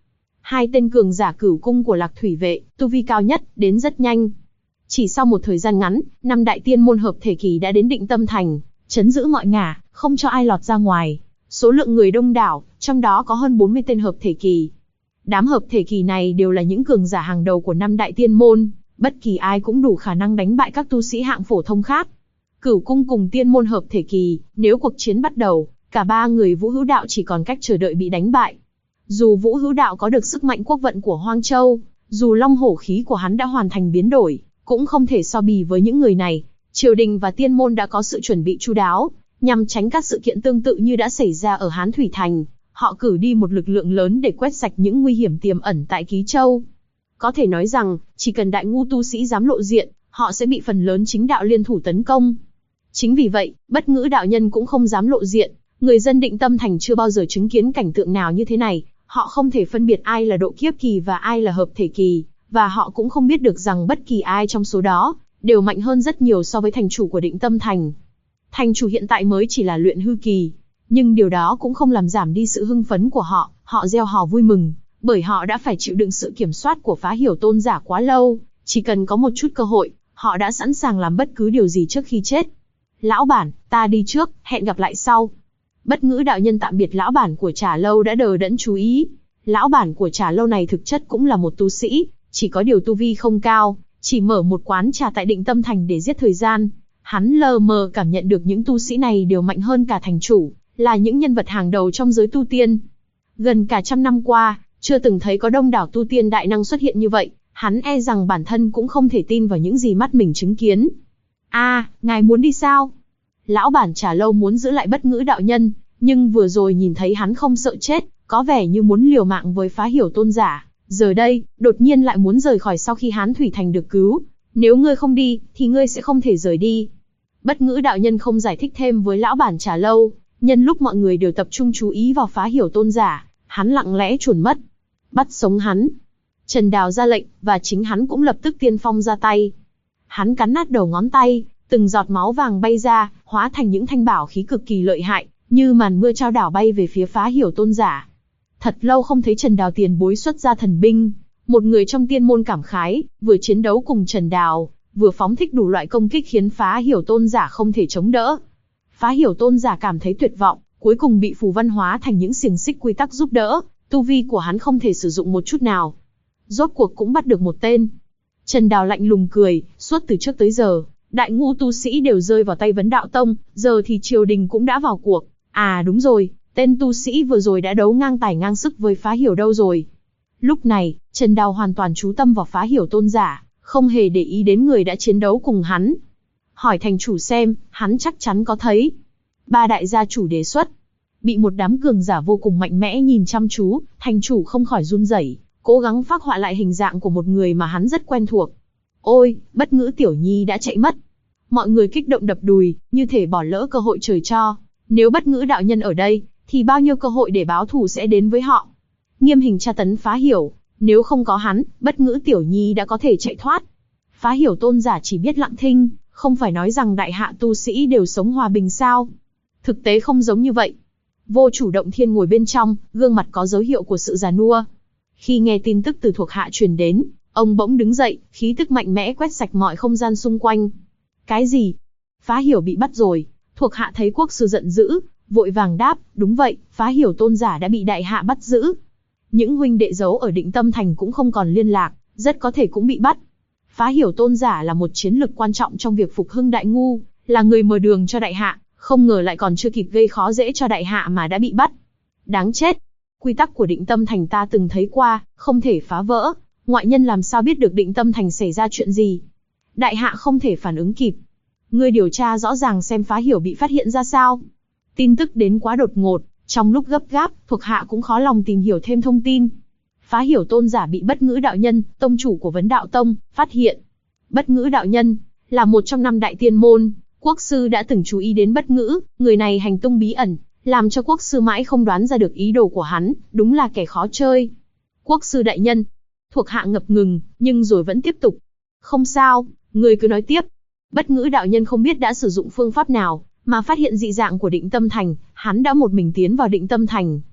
Hai tên cường giả Cửu cung của Lạc Thủy vệ, tu vi cao nhất, đến rất nhanh. Chỉ sau một thời gian ngắn, 5 đại tiên môn hợp thể kỳ đã đến Định Tâm Thành, trấn giữ mọi ngả, không cho ai lọt ra ngoài. Số lượng người đông đảo, trong đó có hơn 40 tên hợp thể kỳ. Đám hợp thể kỳ này đều là những cường giả hàng đầu của 5 đại tiên môn, bất kỳ ai cũng đủ khả năng đánh bại các tu sĩ hạng phổ thông khác. Cửu cung cùng tiên môn hợp thể kỳ, nếu cuộc chiến bắt đầu, cả ba người Vũ Hữu Đạo chỉ còn cách chờ đợi bị đánh bại. Dù Vũ Hữu Đạo có được sức mạnh quốc vận của Hoang Châu, dù long hổ khí của hắn đã hoàn thành biến đổi, cũng không thể so bì với những người này. Triều đình và tiên môn đã có sự chuẩn bị chu đáo, nhằm tránh các sự kiện tương tự như đã xảy ra ở Hán Thủy Thành. Họ cử đi một lực lượng lớn để quét sạch những nguy hiểm tiềm ẩn tại Ký Châu. Có thể nói rằng, chỉ cần đại ngu tu sĩ dám lộ diện, họ sẽ bị phần lớn chính đạo liên thủ tấn công. Chính vì vậy, Bất Ngữ đạo nhân cũng không dám lộ diện. Người dân Định Tâm Thành chưa bao giờ chứng kiến cảnh tượng nào như thế này, họ không thể phân biệt ai là độ kiếp kỳ và ai là hợp thể kỳ, và họ cũng không biết được rằng bất kỳ ai trong số đó đều mạnh hơn rất nhiều so với thành chủ của Định Tâm Thành. Thành chủ hiện tại mới chỉ là luyện hư kỳ, nhưng điều đó cũng không làm giảm đi sự hưng phấn của họ. Họ reo hò vui mừng, bởi họ đã phải chịu đựng sự kiểm soát của Phá Hiểu tôn giả quá lâu. Chỉ cần có một chút cơ hội, họ đã sẵn sàng làm bất cứ điều gì trước khi chết. Lão bản, ta đi trước, hẹn gặp lại sau. Bất Ngữ đạo nhân tạm biệt lão bản của trà lâu đã đờ đẫn chú ý. Lão bản của trà lâu này thực chất cũng là một tu sĩ, chỉ có điều tu vi không cao, chỉ mở một quán trà tại Định Tâm Thành để giết thời gian. Hắn lờ mờ cảm nhận được những tu sĩ này đều mạnh hơn cả thành chủ, là những nhân vật hàng đầu trong giới tu tiên. Gần cả 100 năm qua, chưa từng thấy có đông đảo tu tiên đại năng xuất hiện như vậy, hắn e rằng bản thân cũng không thể tin vào những gì mắt mình chứng kiến. Ngài muốn đi sao? Lão bản trà lâu muốn giữ lại Bất Ngữ đạo nhân, nhưng vừa rồi nhìn thấy hắn không sợ chết, có vẻ như muốn liều mạng với Phá Hiểu tôn giả. Giờ đây, đột nhiên lại muốn rời khỏi sau khi Hán Thủy Thành được cứu. Nếu ngươi không đi, thì ngươi sẽ không thể rời đi. Bất Ngữ đạo nhân không giải thích thêm với lão bản trà lâu, nhân lúc mọi người đều tập trung chú ý vào Phá Hiểu tôn giả, hắn lặng lẽ chuồn mất. Bắt sống hắn. Trần Đào ra lệnh, và chính hắn cũng lập tức tiên phong ra tay. Hắn cắn nát đầu ngón tay, từng giọt máu vàng bay ra, hóa thành những thanh bảo khí cực kỳ lợi hại, như màn mưa trao đảo bay về phía Phá Hiểu tôn giả. Thật lâu không thấy Trần Đào tiền bối xuất ra thần binh. Một người trong tiên môn cảm khái, vừa chiến đấu cùng Trần Đào, vừa phóng thích đủ loại công kích khiến Phá Hiểu tôn giả không thể chống đỡ. Phá Hiểu tôn giả cảm thấy tuyệt vọng, cuối cùng bị phù văn hóa thành những xiềng xích quy tắc giúp đỡ, tu vi của hắn không thể sử dụng một chút nào. Rốt cuộc cũng bắt được một tên. Trần Đào lạnh lùng cười, suốt từ trước tới giờ, đại ngu tu sĩ đều rơi vào tay Vấn Đạo Tông, giờ thì triều đình cũng đã vào cuộc. Đúng rồi, tên tu sĩ vừa rồi đã đấu ngang tài ngang sức với Phá Hiểu đâu rồi? Lúc này, Trần Đào hoàn toàn chú tâm vào Phá Hiểu tôn giả, không hề để ý đến người đã chiến đấu cùng hắn. Hỏi thành chủ xem, hắn chắc chắn có thấy. Ba đại gia chủ đề xuất. Bị một đám cường giả vô cùng mạnh mẽ nhìn chăm chú, thành chủ không khỏi run rẩy, cố gắng phác họa lại hình dạng của một người mà hắn rất quen thuộc. Ôi, Bất Ngữ tiểu nhi đã chạy mất. Mọi người kích động đập đùi, như thể bỏ lỡ cơ hội trời cho. Nếu Bất Ngữ đạo nhân ở đây, thì bao nhiêu cơ hội để báo thù sẽ đến với họ. Nghiêm hình tra tấn Phá Hiểu, nếu không có hắn, Bất Ngữ tiểu nhi đã có thể chạy thoát. Phá Hiểu tôn giả chỉ biết lặng thinh, không phải nói rằng đại hạ tu sĩ đều sống hòa bình sao? Thực tế không giống như vậy. Vô Chủ Động Thiên ngồi bên trong, gương mặt có dấu hiệu của sự già nua. Khi nghe tin tức từ thuộc hạ truyền đến, ông bỗng đứng dậy, khí tức mạnh mẽ quét sạch mọi không gian xung quanh. Cái gì? Phá Hiểu bị bắt rồi. Thuộc hạ thấy quốc sư giận dữ, vội vàng đáp, đúng vậy, Phá Hiểu tôn giả đã bị đại hạ bắt giữ. Những huynh đệ giấu ở Định Tâm Thành cũng không còn liên lạc, rất có thể cũng bị bắt. Phá Hiểu tôn giả là một chiến lực quan trọng trong việc phục hưng đại ngu, là người mở đường cho đại hạ, không ngờ lại còn chưa kịp gây khó dễ cho đại hạ mà đã bị bắt. Đáng chết! Quy tắc của Định Tâm Thành ta từng thấy qua, không thể phá vỡ, ngoại nhân làm sao biết được Định Tâm Thành xảy ra chuyện gì. Đại hạ không thể phản ứng kịp. Ngươi điều tra rõ ràng xem Phá Hiểu bị phát hiện ra sao. Tin tức đến quá đột ngột, trong lúc gấp gáp, thuộc hạ cũng khó lòng tìm hiểu thêm thông tin. Phá Hiểu tôn giả bị Bất Ngữ đạo nhân, tông chủ của Vấn Đạo Tông, phát hiện. Bất Ngữ đạo nhân là một trong 5 đại tiên môn, quốc sư đã từng chú ý đến Bất Ngữ, người này hành tung bí ẩn, làm cho quốc sư mãi không đoán ra được ý đồ của hắn, đúng là kẻ khó chơi. Quốc sư đại nhân, thuộc hạ ngập ngừng, nhưng rồi vẫn tiếp tục. Không sao, người cứ nói tiếp. Bất Ngữ đạo nhân không biết đã sử dụng phương pháp nào, mà phát hiện dị dạng của Định Tâm Thành, hắn đã một mình tiến vào Định Tâm Thành.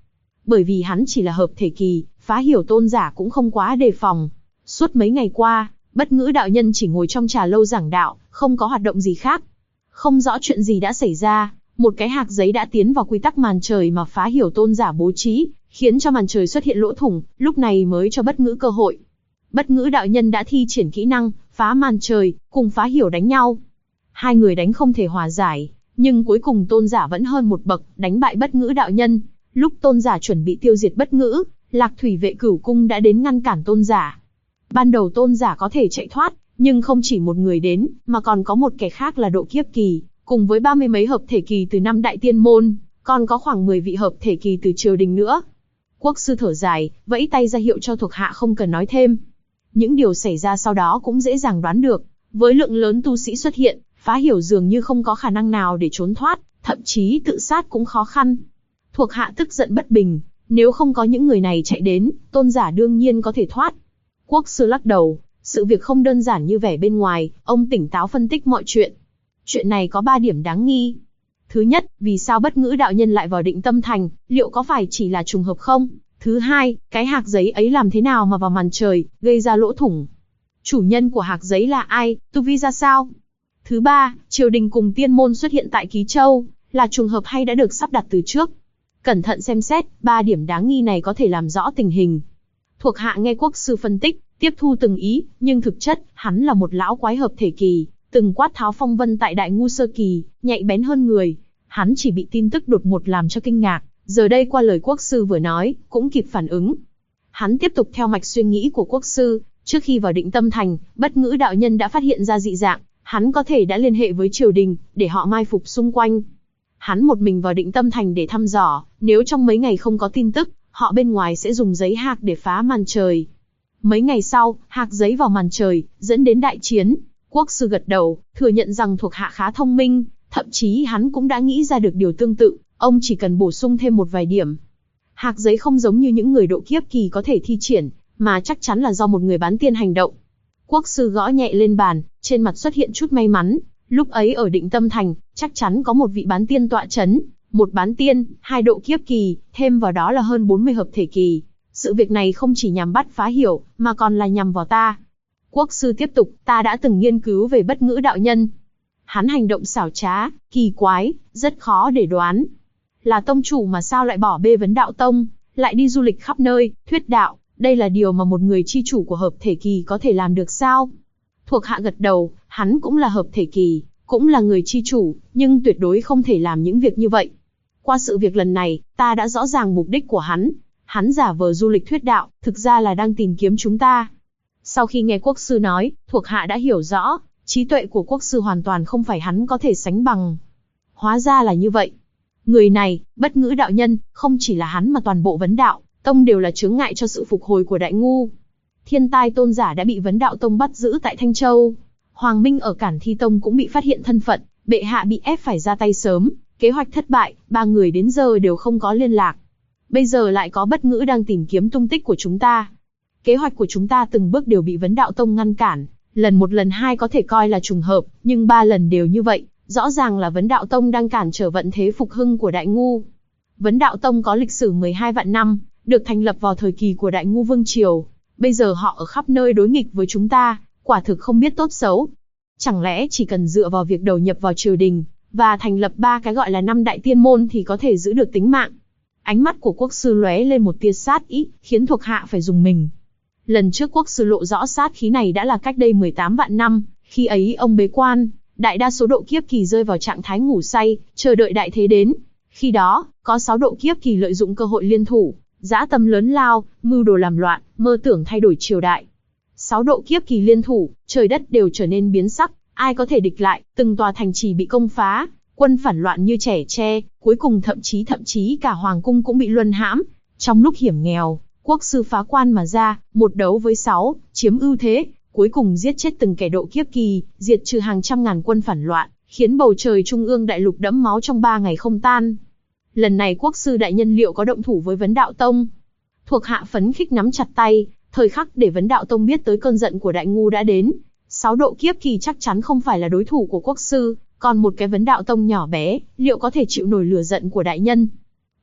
Bởi vì hắn chỉ là hợp thể kỳ, Phá Hiểu tôn giả cũng không quá đề phòng. Suốt mấy ngày qua, Bất Ngữ đạo nhân chỉ ngồi trong trà lâu giảng đạo, không có hoạt động gì khác. Không rõ chuyện gì đã xảy ra, một cái hạc giấy đã tiến vào quy tắc màn trời mà Phá Hiểu tôn giả bố trí, khiến cho màn trời xuất hiện lỗ thủng, lúc này mới cho Bất Ngữ cơ hội. Bất Ngữ đạo nhân đã thi triển kỹ năng phá màn trời, cùng Phá Hiểu đánh nhau. Hai người đánh không thể hòa giải, nhưng cuối cùng tôn giả vẫn hơn một bậc, đánh bại Bất Ngữ đạo nhân. Lúc tôn giả chuẩn bị tiêu diệt Bất Ngữ, Lạc Thủy vệ Cửu cung đã đến ngăn cản tôn giả. Ban đầu tôn giả có thể chạy thoát, nhưng không chỉ một người đến, mà còn có một kẻ khác là độ kiếp kỳ, cùng với 30 mấy hợp thể kỳ từ 5 đại tiên môn, còn có khoảng 10 vị hợp thể kỳ từ triều đình nữa. Quốc sư thở dài, vẫy tay ra hiệu cho thuộc hạ không cần nói thêm. Những điều xảy ra sau đó cũng dễ dàng đoán được, với lượng lớn tu sĩ xuất hiện, Phá Hiểu dường như không có khả năng nào để trốn thoát, thậm chí tự sát cũng khó khăn. Thuộc hạ tức giận bất bình, nếu không có những người này chạy đến, tôn giả đương nhiên có thể thoát. Quốc sư lắc đầu, sự việc không đơn giản như vẻ bên ngoài, ông tỉnh táo phân tích mọi chuyện. Chuyện này có 3 điểm đáng nghi. Thứ nhất, vì sao Bất Ngữ đạo nhân lại vào Định Tâm Thành, liệu có phải chỉ là trùng hợp không? Thứ hai, cái hạc giấy ấy làm thế nào mà vào màn trời, gây ra lỗ thủng? Chủ nhân của hạc giấy là ai, tu vi ra sao? Thứ ba, triều đình cùng tiên môn xuất hiện tại Ký Châu, là trùng hợp hay đã được sắp đặt từ trước? Cẩn thận xem xét, 3 điểm đáng nghi này có thể làm rõ tình hình. Thuộc hạ nghe quốc sư phân tích, tiếp thu từng ý, nhưng thực chất, hắn là một lão quái hợp thể kỳ, từng quát tháo phong vân tại Đại Ngu sơ kỳ, nhạy bén hơn người. Hắn chỉ bị tin tức đột ngột làm cho kinh ngạc, giờ đây qua lời quốc sư vừa nói, cũng kịp phản ứng. Hắn tiếp tục theo mạch suy nghĩ của quốc sư, trước khi vào Định Tâm Thành, Bất Ngữ đạo nhân đã phát hiện ra dị dạng, hắn có thể đã liên hệ với triều đình, để họ mai phục xung quanh. Hắn một mình vào Định Tâm Thành để thăm dò, nếu trong mấy ngày không có tin tức, họ bên ngoài sẽ dùng giấy hạc để phá màn trời. Mấy ngày sau, hạc giấy vào màn trời, dẫn đến đại chiến. Quốc sư gật đầu, thừa nhận rằng thuộc hạ khá thông minh, thậm chí hắn cũng đã nghĩ ra được điều tương tự, ông chỉ cần bổ sung thêm một vài điểm. Hạc giấy không giống như những người độ kiếp kỳ có thể thi triển, mà chắc chắn là do một người bán tiên hành động. Quốc sư gõ nhẹ lên bàn, trên mặt xuất hiện chút may mắn, lúc ấy ở Định Tâm Thành, chắc chắn có một vị bán tiên tọa chấn, một bán tiên, 2 độ kiếp kỳ, thêm vào đó là hơn 40 hợp thể kỳ. Sự việc này không chỉ nhằm bắt Phá Hiểu, mà còn là nhằm vào ta. Quốc sư tiếp tục, ta đã từng nghiên cứu về Bất Ngữ đạo nhân. Hắn hành động xảo trá, kỳ quái, rất khó để đoán. Là tông chủ mà sao lại bỏ bê Vấn Đạo Tông, lại đi du lịch khắp nơi, thuyết đạo, đây là điều mà một người chi chủ của hợp thể kỳ có thể làm được sao? Thuộc hạ gật đầu, hắn cũng là hợp thể kỳ, cũng là người chi chủ, nhưng tuyệt đối không thể làm những việc như vậy. Qua sự việc lần này, ta đã rõ ràng mục đích của hắn. Hắn giả vờ du lịch thuyết đạo, thực ra là đang tìm kiếm chúng ta. Sau khi nghe quốc sư nói, thuộc hạ đã hiểu rõ, trí tuệ của quốc sư hoàn toàn không phải hắn có thể sánh bằng. Hóa ra là như vậy. Người này, Bất Ngữ đạo nhân, không chỉ là hắn mà toàn bộ Vấn Đạo Tông đều là chướng ngại cho sự phục hồi của Đại Ngu. Thiên Tai tôn giả đã bị Vấn Đạo Tông bắt giữ tại Thanh Châu. Hoàng Minh ở Cản Thi Tông cũng bị phát hiện thân phận, bệ hạ bị ép phải ra tay sớm, kế hoạch thất bại, 3 người đến giờ đều không có liên lạc. Bây giờ lại có Bất Ngữ đang tìm kiếm tung tích của chúng ta. Kế hoạch của chúng ta từng bước đều bị Vấn Đạo Tông ngăn cản, lần 1 lần 2 có thể coi là trùng hợp, nhưng 3 lần đều như vậy, rõ ràng là Vấn Đạo Tông đang cản trở vận thế phục hưng của Đại Ngu. Vấn Đạo Tông có lịch sử 12 vạn năm, được thành lập vào thời kỳ của Đại Ngu Vương Triều. Bây giờ họ ở khắp nơi đối nghịch với chúng ta, quả thực không biết tốt xấu. Chẳng lẽ chỉ cần dựa vào việc đầu nhập vào triều đình, và thành lập 3 cái gọi là 5 đại tiên môn thì có thể giữ được tính mạng? Ánh mắt của quốc sư lóe lên một tia sát ý, khiến thuộc hạ phải dùng mình. Lần trước quốc sư lộ rõ sát khí này đã là cách đây 18 vạn năm, khi ấy ông bế quan, đại đa số độ kiếp kỳ rơi vào trạng thái ngủ say, chờ đợi đại thế đến. Khi đó, có 6 độ kiếp kỳ lợi dụng cơ hội liên thủ, dã tâm lớn lao, mưu đồ làm loạn, mơ tưởng thay đổi triều đại. 6 độ kiếp kỳ liên thủ, trời đất đều trở nên biến sắc, ai có thể địch lại, từng tòa thành trì bị công phá, quân phản loạn như trẻ tre, cuối cùng thậm chí cả hoàng cung cũng bị luân hãm. Trong lúc hiểm nghèo, quốc sư phá quan mà ra, 1 đấu với 6, chiếm ưu thế, cuối cùng giết chết từng kẻ độ kiếp kỳ, diệt trừ hàng trăm ngàn quân phản loạn, khiến bầu trời trung ương đại lục đẫm máu trong 3 ngày không tan. Lần này quốc sư đại nhân liệu có động thủ với Vấn Đạo Tông? Thuộc hạ phấn khích nắm chặt tay, thời khắc để Vấn Đạo Tông biết tới cơn giận của Đại Ngu đã đến. 6 độ kiếp kỳ chắc chắn không phải là đối thủ của quốc sư, còn một cái Vấn Đạo Tông nhỏ bé, liệu có thể chịu nổi lửa giận của đại nhân?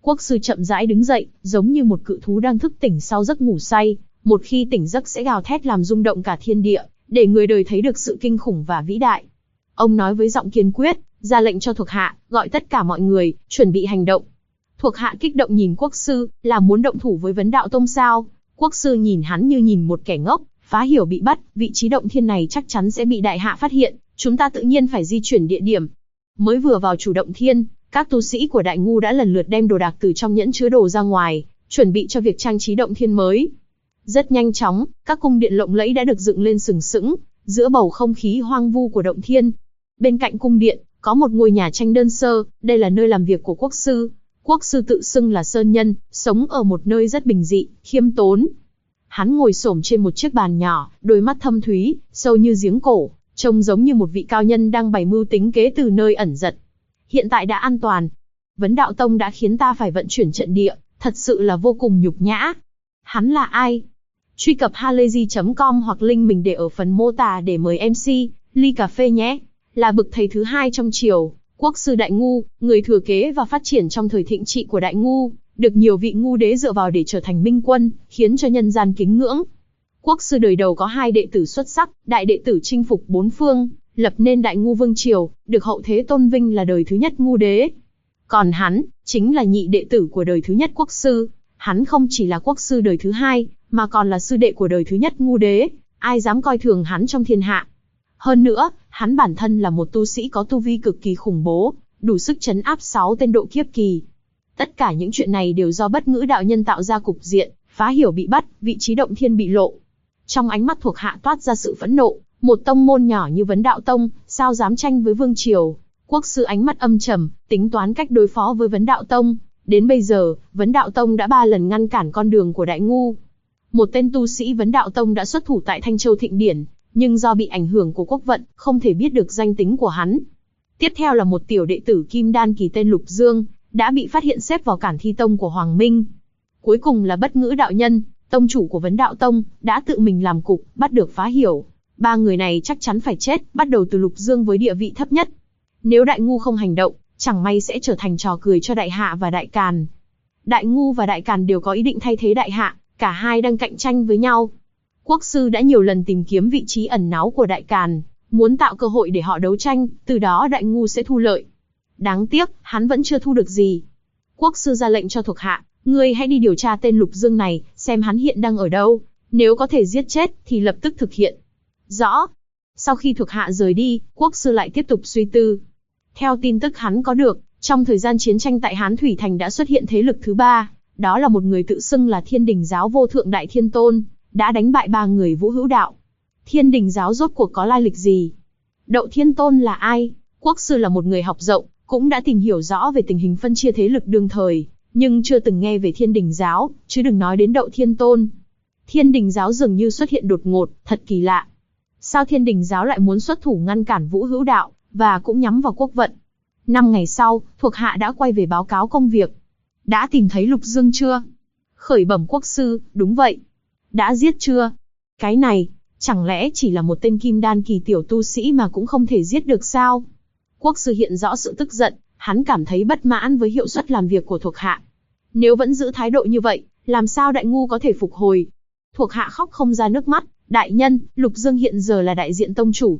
Quốc sư chậm rãi đứng dậy, giống như một cự thú đang thức tỉnh sau giấc ngủ say, một khi tỉnh giấc sẽ gào thét làm rung động cả thiên địa, để người đời thấy được sự kinh khủng và vĩ đại. Ông nói với giọng kiên quyết, ra lệnh cho thuộc hạ, gọi tất cả mọi người, chuẩn bị hành động. Thuộc hạ kích động nhìn quốc sư, là muốn động thủ với Vấn Đạo Tông sao? Quốc sư nhìn hắn như nhìn một kẻ ngốc, phá hiểu bị bắt, vị trí động thiên này chắc chắn sẽ bị đại hạ phát hiện, chúng ta tự nhiên phải di chuyển địa điểm. Mới vừa vào chủ động thiên, các tu sĩ của Đại Ngu đã lần lượt đem đồ đạc từ trong nhẫn chứa đồ ra ngoài, chuẩn bị cho việc trang trí động thiên mới. Rất nhanh chóng, các cung điện lộng lẫy đã được dựng lên sừng sững, giữa bầu không khí hoang vu của động thiên. Bên cạnh cung điện, có một ngôi nhà tranh đơn sơ, đây là nơi làm việc của quốc sư. Quốc sư tự xưng là Sơn Nhân, sống ở một nơi rất bình dị, khiêm tốn. Hắn ngồi xổm trên một chiếc bàn nhỏ, đôi mắt thâm thúy, sâu như giếng cổ, trông giống như một vị cao nhân đang bày mưu tính kế từ nơi ẩn giật. Hiện tại đã an toàn. Vấn Đạo Tông đã khiến ta phải vận chuyển trận địa, thật sự là vô cùng nhục nhã. Hắn là ai? Truy cập halayzi.com hoặc link mình để ở phần mô tả để mời MC, ly cà phê nhé. Là bậc thầy thứ hai trong triều, quốc sư Đại Ngu, người thừa kế và phát triển trong thời thịnh trị của Đại Ngu, được nhiều vị ngu đế dựa vào để trở thành minh quân, khiến cho nhân gian kính ngưỡng. Quốc sư đời đầu có hai đệ tử xuất sắc, đại đệ tử chinh phục bốn phương, lập nên Đại Ngu Vương Triều, được hậu thế tôn vinh là đời thứ nhất ngu đế. Còn hắn, chính là nhị đệ tử của đời thứ nhất quốc sư. Hắn không chỉ là quốc sư đời thứ hai, mà còn là sư đệ của đời thứ nhất ngu đế, ai dám coi thường hắn trong thiên hạ. Hơn nữa, hắn bản thân là một tu sĩ có tu vi cực kỳ khủng bố, đủ sức trấn áp 6 tên độ kiếp kỳ. Tất cả những chuyện này đều do Bất Ngữ đạo nhân tạo ra cục diện, phá hiểu bị bắt, vị trí động thiên bị lộ. Trong ánh mắt thuộc hạ toát ra sự phẫn nộ, một tông môn nhỏ như Vấn Đạo Tông, sao dám tranh với vương triều? Quốc sư ánh mắt âm trầm, tính toán cách đối phó với Vấn Đạo Tông. Đến bây giờ, Vấn Đạo Tông đã 3 lần ngăn cản con đường của Đại Ngu. Một tên tu sĩ Vấn Đạo Tông đã xuất thủ tại Thanh Châu Thịnh Điển, nhưng do bị ảnh hưởng của quốc vận, không thể biết được danh tính của hắn. Tiếp theo là một tiểu đệ tử Kim Đan kỳ tên Lục Dương, đã bị phát hiện xếp vào cản thi tông của Hoàng Minh. Cuối cùng là Bất Ngữ đạo nhân, tông chủ của Vấn Đạo Tông, đã tự mình làm cục, bắt được phá hiểu. 3 người này chắc chắn phải chết, bắt đầu từ Lục Dương với địa vị thấp nhất. Nếu Đại Ngu không hành động, chẳng may sẽ trở thành trò cười cho Đại Hạ và Đại Càn. Đại Ngu và Đại Càn đều có ý định thay thế Đại Hạ, cả hai đang cạnh tranh với nhau. Quốc sư đã nhiều lần tìm kiếm vị trí ẩn náu của Đại Càn, muốn tạo cơ hội để họ đấu tranh, từ đó Đại Ngu sẽ thu lợi. Đáng tiếc, hắn vẫn chưa thu được gì. Quốc sư ra lệnh cho thuộc hạ, ngươi hãy đi điều tra tên Lục Dương này, xem hắn hiện đang ở đâu, nếu có thể giết chết thì lập tức thực hiện. Rõ. Sau khi thuộc hạ rời đi, quốc sư lại tiếp tục suy tư. Theo tin tức hắn có được, trong thời gian chiến tranh tại Hán Thủy Thành đã xuất hiện thế lực thứ 3, đó là một người tự xưng là Thiên Đình Giáo Vô Thượng Đại Thiên Tôn, đã đánh bại 3 người Vũ Hữu Đạo. Thiên Đình Giáo rốt cuộc có lai lịch gì? Đậu Thiên Tôn là ai? Quốc sư là một người học rộng, cũng đã tìm hiểu rõ về tình hình phân chia thế lực đương thời, nhưng chưa từng nghe về Thiên Đình Giáo, chứ đừng nói đến Đậu Thiên Tôn. Thiên Đình Giáo dường như xuất hiện đột ngột, thật kỳ lạ. Sao Thiên Đình Giáo lại muốn xuất thủ ngăn cản Vũ Hữu Đạo, và cũng nhắm vào quốc vận? 5 ngày sau, thuộc hạ đã quay về báo cáo công việc. Đã tìm thấy Lục Dương chưa? Khởi bẩm quốc sư, đúng vậy. Đã giết chưa? Cái này, chẳng lẽ chỉ là một tên Kim Đan kỳ tiểu tu sĩ mà cũng không thể giết được sao? Quốc sư hiện rõ sự tức giận, hắn cảm thấy bất mãn với hiệu suất làm việc của thuộc hạ. Nếu vẫn giữ thái độ như vậy, làm sao Đại Ngu có thể phục hồi? Thuộc hạ khóc không ra nước mắt, đại nhân, Lục Dương hiện giờ là đại diện tông chủ.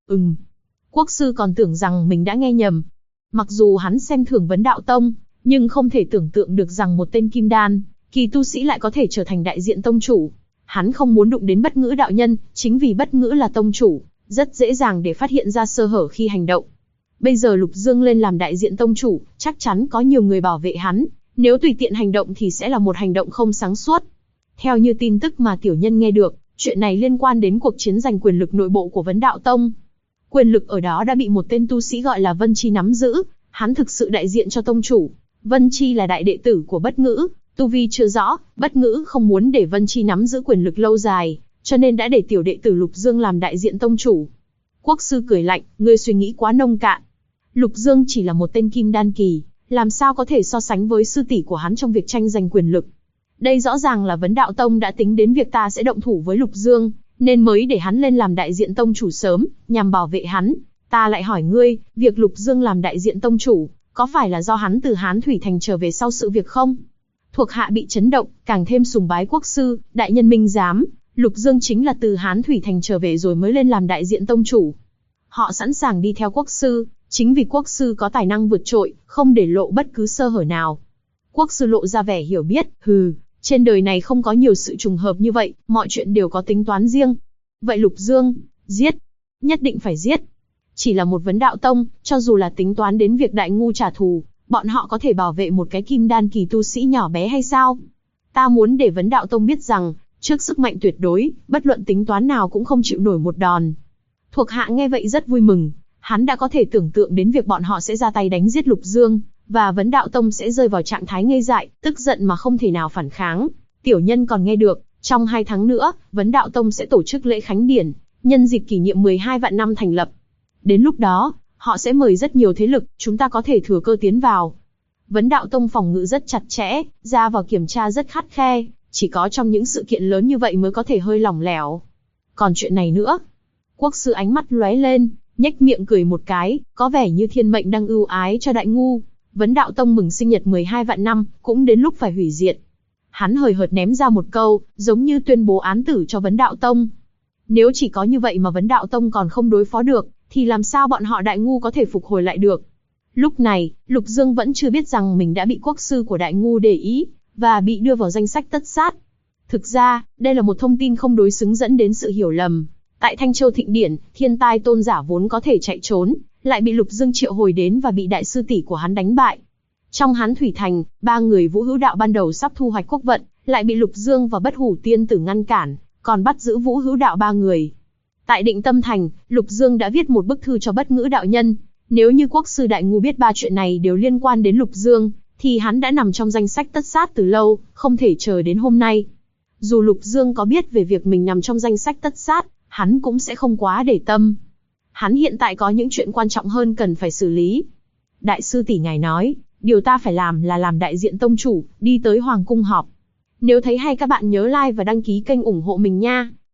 Quốc sư còn tưởng rằng mình đã nghe nhầm. Mặc dù hắn xem thường Vấn Đạo Tông, nhưng không thể tưởng tượng được rằng một tên Kim Đan kỳ tu sĩ lại có thể trở thành đại diện tông chủ. Hắn không muốn đụng đến Bất Ngữ đạo nhân, chính vì Bất Ngữ là tông chủ, rất dễ dàng để phát hiện ra sơ hở khi hành động. Bây giờ Lục Dương lên làm đại diện tông chủ, chắc chắn có nhiều người bảo vệ hắn, nếu tùy tiện hành động thì sẽ là một hành động không sáng suốt. Theo như tin tức mà tiểu nhân nghe được, chuyện này liên quan đến cuộc chiến giành quyền lực nội bộ của Vấn Đạo Tông. Quyền lực ở đó đã bị một tên tu sĩ gọi là Vân Chi nắm giữ, hắn thực sự đại diện cho tông chủ. Vân Chi là đại đệ tử của Bất Ngữ, tu vi chưa rõ, Bất Ngữ không muốn để Vân Chi nắm giữ quyền lực lâu dài, cho nên đã để tiểu đệ tử Lục Dương làm đại diện tông chủ. Quốc sư cười lạnh, ngươi suy nghĩ quá nông cạn. Lục Dương chỉ là một tên Kim Đan kỳ, làm sao có thể so sánh với sư tỷ của hắn trong việc tranh giành quyền lực. Đây rõ ràng là Vấn Đạo Tông đã tính đến việc ta sẽ động thủ với Lục Dương, nên mới để hắn lên làm đại diện tông chủ sớm, nhằm bảo vệ hắn. Ta lại hỏi ngươi, việc Lục Dương làm đại diện tông chủ, có phải là do hắn từ Hán Thủy Thành trở về sau sự việc không? Thuộc hạ bị chấn động, càng thêm sùng bái quốc sư, đại nhân minh giám, Lục Dương chính là từ Hán Thủy Thành trở về rồi mới lên làm đại diện tông chủ. Họ sẵn sàng đi theo quốc sư, chính vì quốc sư có tài năng vượt trội, không để lộ bất cứ sơ hở nào. Quốc sư lộ ra vẻ hiểu biết, trên đời này không có nhiều sự trùng hợp như vậy, mọi chuyện đều có tính toán riêng. Vậy Lục Dương, giết, nhất định phải giết. Chỉ là một vấn đạo tông, cho dù là tính toán đến việc đại ngu trả thù, bọn họ có thể bảo vệ một cái kim đan kỳ tu sĩ nhỏ bé hay sao? Ta muốn để vấn đạo tông biết rằng, trước sức mạnh tuyệt đối, bất luận tính toán nào cũng không chịu nổi một đòn. Thuộc hạ nghe vậy rất vui mừng, hắn đã có thể tưởng tượng đến việc bọn họ sẽ ra tay đánh giết Lục Dương, và vấn đạo tông sẽ rơi vào trạng thái ngây dại, tức giận mà không thể nào phản kháng. Tiểu nhân còn nghe được, trong 2 tháng nữa, vấn đạo tông sẽ tổ chức lễ khánh điển, nhân dịp kỷ niệm 12 vạn năm thành lập. Đến lúc đó, họ sẽ mời rất nhiều thế lực, chúng ta có thể thừa cơ tiến vào. Vấn đạo tông phòng ngự rất chặt chẽ, ra vào kiểm tra rất khắt khe, chỉ có trong những sự kiện lớn như vậy mới có thể hơi lỏng lẻo. Còn chuyện này nữa. Quốc sư ánh mắt lóe lên, nhếch miệng cười một cái, có vẻ như thiên mệnh đang ưu ái cho đại ngu. Vấn đạo tông mừng sinh nhật 12 vạn năm, cũng đến lúc phải hủy diệt. Hắn hời hợt ném ra một câu, giống như tuyên bố án tử cho vấn đạo tông. Nếu chỉ có như vậy mà vấn đạo tông còn không đối phó được, thì làm sao bọn họ đại ngu có thể phục hồi lại được? Lúc này, Lục Dương vẫn chưa biết rằng mình đã bị quốc sư của đại ngu để ý, và bị đưa vào danh sách tất sát. Thực ra, đây là một thông tin không đối xứng dẫn đến sự hiểu lầm. Tại Thanh Châu Thịnh Điển, thiên tai tôn giả vốn có thể chạy trốn, lại bị Lục Dương triệu hồi đến và bị đại sư tỷ của hắn đánh bại. Trong Hán Thủy Thành, 3 người Vũ Hữu Đạo ban đầu sắp thu hoạch quốc vận, lại bị Lục Dương và Bất Hủ Tiên Tử ngăn cản, còn bắt giữ Vũ Hữu Đạo 3 người. Tại Định Tâm Thành, Lục Dương đã viết một bức thư cho Bất Ngữ đạo nhân. Nếu như quốc sư đại ngu biết 3 chuyện này đều liên quan đến Lục Dương, thì hắn đã nằm trong danh sách tất sát từ lâu, không thể chờ đến hôm nay. Dù Lục Dương có biết về việc mình nằm trong danh sách tất sát, hắn cũng sẽ không quá để tâm. Hắn hiện tại có những chuyện quan trọng hơn cần phải xử lý. Đại sư tỷ ngài nói, điều ta phải làm là làm đại diện tông chủ, đi tới Hoàng cung họp. Nếu thấy hay các bạn nhớ like và đăng ký kênh ủng hộ mình nha.